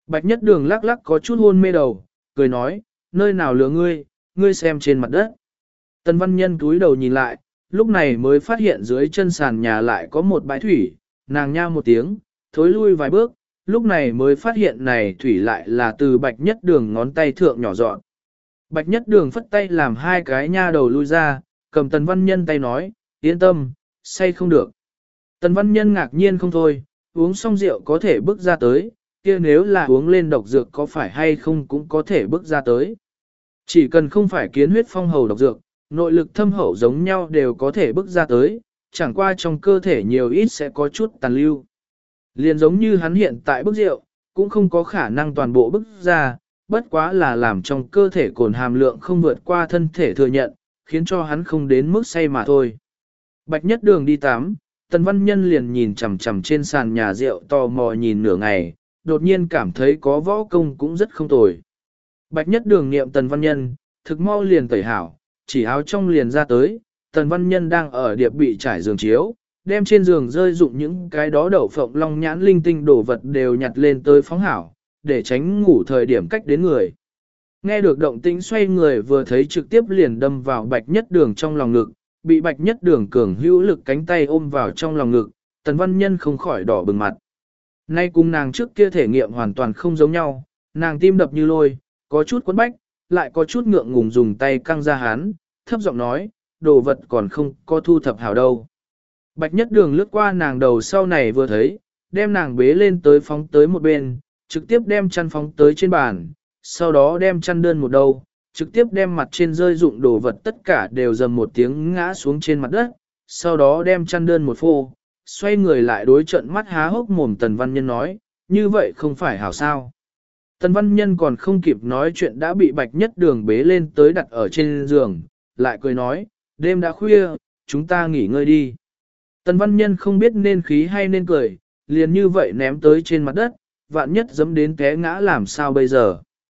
Bạch Nhất Đường lắc lắc có chút hôn mê đầu, cười nói, nơi nào lừa ngươi, ngươi xem trên mặt đất. Tần Văn Nhân cúi đầu nhìn lại, lúc này mới phát hiện dưới chân sàn nhà lại có một bãi thủy, nàng nha một tiếng, thối lui vài bước, lúc này mới phát hiện này thủy lại là từ Bạch Nhất Đường ngón tay thượng nhỏ dọn. Bạch Nhất Đường phất tay làm hai cái nha đầu lui ra, cầm Tần Văn Nhân tay nói, yên tâm, say không được. Tần Văn Nhân ngạc nhiên không thôi, uống xong rượu có thể bước ra tới, kia nếu là uống lên độc dược có phải hay không cũng có thể bước ra tới. Chỉ cần không phải kiến huyết phong hầu độc dược, nội lực thâm hậu giống nhau đều có thể bước ra tới, chẳng qua trong cơ thể nhiều ít sẽ có chút tàn lưu. Liền giống như hắn hiện tại bức rượu, cũng không có khả năng toàn bộ bức ra, bất quá là làm trong cơ thể cồn hàm lượng không vượt qua thân thể thừa nhận, khiến cho hắn không đến mức say mà thôi. Bạch Nhất Đường đi tắm, Tần Văn Nhân liền nhìn chằm chằm trên sàn nhà rượu tò mò nhìn nửa ngày, đột nhiên cảm thấy có võ công cũng rất không tồi. Bạch Nhất Đường niệm Tần Văn Nhân, thực mau liền tẩy hảo, chỉ áo trong liền ra tới, Tần Văn Nhân đang ở điệp bị trải giường chiếu, đem trên giường rơi dụng những cái đó đậu phộng long nhãn linh tinh đổ vật đều nhặt lên tới phóng hảo, để tránh ngủ thời điểm cách đến người. Nghe được động tĩnh xoay người vừa thấy trực tiếp liền đâm vào Bạch Nhất Đường trong lòng ngực, bị Bạch Nhất Đường cường hữu lực cánh tay ôm vào trong lòng ngực, Tần Văn Nhân không khỏi đỏ bừng mặt. Nay cùng nàng trước kia thể nghiệm hoàn toàn không giống nhau, nàng tim đập như lôi, có chút quấn bách, lại có chút ngượng ngùng dùng tay căng ra hắn, thấp giọng nói, đồ vật còn không có thu thập hảo đâu. Bạch Nhất Đường lướt qua nàng đầu sau này vừa thấy, đem nàng bế lên tới phóng tới một bên, trực tiếp đem chăn phóng tới trên bàn, sau đó đem chăn đơn một đầu, trực tiếp đem mặt trên rơi dụng đồ vật tất cả đều dầm một tiếng ngã xuống trên mặt đất, sau đó đem chăn đơn một phô, xoay người lại đối trận mắt há hốc mồm Tần Văn Nhân nói, như vậy không phải hảo sao. Tần Văn Nhân còn không kịp nói chuyện đã bị Bạch Nhất Đường bế lên tới đặt ở trên giường, lại cười nói, đêm đã khuya, chúng ta nghỉ ngơi đi. Tần Văn Nhân không biết nên khí hay nên cười, liền như vậy ném tới trên mặt đất, vạn nhất dẫm đến té ngã làm sao bây giờ.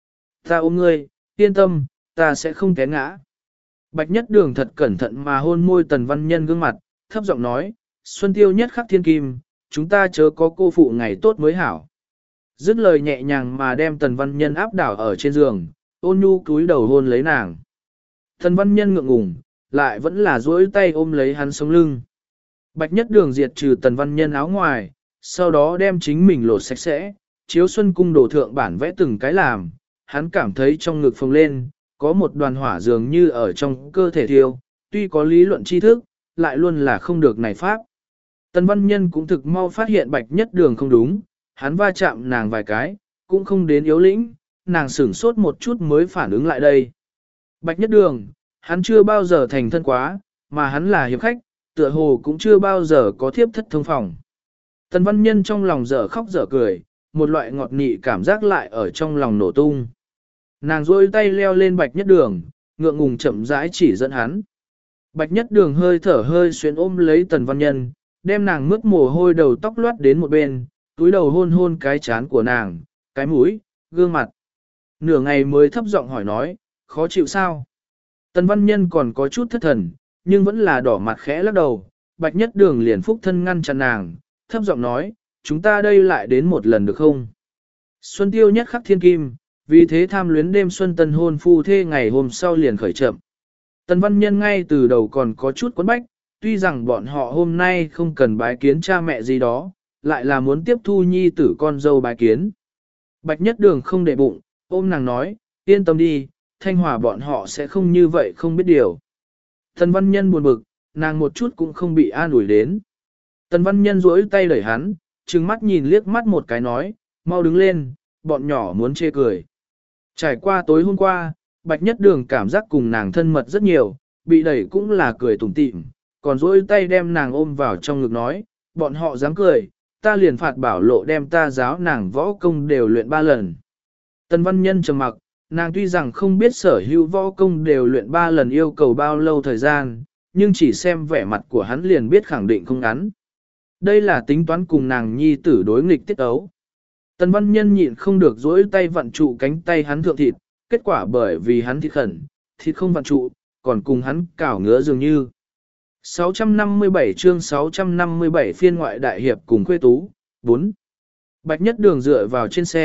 Ta ôm ngươi, yên tâm, ta sẽ không té ngã. Bạch Nhất Đường thật cẩn thận mà hôn môi Tần Văn Nhân gương mặt, thấp giọng nói, xuân tiêu nhất khắc thiên kim, chúng ta chớ có cô phụ ngày tốt mới hảo. Dứt lời nhẹ nhàng mà đem Tần Văn Nhân áp đảo ở trên giường, ôn nhu cúi đầu hôn lấy nàng. Tần Văn Nhân ngượng ngùng, lại vẫn là duỗi tay ôm lấy hắn sống lưng. Bạch Nhất Đường diệt trừ Tần Văn Nhân áo ngoài, sau đó đem chính mình lột sạch sẽ, chiếu xuân cung đồ thượng bản vẽ từng cái làm, hắn cảm thấy trong ngực phồng lên, có một đoàn hỏa dường như ở trong cơ thể thiêu, tuy có lý luận tri thức, lại luôn là không được này pháp. Tần Văn Nhân cũng thực mau phát hiện Bạch Nhất Đường không đúng, hắn va chạm nàng vài cái, cũng không đến yếu lĩnh, nàng sửng sốt một chút mới phản ứng lại đây. Bạch Nhất Đường, hắn chưa bao giờ thành thân quá, mà hắn là hiệp khách, tựa hồ cũng chưa bao giờ có thiếp thất thông phòng. Tần Văn Nhân trong lòng dở khóc dở cười, một loại ngọt nị cảm giác lại ở trong lòng nổ tung. Nàng rôi tay leo lên Bạch Nhất Đường, ngượng ngùng chậm rãi chỉ dẫn hắn. Bạch Nhất Đường hơi thở hơi xuyến ôm lấy Tần Văn Nhân, đem nàng mướt mồ hôi đầu tóc loát đến một bên, túi đầu hôn hôn cái chán của nàng, cái mũi, gương mặt. Nửa ngày mới thấp giọng hỏi nói, khó chịu sao? Tần Văn Nhân còn có chút thất thần, nhưng vẫn là đỏ mặt khẽ lắc đầu. Bạch Nhất Đường liền phúc thân ngăn chặn nàng, thấp giọng nói, chúng ta đây lại đến một lần được không? Xuân tiêu nhất khắc thiên kim, vì thế tham luyến đêm xuân tân hôn phu thê ngày hôm sau liền khởi chậm. Tần Văn Nhân ngay từ đầu còn có chút quấn bách, tuy rằng bọn họ hôm nay không cần bái kiến cha mẹ gì đó, lại là muốn tiếp thu nhi tử con dâu bái kiến. Bạch Nhất Đường không để bụng, ôm nàng nói, yên tâm đi, Thanh Hòa bọn họ sẽ không như vậy không biết điều. Tần Văn Nhân buồn bực, nàng một chút cũng không bị an ủi đến. Tần Văn Nhân duỗi tay đẩy hắn, trừng mắt nhìn liếc mắt một cái nói, mau đứng lên, bọn nhỏ muốn chê cười. Trải qua tối hôm qua, Bạch Nhất Đường cảm giác cùng nàng thân mật rất nhiều, bị đẩy cũng là cười tủm tỉm, còn duỗi tay đem nàng ôm vào trong ngực nói, bọn họ dám cười, ta liền phạt bảo lộ đem ta giáo nàng võ công đều luyện 3 lần. Tần Văn Nhân trầm mặc, nàng tuy rằng không biết sở hữu võ công đều luyện 3 lần yêu cầu bao lâu thời gian, nhưng chỉ xem vẻ mặt của hắn liền biết khẳng định không ngắn. Đây là tính toán cùng nàng nhi tử đối nghịch tiết ấu. Tần Văn Nhân nhịn không được duỗi tay vặn trụ cánh tay hắn thượng thịt, kết quả bởi vì hắn thịt khẩn, thịt không vặn trụ, còn cùng hắn cào ngứa dường như. 657 chương 657 phiên ngoại đại hiệp cùng khuê tú, 4. Bạch Nhất Đường dựa vào trên xe,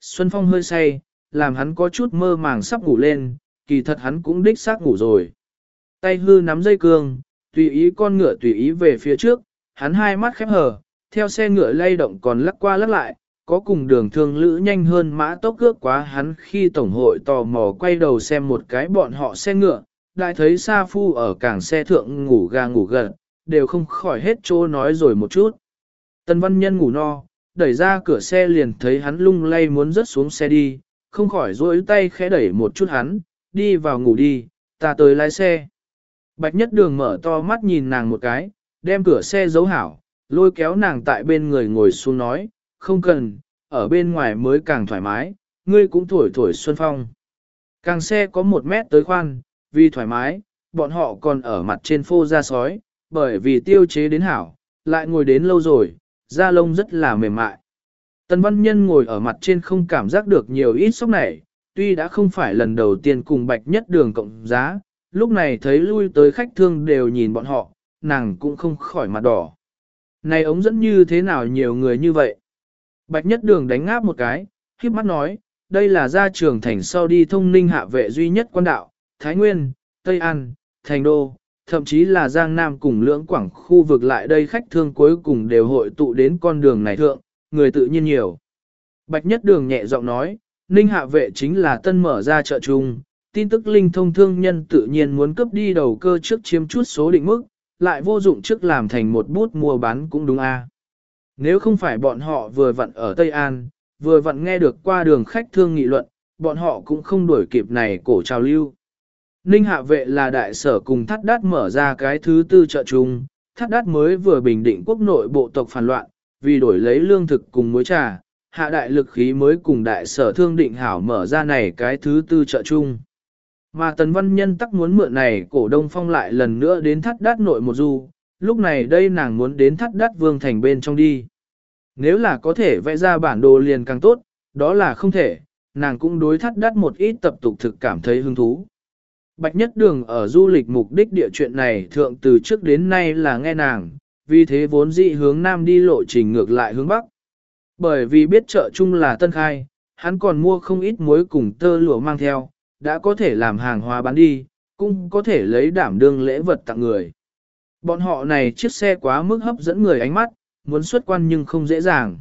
Xuân Phong hơi say, làm hắn có chút mơ màng sắp ngủ lên, kỳ thật hắn cũng đích xác ngủ rồi. Tay hư nắm dây cương, tùy ý con ngựa tùy ý về phía trước, hắn hai mắt khép hờ, theo xe ngựa lay động còn lắc qua lắc lại, có cùng đường thương lữ nhanh hơn mã tốc cước quá hắn khi tổng hội tò mò quay đầu xem một cái bọn họ xe ngựa, đại thấy Sa Phu ở cảng xe thượng ngủ ga ngủ gật, đều không khỏi hết chỗ nói rồi một chút. Tần Văn Nhân ngủ no, đẩy ra cửa xe liền thấy hắn lung lay muốn rớt xuống xe đi, không khỏi duỗi tay khẽ đẩy một chút hắn, đi vào ngủ đi, ta tới lái xe. Bạch Nhất Đường mở to mắt nhìn nàng một cái, đem cửa xe giấu hảo, lôi kéo nàng tại bên người ngồi xuống nói, không cần, ở bên ngoài mới càng thoải mái, ngươi cũng thổi thổi xuân phong. Càng xe có 1 mét tới khoan, vì thoải mái, bọn họ còn ở mặt trên phô ra sói, bởi vì tiêu chế đến hảo, lại ngồi đến lâu rồi, da lông rất là mềm mại. Tần Văn Nhân ngồi ở mặt trên không cảm giác được nhiều ít sốc này, tuy đã không phải lần đầu tiên cùng Bạch Nhất Đường cộng giá, lúc này thấy lui tới khách thương đều nhìn bọn họ, nàng cũng không khỏi mặt đỏ. Này ống dẫn như thế nào nhiều người như vậy? Bạch Nhất Đường đánh ngáp một cái, khiếp mắt nói, đây là ra trường thành sau đi thông ninh hạ vệ duy nhất quan đạo, Thái Nguyên, Tây An, Thành Đô, thậm chí là Giang Nam cùng lưỡng quảng khu vực lại đây khách thương cuối cùng đều hội tụ đến con đường này thượng, người tự nhiên nhiều. Bạch Nhất Đường nhẹ giọng nói, ninh hạ vệ chính là tân mở ra chợ chung, tin tức linh thông thương nhân tự nhiên muốn cướp đi đầu cơ trước chiếm chút số định mức, lại vô dụng trước làm thành một bút mua bán cũng đúng a. Nếu không phải bọn họ vừa vặn ở Tây An, vừa vặn nghe được qua đường khách thương nghị luận, bọn họ cũng không đuổi kịp này cổ trào lưu. Ninh hạ vệ là đại sở cùng Thắt Đát mở ra cái thứ tư chợ chung, Thắt Đát mới vừa bình định quốc nội bộ tộc phản loạn, vì đổi lấy lương thực cùng muối trà, hạ đại lực khí mới cùng đại sở thương định hảo mở ra này cái thứ tư chợ chung. Mà Tần Văn Nhân tắc muốn mượn này cổ Đông Phong lại lần nữa đến Thắt Đát nội một du, lúc này đây nàng muốn đến Thắt Đát Vương thành bên trong đi. Nếu là có thể vẽ ra bản đồ liền càng tốt, đó là không thể, nàng cũng đối Thắt Đát một ít tập tục thực cảm thấy hứng thú. Bạch Nhất Đường ở du lịch mục đích địa chuyện này thượng từ trước đến nay là nghe nàng, vì thế vốn dị hướng Nam đi lộ trình ngược lại hướng Bắc. Bởi vì biết chợ chung là tân khai, hắn còn mua không ít muối cùng tơ lụa mang theo, đã có thể làm hàng hóa bán đi, cũng có thể lấy đảm đương lễ vật tặng người. Bọn họ này chiếc xe quá mức hấp dẫn người ánh mắt, muốn xuất quan nhưng không dễ dàng.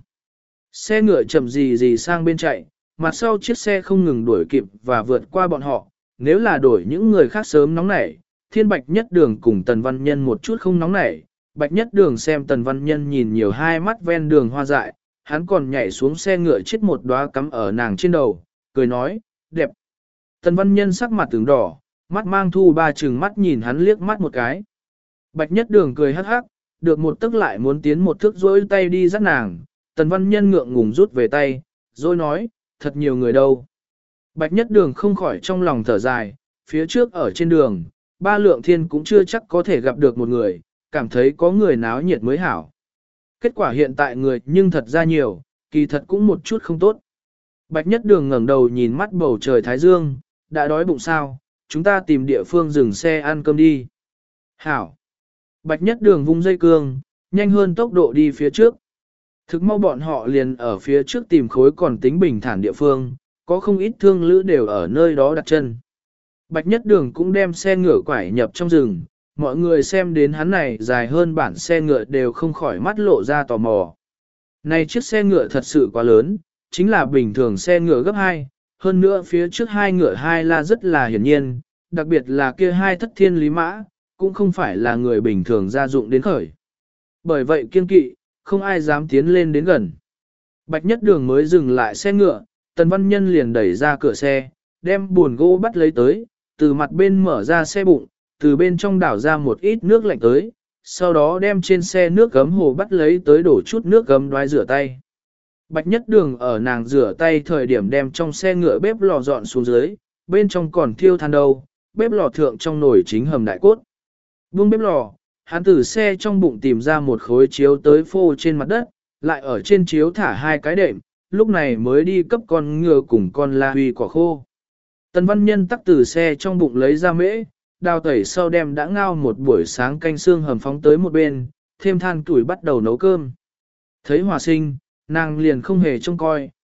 Xe ngựa chậm gì sang bên chạy, mặt sau chiếc xe không ngừng đuổi kịp và vượt qua bọn họ, nếu là đổi những người khác sớm nóng nảy, Thiên Bạch Nhất Đường cùng Tần Văn Nhân một chút không nóng nảy, Bạch Nhất Đường xem Tần Văn Nhân nhìn nhiều hai mắt ven đường hoa dại, hắn còn nhảy xuống xe ngựa chết một đóa cắm ở nàng trên đầu, cười nói, đẹp. Tần Văn Nhân sắc mặt tướng đỏ, mắt mang thu ba trừng mắt nhìn hắn liếc mắt một cái. Bạch Nhất Đường cười hắc hắc, được một tức lại muốn tiến một thước rỗi tay đi dắt nàng, Tần Văn Nhân ngượng ngùng rút về tay, rồi nói, thật nhiều người đâu. Bạch Nhất Đường không khỏi trong lòng thở dài, phía trước ở trên đường, Ba Lượng Thiên cũng chưa chắc có thể gặp được một người, cảm thấy có người náo nhiệt mới hảo. Kết quả hiện tại người nhưng thật ra nhiều, kỳ thật cũng một chút không tốt. Bạch Nhất Đường ngẩng đầu nhìn mắt bầu trời Thái Dương, đã đói bụng sao, chúng ta tìm địa phương dừng xe ăn cơm đi. Hảo. Bạch Nhất Đường vung dây cương, nhanh hơn tốc độ đi phía trước. Thực mau bọn họ liền ở phía trước tìm khối còn tính bình thản địa phương, có không ít thương lữ đều ở nơi đó đặt chân. Bạch Nhất Đường cũng đem xe ngựa quải nhập trong rừng, mọi người xem đến hắn này dài hơn bản xe ngựa đều không khỏi mắt lộ ra tò mò. Này chiếc xe ngựa thật sự quá lớn, chính là bình thường xe ngựa gấp 2, hơn nữa phía trước hai ngựa hai la rất là hiển nhiên, đặc biệt là kia hai thất thiên lý mã, cũng không phải là người bình thường gia dụng đến khởi. Bởi vậy kiên kỵ, không ai dám tiến lên đến gần. Bạch Nhất Đường mới dừng lại xe ngựa, Tần Văn Nhân liền đẩy ra cửa xe, đem buồn gỗ bắt lấy tới, từ mặt bên mở ra xe bụng, từ bên trong đảo ra một ít nước lạnh tới, sau đó đem trên xe nước gấm hồ bắt lấy tới đổ chút nước gấm đoái rửa tay. Bạch Nhất Đường ở nàng rửa tay thời điểm đem trong xe ngựa bếp lò dọn xuống dưới, bên trong còn thiêu than đâu, bếp lò thượng trong nồi chính hầm đại cốt. Buông bếp lò, hắn từ xe trong bụng tìm ra một khối chiếu tới phô trên mặt đất, lại ở trên chiếu thả hai cái đệm, lúc này mới đi cấp con ngựa cùng con la huy quả khô. Tần Văn Nhân tắc từ xe trong bụng lấy ra mễ, đào tẩy sau đem đã ngao một buổi sáng canh xương hầm phóng tới một bên, thêm than tuổi bắt đầu nấu cơm. Thấy hòa sinh, nàng liền không hề trông coi,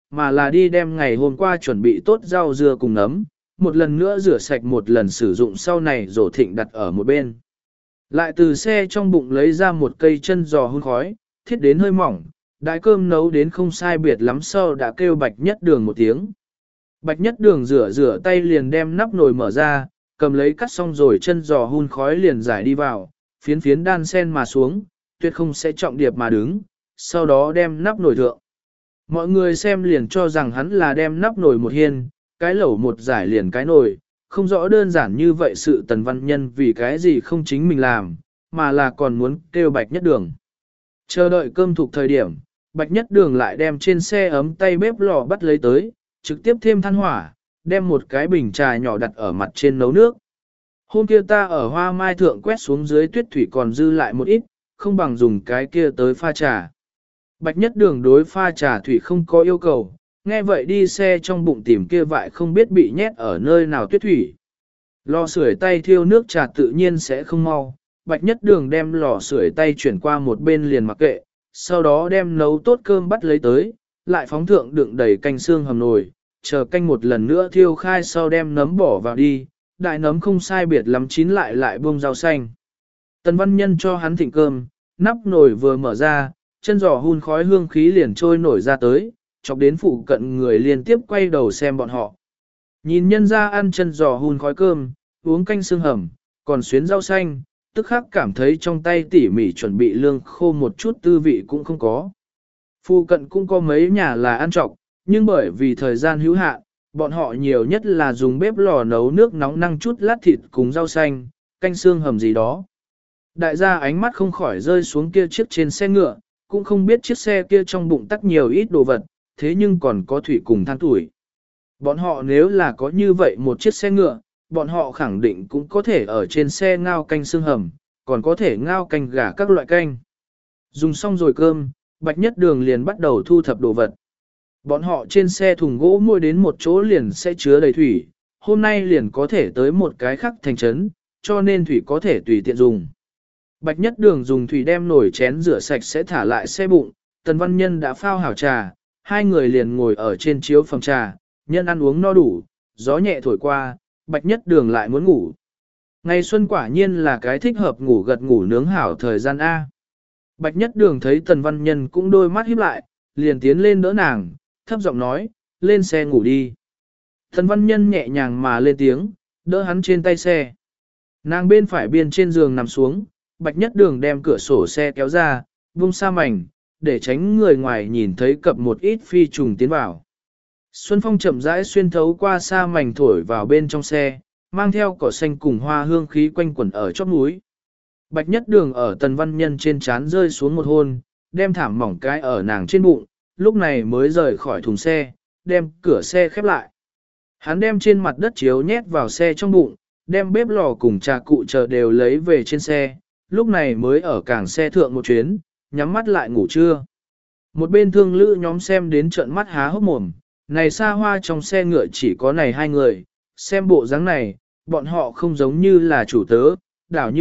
mà là đi đem ngày hôm qua chuẩn bị tốt rau dưa cùng nấm, một lần nữa rửa sạch một lần sử dụng sau này rổ thịnh đặt ở một bên. Lại từ xe trong bụng lấy ra một cây chân giò hun khói, thiết đến hơi mỏng, đại cơm nấu đến không sai biệt lắm sau đã kêu Bạch Nhất Đường một tiếng. Bạch Nhất Đường rửa tay liền đem nắp nồi mở ra, cầm lấy cắt xong rồi chân giò hun khói liền giải đi vào, phiến phiến đan sen mà xuống, tuyệt không sẽ trọng điệp mà đứng, sau đó đem nắp nồi thượng. Mọi người xem liền cho rằng hắn là đem nắp nồi một hiên, cái lẩu một giải liền cái nồi, không rõ đơn giản như vậy sự Tần Văn Nhân vì cái gì không chính mình làm, mà là còn muốn kêu Bạch Nhất Đường. Chờ đợi cơm thuộc thời điểm, Bạch Nhất Đường lại đem trên xe ấm tay bếp lò bắt lấy tới, trực tiếp thêm than hỏa, đem một cái bình trà nhỏ đặt ở mặt trên nấu nước. Hôm kia ta ở Hoa Mai Thượng quét xuống dưới tuyết thủy còn dư lại một ít, không bằng dùng cái kia tới pha trà. Bạch Nhất Đường đối pha trà thủy không có yêu cầu, nghe vậy đi xe trong bụng tìm kia vại không biết bị nhét ở nơi nào tuyết thủy. Lò sưởi tay thiêu nước trà tự nhiên sẽ không mau, Bạch Nhất Đường đem lò sưởi tay chuyển qua một bên liền mặc kệ, sau đó đem nấu tốt cơm bắt lấy tới, lại phóng thượng đựng đầy canh xương hầm nồi, chờ canh một lần nữa thiêu khai sau đem nấm bỏ vào đi, đại nấm không sai biệt lắm chín lại buông rau xanh. Tần Văn Nhân cho hắn thịnh cơm, nắp nồi vừa mở ra, chân giò hun khói hương khí liền trôi nổi ra tới, chọc đến phụ cận người liên tiếp quay đầu xem bọn họ. Nhìn nhân ra ăn chân giò hun khói cơm, uống canh xương hầm, còn xuyến rau xanh, tức khắc cảm thấy trong tay tỉ mỉ chuẩn bị lương khô một chút tư vị cũng không có. Phụ cận cũng có mấy nhà là ăn trọc, nhưng bởi vì thời gian hữu hạn, bọn họ nhiều nhất là dùng bếp lò nấu nước nóng năng chút lát thịt cùng rau xanh, canh xương hầm gì đó. Đại gia ánh mắt không khỏi rơi xuống kia chiếc trên xe ngựa, cũng không biết chiếc xe kia trong bụng tắc nhiều ít đồ vật, thế nhưng còn có thủy cùng than tuổi. Bọn họ nếu là có như vậy một chiếc xe ngựa, bọn họ khẳng định cũng có thể ở trên xe ngao canh xương hầm, còn có thể ngao canh gà các loại canh. Dùng xong rồi cơm, Bạch Nhất Đường liền bắt đầu thu thập đồ vật. Bọn họ trên xe thùng gỗ mua đến một chỗ liền sẽ chứa đầy thủy, hôm nay liền có thể tới một cái khác thành trấn, cho nên thủy có thể tùy tiện dùng. Bạch Nhất Đường dùng thủy đem nồi chén rửa sạch sẽ thả lại xe bụng, Tần Văn Nhân đã phao hảo trà, hai người liền ngồi ở trên chiếu phòng trà, nhân ăn uống no đủ, gió nhẹ thổi qua, Bạch Nhất Đường lại muốn ngủ. Ngày xuân quả nhiên là cái thích hợp ngủ gật ngủ nướng hảo thời gian A. Bạch Nhất Đường thấy Tần Văn Nhân cũng đôi mắt híp lại, liền tiến lên đỡ nàng, thấp giọng nói, lên xe ngủ đi. Tần Văn Nhân nhẹ nhàng mà lên tiếng, đỡ hắn trên tay xe. Nàng bên phải biên trên giường nằm xuống, Bạch Nhất Đường đem cửa sổ xe kéo ra, vung sa mảnh, để tránh người ngoài nhìn thấy cập một ít phi trùng tiến vào. Xuân phong chậm rãi xuyên thấu qua sa mảnh thổi vào bên trong xe, mang theo cỏ xanh cùng hoa hương khí quanh quẩn ở chóp núi. Bạch Nhất Đường ở Tần Văn Nhân trên trán rơi xuống một hôn, đem thảm mỏng cái ở nàng trên bụng, lúc này mới rời khỏi thùng xe, đem cửa xe khép lại. Hắn đem trên mặt đất chiếu nhét vào xe trong bụng, đem bếp lò cùng trà cụ chờ đều lấy về trên xe, lúc này mới ở cảng xe thượng một chuyến, nhắm mắt lại ngủ trưa. Một bên thương lữ nhóm xem đến trợn mắt há hốc mồm, này xa hoa trong xe ngựa chỉ có này hai người, xem bộ dáng này, bọn họ không giống như là chủ tớ, đảo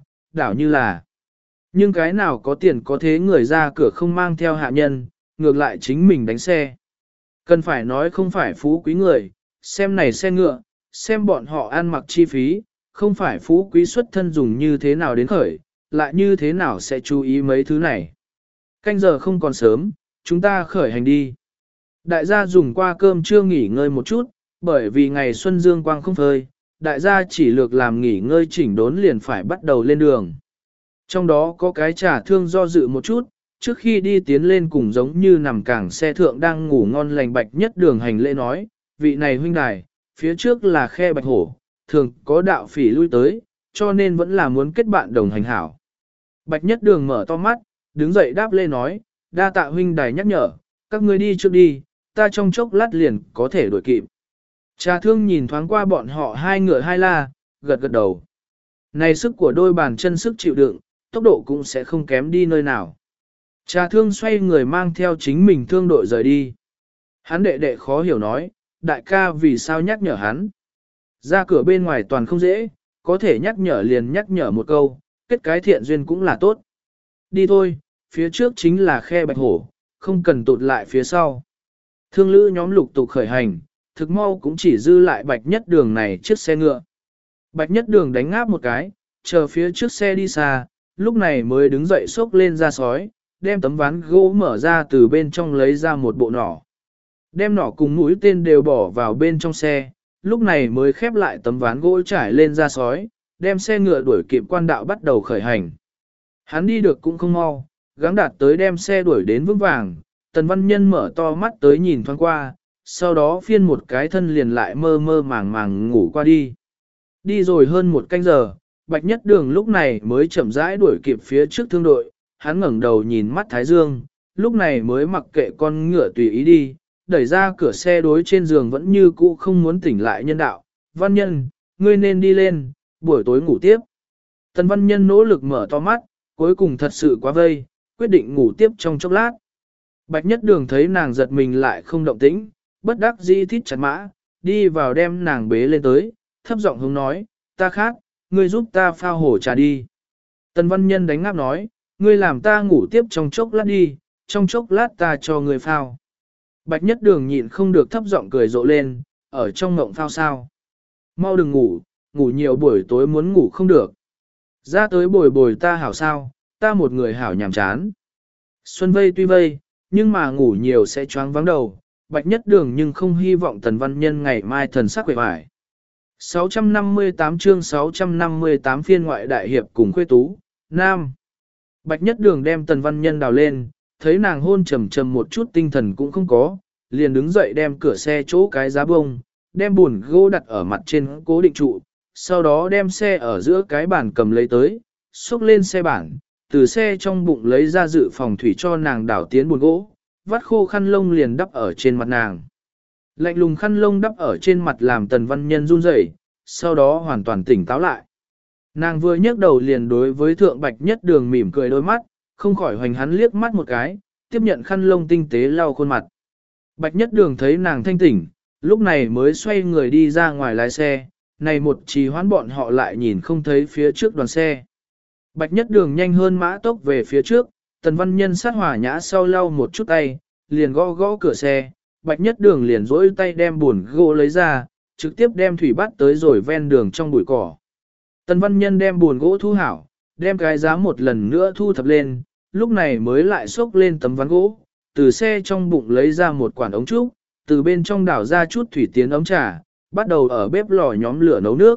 như là. Nhưng cái nào có tiền có thế người ra cửa không mang theo hạ nhân, ngược lại chính mình đánh xe. Cần phải nói không phải phú quý người, xem này xe ngựa, xem bọn họ ăn mặc chi phí, không phải phú quý xuất thân dùng như thế nào đến khởi, lại như thế nào sẽ chú ý mấy thứ này. Canh giờ không còn sớm, chúng ta khởi hành đi. Đại gia dùng qua cơm trưa nghỉ ngơi một chút, bởi vì ngày xuân dương quang không phơi, đại gia chỉ lược làm nghỉ ngơi chỉnh đốn liền phải bắt đầu lên đường. Trong đó có cái trả thương do dự một chút, trước khi đi tiến lên cùng giống như nằm cảng xe thượng đang ngủ ngon lành Bạch Nhất Đường hành lễ nói, vị này huynh đài, phía trước là khe Bạch Hổ, thường có đạo phỉ lui tới, cho nên vẫn là muốn kết bạn đồng hành hảo. Bạch Nhất Đường mở to mắt, đứng dậy đáp lê nói, đa tạ huynh đài nhắc nhở, các ngươi đi trước đi, ta trong chốc lát liền có thể đuổi kịp. Trà thương nhìn thoáng qua bọn họ hai ngựa hai la, gật gật đầu. Này sức của đôi bàn chân sức chịu đựng, tốc độ cũng sẽ không kém đi nơi nào. Trà thương xoay người mang theo chính mình thương đội rời đi. Hắn đệ đệ khó hiểu nói, đại ca vì sao nhắc nhở hắn. Ra cửa bên ngoài toàn không dễ, có thể nhắc nhở liền nhắc nhở một câu, kết cái thiện duyên cũng là tốt. Đi thôi, phía trước chính là khe Bạch Hổ, không cần tụt lại phía sau. Thương lữ nhóm lục tục khởi hành, thực mau cũng chỉ dư lại Bạch Nhất Đường này chiếc xe ngựa. Bạch Nhất Đường đánh ngáp một cái, chờ phía trước xe đi xa, lúc này mới đứng dậy xốc lên ra sói, đem tấm ván gỗ mở ra từ bên trong lấy ra một bộ nỏ. Đem nỏ cùng mũi tên đều bỏ vào bên trong xe, lúc này mới khép lại tấm ván gỗ trải lên ra sói, đem xe ngựa đuổi kịp quan đạo bắt đầu khởi hành. Hắn đi được cũng không mau, gắng đạt tới đem xe đuổi đến vững vàng, Tần Văn Nhân mở to mắt tới nhìn thoáng qua, sau đó phiên một cái thân liền lại mơ mơ màng màng ngủ qua đi. Đi rồi hơn một canh giờ, Bạch Nhất Đường lúc này mới chậm rãi đuổi kịp phía trước thương đội, hắn ngẩng đầu nhìn mắt Thái Dương, lúc này mới mặc kệ con ngựa tùy ý đi, đẩy ra cửa xe đối trên giường vẫn như cũ không muốn tỉnh lại nhân đạo. Văn Nhân, ngươi nên đi lên, buổi tối ngủ tiếp. Tần Văn Nhân nỗ lực mở to mắt, cuối cùng thật sự quá vây, quyết định ngủ tiếp trong chốc lát. Bạch Nhất Đường thấy nàng giật mình lại không động tĩnh, bất đắc dĩ thít chặt mã, đi vào đem nàng bế lên tới, thấp giọng hướng nói, ta khát, ngươi giúp ta pha hổ trà đi. Tần Văn Nhân đánh ngáp nói, ngươi làm ta ngủ tiếp trong chốc lát đi, trong chốc lát ta cho ngươi phao. Bạch Nhất Đường nhịn không được thấp giọng cười rộ lên, ở trong ngộng phao sao. Mau đừng ngủ, ngủ nhiều buổi tối muốn ngủ không được. Ra tới bồi bồi ta hảo sao, ta một người hảo nhàm chán. Xuân vây tuy vây, nhưng mà ngủ nhiều sẽ choáng vắng đầu, Bạch Nhất Đường nhưng không hy vọng Tần Văn Nhân ngày mai thần sắc quệ vải. 658 chương 658 phiên ngoại đại hiệp cùng khuê tú, Nam. Bạch Nhất Đường đem Tần Văn Nhân đào lên, thấy nàng hôn trầm trầm một chút tinh thần cũng không có, liền đứng dậy đem cửa xe chỗ cái giá bông, đem buồn gỗ đặt ở mặt trên cố định trụ, sau đó đem xe ở giữa cái bàn cầm lấy tới, xúc lên xe bản, từ xe trong bụng lấy ra dự phòng thủy cho nàng đảo tiến buồn gỗ, vắt khô khăn lông liền đắp ở trên mặt nàng. Lạnh lùng khăn lông đắp ở trên mặt làm Tần Văn Nhân run rẩy, sau đó hoàn toàn tỉnh táo lại. Nàng vừa nhấc đầu liền đối với Thượng Bạch Nhất Đường mỉm cười đôi mắt, không khỏi hoành hắn liếc mắt một cái, tiếp nhận khăn lông tinh tế lau khuôn mặt. Bạch Nhất Đường thấy nàng thanh tỉnh, lúc này mới xoay người đi ra ngoài lái xe, này một trì hoãn bọn họ lại nhìn không thấy phía trước đoàn xe. Bạch Nhất Đường nhanh hơn mã tốc về phía trước, Tần Văn Nhân sát hỏa nhã sau lau một chút tay, liền gõ gõ cửa xe, Bạch Nhất Đường liền dỗi tay đem buồn gỗ lấy ra, trực tiếp đem thủy bắt tới rồi ven đường trong bụi cỏ. Tần Văn Nhân đem buồn gỗ thu hảo, đem cái giá một lần nữa thu thập lên, lúc này mới lại xốc lên tấm ván gỗ, từ xe trong bụng lấy ra một quản ống trúc, từ bên trong đảo ra chút thủy tiến ống trà, bắt đầu ở bếp lò nhóm lửa nấu nước.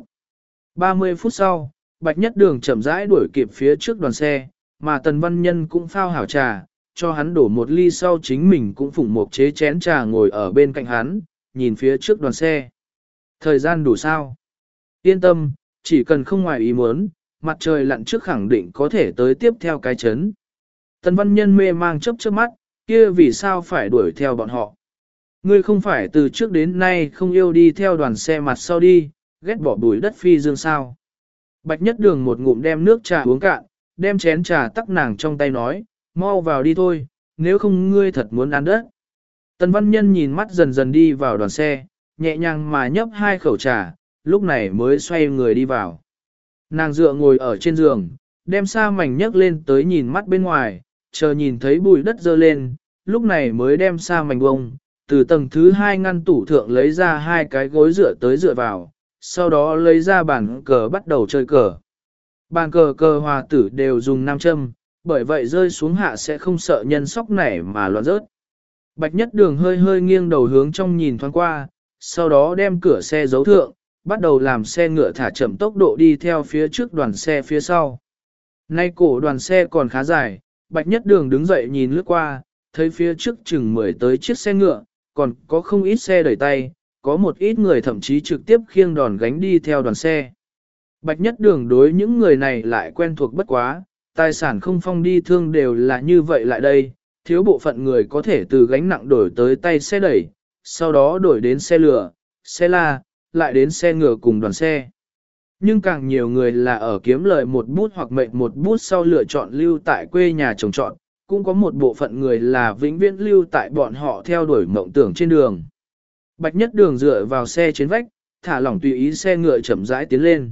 30 phút sau, Bạch Nhất Đường chậm rãi đuổi kịp phía trước đoàn xe, mà Tần Văn Nhân cũng phao hảo trà, cho hắn đổ một ly sau chính mình cũng phụng một chế chén trà ngồi ở bên cạnh hắn, nhìn phía trước đoàn xe. Thời gian đủ sao? Yên tâm, chỉ cần không ngoài ý muốn, mặt trời lặn trước khẳng định có thể tới tiếp theo cái chấn. Tần Văn Nhân mê mang chớp chớp mắt, kia vì sao phải đuổi theo bọn họ? Ngươi không phải từ trước đến nay không yêu đi theo đoàn xe mặt sau đi, ghét bỏ bụi đất phi dương sao? Bạch Nhất Đường một ngụm đem nước trà uống cạn, đem chén trà tắc nàng trong tay nói, mau vào đi thôi, nếu không ngươi thật muốn ăn đất. Tần Văn Nhân nhìn mắt dần dần đi vào đoàn xe, nhẹ nhàng mà nhấp hai khẩu trà, lúc này mới xoay người đi vào. Nàng dựa ngồi ở trên giường, đem sa mảnh nhấc lên tới nhìn mắt bên ngoài, chờ nhìn thấy bụi đất dơ lên, lúc này mới đem sa mảnh bông, từ tầng thứ 2 ngăn tủ thượng lấy ra hai cái gối dựa tới dựa vào, sau đó lấy ra bàn cờ bắt đầu chơi cờ. Bàn cờ cờ hòa tử đều dùng nam châm, bởi vậy rơi xuống hạ sẽ không sợ nhân sóc nảy mà loạn rớt. Bạch Nhất Đường hơi hơi nghiêng đầu hướng trong nhìn thoáng qua, sau đó đem cửa xe giấu thượng, bắt đầu làm xe ngựa thả chậm tốc độ đi theo phía trước đoàn xe phía sau. Nay cổ đoàn xe còn khá dài, Bạch Nhất Đường đứng dậy nhìn lướt qua, thấy phía trước chừng 10 tới chiếc xe ngựa, còn có không ít xe đẩy tay, có một ít người thậm chí trực tiếp khiêng đòn gánh đi theo đoàn xe. Bạch Nhất Đường đối những người này lại quen thuộc bất quá, tài sản không phong đi thương đều là như vậy lại đây, thiếu bộ phận người có thể từ gánh nặng đổi tới tay xe đẩy, sau đó đổi đến xe lửa, xe la, lại đến xe ngựa cùng đoàn xe. Nhưng càng nhiều người là ở kiếm lợi một bút hoặc mệnh một bút sau lựa chọn lưu tại quê nhà trồng trọt, cũng có một bộ phận người là vĩnh viễn lưu tại bọn họ theo đuổi mộng tưởng trên đường. Bạch Nhất Đường dựa vào xe trên vách, thả lỏng tùy ý xe ngựa chậm rãi tiến lên.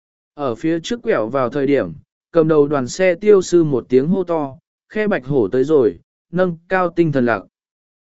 Ở phía trước quẹo vào thời điểm, cầm đầu đoàn xe tiêu sư một tiếng hô to, khe Bạch Hổ tới rồi, nâng cao tinh thần lạc.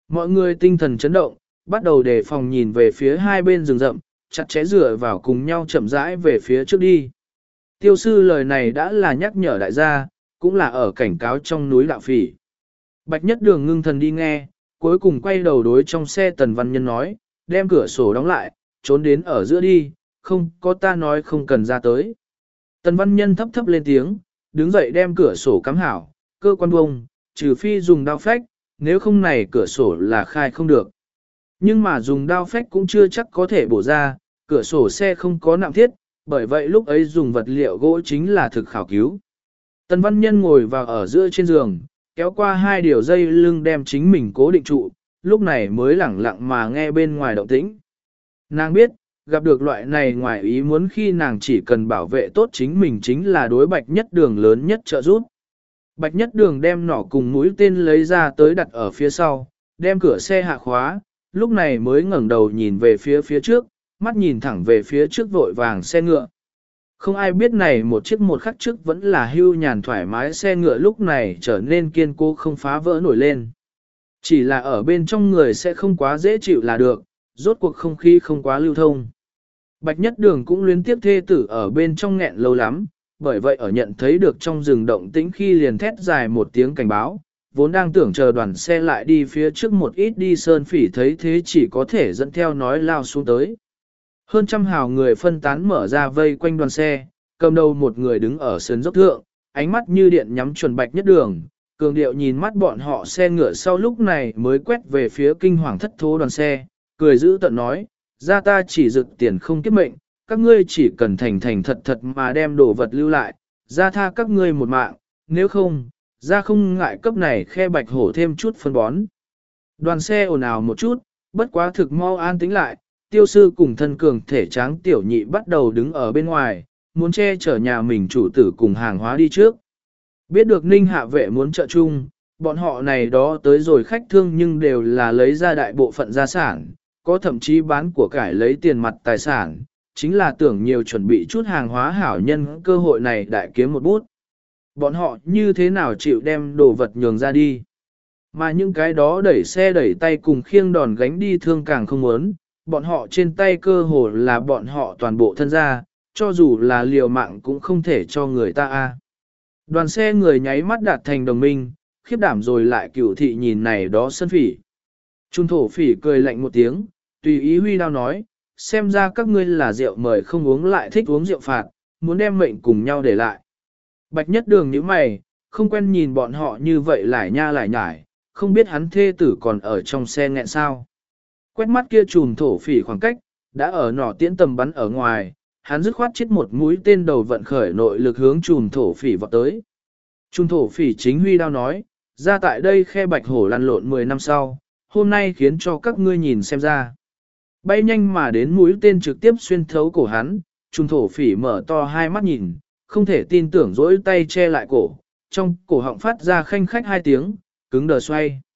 Mọi người tinh thần chấn động, bắt đầu đề phòng nhìn về phía hai bên rừng rậm, chặt chẽ dựa vào cùng nhau chậm rãi về phía trước đi. Tiêu sư lời này đã là nhắc nhở đại gia, cũng là ở cảnh cáo trong núi đạo phỉ. Bạch Nhất Đường ngưng thần đi nghe, cuối cùng quay đầu đối trong xe Tần Văn Nhân nói, đem cửa sổ đóng lại, trốn đến ở giữa đi, không có ta nói không cần ra tới. Tần Văn Nhân thấp thấp lên tiếng, đứng dậy đem cửa sổ cắm hảo, cơ quan bông, trừ phi dùng đao phách, nếu không này cửa sổ là khai không được. Nhưng mà dùng đao phách cũng chưa chắc có thể bổ ra, cửa sổ xe không có nặng thiết, bởi vậy lúc ấy dùng vật liệu gỗ chính là thực khảo cứu. Tần Văn Nhân ngồi vào ở giữa trên giường, kéo qua hai điều dây lưng đem chính mình cố định trụ, lúc này mới lẳng lặng mà nghe bên ngoài động tĩnh. Nàng biết, gặp được loại này ngoài ý muốn khi nàng chỉ cần bảo vệ tốt chính mình chính là đối Bạch Nhất Đường lớn nhất trợ giúp. Bạch Nhất Đường đem nỏ cùng mũi tên lấy ra tới đặt ở phía sau, đem cửa xe hạ khóa, lúc này mới ngẩng đầu nhìn về phía trước, mắt nhìn thẳng về phía trước vội vàng xe ngựa. Không ai biết này một chiếc một khắc trước vẫn là hưu nhàn thoải mái xe ngựa lúc này trở nên kiên cố không phá vỡ nổi lên. Chỉ là ở bên trong người sẽ không quá dễ chịu là được, rốt cuộc không khí không quá lưu thông. Bạch Nhất Đường cũng liên tiếp thê tử ở bên trong nghẹn lâu lắm, bởi vậy ở nhận thấy được trong rừng động tĩnh khi liền thét dài một tiếng cảnh báo, vốn đang tưởng chờ đoàn xe lại đi phía trước một ít đi sơn phỉ thấy thế chỉ có thể dẫn theo nói lao xuống tới. Hơn trăm hào người phân tán mở ra vây quanh đoàn xe, cầm đầu một người đứng ở sườn dốc thượng, ánh mắt như điện nhắm chuẩn Bạch Nhất Đường, cường điệu nhìn mắt bọn họ xe ngựa sau lúc này mới quét về phía kinh hoàng thất thố đoàn xe, cười giữ tận nói, ra ta chỉ rực tiền không kiếp mệnh, các ngươi chỉ cần thành thành thật thật mà đem đồ vật lưu lại, ra tha các ngươi một mạng, nếu không, ra không ngại cấp này khe Bạch Hổ thêm chút phân bón. Đoàn xe ồn ào một chút, bất quá thực mau an tĩnh lại, tiêu sư cùng thân cường thể tráng tiểu nhị bắt đầu đứng ở bên ngoài, muốn che chở nhà mình chủ tử cùng hàng hóa đi trước. Biết được Ninh hạ vệ muốn trợ chung, bọn họ này đó tới rồi khách thương nhưng đều là lấy ra đại bộ phận gia sản, có thậm chí bán của cải lấy tiền mặt tài sản, chính là tưởng nhiều chuẩn bị chút hàng hóa hảo nhân cơ hội này đại kiếm một bút. Bọn họ như thế nào chịu đem đồ vật nhường ra đi. Mà những cái đó đẩy xe đẩy tay cùng khiêng đòn gánh đi thương càng không muốn, bọn họ trên tay cơ hồ là bọn họ toàn bộ thân gia, cho dù là liều mạng cũng không thể cho người ta a. Đoàn xe người nháy mắt đạt thành đồng minh, khiếp đảm rồi lại cửu thị nhìn này đó sân phỉ. Trung thổ phỉ cười lạnh một tiếng, tùy ý huy đao nói, xem ra các ngươi là rượu mời không uống lại thích uống rượu phạt, muốn đem mệnh cùng nhau để lại. Bạch Nhất Đường nhíu mày, không quen nhìn bọn họ như vậy lại nha lại nhải, không biết hắn thê tử còn ở trong xe nghẹn sao. Quét mắt kia trùm thổ phỉ khoảng cách, đã ở nỏ tiễn tầm bắn ở ngoài, hắn dứt khoát chết một mũi tên đầu vận khởi nội lực hướng trùm thổ phỉ vọt tới. Trùm thổ phỉ chính huy đao nói, ra tại đây khe Bạch Hổ lăn lộn 10 năm sau, hôm nay khiến cho các ngươi nhìn xem ra. Bay nhanh mà đến mũi tên trực tiếp xuyên thấu cổ hắn, trùm thổ phỉ mở to hai mắt nhìn, không thể tin tưởng dỗi tay che lại cổ, trong cổ họng phát ra khanh khách hai tiếng, cứng đờ xoay.